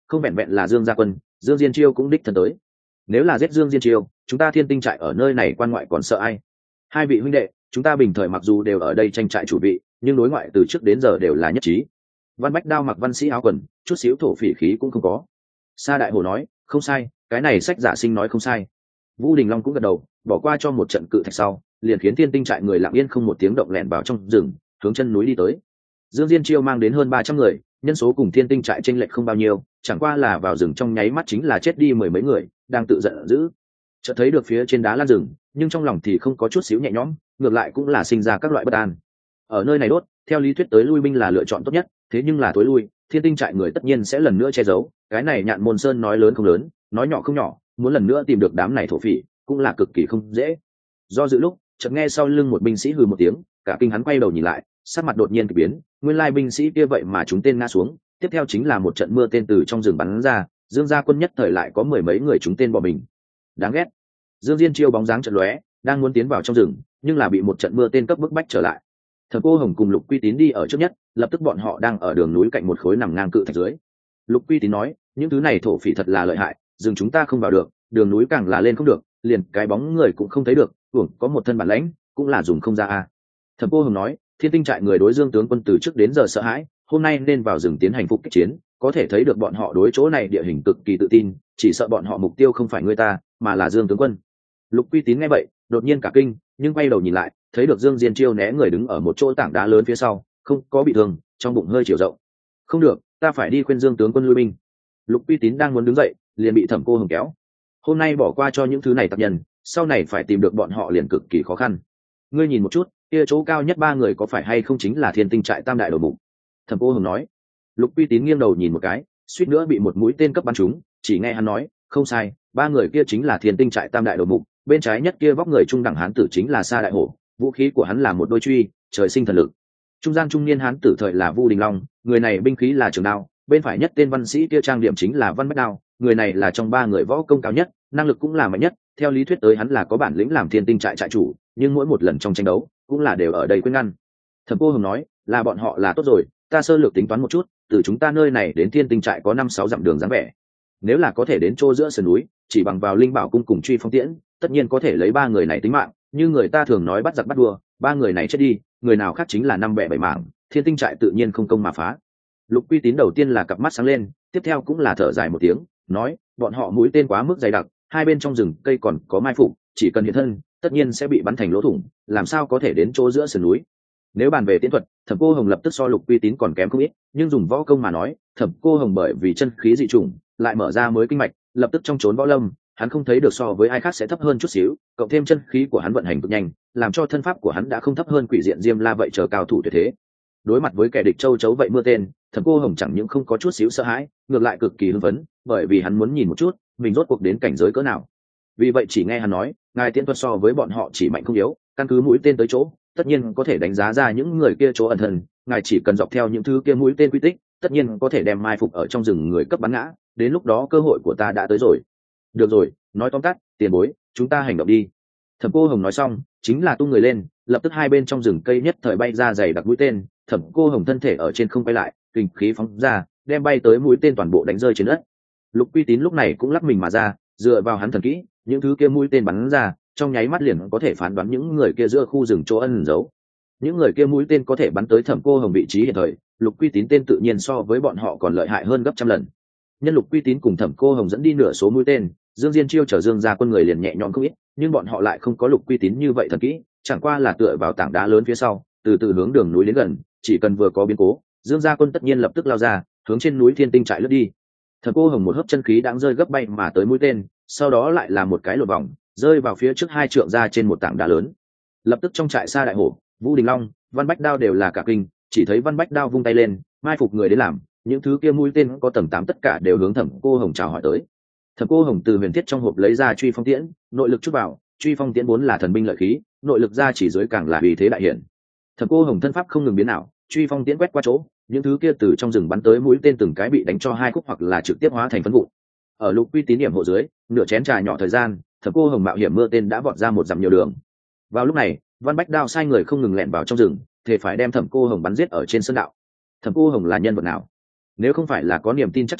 [SPEAKER 1] không vẹn vẹn là Dương Gia Quân, Dương Diên Chiêu cũng đích thân tới. Nếu là giết Dương Diên Chiêu, chúng ta Thiên Tinh trại ở nơi này quan ngoại còn sợ ai? Hai vị huynh đệ, chúng ta bình thời mặc dù đều ở đây tranh trại chủ vị, nhưng đối ngoại từ trước đến giờ đều là nhất trí. Văn Bách Đao mặc văn sĩ áo quần, chút xíu thổ phỉ khí cũng không có. Sa Đại Hồ nói, không sai, cái này sách giả sinh nói không sai. Vũ Đình Long cũng gật đầu, bỏ qua cho một trận cự thạch sau, liền khiến Thiên Tinh trại người lặng yên không một tiếng động lẻn vào trong rừng, hướng chân núi đi tới. Dương Diên Chiêu mang đến hơn ba trăm người, nhân số cùng Thiên Tinh trại chênh lệch không bao nhiêu, chẳng qua là vào rừng trong nháy mắt chính là chết đi mười mấy người, đang tự giận dữ. Chợt thấy được phía trên đá lan rừng, nhưng trong lòng thì không có chút xíu nhẹ nhõm, ngược lại cũng là sinh ra các loại bất an. Ở nơi này đốt, theo lý thuyết tới lui binh là lựa chọn tốt nhất, thế nhưng là tối lui, Thiên Tinh trại người tất nhiên sẽ lần nữa che giấu, cái này Nhạn Môn Sơn nói lớn không lớn, nói nhỏ không nhỏ, muốn lần nữa tìm được đám này thổ phỉ, cũng là cực kỳ không dễ. Do dự lúc, chợt nghe sau lưng một binh sĩ hừ một tiếng, cả kinh hắn quay đầu nhìn lại, sắc mặt đột nhiên kỳ biến, nguyên lai binh sĩ kia vậy mà chúng tên ngã xuống, tiếp theo chính là một trận mưa tên từ trong rừng bắn ra, Dương Gia Quân nhất thời lại có mười mấy người chúng tên bỏ mình. Đáng ghét. Dương Diên Chiêu bóng dáng chợt lóe, đang muốn tiến vào trong rừng, nhưng là bị một trận mưa tên cấp bức bách trở lại. Thẩm Cô Hồng cùng Lục Quy Tín đi ở trước nhất, lập tức bọn họ đang ở đường núi cạnh một khối nằm ngang cự thạch dưới. Lục Quy Tín nói, những thứ này thổ phỉ thật là lợi hại, rừng chúng ta không vào được, đường núi càng là lên không được, liền cái bóng người cũng không thấy được, uổng có một thân bản lãnh, cũng là dùng không ra a. Thẩm Cô Hồng nói, Thiên Tinh trại người đối Dương tướng quân từ trước đến giờ sợ hãi, hôm nay nên vào rừng tiến hành phục kích chiến, có thể thấy được bọn họ đối chỗ này địa hình cực kỳ tự tin, chỉ sợ bọn họ mục tiêu không phải người ta, mà là Dương tướng quân. Lục Quy Tín nghe vậy, đột nhiên cả kinh, nhưng quay đầu nhìn lại, thấy được Dương Diên Chiêu né người đứng ở một chỗ tảng đá lớn phía sau, không có bị thương, trong bụng hơi chiều rộng. Không được, ta phải đi khuyên Dương tướng quân lui binh. Lục Quy Tín đang muốn đứng dậy, liền bị Thẩm Cô Hồng kéo. Hôm nay bỏ qua cho những thứ này tập nhân, sau này phải tìm được bọn họ liền cực kỳ khó khăn. Ngươi nhìn một chút, kia chỗ cao nhất ba người có phải hay không chính là Thiên Tinh trại tam đại đầu mục? Thẩm Cô Hồng nói. Lục Quy Tín nghiêng đầu nhìn một cái, suýt nữa bị một mũi tên cấp bắn trúng, chỉ nghe hắn nói, không sai, ba người kia chính là Thiên Tinh trại tam đại đầu mục, bên trái nhất kia vóc người trung đẳng hán tử chính là Sa Đại Hổ, vũ khí của hắn là một đôi truy, trời sinh thần lực. Trung gian trung niên hán tử thời là Vu Đình Long, người này binh khí là trường đao, bên phải nhất tên văn sĩ kia trang điểm chính là Văn Bách Đao, người này là trong ba người võ công cao nhất, năng lực cũng là mạnh nhất, theo lý thuyết tới hắn là có bản lĩnh làm Thiên Tinh trại trại chủ, nhưng mỗi một lần trong tranh đấu, cũng là đều ở đây quên ngăn. Thẩm Cô Hồng nói, là bọn họ là tốt rồi, ta sơ lược tính toán một chút, từ chúng ta nơi này đến Thiên Tinh trại có năm sáu dặm đường dáng vẻ. Nếu là có thể đến chỗ giữa sườn núi, chỉ bằng vào Linh Bảo cung cùng Truy Phong Tiễn, tất nhiên có thể lấy ba người này tính mạng, như người ta thường nói bắt giặc bắt đua, ba người này chết đi, người nào khác chính là năm bẻ bảy mảng, Thiên Tinh trại tự nhiên không công mà phá. Lục Quy Tín đầu tiên là cặp mắt sáng lên, tiếp theo cũng là thở dài một tiếng, nói, bọn họ mũi tên quá mức dày đặc, hai bên trong rừng cây còn có mai phục, chỉ cần hiện thân, tất nhiên sẽ bị bắn thành lỗ thủng, làm sao có thể đến chỗ giữa sườn núi. Nếu bàn về tiến thuật, Thẩm Cô Hồng lập tức so Lục Quy Tín còn kém không ít, nhưng dùng võ công mà nói, Thẩm Cô Hồng bởi vì chân khí dị chủng, lại mở ra mới kinh mạch, lập tức trong trốn võ lâm, hắn không thấy được so với ai khác sẽ thấp hơn chút xíu, cộng thêm chân khí của hắn vận hành cực nhanh, làm cho thân pháp của hắn đã không thấp hơn Quỷ Diện Diêm La vậy chờ cao thủ tuyệt thế. Đối mặt với kẻ địch châu chấu vậy mưa tên, Thẩm Cô Hồng chẳng những không có chút xíu sợ hãi, ngược lại cực kỳ hưng phấn, bởi vì hắn muốn nhìn một chút, mình rốt cuộc đến cảnh giới cỡ nào. Vì vậy chỉ nghe hắn nói, ngài tiễn thuật so với bọn họ chỉ mạnh không yếu, căn cứ mũi tên tới chỗ, tất nhiên có thể đánh giá ra những người kia chỗ ẩn thân, ngài chỉ cần dọc theo những thứ kia mũi tên quy tích, tất nhiên có thể đem mai phục ở trong rừng người cấp bắn ngã, đến lúc đó cơ hội của ta đã tới rồi. Được rồi, nói tóm tắt, tiền bối, chúng ta hành động đi. Thẩm Cô Hồng nói xong, chính là tung người lên, lập tức hai bên trong rừng cây nhất thời bay ra dày đặc mũi tên, Thẩm Cô Hồng thân thể ở trên không bay lại, kình khí phóng ra, đem bay tới mũi tên toàn bộ đánh rơi trên đất. Lục Quy Tín lúc này cũng lắc mình mà ra, dựa vào hắn thần kỹ, những thứ kia mũi tên bắn ra, trong nháy mắt liền có thể phán đoán những người kia giữa khu rừng chỗ ẩn giấu. Những người kia mũi tên có thể bắn tới Thẩm Cô Hồng vị trí hiện thời, Lục Quy Tín tên tự nhiên so với bọn họ còn lợi hại hơn gấp trăm lần. Nhân Lục Quy Tín cùng Thẩm Cô Hồng dẫn đi nửa số mũi tên, Dương Diên Chiêu chở Dương Gia quân người liền nhẹ nhõm không ít, nhưng bọn họ lại không có Lục Quy Tín như vậy thần kỹ, chẳng qua là tựa vào tảng đá lớn phía sau, từ từ hướng đường núi đến gần, chỉ cần vừa có biến cố, Dương Gia quân tất nhiên lập tức lao ra, hướng trên núi Thiên Tinh trại lướt đi. Thẩm Cô Hồng một hớp chân khí đang rơi gấp bay mà tới mũi tên, sau đó lại là một cái lột vòng, rơi vào phía trước hai trượng ra trên một tảng đá lớn. Lập tức trong trại Sa Đại Hổ, Vũ Đình Long, Văn Bách Đao đều là cả kinh, chỉ thấy Văn Bách Đao vung tay lên, mai phục người đến làm, những thứ kia mũi tên có tầng tám tất cả đều hướng Thẩm Cô Hồng chào hỏi tới. Thẩm Cô Hồng từ huyền thiết trong hộp lấy ra Truy Phong Tiễn, nội lực chút vào, Truy Phong Tiễn vốn là thần binh lợi khí, nội lực ra chỉ dưới càng là uy thế đại hiển. Thẩm Cô Hồng thân pháp không ngừng biến ảo, Truy Phong Tiễn quét qua chỗ, những thứ kia từ trong rừng bắn tới mũi tên từng cái bị đánh cho hai khúc hoặc là trực tiếp hóa thành phấn vụn. Ở Lục Quy Tín điểm hộ dưới, nửa chén trà nhỏ thời gian, Thẩm Cô Hồng mạo hiểm mưa tên đã vọt ra một dặm nhiều đường. Vào lúc này, Văn Bách Đao sai người không ngừng lẻn vào trong rừng, thể phải đem Thẩm Cô Hồng bắn giết ở trên sơn đạo. Thẩm Cô Hồng là nhân vật nào? Nếu không phải là có niềm tin chắc chắn,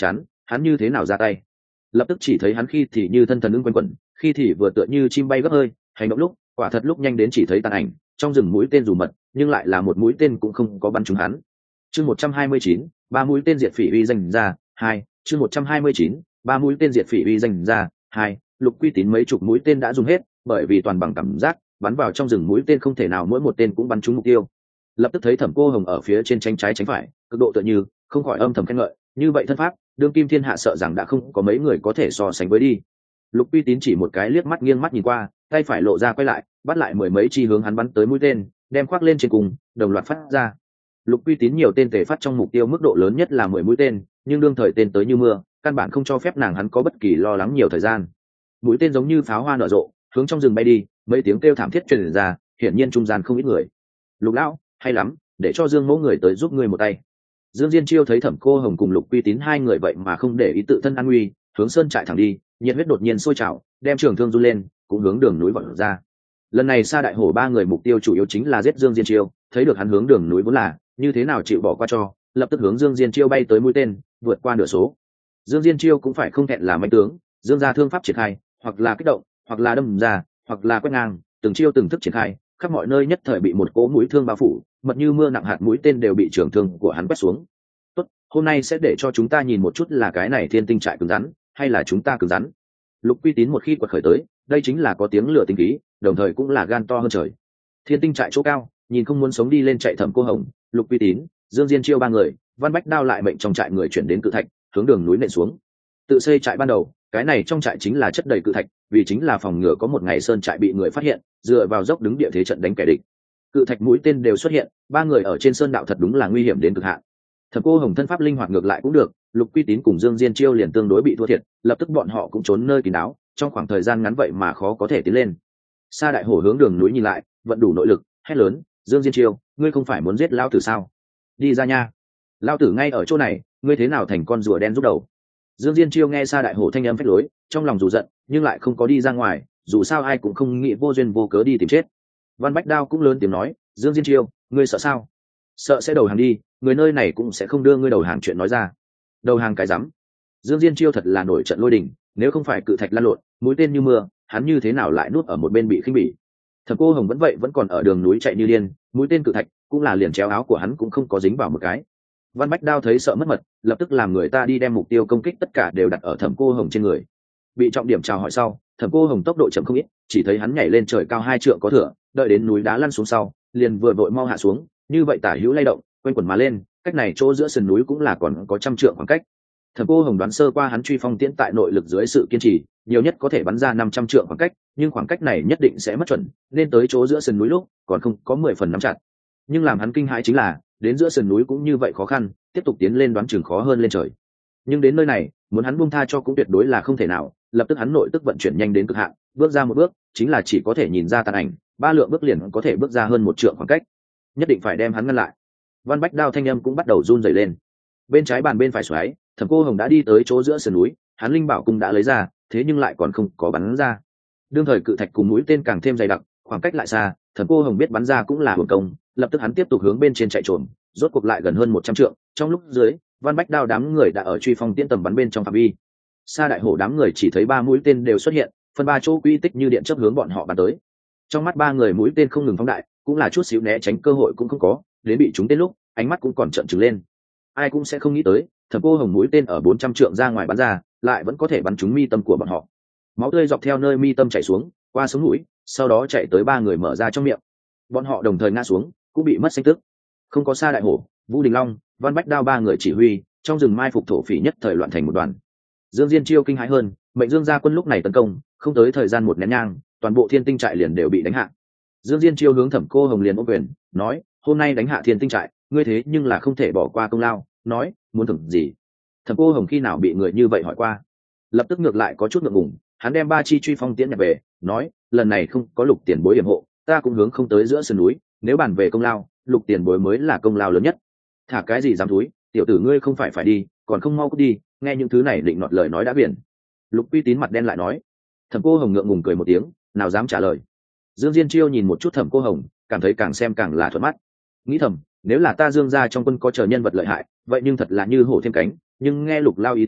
[SPEAKER 1] hắn như thế nào ra tay? Lập tức chỉ thấy hắn khi thì như thân thần ưng quanh quẩn, khi thì vừa tựa như chim bay gấp hơi, hành động lúc quả thật lúc nhanh đến chỉ thấy tàn ảnh trong rừng, mũi tên dù mật nhưng lại là một mũi tên cũng không có bắn trúng hắn. Chương một trăm hai mươi chín, ba mũi tên diệt phỉ uy danh ra hai. Chương một trăm hai mươi chín, ba mũi tên diệt phỉ uy danh ra hai. Lục Quy Tín mấy chục mũi tên đã dùng hết, bởi vì toàn bằng cảm giác bắn vào trong rừng mũi tên không thể nào mỗi một tên cũng bắn trúng mục tiêu. Lập tức thấy Thẩm Cô Hồng ở phía trên tránh trái tránh phải, cực độ tựa như không khỏi âm thầm khen ngợi, như vậy thân pháp đương kim thiên hạ sợ rằng đã không có mấy người có thể so sánh với đi. Lục Quy Tín chỉ một cái liếc mắt nghiêng mắt nhìn qua, tay phải lộ ra quay lại, bắt lại mười mấy chi hướng hắn bắn tới mũi tên, đem khoác lên trên cùng, đồng loạt phát ra. Lục Quy Tín nhiều tên tề phát trong mục tiêu mức độ lớn nhất là mười mũi tên, nhưng đương thời tên tới như mưa, căn bản không cho phép nàng hắn có bất kỳ lo lắng nhiều thời gian. Mũi tên giống như pháo hoa nở rộ, hướng trong rừng bay đi, mấy tiếng kêu thảm thiết truyền ra, hiển nhiên trung gian không ít người. Lục lão, hay lắm, để cho Dương Mẫu người tới giúp ngươi một tay. Dương Diên Chiêu thấy Thẩm Cô Hồng cùng Lục Quy Tín hai người vậy mà không để ý tự thân an nguy, hướng sơn trại thẳng đi, nhiệt huyết đột nhiên sôi trào, đem trường thương du lên, cũng hướng đường núi vọt ra. Lần này Sa Đại Hổ ba người mục tiêu chủ yếu chính là giết Dương Diên Chiêu, thấy được hắn hướng đường núi vốn là như thế nào chịu bỏ qua cho, lập tức hướng Dương Diên Chiêu bay tới mũi tên, vượt qua nửa số. Dương Diên Chiêu cũng phải không thẹn là mãnh tướng, Dương gia thương pháp triển khai, hoặc là kích động, hoặc là đâm ra, hoặc là quét ngang, từng chiêu từng thức triển khai, khắp mọi nơi nhất thời bị một cỗ mũi thương bao phủ, mật như mưa nặng hạt mũi tên đều bị trường thương của hắn quét xuống. Tốt, hôm nay sẽ để cho chúng ta nhìn một chút là cái này Thiên Tinh trại cứng rắn, hay là chúng ta cứng rắn. Lục Quy Tín một khi quật khởi tới, đây chính là có tiếng lửa tinh khí, đồng thời cũng là gan to hơn trời. Thiên Tinh trại chỗ cao, nhìn không muốn sống đi lên chạy Thẩm Cô Hồng, Lục Quy Tín, Dương Diên Chiêu ba người, Văn Bách Đao lại mệnh trong trại người chuyển đến cự thạch, hướng đường núi nện xuống. Tự xây trại ban đầu, cái này trong trại chính là chất đầy cự thạch, vì chính là phòng ngừa có một ngày sơn trại bị người phát hiện, dựa vào dốc đứng địa thế trận đánh kẻ địch. Cự thạch mũi tên đều xuất hiện, ba người ở trên sơn đạo thật đúng là nguy hiểm đến cực hạn. Thẩm Cô Hồng thân pháp linh hoạt ngược lại cũng được, Lục Quy Tín cùng Dương Diên Chiêu liền tương đối bị thua thiệt, lập tức bọn họ cũng trốn nơi kín đáo, trong khoảng thời gian ngắn vậy mà khó có thể tiến lên. Sa Đại Hổ hướng đường núi nhìn lại, vận đủ nội lực, hét lớn, Dương Diên Chiêu, ngươi không phải muốn giết lão tử sao? Đi ra nha, lão tử ngay ở chỗ này, ngươi thế nào thành con rùa đen rút đầu? Dương Diên Chiêu nghe Sa Đại Hổ thanh âm phách lối, trong lòng dù giận, nhưng lại không có đi ra ngoài, dù sao ai cũng không nghĩ vô duyên vô cớ đi tìm chết. Văn Bách Đao cũng lớn tiếng nói, Dương Diên Chiêu, ngươi sợ sao? Sợ sẽ đầu hàng đi, người nơi này cũng sẽ không đưa ngươi đầu hàng chuyện nói ra. Đầu hàng cái rắm. Dương Diên Chiêu thật là nổi trận lôi đình, nếu không phải cự thạch lan lộn, mũi tên như mưa, hắn như thế nào lại nuốt ở một bên bị khinh bỉ. Thẩm Cô Hồng vẫn vậy vẫn còn ở đường núi chạy như điên, mũi tên cự thạch cũng là liền chéo áo của hắn cũng không có dính vào một cái. Văn Bách Đao thấy sợ mất mật, lập tức làm người ta đi đem mục tiêu công kích tất cả đều đặt ở Thẩm Cô Hồng trên người. Bị trọng điểm chào hỏi sau, Thẩm Cô Hồng tốc độ chậm không ít, chỉ thấy hắn nhảy lên trời cao hai trượng có thừa, đợi đến núi đá lăn xuống sau, liền vừa vội mau hạ xuống, như vậy tả hữu lay động, quanh quẩn mà lên, cách này chỗ giữa sườn núi cũng là còn có trăm trượng khoảng cách. Thẩm Cô Hồng đoán sơ qua hắn truy phong tiễn tại nội lực dưới sự kiên trì, nhiều nhất có thể bắn ra năm trăm trượng khoảng cách, nhưng khoảng cách này nhất định sẽ mất chuẩn, nên tới chỗ giữa sườn núi lúc còn không có mười phần nắm chặt. Nhưng làm hắn kinh hãi chính là, đến giữa sườn núi cũng như vậy khó khăn, tiếp tục tiến lên đoán chừng khó hơn lên trời. Nhưng đến nơi này, muốn hắn buông tha cho cũng tuyệt đối là không thể nào, lập tức hắn nội tức vận chuyển nhanh đến cực hạn, bước ra một bước, chính là chỉ có thể nhìn ra tàn ảnh, ba lượng bước liền có thể bước ra hơn một trượng khoảng cách. Nhất định phải đem hắn ngăn lại. Văn Bách Đao thanh âm cũng bắt đầu run rẩy lên. Bên trái bàn bên phải xoáy, Thẩm Cô Hồng đã đi tới chỗ giữa sườn núi, hắn linh bảo cung đã lấy ra, thế nhưng lại còn không có bắn ra. Đương thời cự thạch cùng mũi tên càng thêm dày đặc, khoảng cách lại xa, Thẩm Cô Hồng biết bắn ra cũng là hưởng công, lập tức hắn tiếp tục hướng bên trên chạy trốn, rốt cuộc lại gần hơn một trăm trượng, trong lúc dưới, Văn Bách Đao đám người đã ở truy phong tiễn tầm bắn bên trong phạm vi. Sa Đại Hổ đám người chỉ thấy ba mũi tên đều xuất hiện, phân ba chỗ quy tích như điện chớp hướng bọn họ bắn tới. Trong mắt ba người mũi tên không ngừng phóng đại, cũng là chút xíu né tránh cơ hội cũng không có, đến bị chúng tên lúc, ánh mắt cũng còn trợn trừng lên. Ai cũng sẽ không nghĩ tới, Thẩm Cô Hồng mũi tên ở bốn trăm trượng ra ngoài bắn ra, lại vẫn có thể bắn trúng mi tâm của bọn họ. Máu tươi dọc theo nơi mi tâm chảy xuống, qua sống mũi, sau đó chạy tới ba người mở ra trong miệng. Bọn họ đồng thời ngã xuống, cũng bị mất sinh tức. Không có Sa Đại Hổ, Vũ Đình Long, Văn Bách Đao ba người chỉ huy, trong rừng mai phục thổ phỉ nhất thời loạn thành một đoàn. Dương Diên Chiêu kinh hãi hơn, mệnh Dương gia quân lúc này tấn công, không tới thời gian một nén nhang, toàn bộ Thiên Tinh trại liền đều bị đánh hạ. Dương Diên Chiêu hướng Thẩm Cô Hồng liền ôm quyền, nói: "Hôm nay đánh hạ Thiên Tinh trại, ngươi thế nhưng là không thể bỏ qua công lao." Nói: "Muốn thưởng gì?" Thẩm Cô Hồng khi nào bị người như vậy hỏi qua, lập tức ngược lại có chút ngượng ngùng, hắn đem ba chi truy phong tiễn nhập về, nói: "Lần này không có Lục tiền bối yểm hộ, ta cũng hướng không tới giữa sườn núi, nếu bàn về công lao, Lục tiền bối mới là công lao lớn nhất." Thả cái gì dám thúi, tiểu tử ngươi không phải phải đi, còn không mau cút đi, nghe những thứ này định nọt lời nói đã biển. Lục Quy Tín mặt đen lại nói. Thẩm Cô Hồng ngượng ngùng cười một tiếng, nào dám trả lời. Dương Diên Chiêu nhìn một chút Thẩm Cô Hồng, cảm thấy càng xem càng là thuận mắt, nghĩ thầm, nếu là ta Dương gia trong quân có chờ nhân vật lợi hại, vậy nhưng thật là như hổ thêm cánh, nhưng nghe Lục lao ý tứ,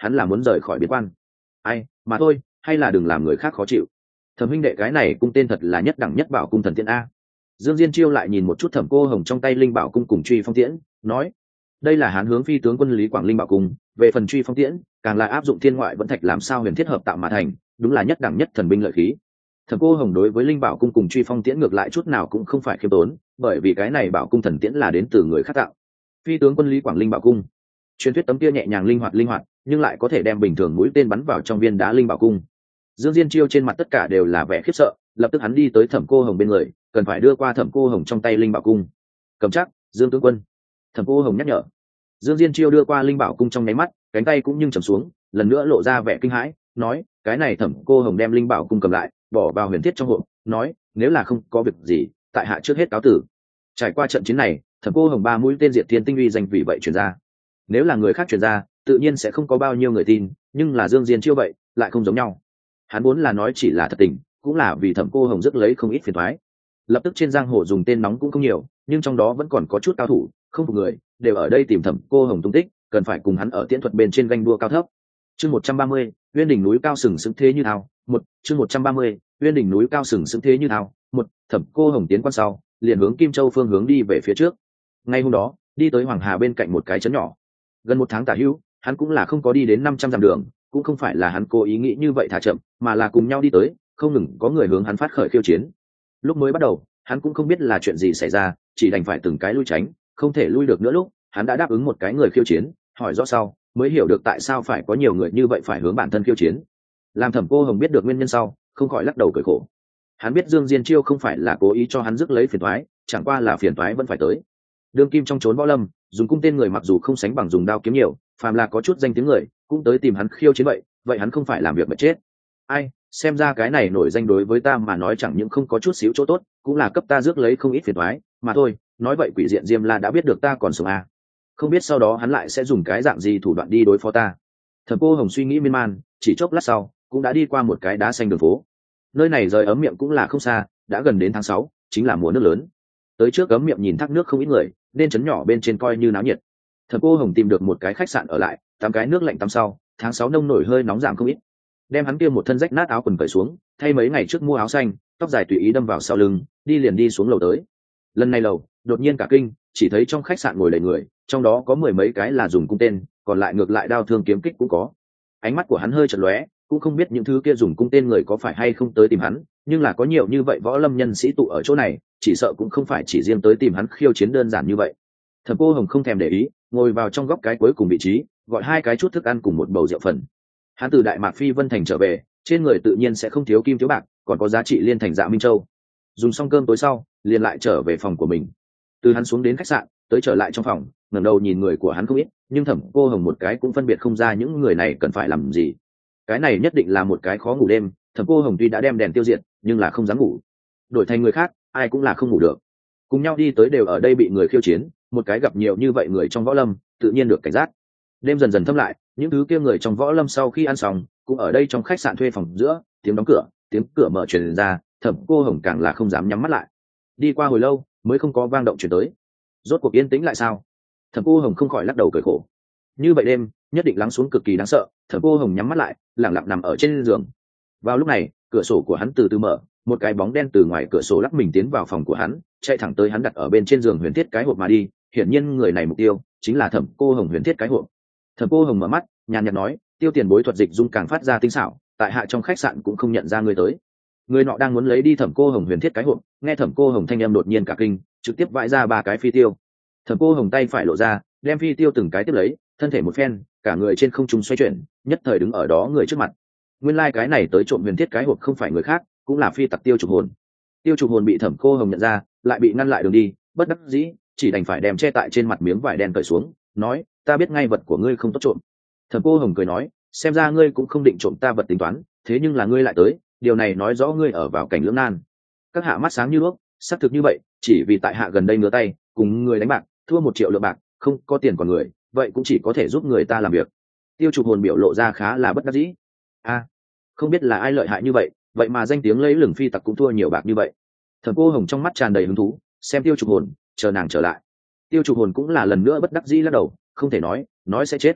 [SPEAKER 1] hắn là muốn rời khỏi biên quan. Ai mà thôi, hay là đừng làm người khác khó chịu. Thẩm huynh đệ, cái này cung tên thật là nhất đẳng nhất bảo cung thần tiễn a. Dương Diên Chiêu lại nhìn một chút Thẩm Cô Hồng trong tay linh bảo cung cùng truy phong tiễn, nói: đây là hán hướng phi tướng quân Lý Quảng linh bảo cung, về phần truy phong tiễn càng là áp dụng thiên ngoại vẫn thạch làm sao huyền thiết hợp tạo mà thành, đúng là nhất đẳng nhất thần binh lợi khí. Thẩm Cô Hồng đối với linh bảo cung cùng truy phong tiễn ngược lại chút nào cũng không phải khiêm tốn, bởi vì cái này bảo cung thần tiễn là đến từ người khác tạo. Phi tướng quân Lý Quảng linh bảo cung, truyền thuyết tấm kia nhẹ nhàng linh hoạt linh hoạt, nhưng lại có thể đem bình thường mũi tên bắn vào trong viên đá linh bảo cung. Dương Diên Chiêu trên mặt tất cả đều là vẻ khiếp sợ, lập tức hắn đi tới Thẩm Cô Hồng bên người, cần phải đưa qua Thẩm Cô Hồng trong tay linh bảo cung. Cầm chắc, Dương tướng quân. Thẩm Cô Hồng nhắc nhở. Dương Diên Chiêu đưa qua linh bảo cung trong nháy mắt, cánh tay cũng nhưng trầm xuống, lần nữa lộ ra vẻ kinh hãi, nói: cái này Thẩm Cô Hồng đem linh bảo cung cầm lại, bỏ vào huyền thiết trong hộp, nói: nếu là không có việc gì, tại hạ trước hết cáo tử. Trải qua trận chiến này, Thẩm Cô Hồng ba mũi tên diệt thiên tinh uy danh vì vậy truyền ra. Nếu là người khác truyền ra, tự nhiên sẽ không có bao nhiêu người tin, nhưng là Dương Diên Chiêu vậy, lại không giống nhau. Hắn muốn là nói chỉ là thật tình, cũng là vì Thẩm Cô Hồng rước lấy không ít phiền toái. Lập tức trên giang hồ dùng tên nóng cũng không nhiều, nhưng trong đó vẫn còn có chút cao thủ, không phục người, đều ở đây tìm Thẩm Cô Hồng tung tích, cần phải cùng hắn ở tiễn thuật bên trên ganh đua cao thấp. Chương một trăm ba mươi, Uyên đỉnh núi cao sừng sững thế như thao, một, chương một trăm ba mươi, Uyên đỉnh núi cao sừng sững thế như thao, một, Thẩm Cô Hồng tiến quan sau, liền hướng Kim Châu phương hướng đi về phía trước. Ngay hôm đó, đi tới Hoàng Hà bên cạnh một cái trấn nhỏ. Gần một tháng tả hữu, hắn cũng là không có đi đến năm trăm dặm đường, cũng không phải là hắn cố ý nghĩ như vậy thả chậm, mà là cùng nhau đi tới, không ngừng có người hướng hắn phát khởi khiêu chiến. Lúc mới bắt đầu, hắn cũng không biết là chuyện gì xảy ra, chỉ đành phải từng cái lui tránh, không thể lui được nữa lúc, hắn đã đáp ứng một cái người khiêu chiến, hỏi rõ sau, mới hiểu được tại sao phải có nhiều người như vậy phải hướng bản thân khiêu chiến. Làm Thẩm Cô Hồng biết được nguyên nhân sau, không khỏi lắc đầu cười khổ. Hắn biết Dương Diên Chiêu không phải là cố ý cho hắn rước lấy phiền toái, chẳng qua là phiền toái vẫn phải tới. Đương kim trong chốn võ lâm, dùng cung tên người mặc dù không sánh bằng dùng đao kiếm nhiều, phàm là có chút danh tiếng người, cũng tới tìm hắn khiêu chiến vậy, vậy hắn không phải làm việc mà chết. Ai, xem ra cái này nổi danh đối với ta mà nói chẳng những không có chút xíu chỗ tốt, cũng là cấp ta rước lấy không ít phiền toái, mà thôi, nói vậy quỷ diện Diêm La đã biết được ta còn sống à. Không biết sau đó hắn lại sẽ dùng cái dạng gì thủ đoạn đi đối phó ta. Thẩm Cô Hồng suy nghĩ miên man, chỉ chốc lát sau, cũng đã đi qua một cái đá xanh đường phố. Nơi này rời ấm miệng cũng là không xa, đã gần đến tháng sáu, chính là mùa nước lớn. Tới trước ấm miệng nhìn thác nước không ít người, nên trấn nhỏ bên trên coi như náo nhiệt. Thẩm Cô Hồng tìm được một cái khách sạn ở lại, tắm cái nước lạnh tắm sau, tháng sáu nông nổi hơi nóng giảm không ít. Đem hắn kia một thân rách nát áo quần cởi xuống, thay mấy ngày trước mua áo xanh, tóc dài tùy ý đâm vào sau lưng, đi liền đi xuống lầu tới. Lần này lầu, đột nhiên cả kinh, chỉ thấy trong khách sạn ngồi đầy người, trong đó có mười mấy cái là dùng cung tên, còn lại ngược lại đao thương kiếm kích cũng có. Ánh mắt của hắn hơi chật lóe, cũng không biết những thứ kia dùng cung tên người có phải hay không tới tìm hắn, nhưng là có nhiều như vậy võ lâm nhân sĩ tụ ở chỗ này, chỉ sợ cũng không phải chỉ riêng tới tìm hắn khiêu chiến đơn giản như vậy. Thẩm Cô Hồng không thèm để ý, ngồi vào trong góc cái cuối cùng vị trí, gọi hai cái chút thức ăn cùng một bầu rượu phần. Hắn từ Đại Mạc Phi Vân Thành trở về, trên người tự nhiên sẽ không thiếu kim thiếu bạc, còn có giá trị liên thành Dạ Minh Châu. Dùng xong cơm tối sau, liền lại trở về phòng của mình. Từ hắn xuống đến khách sạn, tới trở lại trong phòng, ngẩng đầu nhìn người của hắn không ít, nhưng Thẩm Cô Hồng một cái cũng phân biệt không ra những người này cần phải làm gì. Cái này nhất định là một cái khó ngủ đêm, Thẩm Cô Hồng tuy đã đem đèn tiêu diệt, nhưng là không dám ngủ. Đổi thành người khác, ai cũng là không ngủ được. Cùng nhau đi tới đều ở đây bị người khiêu chiến, một cái gặp nhiều như vậy người trong võ lâm, tự nhiên được cảnh giác. Đêm dần dần thâm lại, những thứ kia người trong võ lâm sau khi ăn xong, cũng ở đây trong khách sạn thuê phòng giữa, tiếng đóng cửa, tiếng cửa mở truyền ra, Thẩm Cô Hồng càng là không dám nhắm mắt lại. Đi qua hồi lâu, mới không có vang động truyền tới. Rốt cuộc yên tĩnh lại sao? Thẩm Cô Hồng không khỏi lắc đầu cười khổ. Như vậy đêm, nhất định lắng xuống cực kỳ đáng sợ. Thẩm Cô Hồng nhắm mắt lại, lặng lặng nằm ở trên giường. Vào lúc này, cửa sổ của hắn từ từ mở, một cái bóng đen từ ngoài cửa sổ lắc mình tiến vào phòng của hắn, chạy thẳng tới hắn đặt ở bên trên giường huyền thiết cái hộp mà đi. Hiển nhiên người này mục tiêu chính là Thẩm Cô Hồng huyền thiết cái hộp. Thẩm Cô Hồng mở mắt, nhàn nhạt nói, tiêu tiền bối thuật dịch dung càng phát ra tinh xảo, tại hạ trong khách sạn cũng không nhận ra người tới. Người nọ đang muốn lấy đi Thẩm Cô Hồng huyền thiết cái hộp, nghe Thẩm Cô Hồng thanh em đột nhiên cả kinh, trực tiếp vãi ra ba cái phi tiêu. Thẩm Cô Hồng tay phải lộ ra, đem phi tiêu từng cái tiếp lấy, thân thể một phen, cả người trên không trung xoay chuyển, nhất thời đứng ở đó người trước mặt. Nguyên lai like cái này tới trộm huyền thiết cái hộp không phải người khác, cũng là phi tặc Tiêu Trục Hồn. Tiêu Trục Hồn bị Thẩm Cô Hồng nhận ra, lại bị ngăn lại đường đi, bất đắc dĩ, chỉ đành phải đem che tại trên mặt miếng vải đen cởi xuống, nói, ta biết ngay vật của ngươi không tốt trộm. Thẩm Cô Hồng cười nói, xem ra ngươi cũng không định trộm ta vật tính toán, thế nhưng là ngươi lại tới, điều này nói rõ ngươi ở vào cảnh lưỡng nan. Các hạ mắt sáng như đuốc, xác thực như vậy, chỉ vì tại hạ gần đây ngửa tay, cùng người đánh bạc, thua một triệu lượng bạc, không có tiền còn người, vậy cũng chỉ có thể giúp người ta làm việc. Tiêu Trục Hồn biểu lộ ra khá là bất đắc dĩ. A, à, không biết là ai lợi hại như vậy, vậy mà danh tiếng lấy lừng phi tặc cũng thua nhiều bạc như vậy. Thẩm Cô Hồng trong mắt tràn đầy hứng thú, xem Tiêu Trục Hồn, chờ nàng trở lại. Tiêu Trục Hồn cũng là lần nữa bất đắc dĩ lắc đầu, không thể nói, nói sẽ chết.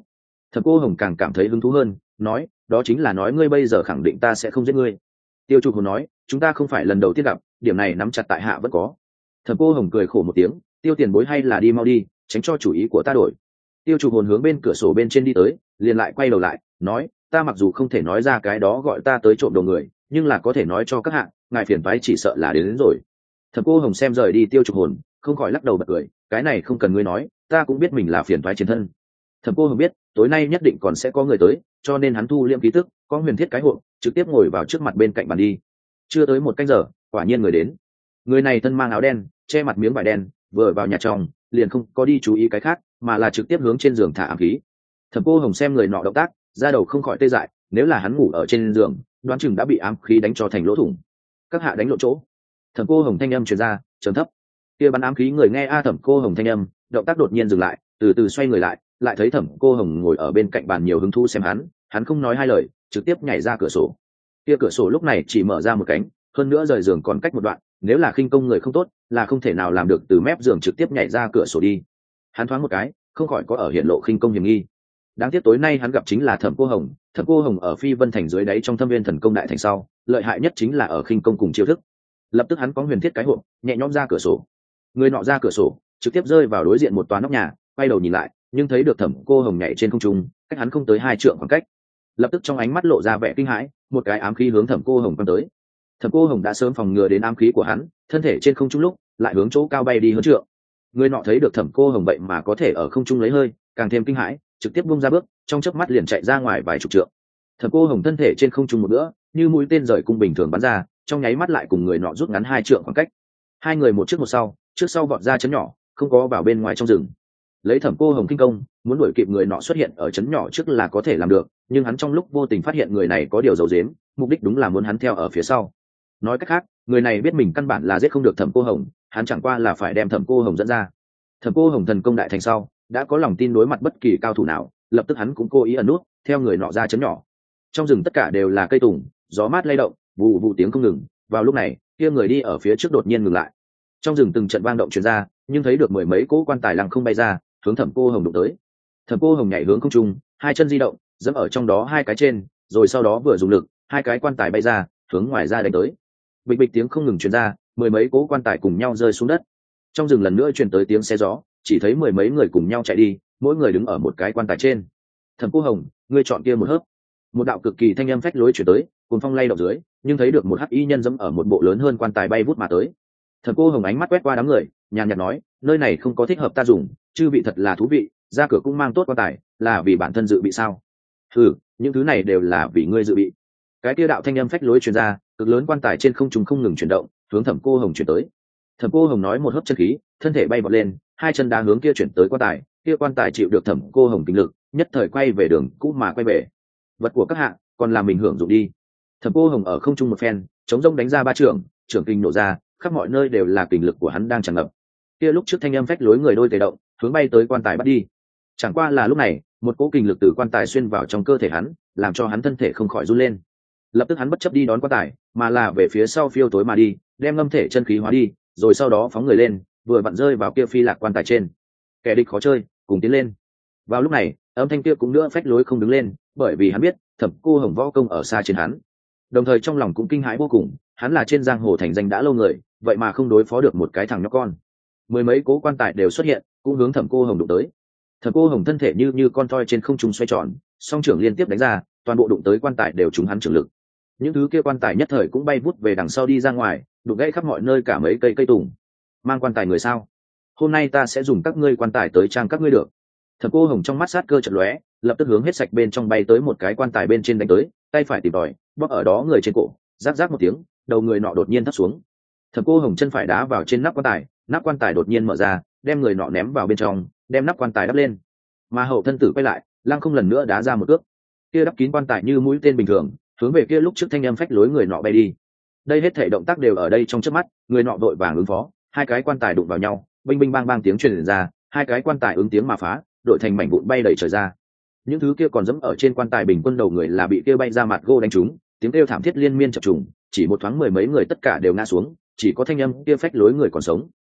[SPEAKER 1] Thẩm Cô Hồng càng cảm thấy hứng thú hơn, nói, đó chính là nói ngươi bây giờ khẳng định ta sẽ không giết ngươi. Tiêu Trục Hồn nói, chúng ta không phải lần đầu tiên gặp, điểm này nắm chặt tại hạ vẫn có. Thẩm Cô Hồng cười khổ một tiếng, Tiêu Tiền Bối hay là đi mau đi, tránh cho chủ ý của ta đổi. Tiêu Trục Hồn hướng bên cửa sổ bên trên đi tới, liền lại quay đầu lại, nói, ta mặc dù không thể nói ra cái đó gọi ta tới trộm đồ người, nhưng là có thể nói cho các hạ, ngài phiền toái chỉ sợ là đến, đến rồi. Thẩm Cô Hồng xem rời đi Tiêu Trục Hồn, không khỏi lắc đầu bật cười, cái này không cần ngươi nói, ta cũng biết mình là phiền toái chiến thân. Thẩm Cô Hồng biết, tối nay nhất định còn sẽ có người tới, cho nên hắn thu liễm khí tức, có huyền thiết cái hộp, trực tiếp ngồi vào trước mặt bên cạnh bàn đi. Chưa tới một canh giờ, quả nhiên người đến. Người này thân mang áo đen, che mặt miếng vải đen, vừa vào nhà trong, liền không có đi chú ý cái khác, mà là trực tiếp hướng trên giường thả ám khí. Thẩm Cô Hồng xem người nọ động tác, da đầu không khỏi tê dại, nếu là hắn ngủ ở trên giường, đoán chừng đã bị ám khí đánh cho thành lỗ thủng. Các hạ đánh lộ chỗ. Thẩm Cô Hồng thanh âm truyền ra, trầm thấp. Kia bắn ám khí người nghe a Thẩm Cô Hồng thanh âm, động tác đột nhiên dừng lại, từ từ xoay người lại, lại thấy Thẩm Cô Hồng ngồi ở bên cạnh bàn nhiều hứng thú xem hắn, hắn không nói hai lời, trực tiếp nhảy ra cửa sổ. Kia cửa sổ lúc này chỉ mở ra một cánh, hơn nữa rời giường còn cách một đoạn, nếu là khinh công người không tốt, là không thể nào làm được từ mép giường trực tiếp nhảy ra cửa sổ đi. Hắn thoáng một cái, không khỏi có ở hiện lộ khinh công hiểm nghi. Đáng tiếc tối nay hắn gặp chính là Thẩm Cô Hồng, Thẩm Cô Hồng ở Phi Vân Thành dưới đáy trong Thâm Viên Thần Công đại thành sau, lợi hại nhất chính là ở khinh công cùng chiêu thức. Lập tức hắn có huyền thiết cái hộp, nhẹ nhõm ra cửa sổ. Người nọ ra cửa sổ, trực tiếp rơi vào đối diện một toa nóc nhà, quay đầu nhìn lại, nhưng thấy được Thẩm Cô Hồng nhảy trên không trung, cách hắn không tới hai trượng khoảng cách. Lập tức trong ánh mắt lộ ra vẻ kinh hãi, một cái ám khí hướng Thẩm Cô Hồng quăng tới. Thẩm Cô Hồng đã sớm phòng ngừa đến ám khí của hắn, thân thể trên không trung lúc lại hướng chỗ cao bay đi hơn trượng. Người nọ thấy được Thẩm Cô Hồng vậy mà có thể ở không trung lấy hơi, càng thêm kinh hãi, trực tiếp buông ra bước, trong chớp mắt liền chạy ra ngoài vài chục trượng. Thẩm Cô Hồng thân thể trên không trung một bữa, như mũi tên rời cung bình thường bắn ra, trong nháy mắt lại cùng người nọ rút ngắn hai trượng khoảng cách. Hai người một trước một sau, trước sau vọt ra chấn nhỏ, không có vào bên ngoài trong rừng. Lấy Thẩm Cô Hồng kinh công, muốn đuổi kịp người nọ xuất hiện ở chấn nhỏ trước là có thể làm được, nhưng hắn trong lúc vô tình phát hiện người này có điều giấu giếm, mục đích đúng là muốn hắn theo ở phía sau. Nói cách khác, người này biết mình căn bản là giết không được Thẩm Cô Hồng, hắn chẳng qua là phải đem Thẩm Cô Hồng dẫn ra. Thẩm Cô Hồng thần công đại thành sau, đã có lòng tin đối mặt bất kỳ cao thủ nào, lập tức hắn cũng cố ý ẩn nút, theo người nọ ra chấn nhỏ. Trong rừng tất cả đều là cây tùng, gió mát lay động, vụ vụ tiếng không ngừng. Vào lúc này, kia người đi ở phía trước đột nhiên ngừng lại. Trong rừng từng trận vang động truyền ra, nhưng thấy được mười mấy cỗ quan tài lăng không bay ra, hướng Thẩm Cô Hồng đụng tới. Thẩm Cô Hồng nhảy hướng không trung, hai chân di động, dẫm ở trong đó hai cái trên, rồi sau đó vừa dùng lực, hai cái quan tài bay ra, hướng ngoài ra đánh tới. Bịch bịch tiếng không ngừng truyền ra, mười mấy cỗ quan tài cùng nhau rơi xuống đất. Trong rừng lần nữa truyền tới tiếng xe gió, chỉ thấy mười mấy người cùng nhau chạy đi, mỗi người đứng ở một cái quan tài trên. Thẩm Cô Hồng, ngươi chọn kia một hớp. Một đạo cực kỳ thanh âm phách lối truyền tới, cùng phong lay động dưới, nhưng thấy được một hắc y nhân dẫm ở một bộ lớn hơn quan tài bay vút mà tới. Thẩm Cô Hồng ánh mắt quét qua đám người, nhàn nhạt nói, nơi này không có thích hợp ta dùng, chư vị thật là thú vị, ra cửa cũng mang tốt quan tài, là vì bản thân dự bị sao? Ừ, những thứ này đều là vì ngươi dự bị. Cái kia đạo thanh âm phách lối truyền ra, cực lớn quan tài trên không trung không ngừng chuyển động, hướng Thẩm Cô Hồng chuyển tới. Thẩm Cô Hồng nói một hớp chân khí, thân thể bay vọt lên, hai chân đá hướng kia chuyển tới quan tài, kia quan tài chịu được Thẩm Cô Hồng kinh lực, nhất thời quay về đường cũ mà quay về. Vật của các hạ, còn làm mình hưởng dụng đi. Thẩm Cô Hồng ở không trung một phen, chống rông đánh ra ba trường, trường kinh nổ ra, khắp mọi nơi đều là kình lực của hắn đang tràn ngập. Kia lúc trước thanh âm phách lối người đôi tề động, hướng bay tới quan tài bắt đi. Chẳng qua là lúc này, một cỗ kình lực từ quan tài xuyên vào trong cơ thể hắn, làm cho hắn thân thể không khỏi run lên. Lập tức hắn bất chấp đi đón quan tài, mà là về phía sau phiêu tối mà đi, đem ngâm thể chân khí hóa đi, rồi sau đó phóng người lên, vừa vặn rơi vào kia phi lạc quan tài trên. Kẻ địch khó chơi, cùng tiến lên. Vào lúc này, âm thanh kia cũng nữa phách lối không đứng lên, bởi vì hắn biết Thẩm Cô Hồng võ công ở xa trên hắn. Đồng thời trong lòng cũng kinh hãi vô cùng, hắn là trên giang hồ thành danh đã lâu người, vậy mà không đối phó được một cái thằng nhóc con. Mười mấy cố quan tài đều xuất hiện, cũng hướng Thẩm Cô Hồng đụng tới. Thẩm Cô Hồng thân thể như như con toi trên không trung xoay tròn, song trưởng liên tiếp đánh ra, toàn bộ đụng tới quan tài đều trúng hắn trưởng lực. Những thứ kia quan tài nhất thời cũng bay vút về đằng sau đi ra ngoài, đụng gãy khắp mọi nơi cả mấy cây cây tùng. Mang quan tài người sao? Hôm nay ta sẽ dùng các ngươi quan tài tới trang các ngươi được. Thẩm Cô Hồng trong mắt sát cơ chợt lóe, lập tức hướng hết sạch bên trong bay tới một cái quan tài bên trên đánh tới, tay phải tìm tòi, bóp ở đó người trên cổ, rác rác một tiếng, đầu người nọ đột nhiên thấp xuống. Thẩm Cô Hồng chân phải đá vào trên nắp quan tài, nắp quan tài đột nhiên mở ra, đem người nọ ném vào bên trong, đem nắp quan tài đắp lên. Mà hậu thân tử quay lại, lăng không lần nữa đá ra một cước. Kia đắp kín quan tài như mũi tên bình thường, hướng về kia lúc trước thanh âm phách lối người nọ bay đi. Đây hết thảy động tác đều ở đây trong chớp mắt, người nọ vội vàng ứng phó, hai cái quan tài đụng vào nhau, binh binh bang bang tiếng truyền ra, hai cái quan tài ứng tiếng mà phá, đội thành mảnh vụn bay đầy trời ra. Những thứ kia còn dẫm ở trên quan tài bình quân đầu người là bị kia bay ra mặt gô đánh trúng, tiếng kêu thảm thiết liên miên chập trùng, chỉ một thoáng mười mấy người tất cả đều ngã xuống, chỉ có thanh âm kia phách lối người còn sống.